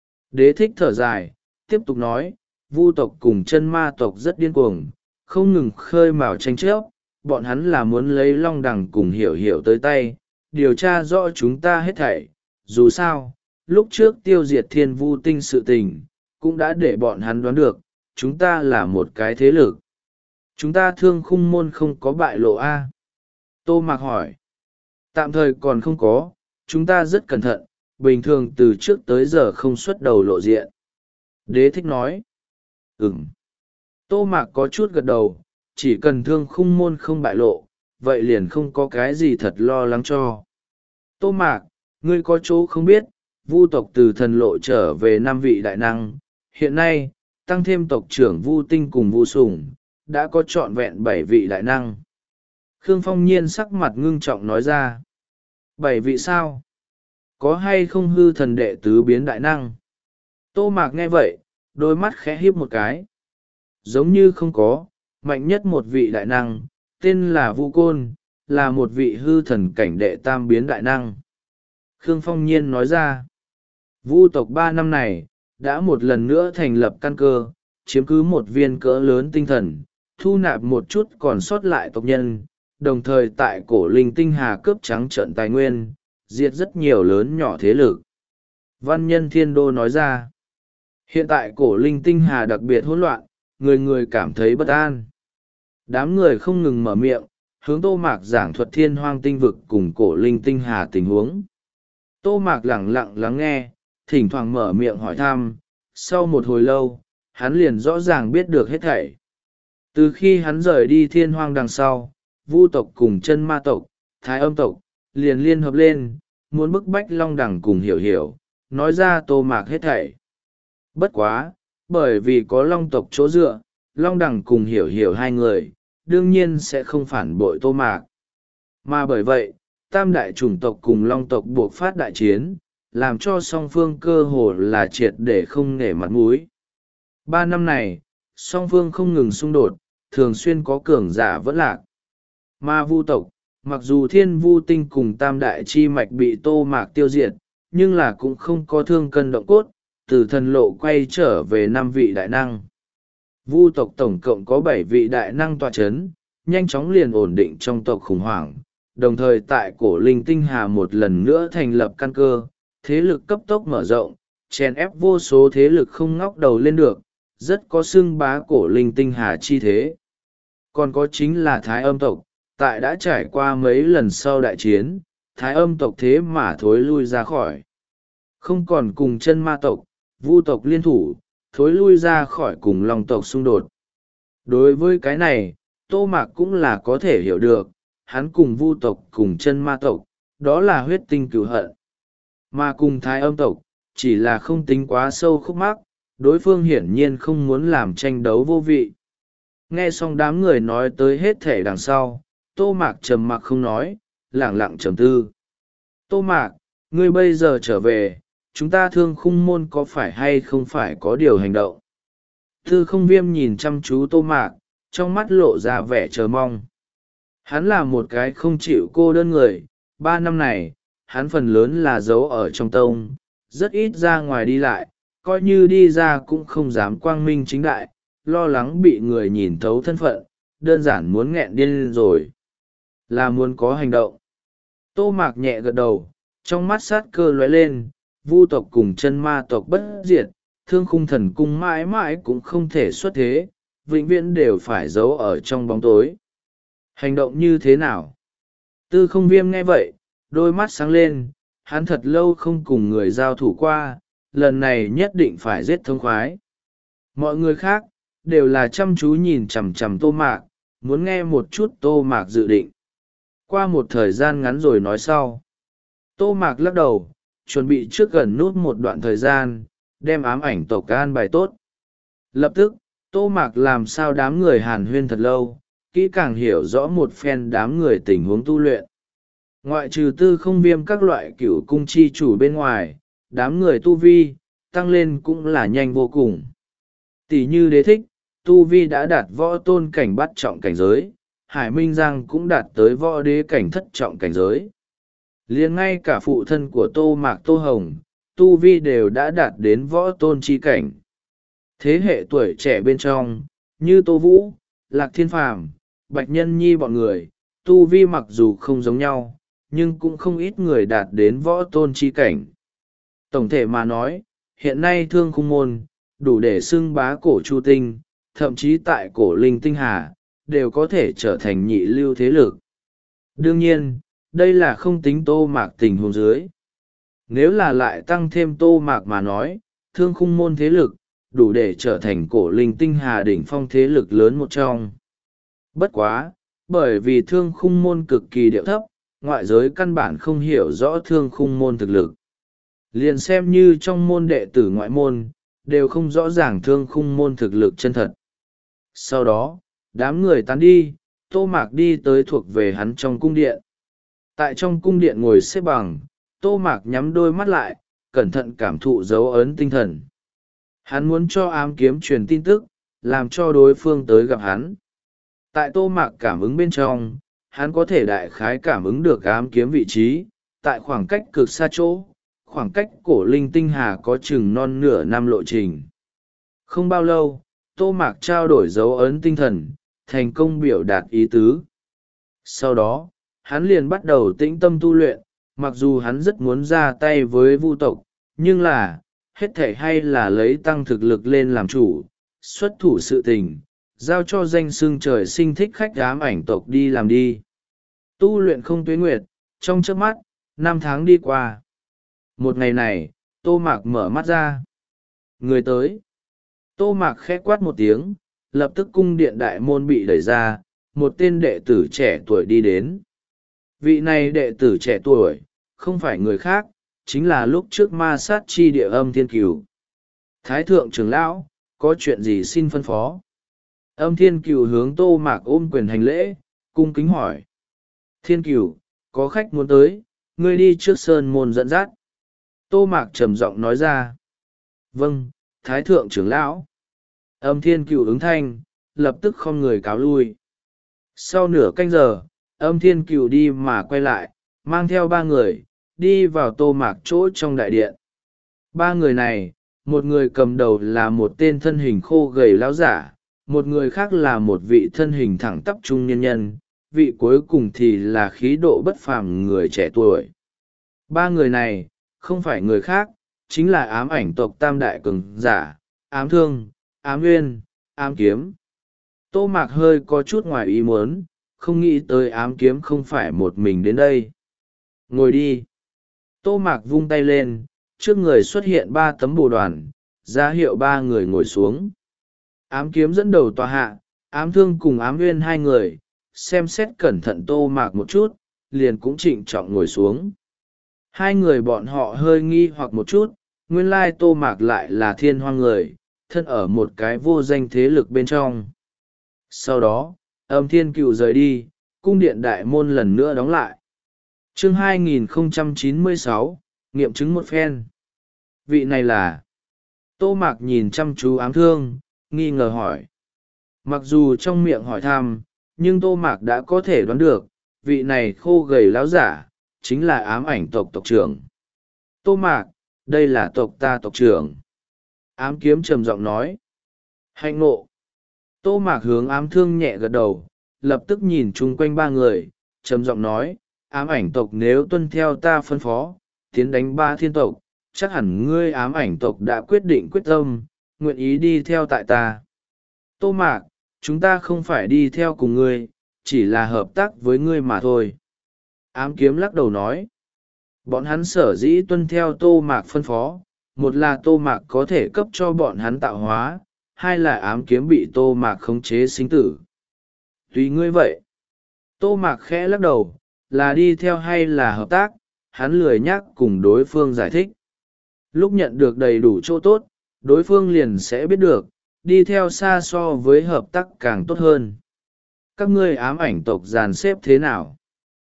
Đế Thích thở dài, tiếp tục nói, Vu tộc cùng chân ma tộc rất điên cuồng, không ngừng khơi mào tranh chấp, bọn hắn là muốn lấy long đằng cùng hiểu hiểu tới tay, điều tra rõ chúng ta hết thảy. Dù sao, lúc trước tiêu diệt thiên vu tinh sự tình, cũng đã để bọn hắn đoán được, chúng ta là một cái thế lực. Chúng ta thương khung môn không có bại lộ A. Tô Mạc hỏi. Tạm thời còn không có, chúng ta rất cẩn thận, bình thường từ trước tới giờ không xuất đầu lộ diện. Đế Thích nói. Ừm. Tô Mạc có chút gật đầu, chỉ cần thương khung môn không bại lộ, vậy liền không có cái gì thật lo lắng cho. Tô Mạc, ngươi có chỗ không biết, Vu tộc từ thần lộ trở về năm vị đại năng, hiện nay, tăng thêm tộc trưởng Vu Tinh cùng Vu Sủng, đã có trọn vẹn bảy vị đại năng. Khương Phong Nhiên sắc mặt ngưng trọng nói ra. Bảy vị sao? Có hay không hư thần đệ tứ biến đại năng? Tô Mạc nghe vậy, đôi mắt khẽ híp một cái. Giống như không có, mạnh nhất một vị đại năng, tên là Vu Côn, là một vị hư thần cảnh đệ tam biến đại năng. Khương Phong Nhiên nói ra. Vu tộc ba năm này, đã một lần nữa thành lập căn cơ, chiếm cứ một viên cỡ lớn tinh thần, thu nạp một chút còn sót lại tộc nhân, đồng thời tại cổ linh tinh hà cướp trắng trợn tài nguyên, diệt rất nhiều lớn nhỏ thế lực. Văn nhân Thiên Đô nói ra, hiện tại cổ linh tinh hà đặc biệt hỗn loạn, người người cảm thấy bất an. Đám người không ngừng mở miệng, hướng Tô Mạc giảng thuật thiên hoang tinh vực cùng cổ linh tinh hà tình huống. Tô Mạc lẳng lặng lắng nghe, thỉnh thoảng mở miệng hỏi thăm, sau một hồi lâu, hắn liền rõ ràng biết được hết thảy. Từ khi hắn rời đi thiên hoang đằng sau, Vu tộc cùng chân ma tộc, thái âm tộc, liền liên hợp lên, muốn bức bách long đẳng cùng hiểu hiểu, nói ra Tô Mạc hết thảy. Bất quá, bởi vì có long tộc chỗ dựa, long đẳng cùng hiểu hiểu hai người, đương nhiên sẽ không phản bội Tô Mạc. Mà bởi vậy, tam đại chủng tộc cùng long tộc buộc phát đại chiến, làm cho song phương cơ hồ là triệt để không nể mặt mũi. Ba năm này, song phương không ngừng xung đột, thường xuyên có cường giả vẫn lạc. Mà Vu tộc, mặc dù thiên vu tinh cùng tam đại chi mạch bị Tô Mạc tiêu diệt, nhưng là cũng không có thương cân động cốt, từ thần lộ quay trở về năm vị đại năng. Vu tộc tổng cộng có bảy vị đại năng tọa chấn, nhanh chóng liền ổn định trong tộc khủng hoảng, đồng thời tại cổ linh tinh hà một lần nữa thành lập căn cơ, thế lực cấp tốc mở rộng, chèn ép vô số thế lực không ngóc đầu lên được, rất có xưng bá cổ linh tinh hà chi thế. Còn có chính là thái âm tộc, tại đã trải qua mấy lần sau đại chiến, thái âm tộc thế mà thối lui ra khỏi. Không còn cùng chân ma tộc, vu tộc liên thủ, thối lui ra khỏi cùng long tộc xung đột. Đối với cái này, Tô Mạc cũng là có thể hiểu được, hắn cùng vu tộc cùng chân ma tộc, đó là huyết tinh cửu hận. Mà cùng thái âm tộc, chỉ là không tính quá sâu khúc mắc, đối phương hiển nhiên không muốn làm tranh đấu vô vị. Nghe xong đám người nói tới hết thể đằng sau, Tô Mạc trầm mặc không nói, lẳng lặng trầm tư. Tô Mạc, ngươi bây giờ trở về, chúng ta thương khung môn có phải hay không phải có điều hành động? Tư không viêm nhìn chăm chú Tô Mạc, trong mắt lộ ra vẻ chờ mong. Hắn là một cái không chịu cô đơn người, ba năm này, hắn phần lớn là giấu ở trong tông, rất ít ra ngoài đi lại, coi như đi ra cũng không dám quang minh chính đại, lo lắng bị người nhìn thấu thân phận, đơn giản muốn nghẹn điên lên rồi. Là muốn có hành động. Tô Mạc nhẹ gật đầu, trong mắt sát cơ lóe lên, vu tộc cùng chân ma tộc bất diệt, thương khung thần cung mãi mãi cũng không thể xuất thế, vĩnh viễn đều phải giấu ở trong bóng tối. Hành động như thế nào? Tư không viêm nghe vậy, đôi mắt sáng lên, hắn thật lâu không cùng người giao thủ qua, lần này nhất định phải giết thông khoái. Mọi người khác, đều là chăm chú nhìn chằm chằm Tô Mạc, muốn nghe một chút Tô Mạc dự định. Qua một thời gian ngắn rồi nói sau. Tô Mạc lắc đầu, chuẩn bị trước gần nút một đoạn thời gian, đem ám ảnh tộc an bài tốt. Lập tức, Tô Mạc làm sao đám người hàn huyên thật lâu, kỹ càng hiểu rõ một phen đám người tình huống tu luyện. Ngoại trừ tư không viêm các loại cửu cung chi chủ bên ngoài, đám người tu vi, tăng lên cũng là nhanh vô cùng. Tỷ như đế thích, tu vi đã đạt võ tôn cảnh bắt trọng cảnh giới, Hải Minh Giang cũng đạt tới võ đế cảnh thất trọng cảnh giới. Liền ngay cả phụ thân của Tô Mạc Tô Hồng, tu vi đều đã đạt đến võ tôn chi cảnh. Thế hệ tuổi trẻ bên trong, như Tô Vũ, Lạc Thiên Phàm, Bạch Nhân Nhi bọn người, tu vi mặc dù không giống nhau, nhưng cũng không ít người đạt đến võ tôn chi cảnh. Tổng thể mà nói, hiện nay Thương Khung Môn, đủ để xưng bá cổ Chu Tinh, thậm chí tại cổ Linh Tinh Hà, đều có thể trở thành nhị lưu thế lực. Đương nhiên, đây là không tính Tô Mạc tình huống dưới. Nếu là lại tăng thêm Tô Mạc mà nói, Thương Khung Môn thế lực, đủ để trở thành cổ Linh Tinh Hà đỉnh phong thế lực lớn một trong. Bất quá, bởi vì Thương Khung Môn cực kỳ điệu thấp, ngoại giới căn bản không hiểu rõ Thương Khung Môn thực lực. Liền xem như trong môn đệ tử ngoại môn, đều không rõ ràng Thương Khung Môn thực lực chân thật. Sau đó, đám người tán đi, Tô Mạc đi tới thuộc về hắn trong cung điện. Tại trong cung điện ngồi xếp bằng, Tô Mạc nhắm đôi mắt lại, cẩn thận cảm thụ dấu ấn tinh thần. Hắn muốn cho ám kiếm truyền tin tức, làm cho đối phương tới gặp hắn. Tại Tô Mạc cảm ứng bên trong, hắn có thể đại khái cảm ứng được ám kiếm vị trí, tại khoảng cách cực xa chỗ, khoảng cách cổ Linh Tinh Hà có chừng non nửa năm lộ trình. Không bao lâu, Tô Mạc trao đổi dấu ấn tinh thần, thành công biểu đạt ý tứ. Sau đó, hắn liền bắt đầu tĩnh tâm tu luyện, mặc dù hắn rất muốn ra tay với Vu tộc, nhưng là, hết thể hay là lấy tăng thực lực lên làm chủ, xuất thủ sự tình, giao cho danh xưng trời sinh thích khách ám ảnh tộc đi làm đi. Tu luyện không tuế nguyệt, trong chớp mắt, năm tháng đi qua. Một ngày này, Tô Mạc mở mắt ra. Người tới. Tô Mạc khẽ quát một tiếng, lập tức cung điện đại môn bị đẩy ra, một tên đệ tử trẻ tuổi đi đến. Vị này đệ tử trẻ tuổi, không phải người khác, chính là lúc trước ma sát chi địa Âm Thiên Cửu. Thái thượng trưởng lão, có chuyện gì xin phân phó? Âm Thiên Cửu hướng Tô Mạc ôm quyền hành lễ, cung kính hỏi. Thiên Cửu, có khách muốn tới, ngươi đi trước sơn môn dẫn dắt. Tô Mạc trầm giọng nói ra. Vâng, Thái thượng trưởng lão. Âm Thiên Cửu ứng thanh, lập tức không người cáo lui. Sau nửa canh giờ, Âm Thiên Cửu đi mà quay lại, mang theo ba người, đi vào Tô Mạc chỗ trong đại điện. Ba người này, một người cầm đầu là một tên thân hình khô gầy lão giả, một người khác là một vị thân hình thẳng tắp trung niên nhân, vị cuối cùng thì là khí độ bất phàm người trẻ tuổi. Ba người này, không phải người khác, chính là ám ảnh tộc tam đại cường giả, ám thương, ám nguyên, ám kiếm. Tô Mạc hơi có chút ngoài ý muốn, không nghĩ tới ám kiếm không phải một mình đến đây. Ngồi đi. Tô Mạc vung tay lên, trước người xuất hiện ba tấm bồ đoàn, ra hiệu ba người ngồi xuống. Ám kiếm dẫn đầu tòa hạ, ám thương cùng ám nguyên hai người, xem xét cẩn thận Tô Mạc một chút, liền cũng trịnh trọng ngồi xuống. Hai người bọn họ hơi nghi hoặc một chút, nguyên lai Tô Mạc lại là thiên hoang người, thân ở một cái vô danh thế lực bên trong. Sau đó, Âm Thiên Cửu rời đi, cung điện đại môn lần nữa đóng lại. Chương hai nghìn không trăm chín mươi sáu, nghiệm chứng một phen. Vị này là... Tô Mạc nhìn chăm chú ám thương, nghi ngờ hỏi. Mặc dù trong miệng hỏi thăm, nhưng Tô Mạc đã có thể đoán được, vị này khô gầy láo giả, chính là ám ảnh tộc tộc trưởng. Tô Mạc, đây là tộc ta tộc trưởng. Ám kiếm trầm giọng nói. Hạnh ngộ. Tô Mạc hướng ám thương nhẹ gật đầu, lập tức nhìn chung quanh ba người, trầm giọng nói, ám ảnh tộc nếu tuân theo ta phân phó, tiến đánh ba thiên tộc, chắc hẳn ngươi ám ảnh tộc đã quyết định quyết tâm, nguyện ý đi theo tại ta. Tô Mạc, chúng ta không phải đi theo cùng ngươi, chỉ là hợp tác với ngươi mà thôi. Ám kiếm lắc đầu nói, bọn hắn sở dĩ tuân theo Tô Mạc phân phó, một là Tô Mạc có thể cấp cho bọn hắn tạo hóa, hai là ám kiếm bị Tô Mạc khống chế sinh tử. Tùy ngươi vậy. Tô Mạc khẽ lắc đầu, là đi theo hay là hợp tác, hắn lười nhắc cùng đối phương giải thích. Lúc nhận được đầy đủ chỗ tốt, đối phương liền sẽ biết được, đi theo xa so với hợp tác càng tốt hơn. Các ngươi ám ảnh tộc dàn xếp thế nào?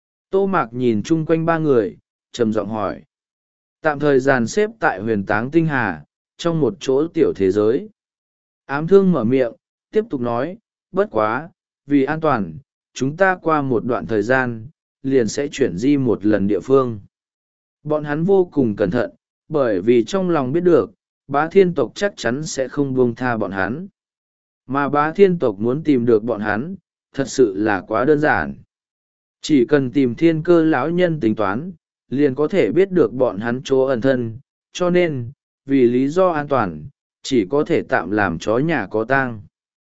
Tô Mạc nhìn chung quanh ba người, trầm giọng hỏi. Tạm thời dàn xếp tại huyền táng tinh hà, trong một chỗ tiểu thế giới. Ám thương mở miệng, tiếp tục nói, bất quá, vì an toàn, chúng ta qua một đoạn thời gian, liền sẽ chuyển di một lần địa phương. Bọn hắn vô cùng cẩn thận, bởi vì trong lòng biết được, bá thiên tộc chắc chắn sẽ không buông tha bọn hắn. Mà bá thiên tộc muốn tìm được bọn hắn, thật sự là quá đơn giản. Chỉ cần tìm thiên cơ lão nhân tính toán, liền có thể biết được bọn hắn chỗ ẩn thân, cho nên, vì lý do an toàn, chỉ có thể tạm làm chó nhà có tang.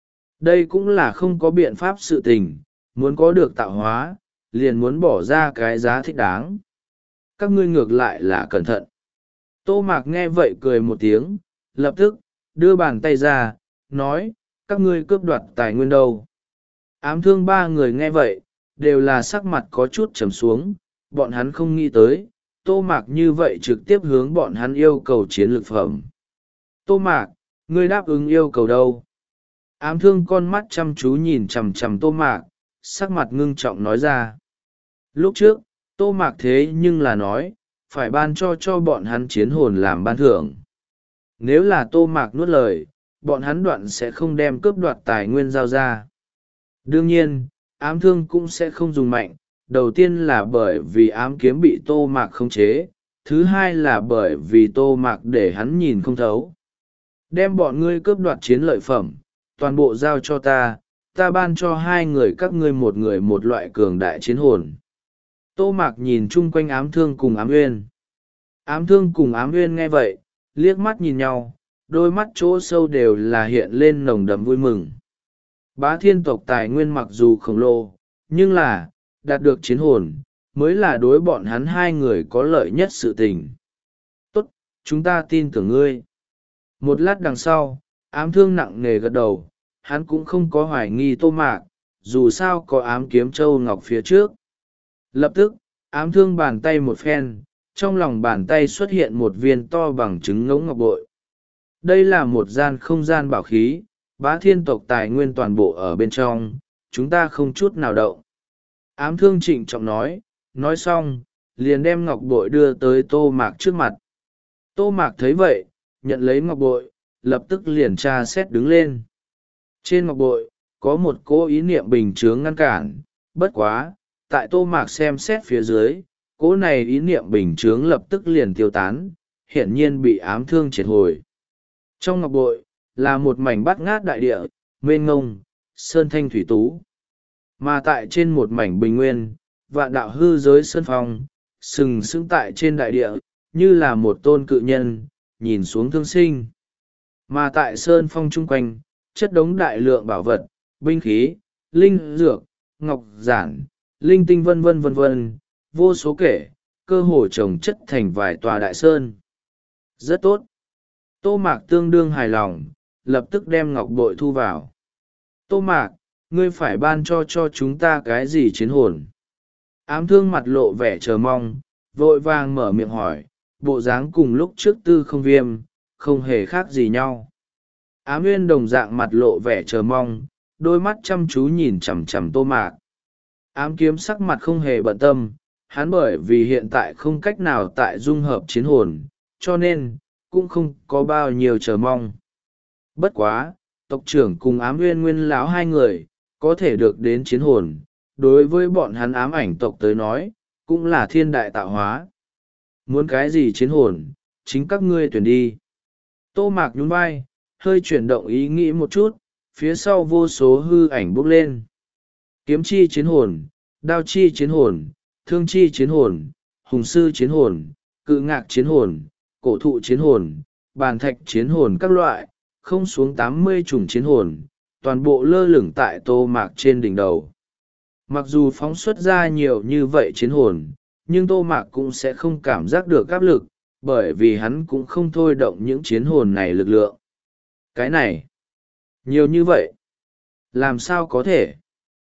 Đây cũng là không có biện pháp sự tình, muốn có được tạo hóa, liền muốn bỏ ra cái giá thích đáng. Các ngươi ngược lại là cẩn thận. Tô Mạc nghe vậy cười một tiếng, lập tức, đưa bàn tay ra, nói, các ngươi cướp đoạt tài nguyên đâu. Ám thương ba người nghe vậy, đều là sắc mặt có chút trầm xuống, bọn hắn không nghĩ tới, Tô Mạc như vậy trực tiếp hướng bọn hắn yêu cầu chiến lược phẩm. Tô Mạc, ngươi đáp ứng yêu cầu đâu? Ám thương con mắt chăm chú nhìn chằm chằm Tô Mạc, sắc mặt ngưng trọng nói ra. Lúc trước, Tô Mạc thế nhưng là nói, phải ban cho cho bọn hắn chiến hồn làm ban thưởng. Nếu là Tô Mạc nuốt lời, bọn hắn đoạn sẽ không đem cướp đoạt tài nguyên giao ra. Đương nhiên, ám thương cũng sẽ không dùng mạnh, đầu tiên là bởi vì ám kiếm bị Tô Mạc khống chế, thứ hai là bởi vì Tô Mạc để hắn nhìn không thấu. Đem bọn ngươi cướp đoạt chiến lợi phẩm, toàn bộ giao cho ta, ta ban cho hai người các ngươi một người một loại cường đại chiến hồn. Tô Mạc nhìn chung quanh ám thương cùng ám uyên. Ám thương cùng ám uyên nghe vậy, liếc mắt nhìn nhau, đôi mắt chỗ sâu đều là hiện lên nồng đậm vui mừng. Bá thiên tộc tài nguyên mặc dù khổng lồ, nhưng là, đạt được chiến hồn, mới là đối bọn hắn hai người có lợi nhất sự tình. Tốt, chúng ta tin tưởng ngươi. Một lát đằng sau, ám thương nặng nề gật đầu, hắn cũng không có hoài nghi Tô Mạc, dù sao có ám kiếm châu ngọc phía trước. Lập tức, ám thương bàn tay một phen, trong lòng bàn tay xuất hiện một viên to bằng trứng ngỗng ngọc bội. Đây là một gian không gian bảo khí, bá thiên tộc tài nguyên toàn bộ ở bên trong, chúng ta không chút nào động. Ám thương trịnh trọng nói, nói xong, liền đem ngọc bội đưa tới Tô Mạc trước mặt. Tô Mạc thấy vậy, nhận lấy ngọc bội, lập tức liền tra xét đứng lên. Trên ngọc bội, có một cỗ ý niệm bình chướng ngăn cản, bất quá, tại Tô Mạc xem xét phía dưới, cỗ này ý niệm bình chướng lập tức liền tiêu tán, hiển nhiên bị ám thương triệt hồi. Trong ngọc bội, là một mảnh bát ngát đại địa, mênh ngông, sơn thanh thủy tú. Mà tại trên một mảnh bình nguyên, vạn đạo hư giới sơn phong, sừng sững tại trên đại địa, như là một tôn cự nhân, nhìn xuống thương sinh. Mà tại sơn phong chung quanh, chất đống đại lượng bảo vật, binh khí, linh dược, ngọc giản, linh tinh vân vân vân vân, vô số kể, cơ hồ trồng chất thành vài tòa đại sơn. Rất tốt. Tô Mạc tương đương hài lòng, lập tức đem ngọc bội thu vào. Tô Mạc, ngươi phải ban cho cho chúng ta cái gì chiến hồn? Ám thương mặt lộ vẻ chờ mong, vội vàng mở miệng hỏi, bộ dáng cùng lúc trước Tư Không Viêm, không hề khác gì nhau. Ám Uyên đồng dạng mặt lộ vẻ chờ mong, đôi mắt chăm chú nhìn chằm chằm Tô Mạc. Ám kiếm sắc mặt không hề bận tâm, hắn bởi vì hiện tại không cách nào tại dung hợp chiến hồn, cho nên, cũng không có bao nhiêu chờ mong. Bất quá, tộc trưởng cùng ám Uyên nguyên lão hai người, có thể được đến chiến hồn, đối với bọn hắn ám ảnh tộc tới nói, cũng là thiên đại tạo hóa. Muốn cái gì chiến hồn, chính các ngươi tuyển đi. Tô Mạc nhún vai, hơi chuyển động ý nghĩ một chút, phía sau vô số hư ảnh bốc lên. Kiếm chi chiến hồn, đao chi chiến hồn, thương chi chiến hồn, hùng sư chiến hồn, cự ngạc chiến hồn, cổ thụ chiến hồn, bàn thạch chiến hồn các loại, không xuống tám mươi chủng chiến hồn, toàn bộ lơ lửng tại Tô Mạc trên đỉnh đầu. Mặc dù phóng xuất ra nhiều như vậy chiến hồn, nhưng Tô Mạc cũng sẽ không cảm giác được áp lực, bởi vì hắn cũng không thôi động những chiến hồn này lực lượng. Cái này, nhiều như vậy, làm sao có thể?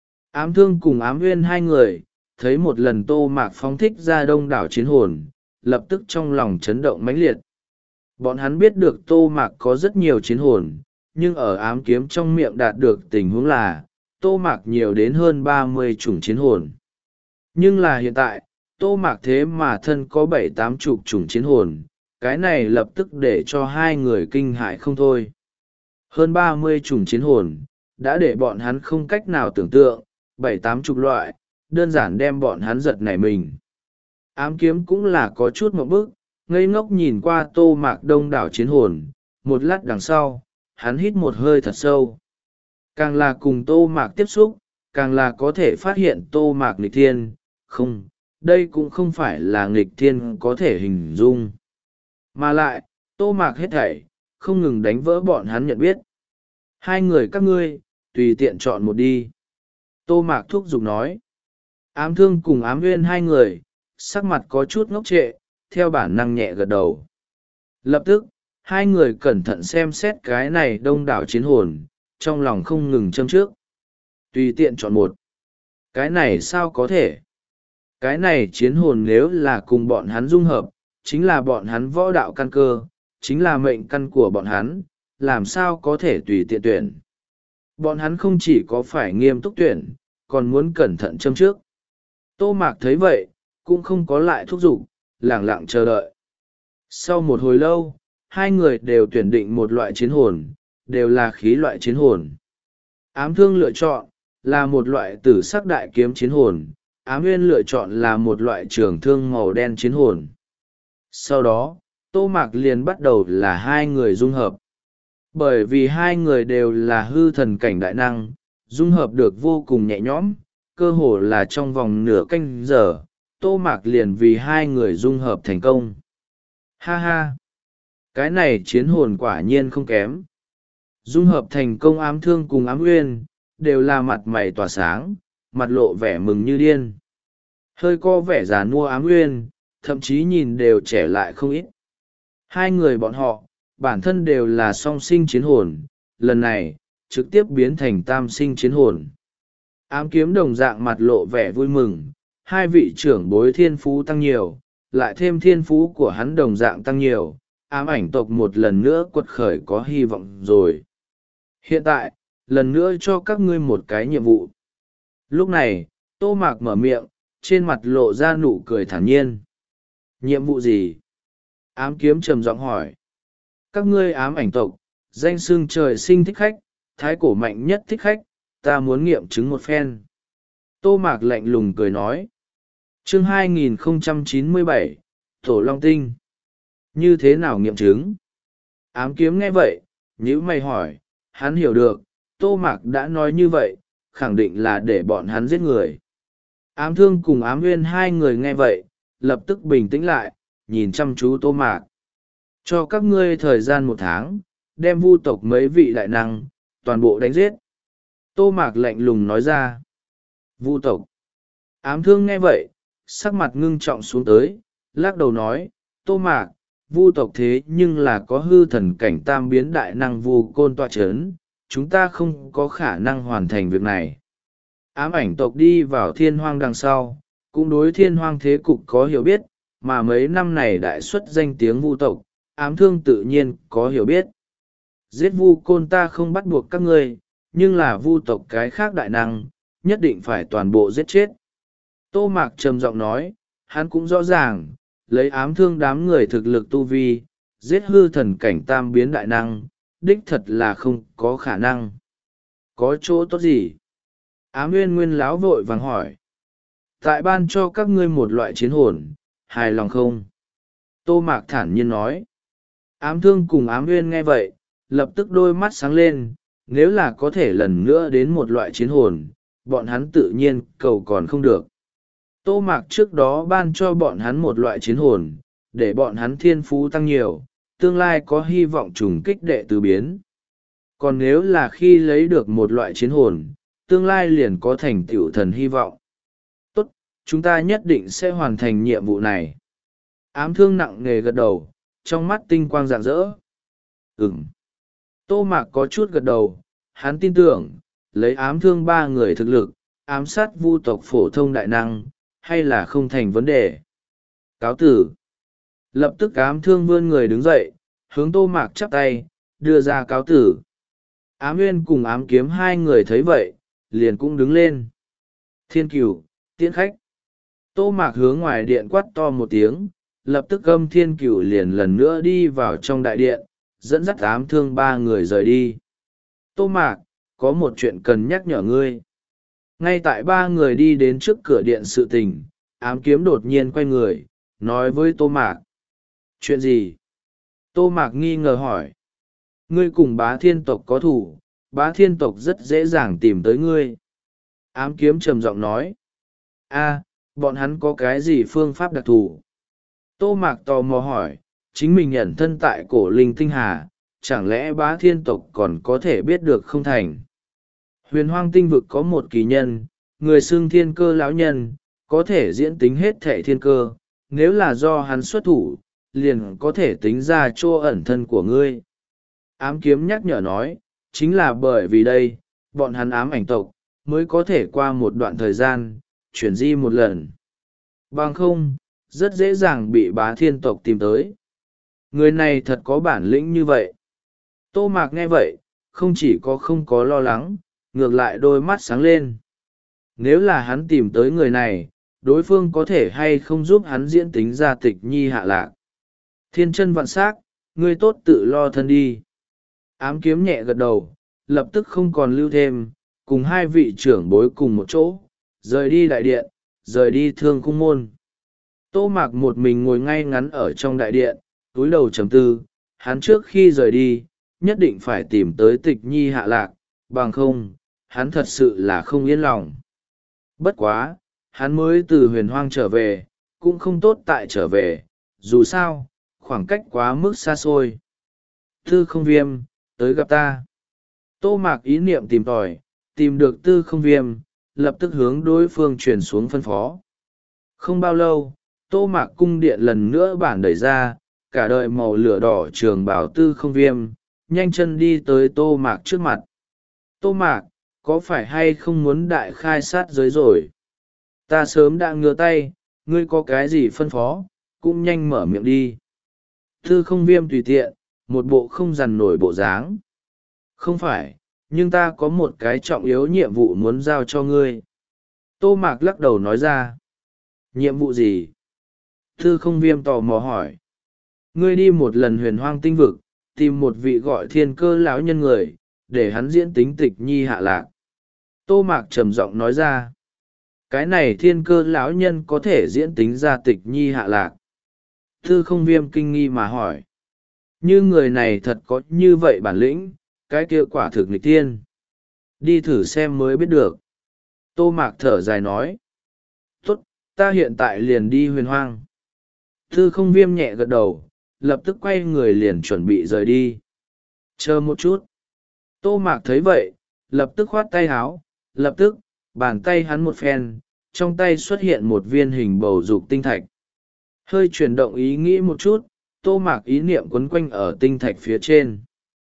Ám Thương cùng Ám Nguyên hai người, thấy một lần Tô Mạc phóng thích ra đông đảo chiến hồn, lập tức trong lòng chấn động mãnh liệt. Bọn hắn biết được Tô Mạc có rất nhiều chiến hồn, nhưng ở ám kiếm trong miệng đạt được tình huống là, Tô Mạc nhiều đến hơn ba mươi chủng chiến hồn. Nhưng là hiện tại, Tô Mạc thế mà thân có bảy tám chục chủng chiến hồn, cái này lập tức để cho hai người kinh hãi không thôi. Hơn ba mươi chủng chiến hồn, đã để bọn hắn không cách nào tưởng tượng, bảy tám chục loại, đơn giản đem bọn hắn giật nảy mình. Ám kiếm cũng là có chút một bức, ngây ngốc nhìn qua Tô Mạc đông đảo chiến hồn, một lát đằng sau, hắn hít một hơi thật sâu. Càng là cùng Tô Mạc tiếp xúc, càng là có thể phát hiện Tô Mạc nghịch thiên, không, đây cũng không phải là nghịch thiên có thể hình dung. Mà lại, Tô Mạc hết thảy, không ngừng đánh vỡ bọn hắn nhận biết. Hai người các ngươi, tùy tiện chọn một đi. Tô Mạc thúc giục nói. Ám Thương cùng Ám Nguyên hai người, sắc mặt có chút ngốc trệ, theo bản năng nhẹ gật đầu. Lập tức, hai người cẩn thận xem xét cái này đông đảo chiến hồn, trong lòng không ngừng châm trước. Tùy tiện chọn một. Cái này sao có thể? Cái này chiến hồn nếu là cùng bọn hắn dung hợp, chính là bọn hắn võ đạo căn cơ, chính là mệnh căn của bọn hắn, làm sao có thể tùy tiện tuyển. Bọn hắn không chỉ có phải nghiêm túc tuyển, còn muốn cẩn thận châm trước. Tô Mạc thấy vậy, cũng không có lại thúc giục, lẳng lặng chờ đợi. Sau một hồi lâu, hai người đều tuyển định một loại chiến hồn, đều là khí loại chiến hồn. Ám Thương lựa chọn, là một loại tử sắc đại kiếm chiến hồn, Ám Nguyên lựa chọn là một loại trường thương màu đen chiến hồn. Sau đó, Tô Mạc liền bắt đầu là hai người dung hợp. Bởi vì hai người đều là hư thần cảnh đại năng, dung hợp được vô cùng nhẹ nhõm, cơ hồ là trong vòng nửa canh giờ, Tô Mạc liền vì hai người dung hợp thành công. Ha ha! Cái này chiến hồn quả nhiên không kém. Dung hợp thành công Ám Thương cùng Ám Nguyên, đều là mặt mày tỏa sáng, mặt lộ vẻ mừng như điên. Hơi có vẻ già nua Ám Nguyên, thậm chí nhìn đều trẻ lại không ít. Hai người bọn họ, bản thân đều là song sinh chiến hồn, lần này, trực tiếp biến thành tam sinh chiến hồn. Ám Kiếm đồng dạng mặt lộ vẻ vui mừng, hai vị trưởng bối thiên phú tăng nhiều, lại thêm thiên phú của hắn đồng dạng tăng nhiều, ám ảnh tộc một lần nữa quật khởi có hy vọng rồi. Hiện tại, lần nữa cho các ngươi một cái nhiệm vụ. Lúc này, Tô Mạc mở miệng, trên mặt lộ ra nụ cười thản nhiên. Nhiệm vụ gì? Ám Kiếm trầm giọng hỏi. Các ngươi ám ảnh tộc, danh xưng trời sinh thích khách, thái cổ mạnh nhất thích khách, ta muốn nghiệm chứng một phen. Tô Mạc lạnh lùng cười nói. Chương hai nghìn không trăm chín mươi bảy, Tổ Long Tinh. Như thế nào nghiệm chứng? Ám Kiếm nghe vậy, nhíu mày hỏi, hắn hiểu được, Tô Mạc đã nói như vậy, khẳng định là để bọn hắn giết người. Ám Thương cùng Ám Nguyên hai người nghe vậy, lập tức bình tĩnh lại, nhìn chăm chú Tô Mạc. Cho các ngươi thời gian một tháng, đem vu tộc mấy vị đại năng, toàn bộ đánh giết. Tô Mạc lạnh lùng nói ra. Vu tộc. Ám Thương nghe vậy, sắc mặt ngưng trọng xuống tới, lắc đầu nói, Tô Mạc, vu tộc thế nhưng là có hư thần cảnh tam biến đại năng vu côn tọa chấn, chúng ta không có khả năng hoàn thành việc này. Ám ảnh tộc đi vào thiên hoang đằng sau, cũng đối thiên hoang thế cục có hiểu biết, mà mấy năm này đại xuất danh tiếng vu tộc, Ám Thương tự nhiên có hiểu biết. Giết vu côn ta không bắt buộc các ngươi, nhưng là vu tộc cái khác đại năng, nhất định phải toàn bộ giết chết. Tô Mạc trầm giọng nói, hắn cũng rõ ràng, lấy Ám Thương đám người thực lực tu vi, giết hư thần cảnh tam biến đại năng, đích thật là không có khả năng. Có chỗ tốt gì? Ám Nguyên Nguyên láo vội vàng hỏi. Tại ban cho các ngươi một loại chiến hồn, hài lòng không? Tô Mạc thản nhiên nói. Ám Thương cùng Ám Nguyên nghe vậy, lập tức đôi mắt sáng lên, nếu là có thể lần nữa đến một loại chiến hồn, bọn hắn tự nhiên cầu còn không được. Tô Mạc trước đó ban cho bọn hắn một loại chiến hồn, để bọn hắn thiên phú tăng nhiều, tương lai có hy vọng trùng kích đệ tứ biến. Còn nếu là khi lấy được một loại chiến hồn, tương lai liền có thành tựu thần hy vọng. chúng ta nhất định sẽ hoàn thành nhiệm vụ này. Ám thương nặng nề gật đầu, trong mắt tinh quang rạng rỡ. Ừm. Tô Mạc có chút gật đầu, hắn tin tưởng, lấy ám thương ba người thực lực, ám sát vu tộc phổ thông đại năng, hay là không thành vấn đề. Cáo tử. Lập tức ám thương vươn người đứng dậy, hướng Tô Mạc chắp tay, đưa ra cáo tử. Ám Nguyên cùng ám kiếm hai người thấy vậy, liền cũng đứng lên. Thiên Cửu, tiễn khách. Tô Mạc hướng ngoài điện quát to một tiếng, lập tức âm Thiên Cửu liền lần nữa đi vào trong đại điện, dẫn dắt ám thương ba người rời đi. Tô Mạc, có một chuyện cần nhắc nhở ngươi. Ngay tại ba người đi đến trước cửa điện sự tình, ám kiếm đột nhiên quay người, nói với Tô Mạc. Chuyện gì? Tô Mạc nghi ngờ hỏi. Ngươi cùng bá thiên tộc có thủ, bá thiên tộc rất dễ dàng tìm tới ngươi. Ám kiếm trầm giọng nói. A, bọn hắn có cái gì phương pháp đặc thù? Tô Mạc tò mò hỏi, chính mình ẩn thân tại cổ linh tinh hà, chẳng lẽ bá thiên tộc còn có thể biết được không thành? Huyền hoang tinh vực có một kỳ nhân, người xưng thiên cơ lão nhân, có thể diễn tính hết thệ thiên cơ, nếu là do hắn xuất thủ, liền có thể tính ra chỗ ẩn thân của ngươi. Ám kiếm nhắc nhở nói, chính là bởi vì đây, bọn hắn ám ảnh tộc, mới có thể qua một đoạn thời gian, chuyển di một lần. Bằng không, rất dễ dàng bị bá thiên tộc tìm tới. Người này thật có bản lĩnh như vậy. Tô Mạc nghe vậy, không chỉ có không có lo lắng, ngược lại đôi mắt sáng lên. Nếu là hắn tìm tới người này, đối phương có thể hay không giúp hắn diễn tính ra tịch nhi hạ lạc. Thiên chân vạn s á c, ngươi tốt tự lo thân đi. Ám kiếm nhẹ gật đầu, lập tức không còn lưu thêm, cùng hai vị trưởng bối cùng một chỗ, rời đi đại điện, rời đi thương khung môn. Tô Mạc một mình ngồi ngay ngắn ở trong đại điện, túi đầu trầm tư, hắn trước khi rời đi, nhất định phải tìm tới tịch nhi hạ lạc, bằng không, hắn thật sự là không yên lòng. Bất quá, hắn mới từ huyền hoang trở về, cũng không tốt tại trở về, dù sao, khoảng cách quá mức xa xôi. Tư không viêm, tới gặp ta. Tô Mạc ý niệm tìm tòi, tìm được tư không viêm, lập tức hướng đối phương chuyển xuống phân phó. Không bao lâu, Tô Mạc cung điện lần nữa bản đẩy ra, cả đời màu lửa đỏ trường bảo tư không viêm, nhanh chân đi tới Tô Mạc trước mặt. Tô Mạc, có phải hay không muốn đại khai sát giới rồi? Ta sớm đã ngửa tay, ngươi có cái gì phân phó, cũng nhanh mở miệng đi. Tư không viêm tùy tiện, một bộ không dằn nổi bộ dáng. Không phải, nhưng ta có một cái trọng yếu nhiệm vụ muốn giao cho ngươi. Tô Mạc lắc đầu nói ra. Nhiệm vụ gì? Tư không viêm tò mò hỏi. Ngươi đi một lần huyền hoang tinh vực, tìm một vị gọi thiên cơ lão nhân người, để hắn diễn tính tịch nhi hạ lạc. Tô Mạc trầm giọng nói ra. Cái này thiên cơ lão nhân có thể diễn tính ra tịch nhi hạ lạc. Tư không viêm kinh nghi mà hỏi. Như người này thật có như vậy bản lĩnh, cái kia quả thực nghịch tiên. Đi thử xem mới biết được. Tô Mạc thở dài nói. Tốt, ta hiện tại liền đi huyền hoang. Tư không viêm nhẹ gật đầu, lập tức quay người liền chuẩn bị rời đi. Chờ một chút. Tô Mạc thấy vậy, lập tức khoát tay háo, lập tức, bàn tay hắn một phen, trong tay xuất hiện một viên hình bầu dục tinh thạch. Hơi chuyển động ý nghĩ một chút, Tô Mạc ý niệm quấn quanh ở tinh thạch phía trên.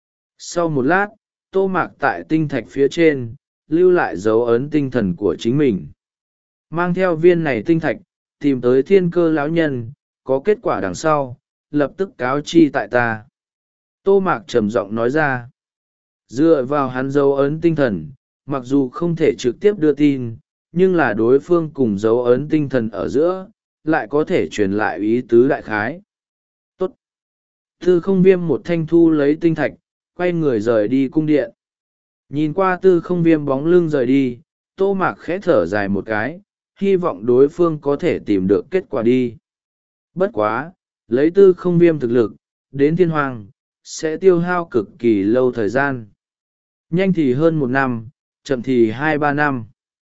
Sau một lát, Tô Mạc tại tinh thạch phía trên, lưu lại dấu ấn tinh thần của chính mình. Mang theo viên này tinh thạch, tìm tới thiên cơ lão nhân, có kết quả đằng sau, lập tức cáo chi tại ta. Tô Mạc trầm giọng nói ra. Dựa vào hắn dấu ấn tinh thần, mặc dù không thể trực tiếp đưa tin, nhưng là đối phương cùng dấu ấn tinh thần ở giữa, lại có thể truyền lại ý tứ đại khái. Tốt. Tư không viêm một thanh thu lấy tinh thạch, quay người rời đi cung điện. Nhìn qua tư không viêm bóng lưng rời đi, Tô Mạc khẽ thở dài một cái, hy vọng đối phương có thể tìm được kết quả đi. Bất quá, lấy tư không viêm thực lực, đến thiên hoàng, sẽ tiêu hao cực kỳ lâu thời gian. Nhanh thì hơn một năm, chậm thì hai ba năm.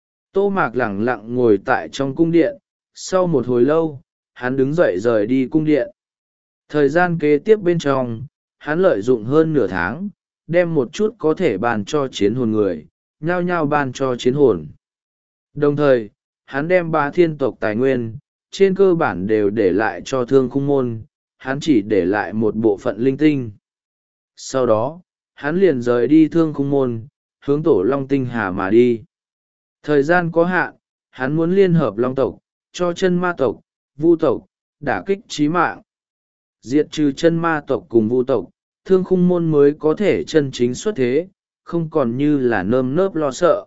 Tô Mạc lẳng lặng ngồi tại trong cung điện, sau một hồi lâu, hắn đứng dậy rời đi cung điện. Thời gian kế tiếp bên trong, hắn lợi dụng hơn nửa tháng, đem một chút có thể bàn cho chiến hồn người, nhao nhao ban cho chiến hồn. Đồng thời, hắn đem ba thiên tộc tài nguyên, trên cơ bản đều để lại cho thương khung môn, hắn chỉ để lại một bộ phận linh tinh. Sau đó, hắn liền rời đi thương khung môn, hướng tổ Long Tinh Hà mà đi. Thời gian có hạn, hắn muốn liên hợp Long tộc, cho chân ma tộc, vu tộc, đả kích chí mạng. Diệt trừ chân ma tộc cùng vu tộc, thương khung môn mới có thể chân chính xuất thế, không còn như là nơm nớp lo sợ.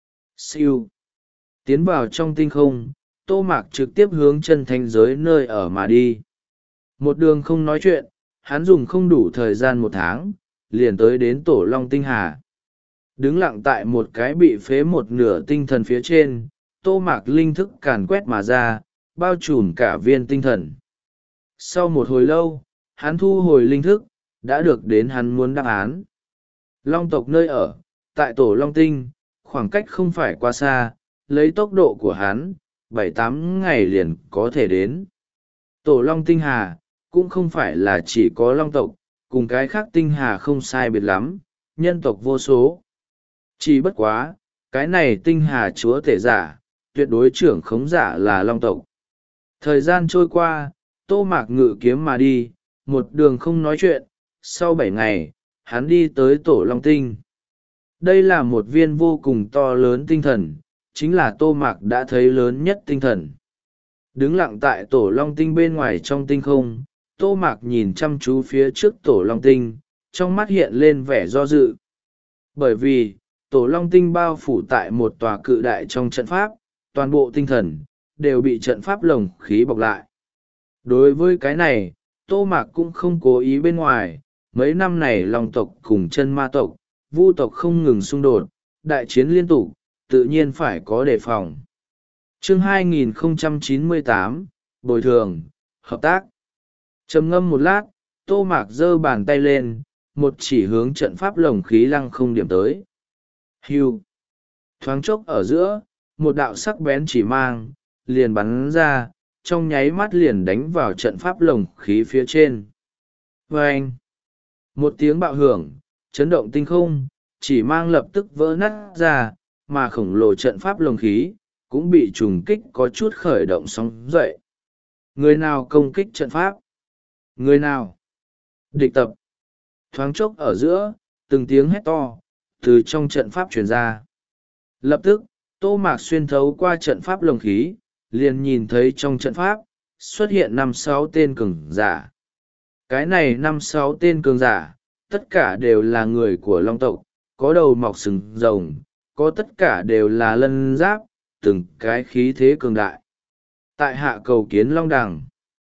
Siêu. Tiến vào trong tinh không, Tô Mạc trực tiếp hướng chân thánh giới nơi ở mà đi. Một đường không nói chuyện, hắn dùng không đủ thời gian một tháng, liền tới đến tổ Long Tinh Hà. Đứng lặng tại một cái bị phế một nửa tinh thần phía trên, Tô Mạc linh thức càn quét mà ra, bao trùm cả viên tinh thần. Sau một hồi lâu, hắn thu hồi linh thức, đã được đến hắn muốn đáp án. Long tộc nơi ở, tại tổ Long Tinh, khoảng cách không phải quá xa, lấy tốc độ của hắn, bảy tám ngày liền có thể đến. Tổ Long Tinh Hà, cũng không phải là chỉ có Long tộc, cùng cái khác Tinh Hà không sai biệt lắm, nhân tộc vô số. Chỉ bất quá, cái này Tinh Hà chúa tể giả, tuyệt đối trưởng khống giả là Long tộc. Thời gian trôi qua, Tô Mạc ngự kiếm mà đi, một đường không nói chuyện, sau bảy ngày, hắn đi tới tổ Long Tinh. Đây là một viên vô cùng to lớn tinh thần, chính là Tô Mạc đã thấy lớn nhất tinh thần. Đứng lặng tại tổ Long Tinh bên ngoài trong tinh không, Tô Mạc nhìn chăm chú phía trước tổ Long Tinh, trong mắt hiện lên vẻ do dự. Bởi vì, tổ Long Tinh bao phủ tại một tòa cự đại trong trận pháp, toàn bộ tinh thần, đều bị trận pháp lồng khí bọc lại. Đối với cái này, Tô Mạc cũng không cố ý bên ngoài, mấy năm này Long tộc cùng chân ma tộc, vu tộc không ngừng xung đột, đại chiến liên tục, tự nhiên phải có đề phòng. Chương hai nghìn không trăm chín mươi tám, Bồi thường, Hợp tác. Trầm ngâm một lát, Tô Mạc giơ bàn tay lên, một chỉ hướng trận pháp lồng khí lăng không điểm tới. Hưu. Thoáng chốc ở giữa, một đạo sắc bén chỉ mang, liền bắn ra, trong nháy mắt liền đánh vào trận pháp lồng khí phía trên. Vâng! Một tiếng bạo hưởng, chấn động tinh không, chỉ mang lập tức vỡ nát ra, mà khổng lồ trận pháp lồng khí, cũng bị trùng kích có chút khởi động sóng dậy. Người nào công kích trận pháp? Người nào? Địch tập! Thoáng chốc ở giữa, từng tiếng hét to, từ trong trận pháp truyền ra. Lập tức, Tô Mạc xuyên thấu qua trận pháp lồng khí, liền nhìn thấy trong trận pháp, xuất hiện năm sáu tên cường giả. Cái này năm sáu tên cường giả, tất cả đều là người của Long tộc, có đầu mọc sừng rồng, có tất cả đều là lân giáp, từng cái khí thế cường đại. Tại hạ cầu kiến Long Đằng.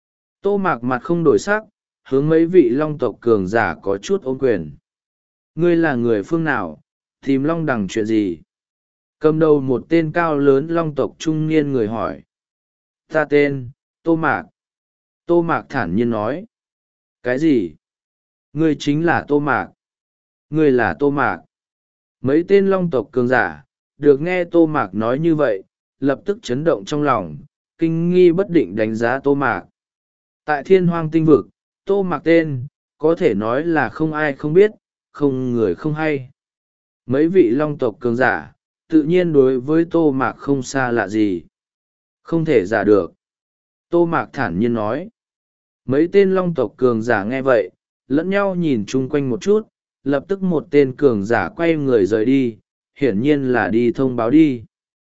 Tô Mạc mặt không đổi sắc, hướng mấy vị Long tộc cường giả có chút ôm quyền. Ngươi là người phương nào, tìm Long Đằng chuyện gì? Cầm đầu một tên cao lớn Long tộc trung niên người hỏi. Ta tên, Tô Mạc. Tô Mạc thản nhiên nói. Cái gì? Ngươi chính là Tô Mạc. Ngươi là Tô Mạc. Mấy tên Long tộc cường giả, được nghe Tô Mạc nói như vậy, lập tức chấn động trong lòng, kinh nghi bất định đánh giá Tô Mạc. Tại thiên hoang tinh vực, Tô Mạc tên, có thể nói là không ai không biết, không người không hay. Mấy vị Long tộc cường giả, tự nhiên đối với Tô Mạc không xa lạ gì. Không thể giả được. Tô Mạc thản nhiên nói. Mấy tên Long tộc cường giả nghe vậy, lẫn nhau nhìn chung quanh một chút, lập tức một tên cường giả quay người rời đi, hiển nhiên là đi thông báo đi.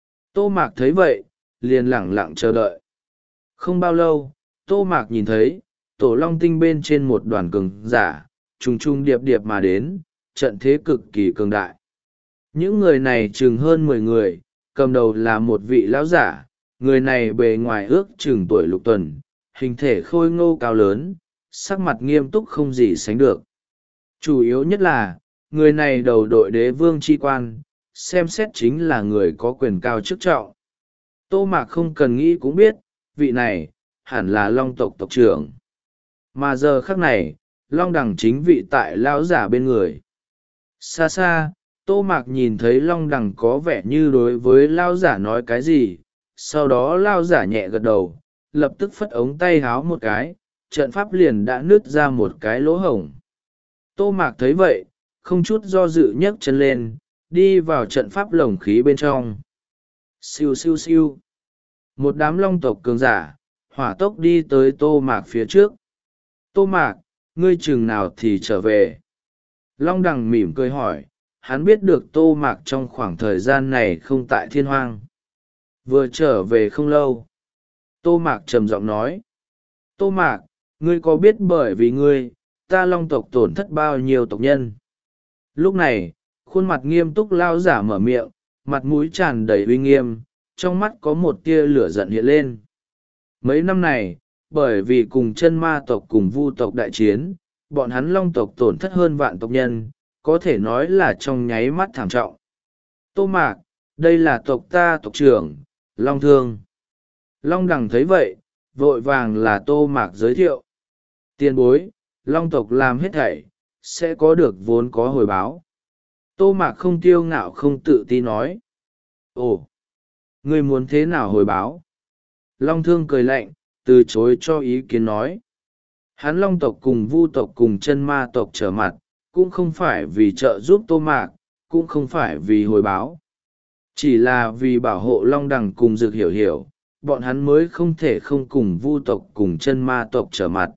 Tô Mạc thấy vậy, liền lẳng lặng chờ đợi. Không bao lâu, Tô Mạc nhìn thấy, tổ Long Tinh bên trên một đoàn cường giả, trùng trùng điệp điệp mà đến, trận thế cực kỳ cường đại. Những người này chừng hơn mười người, cầm đầu là một vị lão giả, người này bề ngoài ước chừng tuổi lục tuần, hình thể khôi ngô cao lớn, sắc mặt nghiêm túc không gì sánh được. Chủ yếu nhất là, người này đầu đội đế vương chi quan, xem xét chính là người có quyền cao chức trọng. Tô Mạc không cần nghĩ cũng biết, vị này, hẳn là Long tộc tộc trưởng. Mà giờ khắc này, Long Đằng chính vị tại lão giả bên người. Xa xa, Tô Mạc nhìn thấy Long Đằng có vẻ như đối với lão giả nói cái gì, sau đó lão giả nhẹ gật đầu, lập tức phất ống tay háo một cái, trận pháp liền đã nứt ra một cái lỗ hổng. Tô Mạc thấy vậy, không chút do dự nhấc chân lên, đi vào trận pháp lồng khí bên trong. Siêu siêu siêu. Một đám long tộc cường giả hỏa tốc đi tới Tô Mạc phía trước. Tô Mạc, ngươi chừng nào thì trở về? Long đằng mỉm cười hỏi, hắn biết được Tô Mạc trong khoảng thời gian này không tại thiên hoang. Vừa trở về không lâu. Tô Mạc trầm giọng nói. Tô Mạc, ngươi có biết bởi vì ngươi, ta long tộc tổn thất bao nhiêu tộc nhân? Lúc này, khuôn mặt nghiêm túc lao giả mở miệng, mặt mũi tràn đầy uy nghiêm, trong mắt có một tia lửa giận hiện lên. Mấy năm này, bởi vì cùng chân ma tộc cùng vu tộc đại chiến, bọn hắn long tộc tổn thất hơn vạn tộc nhân, có thể nói là trong nháy mắt thảm trọng. Tô Mạc, đây là tộc ta tộc trưởng, Long Thương. Long Đằng thấy vậy, vội vàng là Tô Mạc giới thiệu. Tiền bối, long tộc làm hết thảy, sẽ có được vốn có hồi báo. Tô Mạc không kiêu ngạo không tự ti nói. Ồ, ngươi muốn thế nào hồi báo? Long Thương cười lạnh, từ chối cho ý kiến nói. Hắn long tộc cùng vu tộc cùng chân ma tộc trở mặt, cũng không phải vì trợ giúp Tô Mạc, cũng không phải vì hồi báo. Chỉ là vì bảo hộ long đằng cùng Dực Hiểu Hiểu, bọn hắn mới không thể không cùng vu tộc cùng chân ma tộc trở mặt.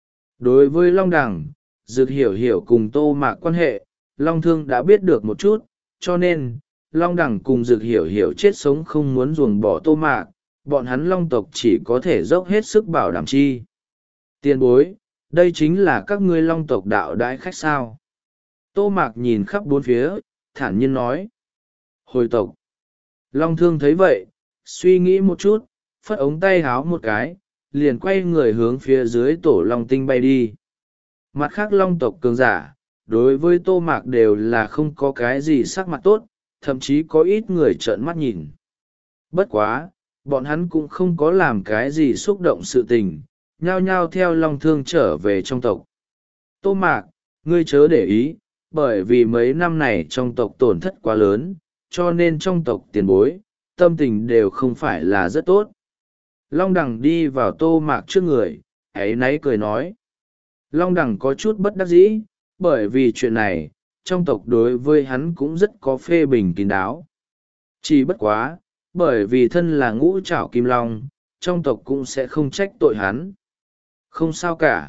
Đối với long đằng, Dực Hiểu Hiểu cùng Tô Mạc quan hệ, Long Thương đã biết được một chút, cho nên, long đằng cùng Dực Hiểu Hiểu chết sống không muốn ruồng bỏ Tô Mạc, bọn hắn long tộc chỉ có thể dốc hết sức bảo đảm chi. Tiền bối, đây chính là các ngươi long tộc đạo đãi khách sao? Tô Mạc nhìn khắp bốn phía, thản nhiên nói. Hồi tộc. Long Thương thấy vậy, suy nghĩ một chút, phất ống tay háo một cái, liền quay người hướng phía dưới tổ long tinh bay đi. Mặt khác long tộc cường giả, đối với Tô Mạc đều là không có cái gì sắc mặt tốt, thậm chí có ít người trợn mắt nhìn. Bất quá, bọn hắn cũng không có làm cái gì xúc động sự tình, nhao nhao theo Long Thương trở về trong tộc. Tô Mạc, ngươi chớ để ý, bởi vì mấy năm này trong tộc tổn thất quá lớn, cho nên trong tộc tiền bối, tâm tình đều không phải là rất tốt. Long Đằng đi vào Tô Mạc trước người, ấy náy cười nói. Long Đằng có chút bất đắc dĩ, bởi vì chuyện này, trong tộc đối với hắn cũng rất có phê bình kín đáo. Chỉ bất quá, bởi vì thân là ngũ trảo kim long, trong tộc cũng sẽ không trách tội hắn. Không sao cả.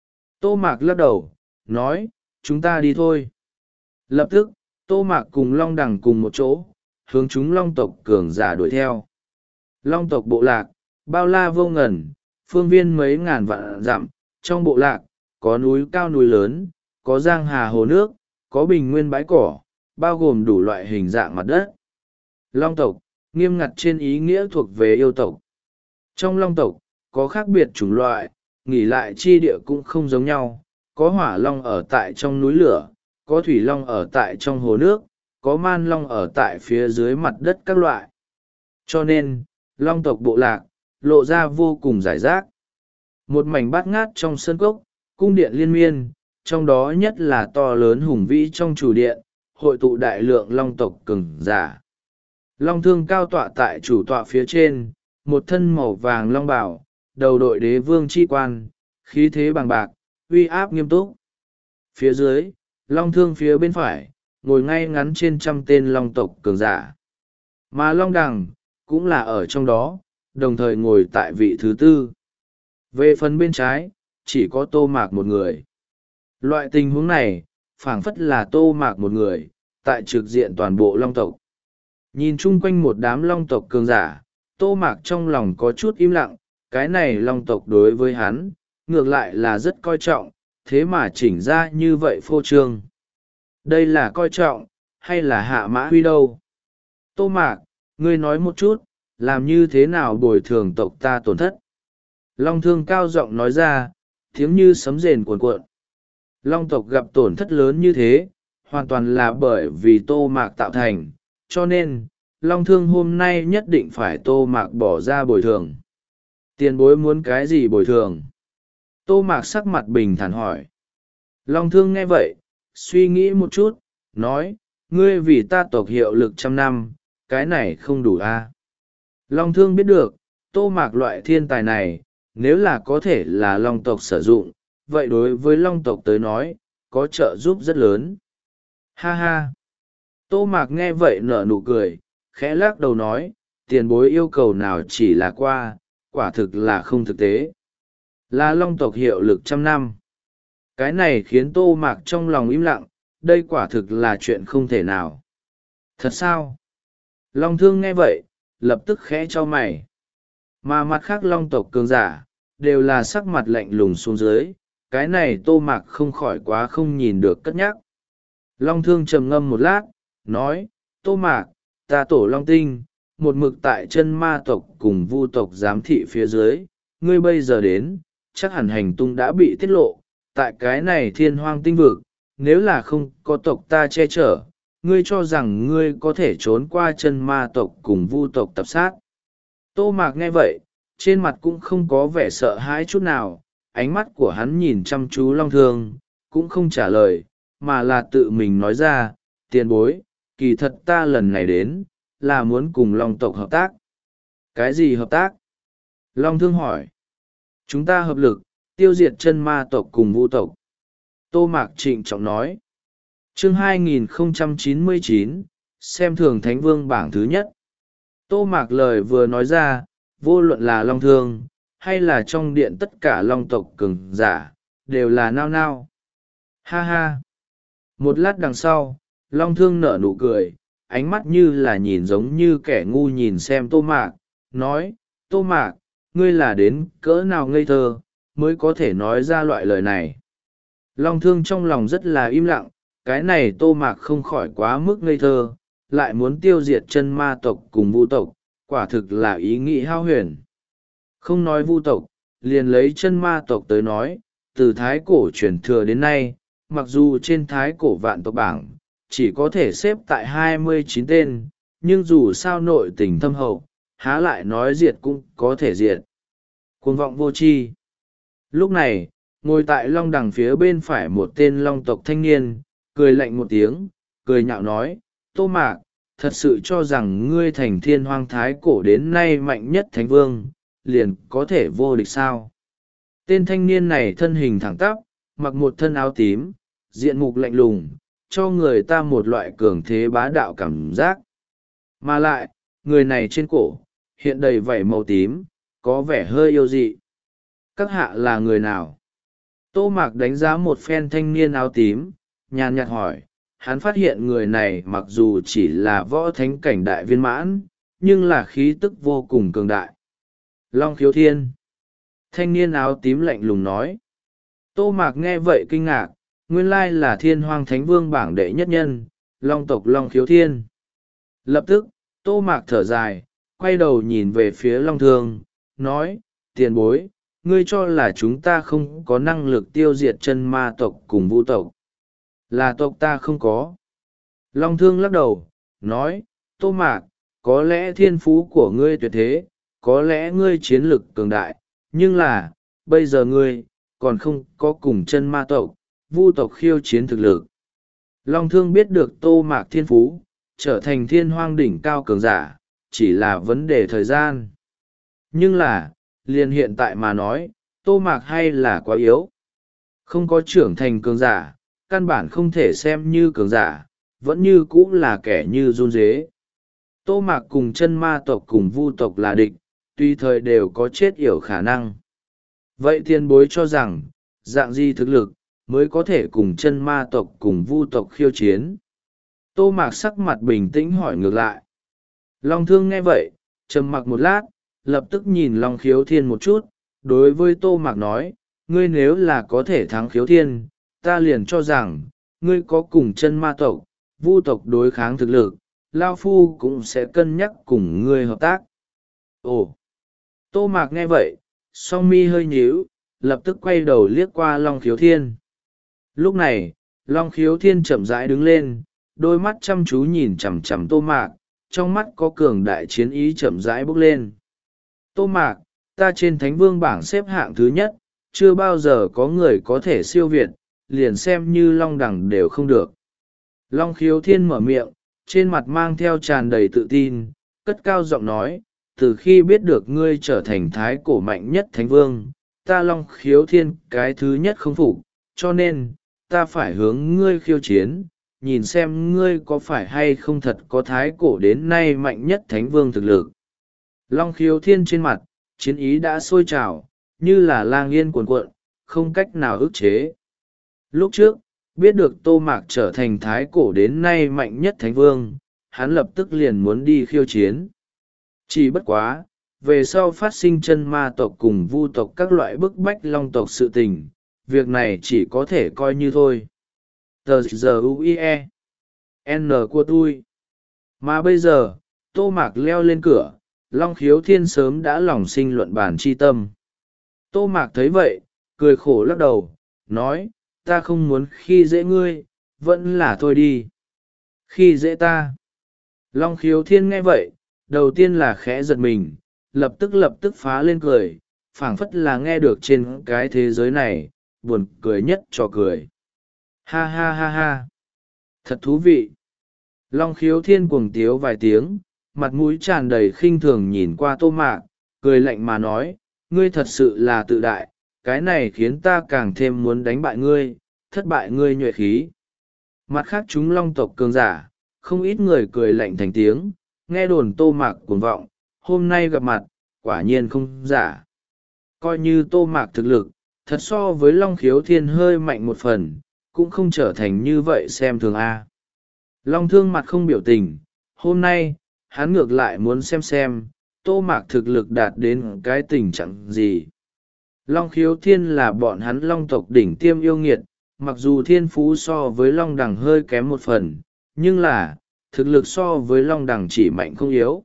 Tô Mạc lắc đầu, nói, chúng ta đi thôi. Lập tức, Tô Mạc cùng Long Đằng cùng một chỗ, hướng chúng long tộc cường giả đuổi theo. Long tộc bộ lạc, bao la vô ngần, phương viên mấy ngàn vạn dặm, trong bộ lạc, có núi cao núi lớn, có giang hà hồ nước, có bình nguyên bãi cỏ, bao gồm đủ loại hình dạng mặt đất. Long tộc, nghiêm ngặt trên ý nghĩa thuộc về yêu tộc. Trong long tộc, có khác biệt chủng loại, nghỉ lại chi địa cũng không giống nhau, có hỏa long ở tại trong núi lửa, có thủy long ở tại trong hồ nước, có man long ở tại phía dưới mặt đất các loại. Cho nên, long tộc bộ lạc, lộ ra vô cùng giải rác. Một mảnh bát ngát trong sân cốc, cung điện liên miên, trong đó nhất là to lớn hùng vĩ trong chủ điện, hội tụ đại lượng long tộc cường giả. Long Thương cao tọa tại chủ tọa phía trên, một thân màu vàng long bào, đầu đội đế vương chi quan, khí thế bằng bạc, uy áp nghiêm túc. Phía dưới, Long Thương phía bên phải, ngồi ngay ngắn trên trăm tên long tộc cường giả. Mà Long Đằng, cũng là ở trong đó, đồng thời ngồi tại vị thứ tư. Về phần bên trái, chỉ có Tô Mạc một người. Loại tình huống này, phảng phất là Tô Mạc một người, tại trực diện toàn bộ long tộc. Nhìn chung quanh một đám long tộc cường giả, Tô Mạc trong lòng có chút im lặng, cái này long tộc đối với hắn, ngược lại là rất coi trọng, thế mà chỉnh ra như vậy phô trương. Đây là coi trọng, hay là hạ mã huy đâu? Tô Mạc, ngươi nói một chút, làm như thế nào bồi thường tộc ta tổn thất? Long Thương cao giọng nói ra, tiếng như sấm rền cuồn cuộn. Long tộc gặp tổn thất lớn như thế, hoàn toàn là bởi vì Tô Mạc tạo thành, cho nên, Long Thương hôm nay nhất định phải Tô Mạc bỏ ra bồi thường. Tiền bối muốn cái gì bồi thường? Tô Mạc sắc mặt bình thản hỏi. Long Thương nghe vậy, suy nghĩ một chút, nói, ngươi vì ta tộc hiệu lực trăm năm, cái này không đủ a à? Long Thương biết được, Tô Mạc loại thiên tài này, nếu là có thể là long tộc sử dụng, vậy đối với long tộc tới nói, có trợ giúp rất lớn. Ha ha! Tô Mạc nghe vậy nở nụ cười, khẽ lắc đầu nói, tiền bối yêu cầu nào chỉ là qua, quả thực là không thực tế. Là long tộc hiệu lực trăm năm. Cái này khiến Tô Mạc trong lòng im lặng, đây quả thực là chuyện không thể nào. Thật sao? Long Thương nghe vậy, lập tức khẽ cho mày. Mà mặt khác long tộc cường giả, đều là sắc mặt lạnh lùng xuống dưới, cái này Tô Mạc không khỏi quá không nhìn được cất nhắc. Long Thương trầm ngâm một lát, nói, Tô Mạc, ta tổ Long Tinh, một mực tại chân ma tộc cùng vu tộc giám thị phía dưới, ngươi bây giờ đến, chắc hẳn hành tung đã bị tiết lộ, tại cái này thiên hoang tinh vực, nếu là không có tộc ta che chở, ngươi cho rằng ngươi có thể trốn qua chân ma tộc cùng vu tộc tập sát. Tô Mạc nghe vậy, trên mặt cũng không có vẻ sợ hãi chút nào, ánh mắt của hắn nhìn chăm chú Long Thương, cũng không trả lời, mà là tự mình nói ra, tiền bối, kỳ thật ta lần này đến, là muốn cùng Long tộc hợp tác. Cái gì hợp tác? Long Thương hỏi. Chúng ta hợp lực, tiêu diệt chân ma tộc cùng vu tộc. Tô Mạc trịnh trọng nói. Chương hai nghìn không trăm chín mươi chín, xem thường Thánh Vương bảng thứ nhất. Tô Mạc lời vừa nói ra, vô luận là Long Thương, hay là trong điện tất cả Long tộc cường giả, đều là nao nao. Ha ha! Một lát đằng sau, Long Thương nở nụ cười, ánh mắt như là nhìn giống như kẻ ngu nhìn xem Tô Mạc, nói, Tô Mạc, ngươi là đến cỡ nào ngây thơ, mới có thể nói ra loại lời này. Long Thương trong lòng rất là im lặng, cái này Tô Mạc không khỏi quá mức ngây thơ, lại muốn tiêu diệt chân ma tộc cùng vu tộc, quả thực là ý nghĩ hao huyền. Không nói vu tộc, liền lấy chân ma tộc tới nói, từ thái cổ truyền thừa đến nay, mặc dù trên thái cổ vạn tộc bảng, chỉ có thể xếp tại hai mươi chín tên, nhưng dù sao nội tình thâm hậu, há lại nói diệt cũng có thể diệt. Cuồng vọng vô tri. Lúc này, ngồi tại long đằng phía bên phải một tên long tộc thanh niên, cười lạnh một tiếng, cười nhạo nói, Tô Mạc, thật sự cho rằng ngươi thành thiên hoang thái cổ đến nay mạnh nhất thánh vương, liền có thể vô địch sao? Tên thanh niên này thân hình thẳng tắp, mặc một thân áo tím, diện mục lạnh lùng, cho người ta một loại cường thế bá đạo cảm giác. Mà lại, người này trên cổ, hiện đầy vảy màu tím, có vẻ hơi yêu dị. Các hạ là người nào? Tô Mạc đánh giá một phen thanh niên áo tím, nhàn nhạt hỏi, hắn phát hiện người này mặc dù chỉ là võ thánh cảnh đại viên mãn, nhưng là khí tức vô cùng cường đại. Long Khiếu Thiên. Thanh niên áo tím lạnh lùng nói. Tô Mạc nghe vậy kinh ngạc, nguyên lai là thiên hoang thánh vương bảng đệ nhất nhân, Long tộc Long Khiếu Thiên. Lập tức, Tô Mạc thở dài, quay đầu nhìn về phía Long Thương, nói, tiền bối, ngươi cho là chúng ta không có năng lực tiêu diệt chân ma tộc cùng vu tộc. Là tộc ta không có. Long Thương lắc đầu, nói, Tô Mạc, có lẽ thiên phú của ngươi tuyệt thế, có lẽ ngươi chiến lực cường đại, nhưng là, bây giờ ngươi, còn không có cùng chân ma tộc, vu tộc khiêu chiến thực lực. Long Thương biết được Tô Mạc thiên phú, trở thành thiên hoang đỉnh cao cường giả, chỉ là vấn đề thời gian. Nhưng là, liền hiện tại mà nói, Tô Mạc hay là quá yếu. Không có trưởng thành cường giả, căn bản không thể xem như cường giả, vẫn như cũ là kẻ như run dế. Tô Mạc cùng chân ma tộc cùng vu tộc là địch, tùy thời đều có chết yểu khả năng. Vậy tiền bối cho rằng, dạng gì thực lực, mới có thể cùng chân ma tộc cùng vu tộc khiêu chiến? Tô Mạc sắc mặt bình tĩnh hỏi ngược lại. Long Thương nghe vậy, trầm mặc một lát, lập tức nhìn Long Khiếu Thiên một chút, đối với Tô Mạc nói, ngươi nếu là có thể thắng Khiếu Thiên, ta liền cho rằng, ngươi có cùng chân ma tộc, vu tộc đối kháng thực lực, Lao Phu cũng sẽ cân nhắc cùng ngươi hợp tác. Ồ! Tô Mạc nghe vậy, song mi hơi nhíu, lập tức quay đầu liếc qua Long Khiếu Thiên. Lúc này, Long Khiếu Thiên chậm rãi đứng lên, đôi mắt chăm chú nhìn chằm chằm Tô Mạc, trong mắt có cường đại chiến ý chậm rãi bốc lên. Tô Mạc, ta trên Thánh Vương bảng xếp hạng thứ nhất, chưa bao giờ có người có thể siêu việt, liền xem như Long Đằng đều không được. Long Khiếu Thiên mở miệng, trên mặt mang theo tràn đầy tự tin, cất cao giọng nói, từ khi biết được ngươi trở thành thái cổ mạnh nhất Thánh Vương, ta Long Khiếu Thiên cái thứ nhất không phục, cho nên, ta phải hướng ngươi khiêu chiến, nhìn xem ngươi có phải hay không thật có thái cổ đến nay mạnh nhất Thánh Vương thực lực. Long khiếu thiên trên mặt, chiến ý đã sôi trào, như là lang yên cuồn cuộn, không cách nào ức chế. Lúc trước, biết được Tô Mạc trở thành thái cổ đến nay mạnh nhất thánh vương, hắn lập tức liền muốn đi khiêu chiến. Chỉ bất quá, về sau phát sinh chân ma tộc cùng vu tộc các loại bức bách long tộc sự tình, việc này chỉ có thể coi như thôi. Tờ giờ u i e n của tôi. Mà bây giờ, Tô Mạc leo lên cửa, Long Khiếu Thiên sớm đã lòng sinh luận bàn chi tâm. Tô Mạc thấy vậy, cười khổ lắc đầu, nói, ta không muốn khi dễ ngươi, vẫn là thôi đi. Khi dễ ta. Long Khiếu Thiên nghe vậy, đầu tiên là khẽ giật mình, lập tức lập tức phá lên cười, phảng phất là nghe được trên cái thế giới này, buồn cười nhất cho cười. Ha ha ha ha. Thật thú vị. Long Khiếu Thiên cuồng tiếu vài tiếng, mặt mũi tràn đầy khinh thường nhìn qua Tô Mạc, cười lạnh mà nói, ngươi thật sự là tự đại, cái này khiến ta càng thêm muốn đánh bại ngươi, thất bại ngươi nhuệ khí. Mặt khác chúng long tộc cường giả, không ít người cười lạnh thành tiếng, nghe đồn Tô Mạc cuồng vọng, hôm nay gặp mặt, quả nhiên không giả. Coi như Tô Mạc thực lực, thật so với Long Khiếu Thiên hơi mạnh một phần, cũng không trở thành như vậy xem thường A. Long Thương mặt không biểu tình, hôm nay, hắn ngược lại muốn xem xem, Tô Mạc thực lực đạt đến cái tình trạng gì. Long Khiếu Thiên là bọn hắn long tộc đỉnh tiêm yêu nghiệt, mặc dù thiên phú so với long đằng hơi kém một phần, nhưng là, thực lực so với long đằng chỉ mạnh không yếu.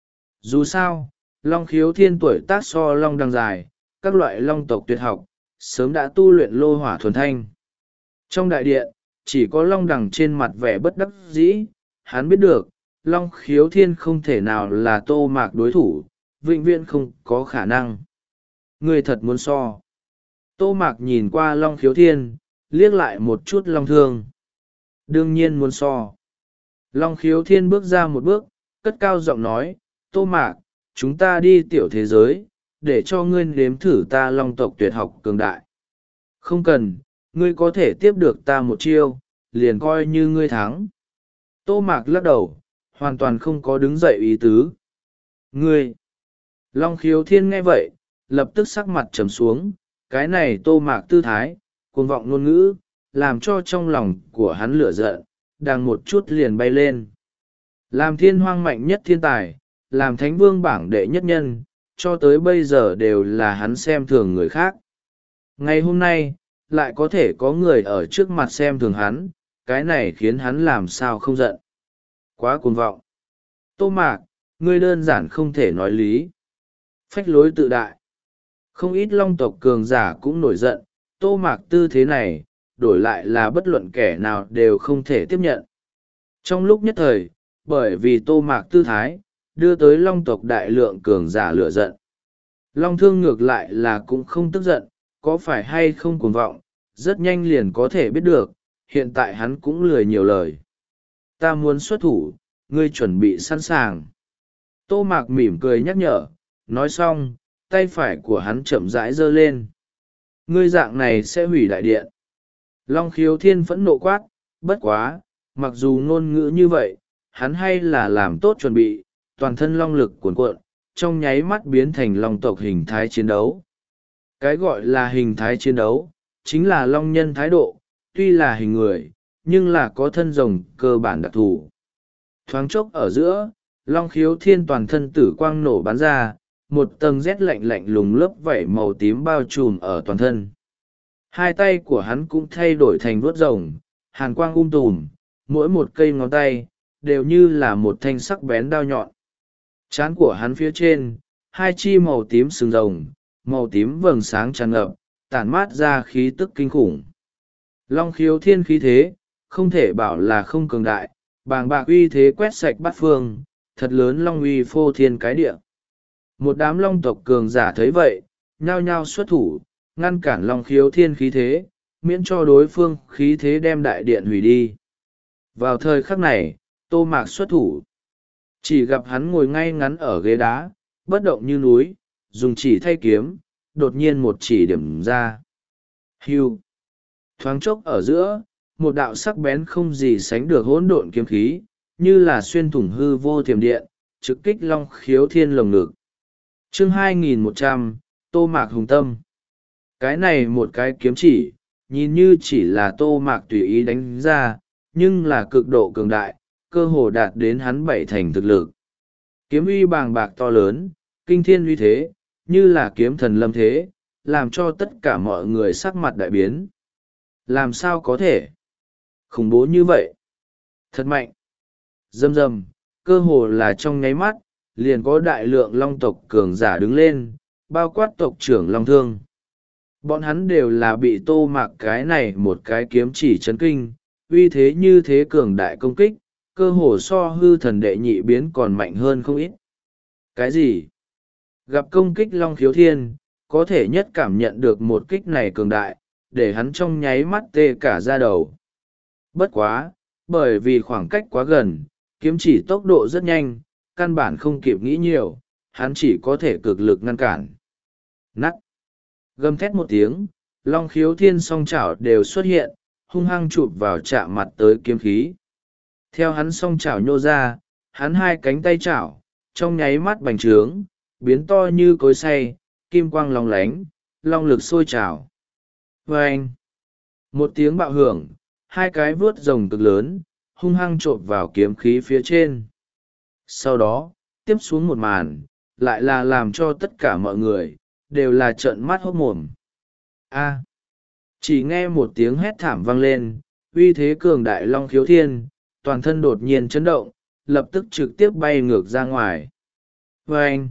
Dù sao, Long Khiếu Thiên tuổi tác so long đằng dài, các loại long tộc tuyệt học, sớm đã tu luyện lô hỏa thuần thanh. Trong đại điện, chỉ có long đằng trên mặt vẻ bất đắc dĩ, hắn biết được, Long Khiếu Thiên không thể nào là Tô Mạc đối thủ, vĩnh viễn không có khả năng. Người thật muốn so. Tô Mạc nhìn qua Long Khiếu Thiên, liếc lại một chút Long Thương. Đương nhiên muốn so. Long Khiếu Thiên bước ra một bước, cất cao giọng nói, Tô Mạc, chúng ta đi tiểu thế giới, để cho ngươi nếm thử ta long tộc tuyệt học cường đại. Không cần, ngươi có thể tiếp được ta một chiêu, liền coi như ngươi thắng. Tô Mạc lắc đầu, hoàn toàn không có đứng dậy ý tứ. Ngươi! Long Khiếu Thiên nghe vậy, lập tức sắc mặt trầm xuống, cái này Tô Mạc tư thái, cuồng vọng ngôn ngữ, làm cho trong lòng của hắn lửa giận, đang một chút liền bay lên. Làm thiên hoang mạnh nhất thiên tài, làm thánh vương bảng đệ nhất nhân, cho tới bây giờ đều là hắn xem thường người khác. Ngày hôm nay, lại có thể có người ở trước mặt xem thường hắn, cái này khiến hắn làm sao không giận. Quá cuồng vọng. Tô Mạc, ngươi đơn giản không thể nói lý. Phách lối tự đại. Không ít long tộc cường giả cũng nổi giận, Tô Mạc tư thế này, đổi lại là bất luận kẻ nào đều không thể tiếp nhận. Trong lúc nhất thời, bởi vì Tô Mạc tư thái, đưa tới long tộc đại lượng cường giả lửa giận. Long Thương ngược lại là cũng không tức giận, có phải hay không cuồng vọng, rất nhanh liền có thể biết được, hiện tại hắn cũng lười nhiều lời. Ta muốn xuất thủ, ngươi chuẩn bị sẵn sàng. Tô Mạc mỉm cười nhắc nhở, nói xong, tay phải của hắn chậm rãi giơ lên. Ngươi dạng này sẽ hủy đại điện. Long Khiếu Thiên phẫn nộ quát, bất quá, mặc dù ngôn ngữ như vậy, hắn hay là làm tốt chuẩn bị, toàn thân long lực cuồn cuộn, trong nháy mắt biến thành long tộc hình thái chiến đấu. Cái gọi là hình thái chiến đấu, chính là long nhân thái độ, tuy là hình người, nhưng là có thân rồng cơ bản đặc thù. Thoáng chốc ở giữa, Long Khiếu Thiên toàn thân tử quang nổ bắn ra, một tầng rét lạnh lạnh lùng lớp vảy màu tím bao trùm ở toàn thân. Hai tay của hắn cũng thay đổi thành vuốt rồng, hàn quang um tùm, mỗi một cây ngón tay, đều như là một thanh sắc bén đao nhọn. Trán của hắn phía trên, hai chi màu tím sừng rồng, màu tím vầng sáng tràn ngập, tản mát ra khí tức kinh khủng. Long Khiếu Thiên khí thế, không thể bảo là không cường đại, bàng bạc uy thế quét sạch bát phương, thật lớn long uy phô thiên cái địa. Một đám long tộc cường giả thấy vậy, nhao nhao xuất thủ, ngăn cản Long Khiếu Thiên khí thế, miễn cho đối phương khí thế đem đại điện hủy đi. Vào thời khắc này, Tô Mạc xuất thủ. Chỉ gặp hắn ngồi ngay ngắn ở ghế đá, bất động như núi, dùng chỉ thay kiếm, đột nhiên một chỉ điểm ra. Hưu. Thoáng chốc ở giữa, một đạo sắc bén không gì sánh được hỗn độn kiếm khí, như là xuyên thủng hư vô thiểm điện, trực kích Long Khiếu Thiên lồng ngực. chương hai nghìn một trăm, Tô Mạc hùng tâm. Cái này một cái kiếm chỉ, nhìn như chỉ là Tô Mạc tùy ý đánh ra, nhưng là cực độ cường đại, cơ hồ đạt đến hắn bảy thành thực lực. Kiếm uy bàng bạc to lớn, kinh thiên uy thế, như là kiếm thần lâm thế, làm cho tất cả mọi người sắc mặt đại biến. Làm sao có thể? Khủng bố như vậy. Thật mạnh. Rầm rầm, cơ hồ là trong nháy mắt, liền có đại lượng long tộc cường giả đứng lên, bao quát tộc trưởng Long Thương. Bọn hắn đều là bị Tô Mạc cái này một cái kiếm chỉ chấn kinh, uy thế như thế cường đại công kích, cơ hồ so hư thần đệ nhị biến còn mạnh hơn không ít. Cái gì? Gặp công kích Long Khiếu Thiên, có thể nhất cảm nhận được một kích này cường đại, để hắn trong nháy mắt tê cả da đầu. Bất quá, bởi vì khoảng cách quá gần, kiếm chỉ tốc độ rất nhanh, căn bản không kịp nghĩ nhiều, hắn chỉ có thể cực lực ngăn cản. Nắt! Gầm thét một tiếng, Long Khiếu Thiên song chảo đều xuất hiện, hung hăng chụp vào chạm mặt tới kiếm khí. Theo hắn song chảo nhô ra, hắn hai cánh tay chảo, trong nháy mắt bành trướng, biến to như cối xay, kim quang long lánh, long lực sôi trào. Vâng! Một tiếng bạo hưởng, hai cái vuốt rồng cực lớn, hung hăng chộp vào kiếm khí phía trên. Sau đó, tiếp xuống một màn, lại là làm cho tất cả mọi người, đều là trợn mắt hốt mồm. A! Chỉ nghe một tiếng hét thảm vang lên, uy thế cường đại Long Khiếu Thiên, toàn thân đột nhiên chấn động, lập tức trực tiếp bay ngược ra ngoài. Vâng!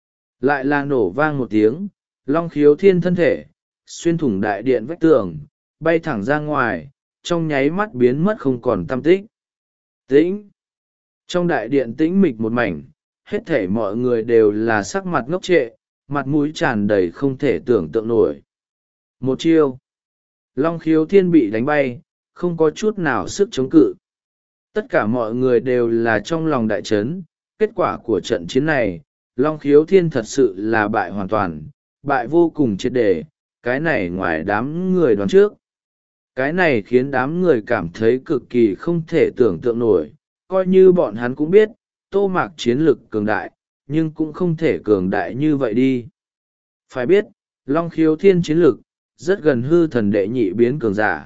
Lại là nổ vang một tiếng, Long Khiếu Thiên thân thể, xuyên thủng đại điện vách tường, bay thẳng ra ngoài, trong nháy mắt biến mất không còn tăm tích. Tĩnh! Trong đại điện tĩnh mịch một mảnh, hết thể mọi người đều là sắc mặt ngốc trệ, mặt mũi tràn đầy không thể tưởng tượng nổi. Một chiêu! Long Khiếu Thiên bị đánh bay, không có chút nào sức chống cự. Tất cả mọi người đều là trong lòng đại chấn, kết quả của trận chiến này, Long Khiếu Thiên thật sự là bại hoàn toàn, bại vô cùng triệt để, cái này ngoài đám người đoán trước. Cái này khiến đám người cảm thấy cực kỳ không thể tưởng tượng nổi, coi như bọn hắn cũng biết, Tô Mạc chiến lực cường đại, nhưng cũng không thể cường đại như vậy đi. Phải biết, Long Khiếu Thiên chiến lực, rất gần hư thần đệ nhị biến cường giả.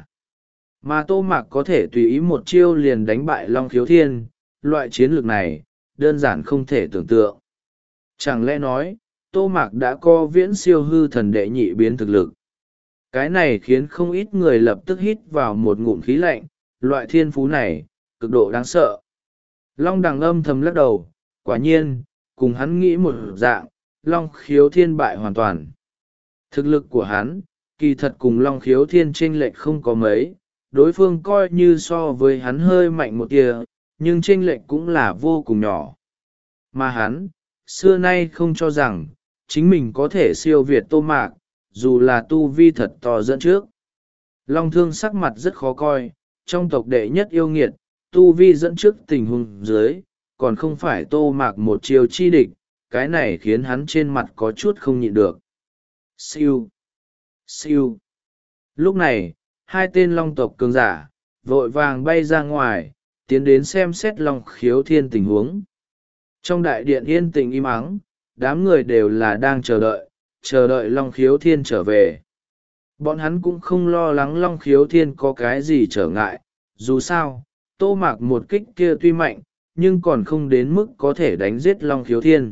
Mà Tô Mạc có thể tùy ý một chiêu liền đánh bại Long Khiếu Thiên, loại chiến lược này, đơn giản không thể tưởng tượng. Chẳng lẽ nói, Tô Mạc đã có viễn siêu hư thần đệ nhị biến thực lực. Cái này khiến không ít người lập tức hít vào một ngụm khí lạnh, loại thiên phú này, cực độ đáng sợ. Long Đằng âm thầm lắc đầu, quả nhiên, cùng hắn nghĩ một dạng, Long Khiếu Thiên bại hoàn toàn. Thực lực của hắn, kỳ thật cùng Long Khiếu Thiên chênh lệch không có mấy, đối phương coi như so với hắn hơi mạnh một tia, nhưng chênh lệch cũng là vô cùng nhỏ. Mà hắn, xưa nay không cho rằng, chính mình có thể siêu việt Tô Mạc, dù là tu vi thật to dẫn trước. Long Thương sắc mặt rất khó coi, trong tộc đệ nhất yêu nghiệt, tu vi dẫn trước tình huống dưới, còn không phải Tô Mạc một chiều chi địch, cái này khiến hắn trên mặt có chút không nhịn được. Siêu! Siêu! Lúc này, hai tên long tộc cường giả, vội vàng bay ra ngoài, tiến đến xem xét Long Khiếu Thiên tình huống. Trong đại điện yên tĩnh im ắng, đám người đều là đang chờ đợi, chờ đợi Long Khiếu Thiên trở về. Bọn hắn cũng không lo lắng Long Khiếu Thiên có cái gì trở ngại, dù sao, Tô Mạc một kích kia tuy mạnh, nhưng còn không đến mức có thể đánh giết Long Khiếu Thiên.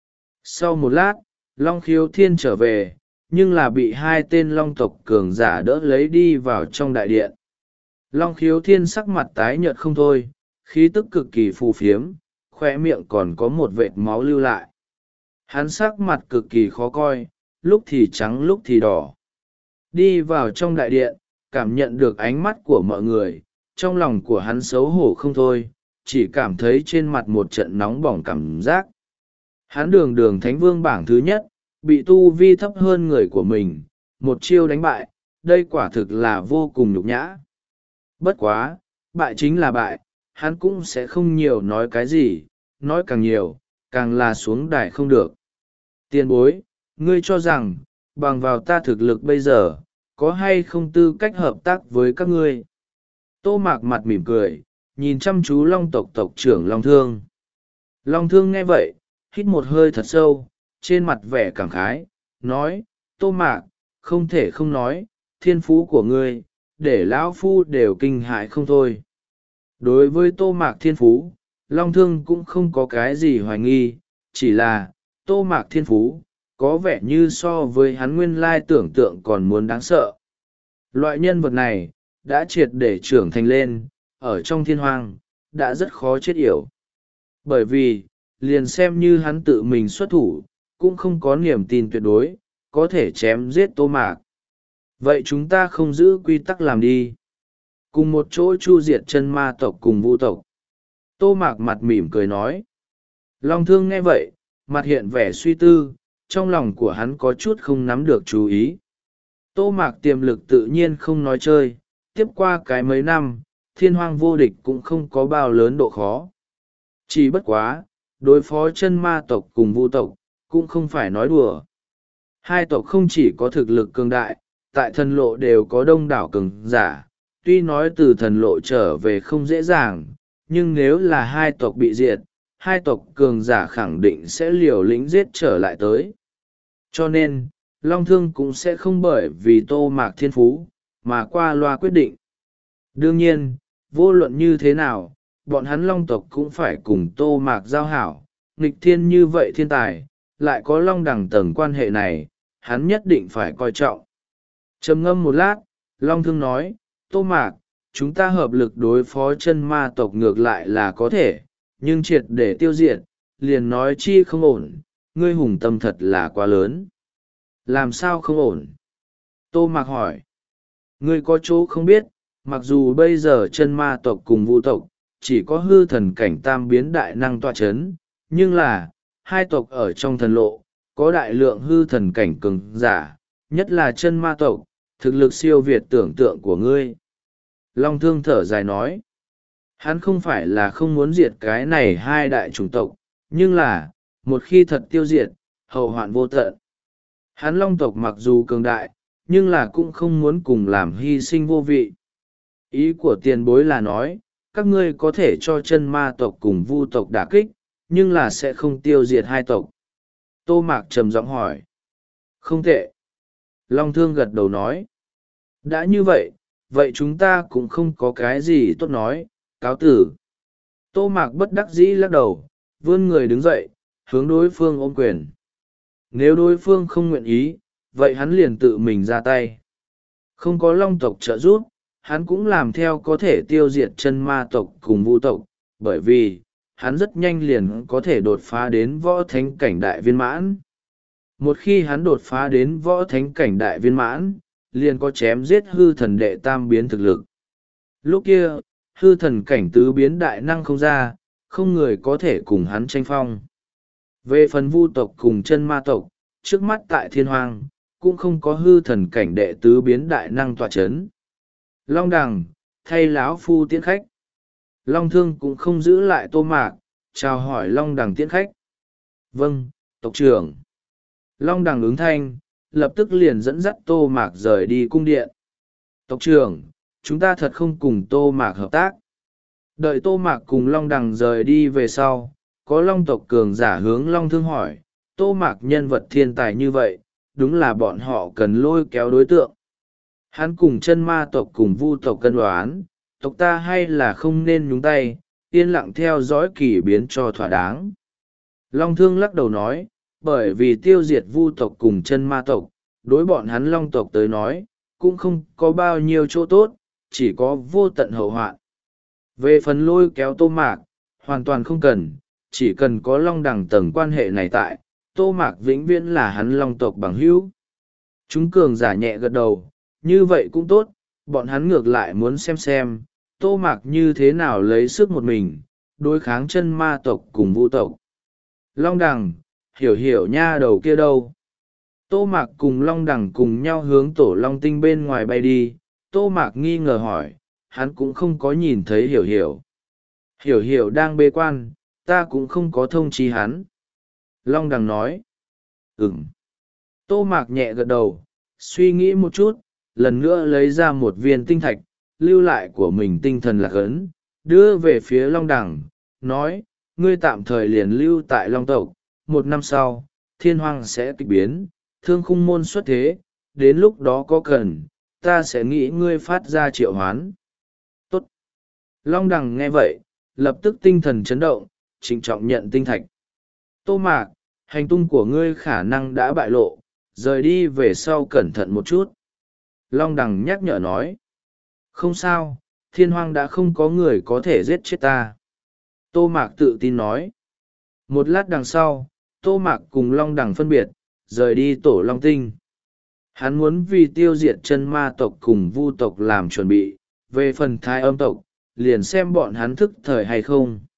Sau một lát, Long Khiếu Thiên trở về, nhưng là bị hai tên long tộc cường giả đỡ lấy đi vào trong đại điện. Long Khiếu Thiên sắc mặt tái nhợt không thôi, khí tức cực kỳ phù phiếm, khoe miệng còn có một vệt máu lưu lại. Hắn sắc mặt cực kỳ khó coi, lúc thì trắng lúc thì đỏ. Đi vào trong đại điện, cảm nhận được ánh mắt của mọi người, trong lòng của hắn xấu hổ không thôi, chỉ cảm thấy trên mặt một trận nóng bỏng cảm giác. Hắn đường đường thánh vương bảng thứ nhất, bị tu vi thấp hơn người của mình, một chiêu đánh bại, đây quả thực là vô cùng nhục nhã. Bất quá, bại chính là bại, hắn cũng sẽ không nhiều nói cái gì, nói càng nhiều, càng là xuống đài không được. Tiền bối, ngươi cho rằng, bằng vào ta thực lực bây giờ, có hay không tư cách hợp tác với các ngươi? Tô Mạc mặt mỉm cười, nhìn chăm chú Long tộc tộc trưởng Long Thương. Long Thương nghe vậy, hít một hơi thật sâu, trên mặt vẻ cảm khái, nói, Tô Mạc, không thể không nói, thiên phú của ngươi, để lão phu đều kinh hãi không thôi. Đối với Tô Mạc thiên phú, Long Thương cũng không có cái gì hoài nghi, chỉ là, Tô Mạc thiên phú, có vẻ như so với hắn nguyên lai tưởng tượng còn muốn đáng sợ. Loại nhân vật này, đã triệt để trưởng thành lên, ở trong thiên hoang, đã rất khó chết yểu. Bởi vì, liền xem như hắn tự mình xuất thủ, cũng không có niềm tin tuyệt đối, có thể chém giết Tô Mạc. Vậy chúng ta không giữ quy tắc làm đi. Cùng một chỗ chu diệt chân ma tộc cùng vu tộc. Tô Mạc mặt mỉm cười nói. Long Thương nghe vậy, mặt hiện vẻ suy tư, trong lòng của hắn có chút không nắm được chú ý. Tô Mạc tiềm lực tự nhiên không nói chơi, tiếp qua cái mấy năm, thiên hoang vô địch cũng không có bao lớn độ khó. Chỉ bất quá, đối phó chân ma tộc cùng vu tộc, cũng không phải nói đùa. Hai tộc không chỉ có thực lực cường đại, tại thần lộ đều có đông đảo cường giả, tuy nói từ thần lộ trở về không dễ dàng, nhưng nếu là hai tộc bị diệt, hai tộc cường giả khẳng định sẽ liều lĩnh giết trở lại tới. Cho nên, Long Thương cũng sẽ không bởi vì Tô Mạc thiên phú, mà qua loa quyết định. Đương nhiên, vô luận như thế nào, bọn hắn Long tộc cũng phải cùng Tô Mạc giao hảo, nghịch thiên như vậy thiên tài, lại có Long đẳng tầng quan hệ này, hắn nhất định phải coi trọng. Trầm ngâm một lát, Long Thương nói, Tô Mạc, chúng ta hợp lực đối phó chân ma tộc ngược lại là có thể, nhưng triệt để tiêu diệt, liền nói chi không ổn, ngươi hùng tâm thật là quá lớn. Làm sao không ổn? Tô Mạc hỏi. Ngươi có chỗ không biết, mặc dù bây giờ chân ma tộc cùng vu tộc, chỉ có hư thần cảnh tam biến đại năng tọa chấn, nhưng là, hai tộc ở trong thần lộ, có đại lượng hư thần cảnh cường giả, nhất là chân ma tộc, thực lực siêu việt tưởng tượng của ngươi. Long Thương thở dài nói, hắn không phải là không muốn diệt cái này hai đại chủng tộc, nhưng là, một khi thật tiêu diệt, hậu hoạn vô tận. Hắn Long tộc mặc dù cường đại, nhưng là cũng không muốn cùng làm hy sinh vô vị. Ý của tiền bối là nói, các ngươi có thể cho chân ma tộc cùng vu tộc đả kích, nhưng là sẽ không tiêu diệt hai tộc. Tô Mạc trầm giọng hỏi. Không tệ. Long Thương gật đầu nói. Đã như vậy, vậy chúng ta cũng không có cái gì tốt nói, cáo tử. Tô Mạc bất đắc dĩ lắc đầu, vươn người đứng dậy, hướng đối phương ôm quyền. Nếu đối phương không nguyện ý, vậy hắn liền tự mình ra tay. Không có Long tộc trợ giúp, hắn cũng làm theo có thể tiêu diệt chân ma tộc cùng vu tộc, bởi vì, hắn rất nhanh liền có thể đột phá đến võ thánh cảnh đại viên mãn. Một khi hắn đột phá đến võ thánh cảnh đại viên mãn, liền có chém giết hư thần đệ tam biến thực lực. Lúc kia, hư thần cảnh tứ biến đại năng không ra, không người có thể cùng hắn tranh phong. Về phần vu tộc cùng chân ma tộc, trước mắt tại thiên hoang, cũng không có hư thần cảnh đệ tứ biến đại năng tọa chấn. Long Đằng, thay lão phu tiễn khách. Long Thương cũng không giữ lại Tô Mạc, chào hỏi Long Đằng tiễn khách. Vâng, tộc trưởng. Long Đằng ứng thanh, lập tức liền dẫn dắt Tô Mạc rời đi cung điện. Tộc trưởng, chúng ta thật không cùng Tô Mạc hợp tác. Đợi Tô Mạc cùng Long Đằng rời đi về sau, có Long tộc cường giả hướng Long Thương hỏi, Tô Mạc nhân vật thiên tài như vậy, đúng là bọn họ cần lôi kéo đối tượng. Hắn cùng chân ma tộc cùng vu tộc cân đoán, tộc ta hay là không nên nhúng tay, yên lặng theo dõi kỳ biến cho thỏa đáng. Long Thương lắc đầu nói, bởi vì tiêu diệt vu tộc cùng chân ma tộc, đối bọn hắn Long tộc tới nói, cũng không có bao nhiêu chỗ tốt, chỉ có vô tận hậu hoạn. Về phần lôi kéo Tô Mạc, hoàn toàn không cần, chỉ cần có Long Đằng tầng quan hệ này tại, Tô Mạc vĩnh viễn là hắn Long tộc bằng hữu. Chúng cường giả nhẹ gật đầu, như vậy cũng tốt, bọn hắn ngược lại muốn xem xem, Tô Mạc như thế nào lấy sức một mình, đối kháng chân ma tộc cùng vu tộc. Long Đằng, hiểu hiểu nha đầu kia đâu. Tô Mạc cùng Long Đằng cùng nhau hướng tổ Long Tinh bên ngoài bay đi, Tô Mạc nghi ngờ hỏi, hắn cũng không có nhìn thấy hiểu hiểu. Hiểu hiểu đang bế quan, ta cũng không có thông chi hắn. Long Đằng nói, ừm. Tô Mạc nhẹ gật đầu, suy nghĩ một chút, lần nữa lấy ra một viên tinh thạch, lưu lại của mình tinh thần lạc ấn, đưa về phía Long Đằng, nói, ngươi tạm thời liền lưu tại Long tộc, một năm sau, thiên hoang sẽ kịch biến, thương khung môn xuất thế, đến lúc đó có cần, ta sẽ nghĩ ngươi phát ra triệu hoán. Tốt. Long đằng nghe vậy, lập tức tinh thần chấn động, trịnh trọng nhận tinh thạch. Tô Mạc, hành tung của ngươi khả năng đã bại lộ, rời đi về sau cẩn thận một chút. Long đằng nhắc nhở nói. Không sao, thiên hoang đã không có người có thể giết chết ta. Tô Mạc tự tin nói. Một lát đằng sau, Tô Mạc cùng Long đằng phân biệt, rời đi tổ Long Tinh. Hắn muốn vì tiêu diệt chân ma tộc cùng vu tộc làm chuẩn bị, về phần thái âm tộc, liền xem bọn hắn thức thời hay không.